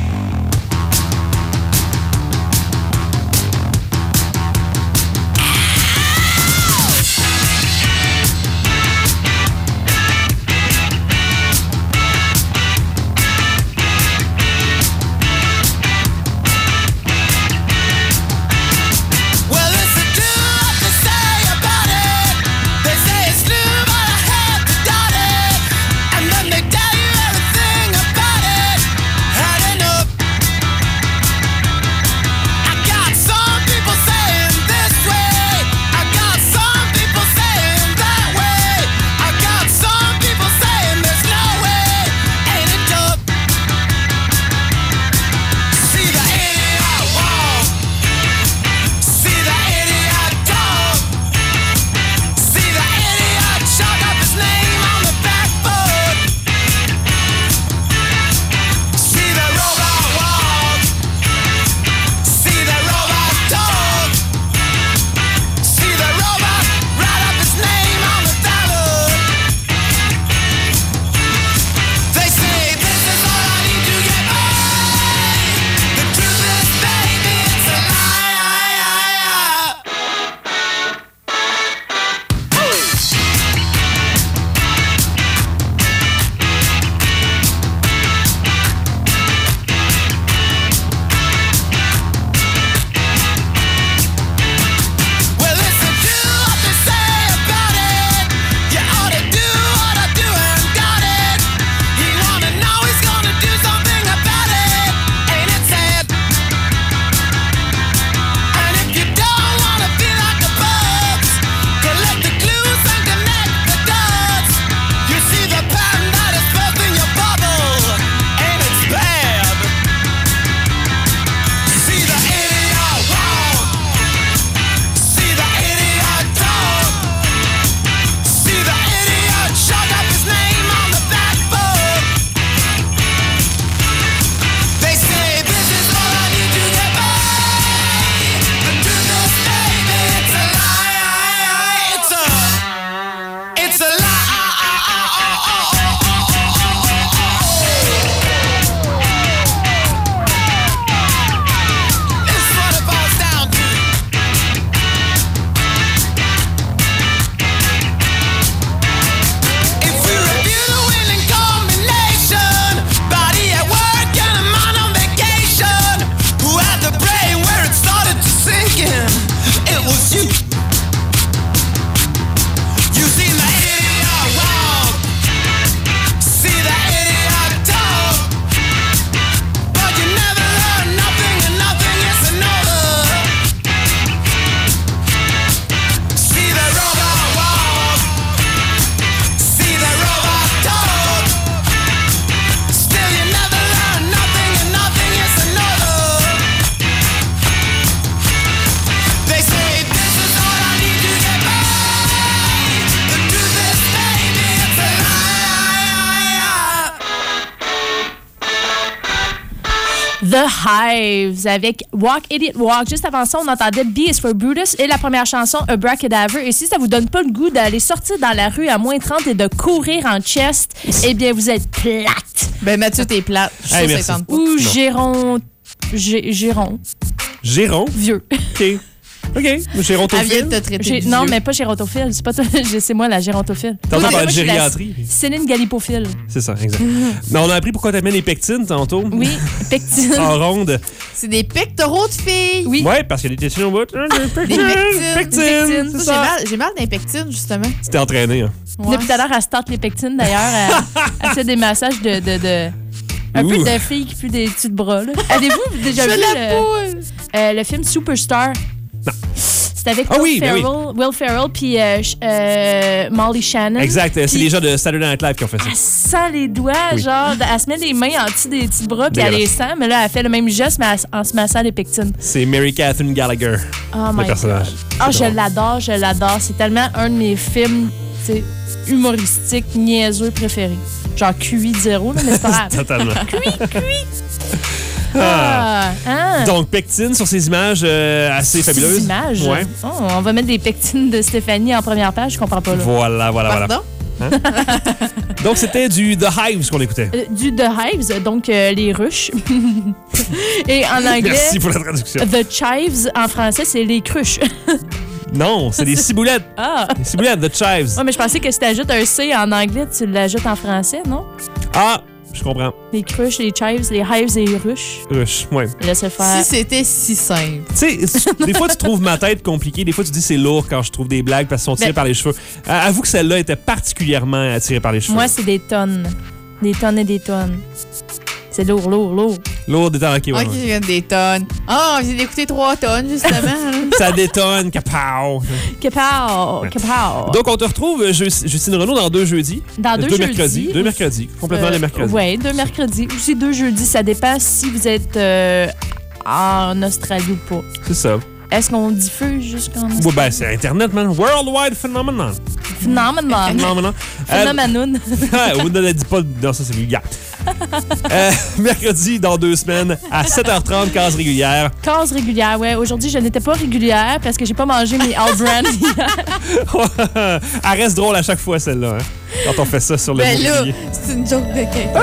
Speaker 2: Well, it's a do what to say about it. They say it's new, but I had to doubt it. And then they tell you everything about it. Had enough. I got some people saying this way. I got some people saying that way. I got some people saying there's no way. Ain't it tough? See the idiot walk. See the idiot talk. See the idiot chalk up his name on the backboard. See the robot walk. See the robot talk. See the robot write up his name on the ballot. They say this is all I need to get by. The truth is, baby, it's a lie. Well, listen to what they say about it. You ought to do what I do and got it. He wanna know he's gonna do something about it. Ain't it sad? And if you don't wanna be like the bugs, collect the clues and connect the dots. You see the pattern that is built in your bubble, and it's bad. See the idiot walk. See the idiot talk. See the idiot chalk up his name on the backboard. They say this is all I need to get by. The truth is, baby, it's a lie. It's a, it's a lie. This is what it boils down to. If we review the winning combination, body at work and a mind on vacation, who had the brain where it started to sink in? It was you. You seen the idiot walk. See the idiot talk. But you never learn nothing and nothing is another.
Speaker 7: The Hives avec Walk Idiot Walk. Juste avant ça, on entendait B is for Brutus et la première chanson Abracadabra. Et si ça vous donne pas le goût d'aller sortir dans la rue à moins trente et de courir en chest, eh bien, vous êtes plate.
Speaker 6: Ben, Mathieu, t'es plate. Je suis
Speaker 3: Hey,
Speaker 6: sûre
Speaker 3: merci.
Speaker 6: que ça tente pas.
Speaker 7: Ou Géron... Gé- Géron.
Speaker 3: Géron.
Speaker 7: Vieux.
Speaker 3: OK. OK.
Speaker 6: Elle vient de
Speaker 3: Gérontophile.
Speaker 6: te traiter
Speaker 7: J'ai-
Speaker 6: de
Speaker 7: non,
Speaker 6: vieux.
Speaker 7: mais pas gérontophile. C'est, pas toi- c'est moi la gérontophile.
Speaker 3: T'entends
Speaker 7: Moi,
Speaker 3: parler de
Speaker 7: je suis la
Speaker 3: gériatrie.
Speaker 7: Céline Galipophile.
Speaker 3: C'est ça, exact. Mais on a appris pourquoi t'amènes les pectines tantôt.
Speaker 7: Oui, pectine.
Speaker 3: En ronde.
Speaker 6: C'est des pectoraux de filles.
Speaker 7: Oui.
Speaker 3: Ouais, parce qu'il y a des tétines au bout. Des
Speaker 6: Des pectines.
Speaker 3: Pectines,
Speaker 7: Des pectines.
Speaker 3: c'est
Speaker 6: J'ai
Speaker 3: ça.
Speaker 6: mal, j'ai mal dans les pectines, justement.
Speaker 3: Tu t'es entraîné, hein.
Speaker 6: Ouais.
Speaker 7: Depuis tout à l'heure, elle se tente les pectines, d'ailleurs. Elle, elle fait des massages de... de, de un
Speaker 3: Ouh.
Speaker 7: peu de filles qui puent des petits bras. Là. Avez-vous déjà
Speaker 6: Je
Speaker 7: vu
Speaker 6: fais la
Speaker 7: le,
Speaker 6: poule.
Speaker 7: euh, le film Superstar?
Speaker 3: Non.
Speaker 7: C'est avec
Speaker 3: Ah
Speaker 7: Will,
Speaker 3: oui, ben oui.
Speaker 7: Ferrell, Will Ferrell puis euh, ch- euh, Molly Shannon.
Speaker 3: Exact. C'est
Speaker 7: Puis
Speaker 3: les gens de Saturday Night Live qui ont fait ça.
Speaker 7: Elle sent les doigts,
Speaker 3: Oui.
Speaker 7: genre, elle se met les mains en dessous des petits bras, puis elle les
Speaker 3: Dégueulasse.
Speaker 7: sent, mais là, elle fait le même geste, mais elle- en se massant les pectines.
Speaker 3: C'est Mary Catherine Gallagher,
Speaker 7: Oh
Speaker 3: le
Speaker 7: my
Speaker 3: personnage.
Speaker 7: Ah,
Speaker 3: C'est
Speaker 7: je
Speaker 3: drôle.
Speaker 7: l'adore, je l'adore. C'est tellement un de mes films, tu sais, humoristiques, niaiseux préférés. Genre Q I zéro, là, mais c'est pas grave.
Speaker 3: Totalement.
Speaker 7: Ah, hein?
Speaker 3: Donc, pectine sur ces images euh, assez fabuleuses.
Speaker 7: Ces images.
Speaker 3: Ouais.
Speaker 7: Oh, on va mettre des pectines de Stéphanie en première page, je comprends pas là.
Speaker 3: Voilà, voilà, voilà.
Speaker 6: Pardon?
Speaker 3: Donc, c'était du The Hives qu'on écoutait.
Speaker 7: Euh, du The Hives, donc euh, les ruches. Et en anglais,
Speaker 3: Merci pour la traduction.
Speaker 7: The Chives, en français, c'est les cruches.
Speaker 3: Non, c'est des ciboulettes.
Speaker 7: Ah!
Speaker 3: Des ciboulettes, The Chives.
Speaker 7: Ouais, mais je pensais que si t'ajoutes un C en anglais, tu l'ajoutes en français, non?
Speaker 3: Ah, je comprends.
Speaker 7: Les cruches, les chives, les hives et les ruches.
Speaker 3: Ruche, ouais.
Speaker 7: Laissez faire.
Speaker 6: Si c'était si simple.
Speaker 3: Tu sais, des fois, tu trouves ma tête compliquée. Des fois, tu dis c'est lourd quand je trouve des blagues parce qu'ils sont tirés
Speaker 7: Ben-
Speaker 3: par les cheveux. Euh, avoue que celle-là était particulièrement attirée par les cheveux.
Speaker 7: Moi, c'est des tonnes. Des tonnes et des tonnes. C'est lourd, lourd, lourd.
Speaker 3: Lourd, détend, ok, ouais,
Speaker 6: Ok,
Speaker 3: ouais.
Speaker 6: je viens des tonnes. Ah, on vient d'écouter trois tonnes, justement.
Speaker 3: Ça détonne, kapow.
Speaker 7: Kapow! Kapow!
Speaker 3: Donc, on te retrouve, euh, Ju- Justine Renaud, dans deux jeudis.
Speaker 7: Dans deux, jeudis.
Speaker 3: mercredis. Deux mercredis. Complètement
Speaker 7: Euh,
Speaker 3: les mercredis.
Speaker 7: Oui, deux mercredis. Aussi deux jeudis. Ça dépend si vous êtes euh, en Australie ou pas.
Speaker 3: C'est ça.
Speaker 7: Est-ce qu'on diffuse jusqu'en
Speaker 3: Ouais, ben, c'est Internet, man. Worldwide phenomenon.
Speaker 7: Phenomenon.
Speaker 3: Phenomenon. Euh,
Speaker 7: Phenomenon.
Speaker 3: on ne dit pas. Non, ça, c'est vulgaire. euh, mercredi, dans deux semaines, à sept heures trente, case régulière.
Speaker 7: Case régulière, ouais. Aujourd'hui, je n'étais pas régulière parce que j'ai pas mangé mes All Brand hier.
Speaker 3: Elle reste drôle à chaque fois, celle-là, hein, quand on fait ça sur le
Speaker 6: Ben là,
Speaker 3: mobilier.
Speaker 6: c'est une joke de quelqu'un.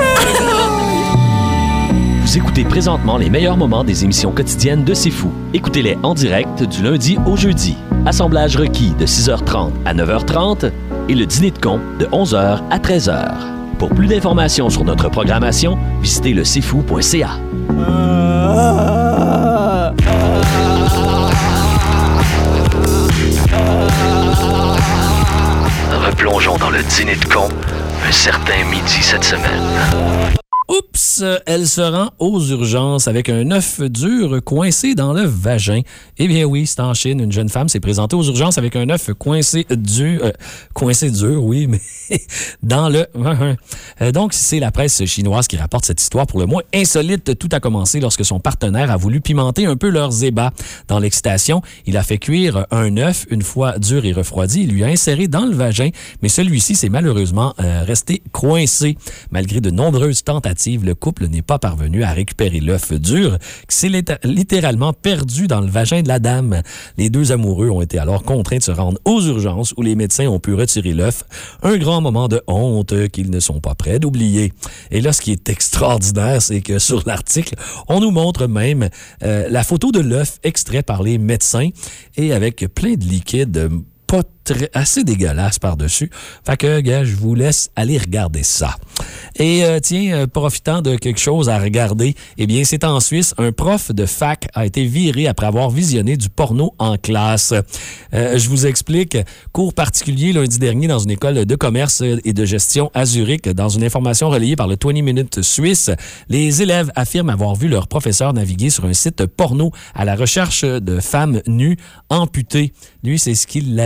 Speaker 1: Vous écoutez présentement les meilleurs moments des émissions quotidiennes de C'est Fou. Écoutez-les en direct du lundi au jeudi. Assemblage requis de six heures trente à neuf heures trente et le dîner de con de onze heures à treize heures. Pour plus d'informations sur notre programmation, visitez le c'est fou point c a. Replongeons dans le dîner de con un certain midi cette semaine.
Speaker 5: Oups, elle se rend aux urgences avec un œuf dur coincé dans le vagin. Eh bien oui, c'est en Chine. Une jeune femme s'est présentée aux urgences avec un œuf coincé dur. Euh, coincé dur, oui, mais dans le... Euh, donc, c'est la presse chinoise qui rapporte cette histoire pour le moins insolite. Tout a commencé lorsque son partenaire a voulu pimenter un peu leurs ébats. Dans l'excitation, il a fait cuire un œuf. Une fois dur et refroidi, il lui a inséré dans le vagin, mais celui-ci s'est malheureusement euh, resté coincé. Malgré de nombreuses tentatives, le couple n'est pas parvenu à récupérer l'œuf dur qui s'est littéralement perdu dans le vagin de la dame. Les deux amoureux ont été alors contraints de se rendre aux urgences où les médecins ont pu retirer l'œuf. Un grand moment de honte qu'ils ne sont pas prêts d'oublier. Et là, ce qui est extraordinaire, c'est que sur l'article, on nous montre même euh, la photo de l'œuf extrait par les médecins et avec plein de liquide pas très, assez dégueulasse par-dessus. Fait que, gars, je vous laisse aller regarder ça. Et euh, tiens, euh, profitant de quelque chose à regarder, eh bien, c'est en Suisse, un prof de fac a été viré après avoir visionné du porno en classe. Euh, je vous explique. Cours particulier lundi dernier dans une école de commerce et de gestion à Zurich. Dans une information relayée par le vingt minutes suisse, les élèves affirment avoir vu leur professeur naviguer sur un site porno à la recherche de femmes nues amputées. Lui, c'est ce qui l'allume.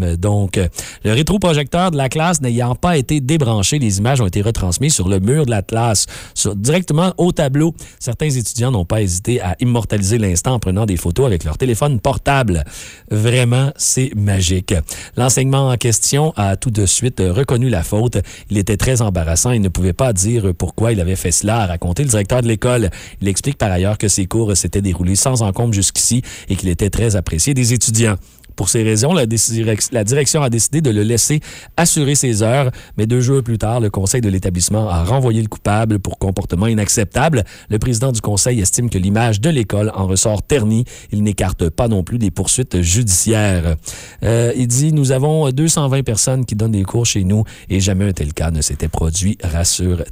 Speaker 5: M. Donc, le rétroprojecteur de la classe n'ayant pas été débranché, les images ont été retransmises sur le mur de la classe, sur, directement au tableau. Certains étudiants n'ont pas hésité à immortaliser l'instant en prenant des photos avec leur téléphone portable. Vraiment, c'est magique. L'enseignement en question a tout de suite reconnu la faute. Il était très embarrassant et ne pouvait pas dire pourquoi il avait fait cela, a raconté le directeur de l'école. Il explique par ailleurs que ses cours s'étaient déroulés sans encombre jusqu'ici et qu'il était très apprécié des étudiants. Pour ces raisons, la, la direction a décidé de le laisser assurer ses heures, mais deux jours plus tard, le conseil de l'établissement a renvoyé le coupable pour comportement inacceptable. Le président du conseil estime que l'image de l'école en ressort ternie. Il n'écarte pas non plus des poursuites judiciaires. Euh, il dit « Nous avons deux cent vingt personnes qui donnent des cours chez nous et jamais un tel cas ne s'était produit, rassure-t-il. »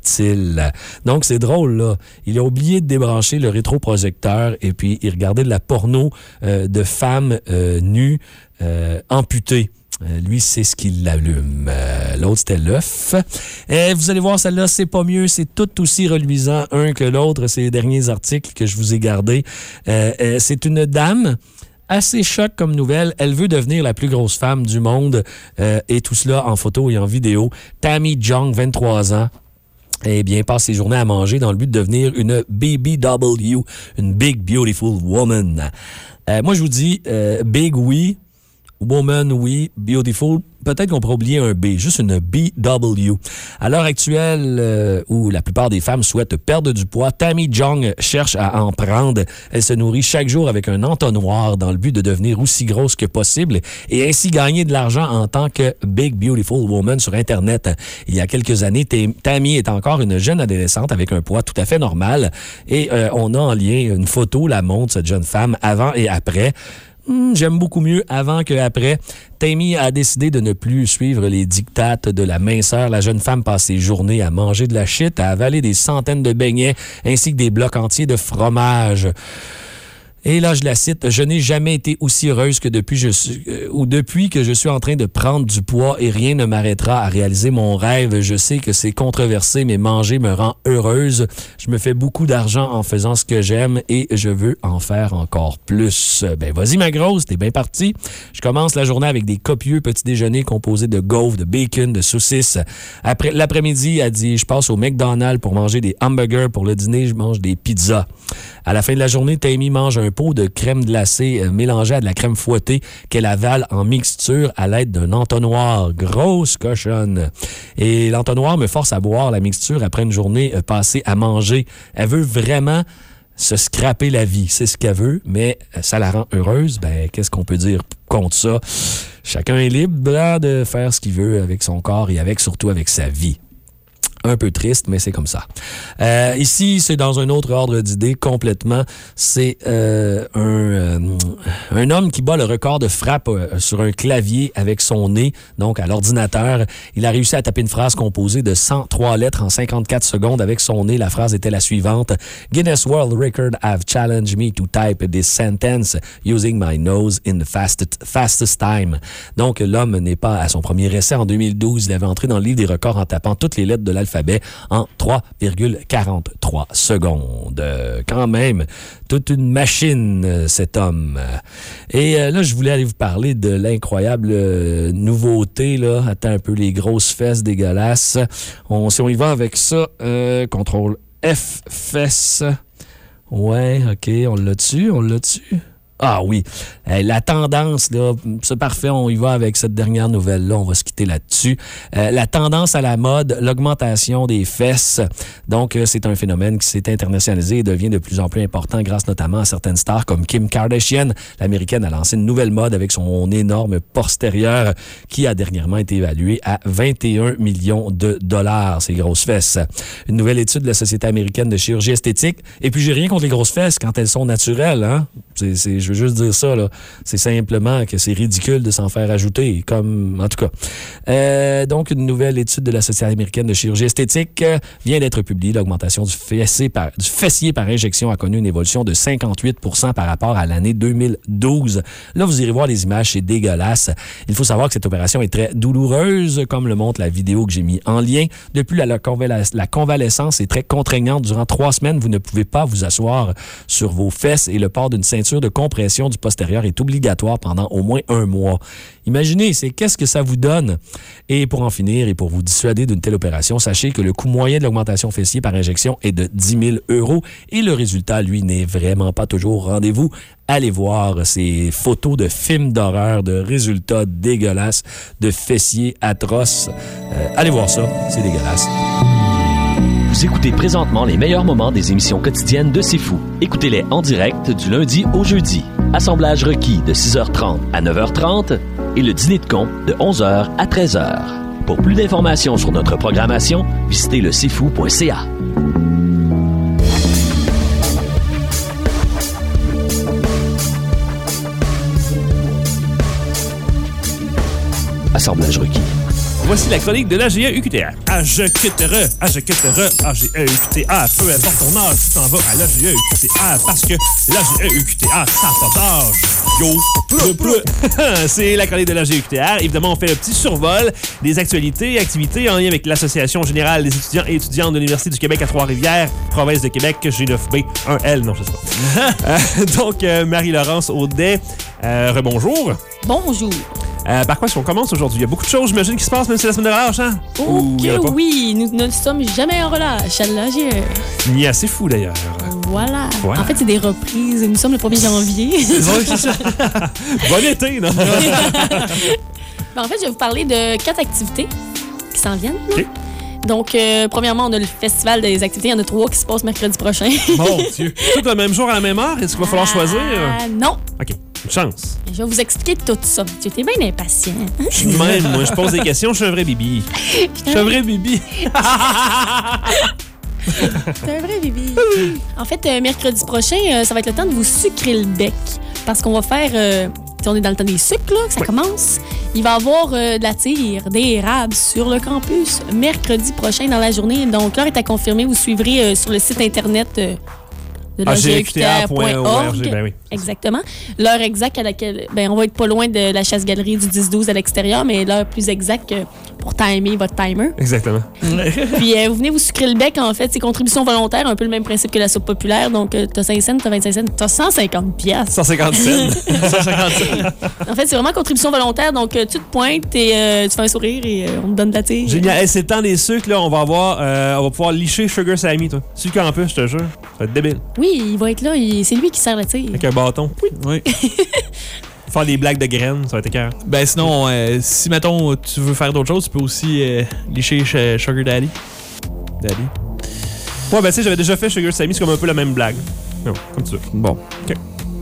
Speaker 5: Donc, c'est drôle, là. Il a oublié de débrancher le rétroprojecteur et puis il regardait de la porno euh, de femmes euh, nues Euh, amputé. Euh, lui, c'est ce qui l'allume. Euh, l'autre, c'était l'œuf. Et vous allez voir, celle-là, c'est pas mieux. C'est tout aussi reluisant, un que l'autre. C'est les derniers articles que je vous ai gardés. Euh, euh, c'est une dame assez choc comme nouvelle. Elle veut devenir la plus grosse femme du monde. Euh, et tout cela en photo et en vidéo. Tammy Jong, vingt-trois ans. Eh bien, passe ses journées à manger dans le but de devenir une B B W, une Big Beautiful Woman. Euh, moi, je vous dis, euh, Big, oui. Woman, oui. Beautiful, peut-être qu'on pourrait oublier un B, juste une B W. À l'heure actuelle, euh, où la plupart des femmes souhaitent perdre du poids, Tammy Jong cherche à en prendre. Elle se nourrit chaque jour avec un entonnoir dans le but de devenir aussi grosse que possible et ainsi gagner de l'argent en tant que Big Beautiful Woman sur Internet. Il y a quelques années, Tammy est encore une jeune adolescente avec un poids tout à fait normal et euh, on a en lien une photo, la montre, cette jeune femme, avant et après. Hmm, j'aime beaucoup mieux avant qu'après. Tammy a décidé de ne plus suivre les dictates de la minceur. La jeune femme passe ses journées à manger de la shit, à avaler des centaines de beignets ainsi que des blocs entiers de fromage. Et là, je la cite, « Je n'ai jamais été aussi heureuse que depuis, je suis, euh, ou depuis que je suis en train de prendre du poids et rien ne m'arrêtera à réaliser mon rêve. Je sais que c'est controversé, mais manger me rend heureuse. Je me fais beaucoup d'argent en faisant ce que j'aime et je veux en faire encore plus. » Ben, vas-y, ma grosse, t'es bien parti. Je commence la journée avec des copieux petits déjeuners composés de gaufres, de bacon, de saucisses. Après, l'après-midi, elle dit, je passe au McDonald's pour manger des hamburgers. Pour le dîner, je mange des pizzas. À la fin de la journée, Tammy mange un pot de crème glacée euh, mélangée à de la crème fouettée qu'elle avale en mixture à l'aide d'un entonnoir. Grosse cochonne. Et l'entonnoir me force à boire la mixture après une journée euh, passée à manger. Elle veut vraiment se scraper la vie. C'est ce qu'elle veut, mais euh, ça la rend heureuse. Ben, qu'est-ce qu'on peut dire contre ça? Chacun est libre hein, de faire ce qu'il veut avec son corps et avec surtout avec sa vie. Un peu triste, mais c'est comme ça. Euh, ici, c'est dans un autre ordre d'idée complètement. C'est euh, un, euh, un homme qui bat le record de frappe euh, sur un clavier avec son nez, donc à l'ordinateur. Il a réussi à taper une phrase composée de cent trois lettres en cinquante-quatre secondes avec son nez. La phrase était la suivante. Guinness World Record have challenged me to type this sentence using my nose in the fastest, fastest time. Donc, l'homme n'est pas à son premier essai en deux mille douze. Il avait entré dans le livre des records en tapant toutes les lettres de l'alphabet en trois virgule quarante-trois secondes. Euh, quand même, toute une machine, euh, cet homme. Et euh, là, je voulais aller vous parler de l'incroyable euh, nouveauté, là. Attends un peu, les grosses fesses dégueulasses. On, si on y va avec ça, euh, contrôle F, fesses. Ouais, OK, on l'a dessus, on l'a dessus. Ah oui, euh, la tendance, là, c'est parfait, on y va avec cette dernière nouvelle-là, on va se quitter là-dessus. Euh, la tendance à la mode, l'augmentation des fesses. Donc, euh, c'est un phénomène qui s'est internationalisé et devient de plus en plus important grâce notamment à certaines stars comme Kim Kardashian. L'Américaine a lancé une nouvelle mode avec son énorme postérieur qui a dernièrement été évalué à vingt et un millions de dollars, ces grosses fesses. Une nouvelle étude de la Société américaine de chirurgie esthétique. Et puis, j'ai rien contre les grosses fesses quand elles sont naturelles, hein. C'est, c'est, je veux juste dire ça, là. C'est simplement que c'est ridicule de s'en faire ajouter, comme, en tout cas. Euh, donc, une nouvelle étude de la Société américaine de chirurgie esthétique euh, vient d'être publiée. L'augmentation du fessier, par, du fessier par injection a connu une évolution de cinquante-huit pour cent par rapport à l'année deux mille douze. Là, vous irez voir les images, c'est dégueulasse. Il faut savoir que cette opération est très douloureuse, comme le montre la vidéo que j'ai mis en lien. Depuis, la, la, convalescence, la convalescence est très contraignante. Durant trois semaines, vous ne pouvez pas vous asseoir sur vos fesses et le port d'une ceinture de compression décompression du postérieur est obligatoire pendant au moins un mois. Imaginez, c'est qu'est-ce que ça vous donne? Et pour en finir et pour vous dissuader d'une telle opération, sachez que le coût moyen de l'augmentation fessier par injection est de dix mille euros et le résultat, lui, n'est vraiment pas toujours au rendez-vous. Allez voir ces photos de films d'horreur, de résultats dégueulasses, de fessiers atroces. Euh, allez voir ça, c'est dégueulasse.
Speaker 1: Vous écoutez présentement les meilleurs moments des émissions quotidiennes de C'est Fou. Écoutez-les en direct du lundi au jeudi. Assemblage requis de six heures trente à neuf heures trente et le dîner de con de onze heures à treize heures. Pour plus d'informations sur notre programmation, visitez le c'est fou point c a. Assemblage requis.
Speaker 3: Voici la chronique de l'A G E U Q T R. A G E Q T R, A G E Q T R, A G E U Q T R. Peu importe ton âge, tu t'en vas à l'A G E U Q T R parce que l'A G E U Q T R, ça n'a pas d'âge. Yo, pleu, pleu. C'est la chronique de l'A G E U Q T R. Évidemment, on fait le petit survol des actualités et activités en lien avec l'Association générale des étudiants et étudiantes de l'Université du Québec à Trois-Rivières, province de Québec, G neuf B un L, non, je sais pas. euh, donc, euh, Marie-Laurence Audet, euh, rebonjour.
Speaker 7: Bonjour.
Speaker 3: Euh, par quoi est-ce qu'on commence aujourd'hui? Il y a beaucoup de choses, j'imagine, qui se passent, même si c'est la semaine de relâche, hein?
Speaker 7: Oh
Speaker 3: Ou il y en a
Speaker 7: que
Speaker 3: pas?
Speaker 7: oui, nous ne sommes jamais en relâche à l'A G E.
Speaker 3: Ni assez fou, d'ailleurs.
Speaker 7: Voilà.
Speaker 3: Ouais.
Speaker 7: En fait, c'est des reprises. Nous sommes le premier janvier.
Speaker 3: Ouais, c'est ça. Bon été, non?
Speaker 7: Ben, en fait, je vais vous parler de quatre activités qui s'en viennent. là.
Speaker 3: OK.
Speaker 7: Donc, euh, premièrement, on a le festival des activités. Il y en a trois qui se passent mercredi prochain.
Speaker 3: Mon Dieu. Tout le même jour à la même heure? Est-ce qu'il va falloir choisir?
Speaker 7: Ah, non.
Speaker 3: OK. Une chance.
Speaker 7: Je vais vous expliquer tout ça. Tu es bien impatient.
Speaker 3: Je suis de même, moi. Je pose des questions. Je suis un vrai bibi. Je suis un vrai bibi.
Speaker 7: T'es un vrai bébé. En fait, euh, mercredi prochain, euh, ça va être le temps de vous sucrer le bec. Parce qu'on va faire... Euh, si on est dans le temps des sucres, là, que ça
Speaker 3: ouais. commence.
Speaker 7: Il va y avoir euh, de la tire d'érable sur le campus mercredi prochain dans la journée. Donc, l'heure est à confirmer. Vous suivrez euh, sur le site Internet euh, de la G E Q T R point org.
Speaker 3: Ben oui.
Speaker 7: Exactement. L'heure exacte à laquelle... Ben, on va être pas loin de la chasse-galerie du dix douze à l'extérieur, mais l'heure plus exacte euh, pour timer votre timer.
Speaker 3: Exactement.
Speaker 7: Puis euh, vous venez vous sucrer le bec, en fait, c'est contribution volontaire, un peu le même principe que la soupe populaire. Donc, euh, t'as cinq cents, t'as vingt-cinq cents, t'as cent cinquante piastres.
Speaker 3: cent cinquante cents. cent cinquante cents.
Speaker 7: En fait, c'est vraiment contribution volontaire. Donc, euh, tu te pointes et euh, tu fais un sourire et euh, on te donne de la tire.
Speaker 3: Génial. Hey, c'est le temps des sucres, là. On va avoir... euh, on va pouvoir licher Sugar Sammy, toi. Sur le campus, je te jure. Ça va être débile.
Speaker 7: Oui, il va être là. il- C'est lui qui sert la tire.
Speaker 3: Avec un bâton. Oui.
Speaker 4: Oui.
Speaker 3: Faire des blagues de graines, ça va être écœurant.
Speaker 4: Ben sinon, euh, si, mettons, tu veux faire d'autres choses, tu peux aussi euh, licher chez Sugar Daddy. Daddy.
Speaker 3: Ouais, ben tu sais, j'avais déjà fait Sugar Sammy, c'est comme un peu la même blague. Non, comme tu veux.
Speaker 4: Bon.
Speaker 3: OK.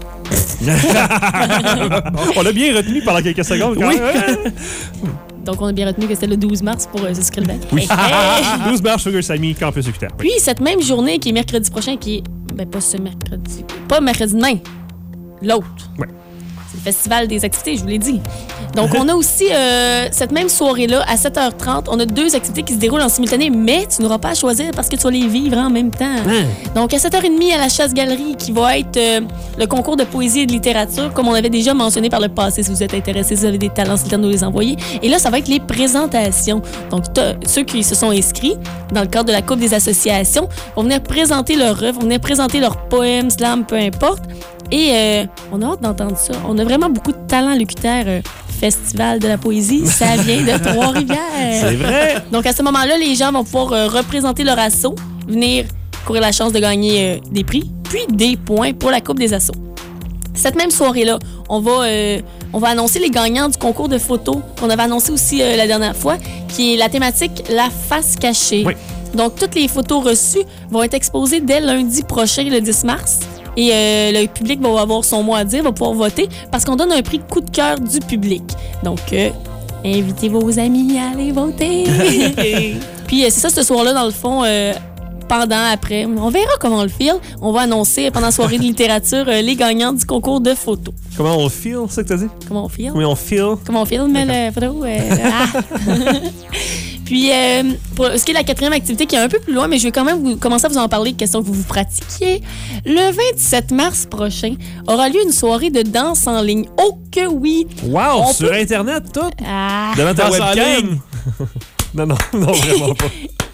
Speaker 3: On l'a bien retenu pendant quelques secondes. Quand
Speaker 4: Oui.
Speaker 3: même.
Speaker 7: Donc, on a bien retenu que c'était le douze mars pour euh, se sucrer le bec.
Speaker 3: Oui.
Speaker 7: Hey, hey.
Speaker 3: douze mars Sugar Sammy, campus U Q T R. Oui.
Speaker 7: Puis, cette même journée qui est mercredi prochain, qui est. Ben, pas ce mercredi. Pas mercredi demain. L'autre.
Speaker 3: Ouais.
Speaker 7: C'est le festival des activités, je vous l'ai dit. Donc, on a aussi euh, cette même soirée-là, à sept heures trente, on a deux activités qui se déroulent en simultané, mais tu n'auras pas à choisir parce que tu vas les vivre en même temps.
Speaker 3: Hein?
Speaker 7: Donc, à sept heures trente, à la Chasse-Galerie, qui va être euh, le concours de poésie et de littérature, comme on avait déjà mentionné par le passé. Si vous êtes intéressés, si vous avez des talents, c'est le temps de nous les envoyer. Et là, ça va être les présentations. Donc, t'as- ceux qui se sont inscrits dans le cadre de la Coupe des associations vont venir présenter leur œuvre, vont venir présenter leurs poèmes, slam, peu importe. Et euh, on a hâte d'entendre ça. On a vraiment beaucoup de talent, l'U Q T R euh, Festival de la poésie. Ça vient de Trois-Rivières.
Speaker 3: C'est vrai.
Speaker 7: Donc, à ce moment-là, les gens vont pouvoir euh, représenter leur assaut, venir courir la chance de gagner euh, des prix, puis des points pour la Coupe des assos. Cette même soirée-là, on va, euh, on va annoncer les gagnants du concours de photos qu'on avait annoncé aussi euh, la dernière fois, qui est la thématique « La face cachée
Speaker 3: Oui. ».
Speaker 7: Donc, toutes les photos reçues vont être exposées dès lundi prochain, le dix mars. Et euh, le public va avoir son mot à dire, va pouvoir voter, parce qu'on donne un prix coup de cœur du public. Donc, euh, invitez vos amis à aller voter. Puis, euh, c'est ça, ce soir-là, dans le fond, euh, pendant, après, on verra comment on le file. On va annoncer pendant la soirée de littérature euh, les gagnants du concours de photos.
Speaker 3: Comment on feel, c'est ça que t'as dit?
Speaker 7: Comment on file?
Speaker 3: Comment on feel?
Speaker 7: Comment on filme la photo? Euh, ah. Puis, euh, pour ce qui est de la quatrième activité, qui est un peu plus loin, mais je vais quand même vous, commencer à vous en parler, question que vous vous pratiquiez. Le vingt-sept mars prochain aura lieu une soirée de danse en ligne. Oh que oui!
Speaker 3: Wow,
Speaker 7: On
Speaker 3: sur
Speaker 7: peut-
Speaker 3: Internet, tout?
Speaker 7: Ah.
Speaker 3: Devant ta
Speaker 4: Danse en
Speaker 3: webcam?
Speaker 4: ligne.
Speaker 3: non, non, non, vraiment pas.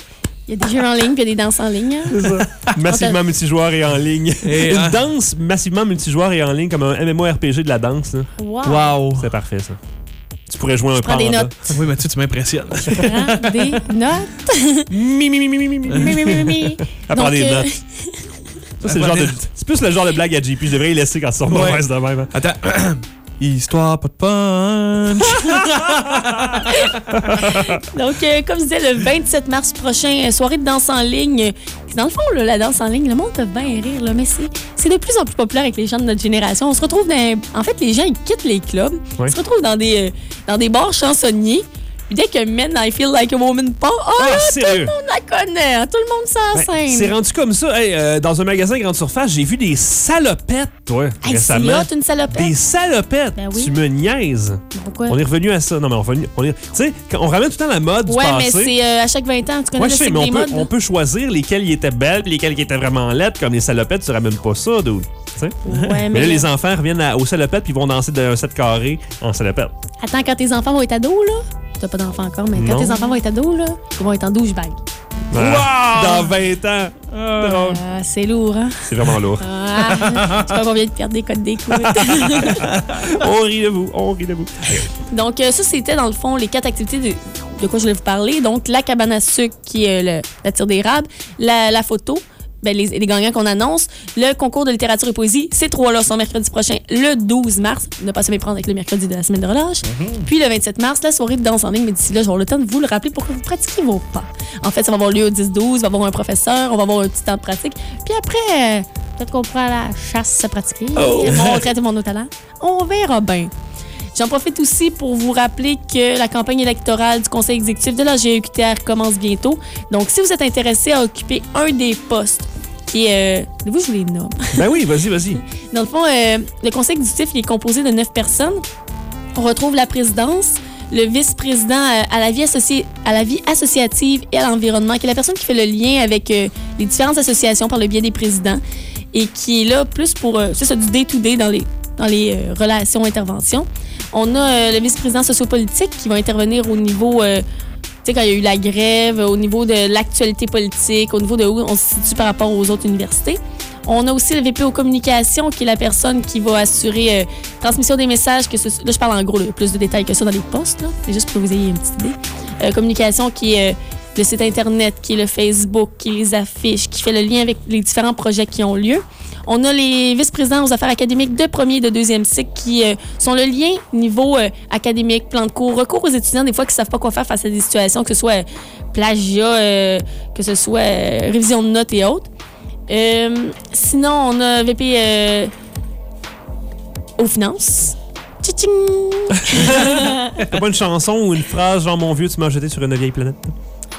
Speaker 9: Il y a des jeux en ligne puis il y a des danses en ligne. Hein?
Speaker 3: C'est ça. Massivement multijoueur et en ligne.
Speaker 4: Et,
Speaker 3: Une
Speaker 4: hein?
Speaker 3: danse massivement multijoueur et en ligne comme un MMORPG de la danse. Là.
Speaker 9: Wow.
Speaker 4: Wow.
Speaker 3: C'est parfait, ça. Tu pourrais jouer un
Speaker 9: Prends des
Speaker 3: panda.
Speaker 9: notes.
Speaker 4: Oui, Mathieu, tu m'impressionnes.
Speaker 9: Prends des notes.
Speaker 3: Mi, mi, mi, mi, mi, mi, mi.
Speaker 9: Mi, mi, mi, mi.
Speaker 3: À part
Speaker 9: Donc,
Speaker 3: des
Speaker 9: euh,
Speaker 3: notes. Ça, c'est, le genre de, c'est plus le genre de blague à J P. Je devrais y laisser quand ils sont
Speaker 4: Ouais.
Speaker 3: mauvaises de même. hein.
Speaker 4: Attends. Histoire, pas de punch.
Speaker 9: Donc, euh, comme je disais, le vingt-sept mars prochain, euh, soirée de danse en ligne. Dans le fond, là, la danse en ligne, le monde peut bien rire, là, mais c'est, c'est de plus en plus populaire avec les gens de notre génération. On se retrouve dans... En fait, les gens, ils quittent les clubs.
Speaker 3: Ouais.
Speaker 9: Ils se retrouvent dans des, euh, dans des bars chansonniers. Puis dès que Men, I Feel Like a Woman part, oh,
Speaker 3: Ah,
Speaker 9: là, tout
Speaker 3: sérieux?
Speaker 9: le monde la connaît. hein, Tout le monde s'en
Speaker 3: Ben,
Speaker 9: scène.
Speaker 3: c'est rendu comme ça. Hey, euh, dans un magasin grande surface, j'ai vu des salopettes, toi,
Speaker 9: Hey, c'est
Speaker 3: récemment.
Speaker 9: hot, une salopette.
Speaker 3: Des salopettes.
Speaker 9: Ben oui.
Speaker 3: Tu me niaises.
Speaker 9: Pourquoi?
Speaker 3: On est revenu à ça. Non, mais on, revenu, on est. Tu sais, quand on ramène tout le temps la mode du
Speaker 9: Ouais, mais
Speaker 3: passé.
Speaker 9: c'est euh, à chaque vingt ans. Tu connais
Speaker 3: Ouais,
Speaker 9: le
Speaker 3: je sais,
Speaker 9: cycle
Speaker 3: mais on
Speaker 9: des
Speaker 3: peut,
Speaker 9: modes?
Speaker 3: on peut choisir lesquelles y étaient belles et lesquelles qui étaient vraiment laides. Comme les salopettes, tu ramènes pas ça, dude. Tu sais?
Speaker 9: Ouais,
Speaker 3: Mais
Speaker 9: mais
Speaker 3: là, les enfants reviennent à- aux salopettes puis ils vont danser d'un set carré en salopette.
Speaker 9: Attends, quand tes enfants vont être ados, là... T'as pas d'enfants encore, mais quand
Speaker 3: Non.
Speaker 9: tes enfants vont être ados, là, ils vont être en douchebag.
Speaker 3: Ah, dans vingt ans. Drôle.
Speaker 9: Ah, c'est lourd, hein?
Speaker 3: C'est vraiment lourd.
Speaker 9: Ah, tu vas bien de perdre des codes d'écoute.
Speaker 3: On rit de vous, on rit de vous.
Speaker 9: Donc, euh, ça, c'était dans le fond les quatre activités de, de quoi je voulais vous parler. Donc, la cabane à sucre, qui est le, la tire d'érable, la, la photo, ben, les, les gagnants qu'on annonce, le concours de littérature et poésie. Ces trois-là sont mercredi prochain, le douze mars. Ne pas se méprendre avec le mercredi de la semaine de relâche. Puis le vingt-sept mars, la soirée de danse en ligne. Mais d'ici là, j'aurai le temps de vous le rappeler pour que vous pratiquiez vos pas. En fait, ça va avoir lieu au dix douze. Il va y avoir un professeur. On va avoir un petit temps de pratique. Puis après, euh, peut-être qu'on pourra à la chasse se pratiquer. Montrer tout mon talent. On verra bien. J'en profite aussi pour vous rappeler que la campagne électorale du Conseil exécutif de la G E Q T R commence bientôt. Donc, si vous êtes intéressé à occuper un des postes qui est... Euh, vous, je vous les nomme.
Speaker 3: Ben oui, vas-y, vas-y.
Speaker 9: Dans le fond, euh, le Conseil exécutif il est composé de neuf personnes. On retrouve la présidence, le vice-président euh, à, la vie associ- à la vie associative et à l'environnement, qui est la personne qui fait le lien avec euh, les différentes associations par le biais des présidents et qui est là plus pour... Euh, c'est ça, du day-to-day dans les, dans les euh, relations, interventions. On a euh, le vice-président sociopolitique qui va intervenir au niveau... Euh, tu sais, quand il y a eu la grève, au niveau de l'actualité politique, au niveau de où on se situe par rapport aux autres universités. On a aussi le V P aux communications, qui est la personne qui va assurer euh, transmission des messages. Que ce, là, je parle en gros, là, plus de détails que ça dans les postes. Là. C'est juste pour que vous ayez une petite idée. Euh, communication, qui est euh, le site Internet, qui est le Facebook, qui est les affiches, qui fait le lien avec les différents projets qui ont lieu. On a les vice-présidents aux affaires académiques de premier et de deuxième cycle qui euh, sont le lien niveau euh, académique, plan de cours, recours aux étudiants des fois qui ne savent pas quoi faire face à des situations, que ce soit euh, plagiat, euh, que ce soit euh, révision de notes et autres. Euh, sinon, on a V P euh, aux finances. Tching!
Speaker 3: T'as pas une chanson ou une phrase genre « Mon vieux, tu m'as jeté sur une vieille planète
Speaker 9: Ah, »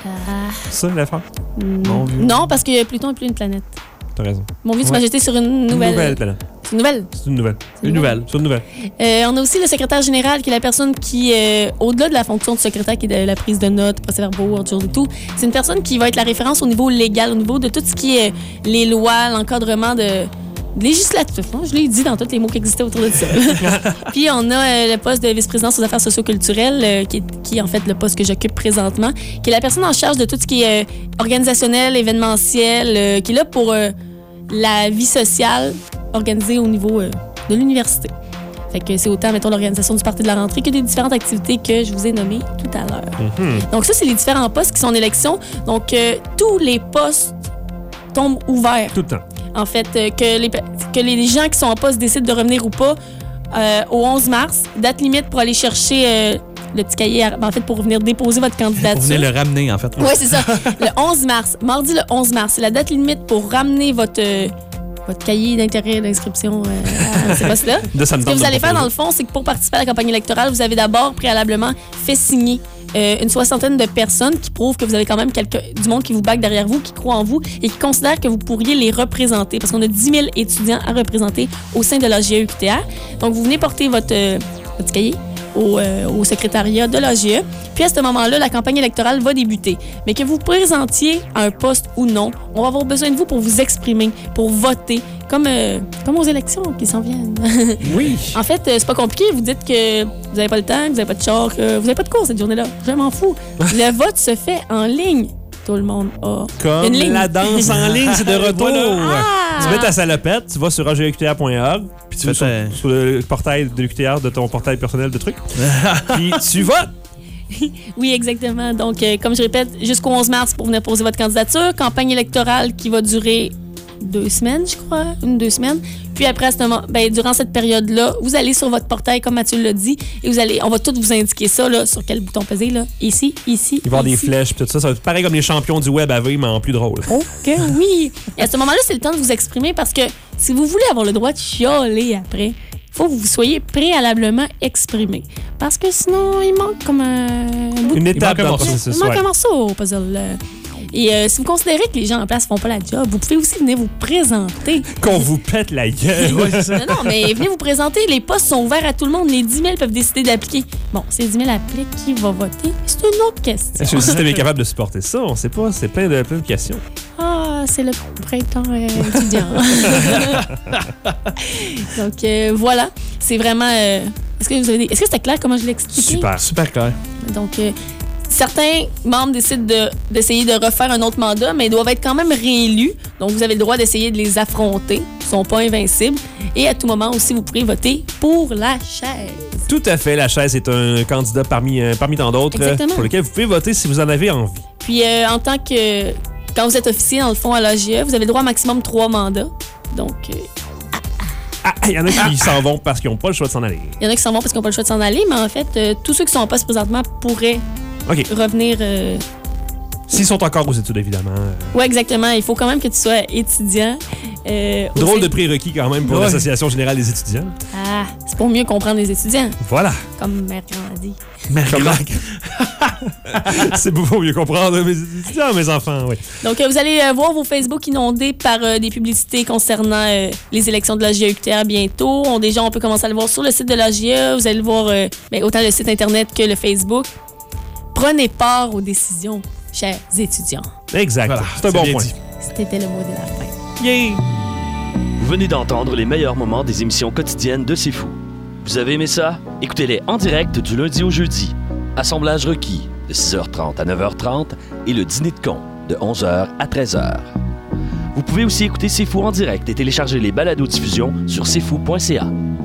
Speaker 3: Ça, la phrase?
Speaker 9: non, non, parce que Pluton n'est plus une planète.
Speaker 3: T'as raison.
Speaker 9: Mon vieux, tu
Speaker 3: Ouais.
Speaker 9: m'as jeté sur une
Speaker 3: Une
Speaker 9: nouvelle.
Speaker 3: nouvelle planète.
Speaker 9: C'est une nouvelle.
Speaker 3: C'est une nouvelle.
Speaker 9: C'est une nouvelle.
Speaker 3: C'est une nouvelle.
Speaker 9: Euh, on a aussi le secrétaire général, qui est la personne qui, euh, au-delà de la fonction de secrétaire, qui est de la prise de notes, procès-verbaux, ordre du jour et tout, c'est une personne qui va être la référence au niveau légal, au niveau de tout ce qui est les lois, l'encadrement de législatif. Hein? Je l'ai dit dans tous les mots qui existaient autour de ça. Puis on a euh, le poste de vice-présidence aux affaires socioculturelles, euh, qui, est, qui est en fait le poste que j'occupe présentement, qui est la personne en charge de tout ce qui est euh, organisationnel, événementiel, euh, qui est là pour euh, la vie sociale organisée au niveau euh, de l'université. Fait que c'est autant, mettons, l'organisation du party de la rentrée que des différentes activités que je vous ai nommées tout à l'heure.
Speaker 3: Mm-hmm.
Speaker 9: Donc ça, c'est les différents postes qui sont en élection. Donc, euh, tous les postes tombent ouverts.
Speaker 3: Tout le temps.
Speaker 9: En fait, euh, que, les, que les gens qui sont en poste décident de revenir ou pas euh, au onze mars. Date limite pour aller chercher euh, le petit cahier, à- en fait, pour venir déposer votre candidature.
Speaker 4: Vous venez le ramener, en fait.
Speaker 9: Oui, c'est ça. Le onze mars. Mardi, le onze mars. C'est la date limite pour ramener votre, euh, votre cahier d'intérêt d'inscription euh, à ce poste-là.
Speaker 3: De ça me
Speaker 9: Ce que
Speaker 3: tente
Speaker 9: vous
Speaker 3: de
Speaker 9: allez faire,
Speaker 3: proposer.
Speaker 9: dans le fond, c'est que pour participer à la campagne électorale, vous avez d'abord préalablement fait signer euh, une soixantaine de personnes qui prouvent que vous avez quand même quelqu'un, du monde qui vous back derrière vous, qui croit en vous et qui considère que vous pourriez les représenter. Parce qu'on a dix mille étudiants à représenter au sein de la G E Q T R. Donc, vous venez porter votre, euh, votre cahier au, euh, au secrétariat de l'A G E. Puis à ce moment-là, la campagne électorale va débuter. Mais que vous présentiez à un poste ou non, on va avoir besoin de vous pour vous exprimer, pour voter, comme, euh, comme aux élections qui s'en viennent.
Speaker 3: Oui.
Speaker 9: En fait, euh, c'est pas compliqué. Vous dites que vous n'avez pas le temps, que vous n'avez pas de char, que vous n'avez pas de cours cette journée-là. Je m'en fous. Le vote se fait en ligne. tout le monde a
Speaker 3: Comme
Speaker 9: une ligne.
Speaker 3: la danse en ligne, c'est de retour.
Speaker 9: Voilà.
Speaker 3: Tu mets ta salopette, tu vas sur radio l q t r point org, puis tu vas sur,
Speaker 4: fais-
Speaker 3: sur le portail de l'U Q T R, de ton portail personnel de trucs, puis tu votes.
Speaker 9: Oui, exactement. Donc, euh, comme je répète, jusqu'au onze mars pour venir poser votre candidature. Campagne électorale qui va durer deux semaines, je crois. Une, deux semaines. Puis après, à ce moment, ben, durant cette période-là, vous allez sur votre portail, comme Mathieu l'a dit, et vous allez, on va tout vous indiquer ça, là, sur quel bouton peser, là. Ici, ici,
Speaker 3: Il va y avoir des
Speaker 9: ici.
Speaker 3: flèches, puis tout ça. Ça va être pareil comme les champions du web à V, mais en plus drôle.
Speaker 9: OK, oui. Et à ce moment-là, c'est le temps de vous exprimer parce que si vous voulez avoir le droit de chialer après, il faut que vous soyez préalablement exprimé. Parce que sinon, il manque comme un bout de...
Speaker 3: Une étape
Speaker 4: manque un
Speaker 3: dans le
Speaker 4: morceau.
Speaker 3: processus.
Speaker 9: Il manque
Speaker 3: ouais.
Speaker 9: un morceau au puzzle. là. Et euh, si vous considérez que les gens en place font pas la job, vous pouvez aussi venir vous présenter.
Speaker 3: Qu'on vous pète la gueule.
Speaker 9: Non, non, mais venez vous présenter. Les postes sont ouverts à tout le monde. Les dix mille peuvent décider d'appliquer. Bon, ces dix mille appliquent, qui va voter? C'est une autre question.
Speaker 3: Est-ce que le système est capable de supporter ça? On sait pas. C'est plein de, plein de questions.
Speaker 9: Ah, c'est le printemps euh, étudiant. Donc, euh, voilà. C'est vraiment... euh, Est-ce que vous avez des... Est-ce que c'était clair comment je l'ai expliqué?
Speaker 3: Super.
Speaker 4: Super clair.
Speaker 9: Donc, euh, certains membres décident de- d'essayer de, refaire un autre mandat, mais ils doivent être quand même réélus. Donc, vous avez le droit d'essayer de les affronter. Ils ne sont pas invincibles. Et à tout moment aussi, vous pourrez voter pour la chaise.
Speaker 3: Tout à fait. La chaise est un candidat parmi, euh, parmi tant d'autres euh,
Speaker 9: Exactement.
Speaker 3: pour lequel vous pouvez voter si vous en avez envie.
Speaker 9: Puis, euh, en tant que... Quand vous êtes officier, dans le fond, à l'A G E, vous avez le droit à maximum trois mandats. Donc, euh,
Speaker 3: Ah, il y en a qui s'en vont parce qu'ils n'ont pas le choix de s'en aller.
Speaker 9: il y en a qui s'en vont parce qu'ils n'ont pas le choix de s'en aller, mais en fait, euh, tous ceux qui sont en poste présentement pourraient
Speaker 3: OK.
Speaker 9: revenir... euh,
Speaker 3: S'ils sont encore aux études, évidemment. euh,
Speaker 9: Oui, exactement. Il faut quand même que tu sois étudiant. euh, au
Speaker 3: Drôle
Speaker 9: sein-
Speaker 3: de prérequis quand même pour
Speaker 4: Ouais.
Speaker 3: l'Association générale des étudiants.
Speaker 9: Ah, c'est pour mieux comprendre les étudiants,
Speaker 3: Voilà.
Speaker 9: comme Mère a dit.
Speaker 3: Comment? C'est pour mieux comprendre mes étudiants, mes enfants, oui.
Speaker 9: Donc, euh, vous allez euh, voir vos Facebook inondés par euh, des publicités concernant euh, les élections de l'A G E U Q T R bientôt. On, déjà, on peut commencer à le voir sur le site de l'A G E. Vous allez le voir euh, ben, autant le site Internet que le Facebook. Prenez part aux décisions, chers étudiants.
Speaker 3: Exact.
Speaker 4: Voilà,
Speaker 3: c'est un bon
Speaker 4: bien
Speaker 3: point.
Speaker 4: dit.
Speaker 9: C'était le mot de la fin.
Speaker 3: Yay!
Speaker 1: Vous venez d'entendre les meilleurs moments des émissions quotidiennes de C'est Fou. Vous avez aimé ça? Écoutez-les en direct du lundi au jeudi. Assemblage requis de six heures trente à neuf heures trente et le dîner de con de onze heures à treize heures. Vous pouvez aussi écouter C'est Fou en direct et télécharger les balados-diffusions sur c'est fou point c a.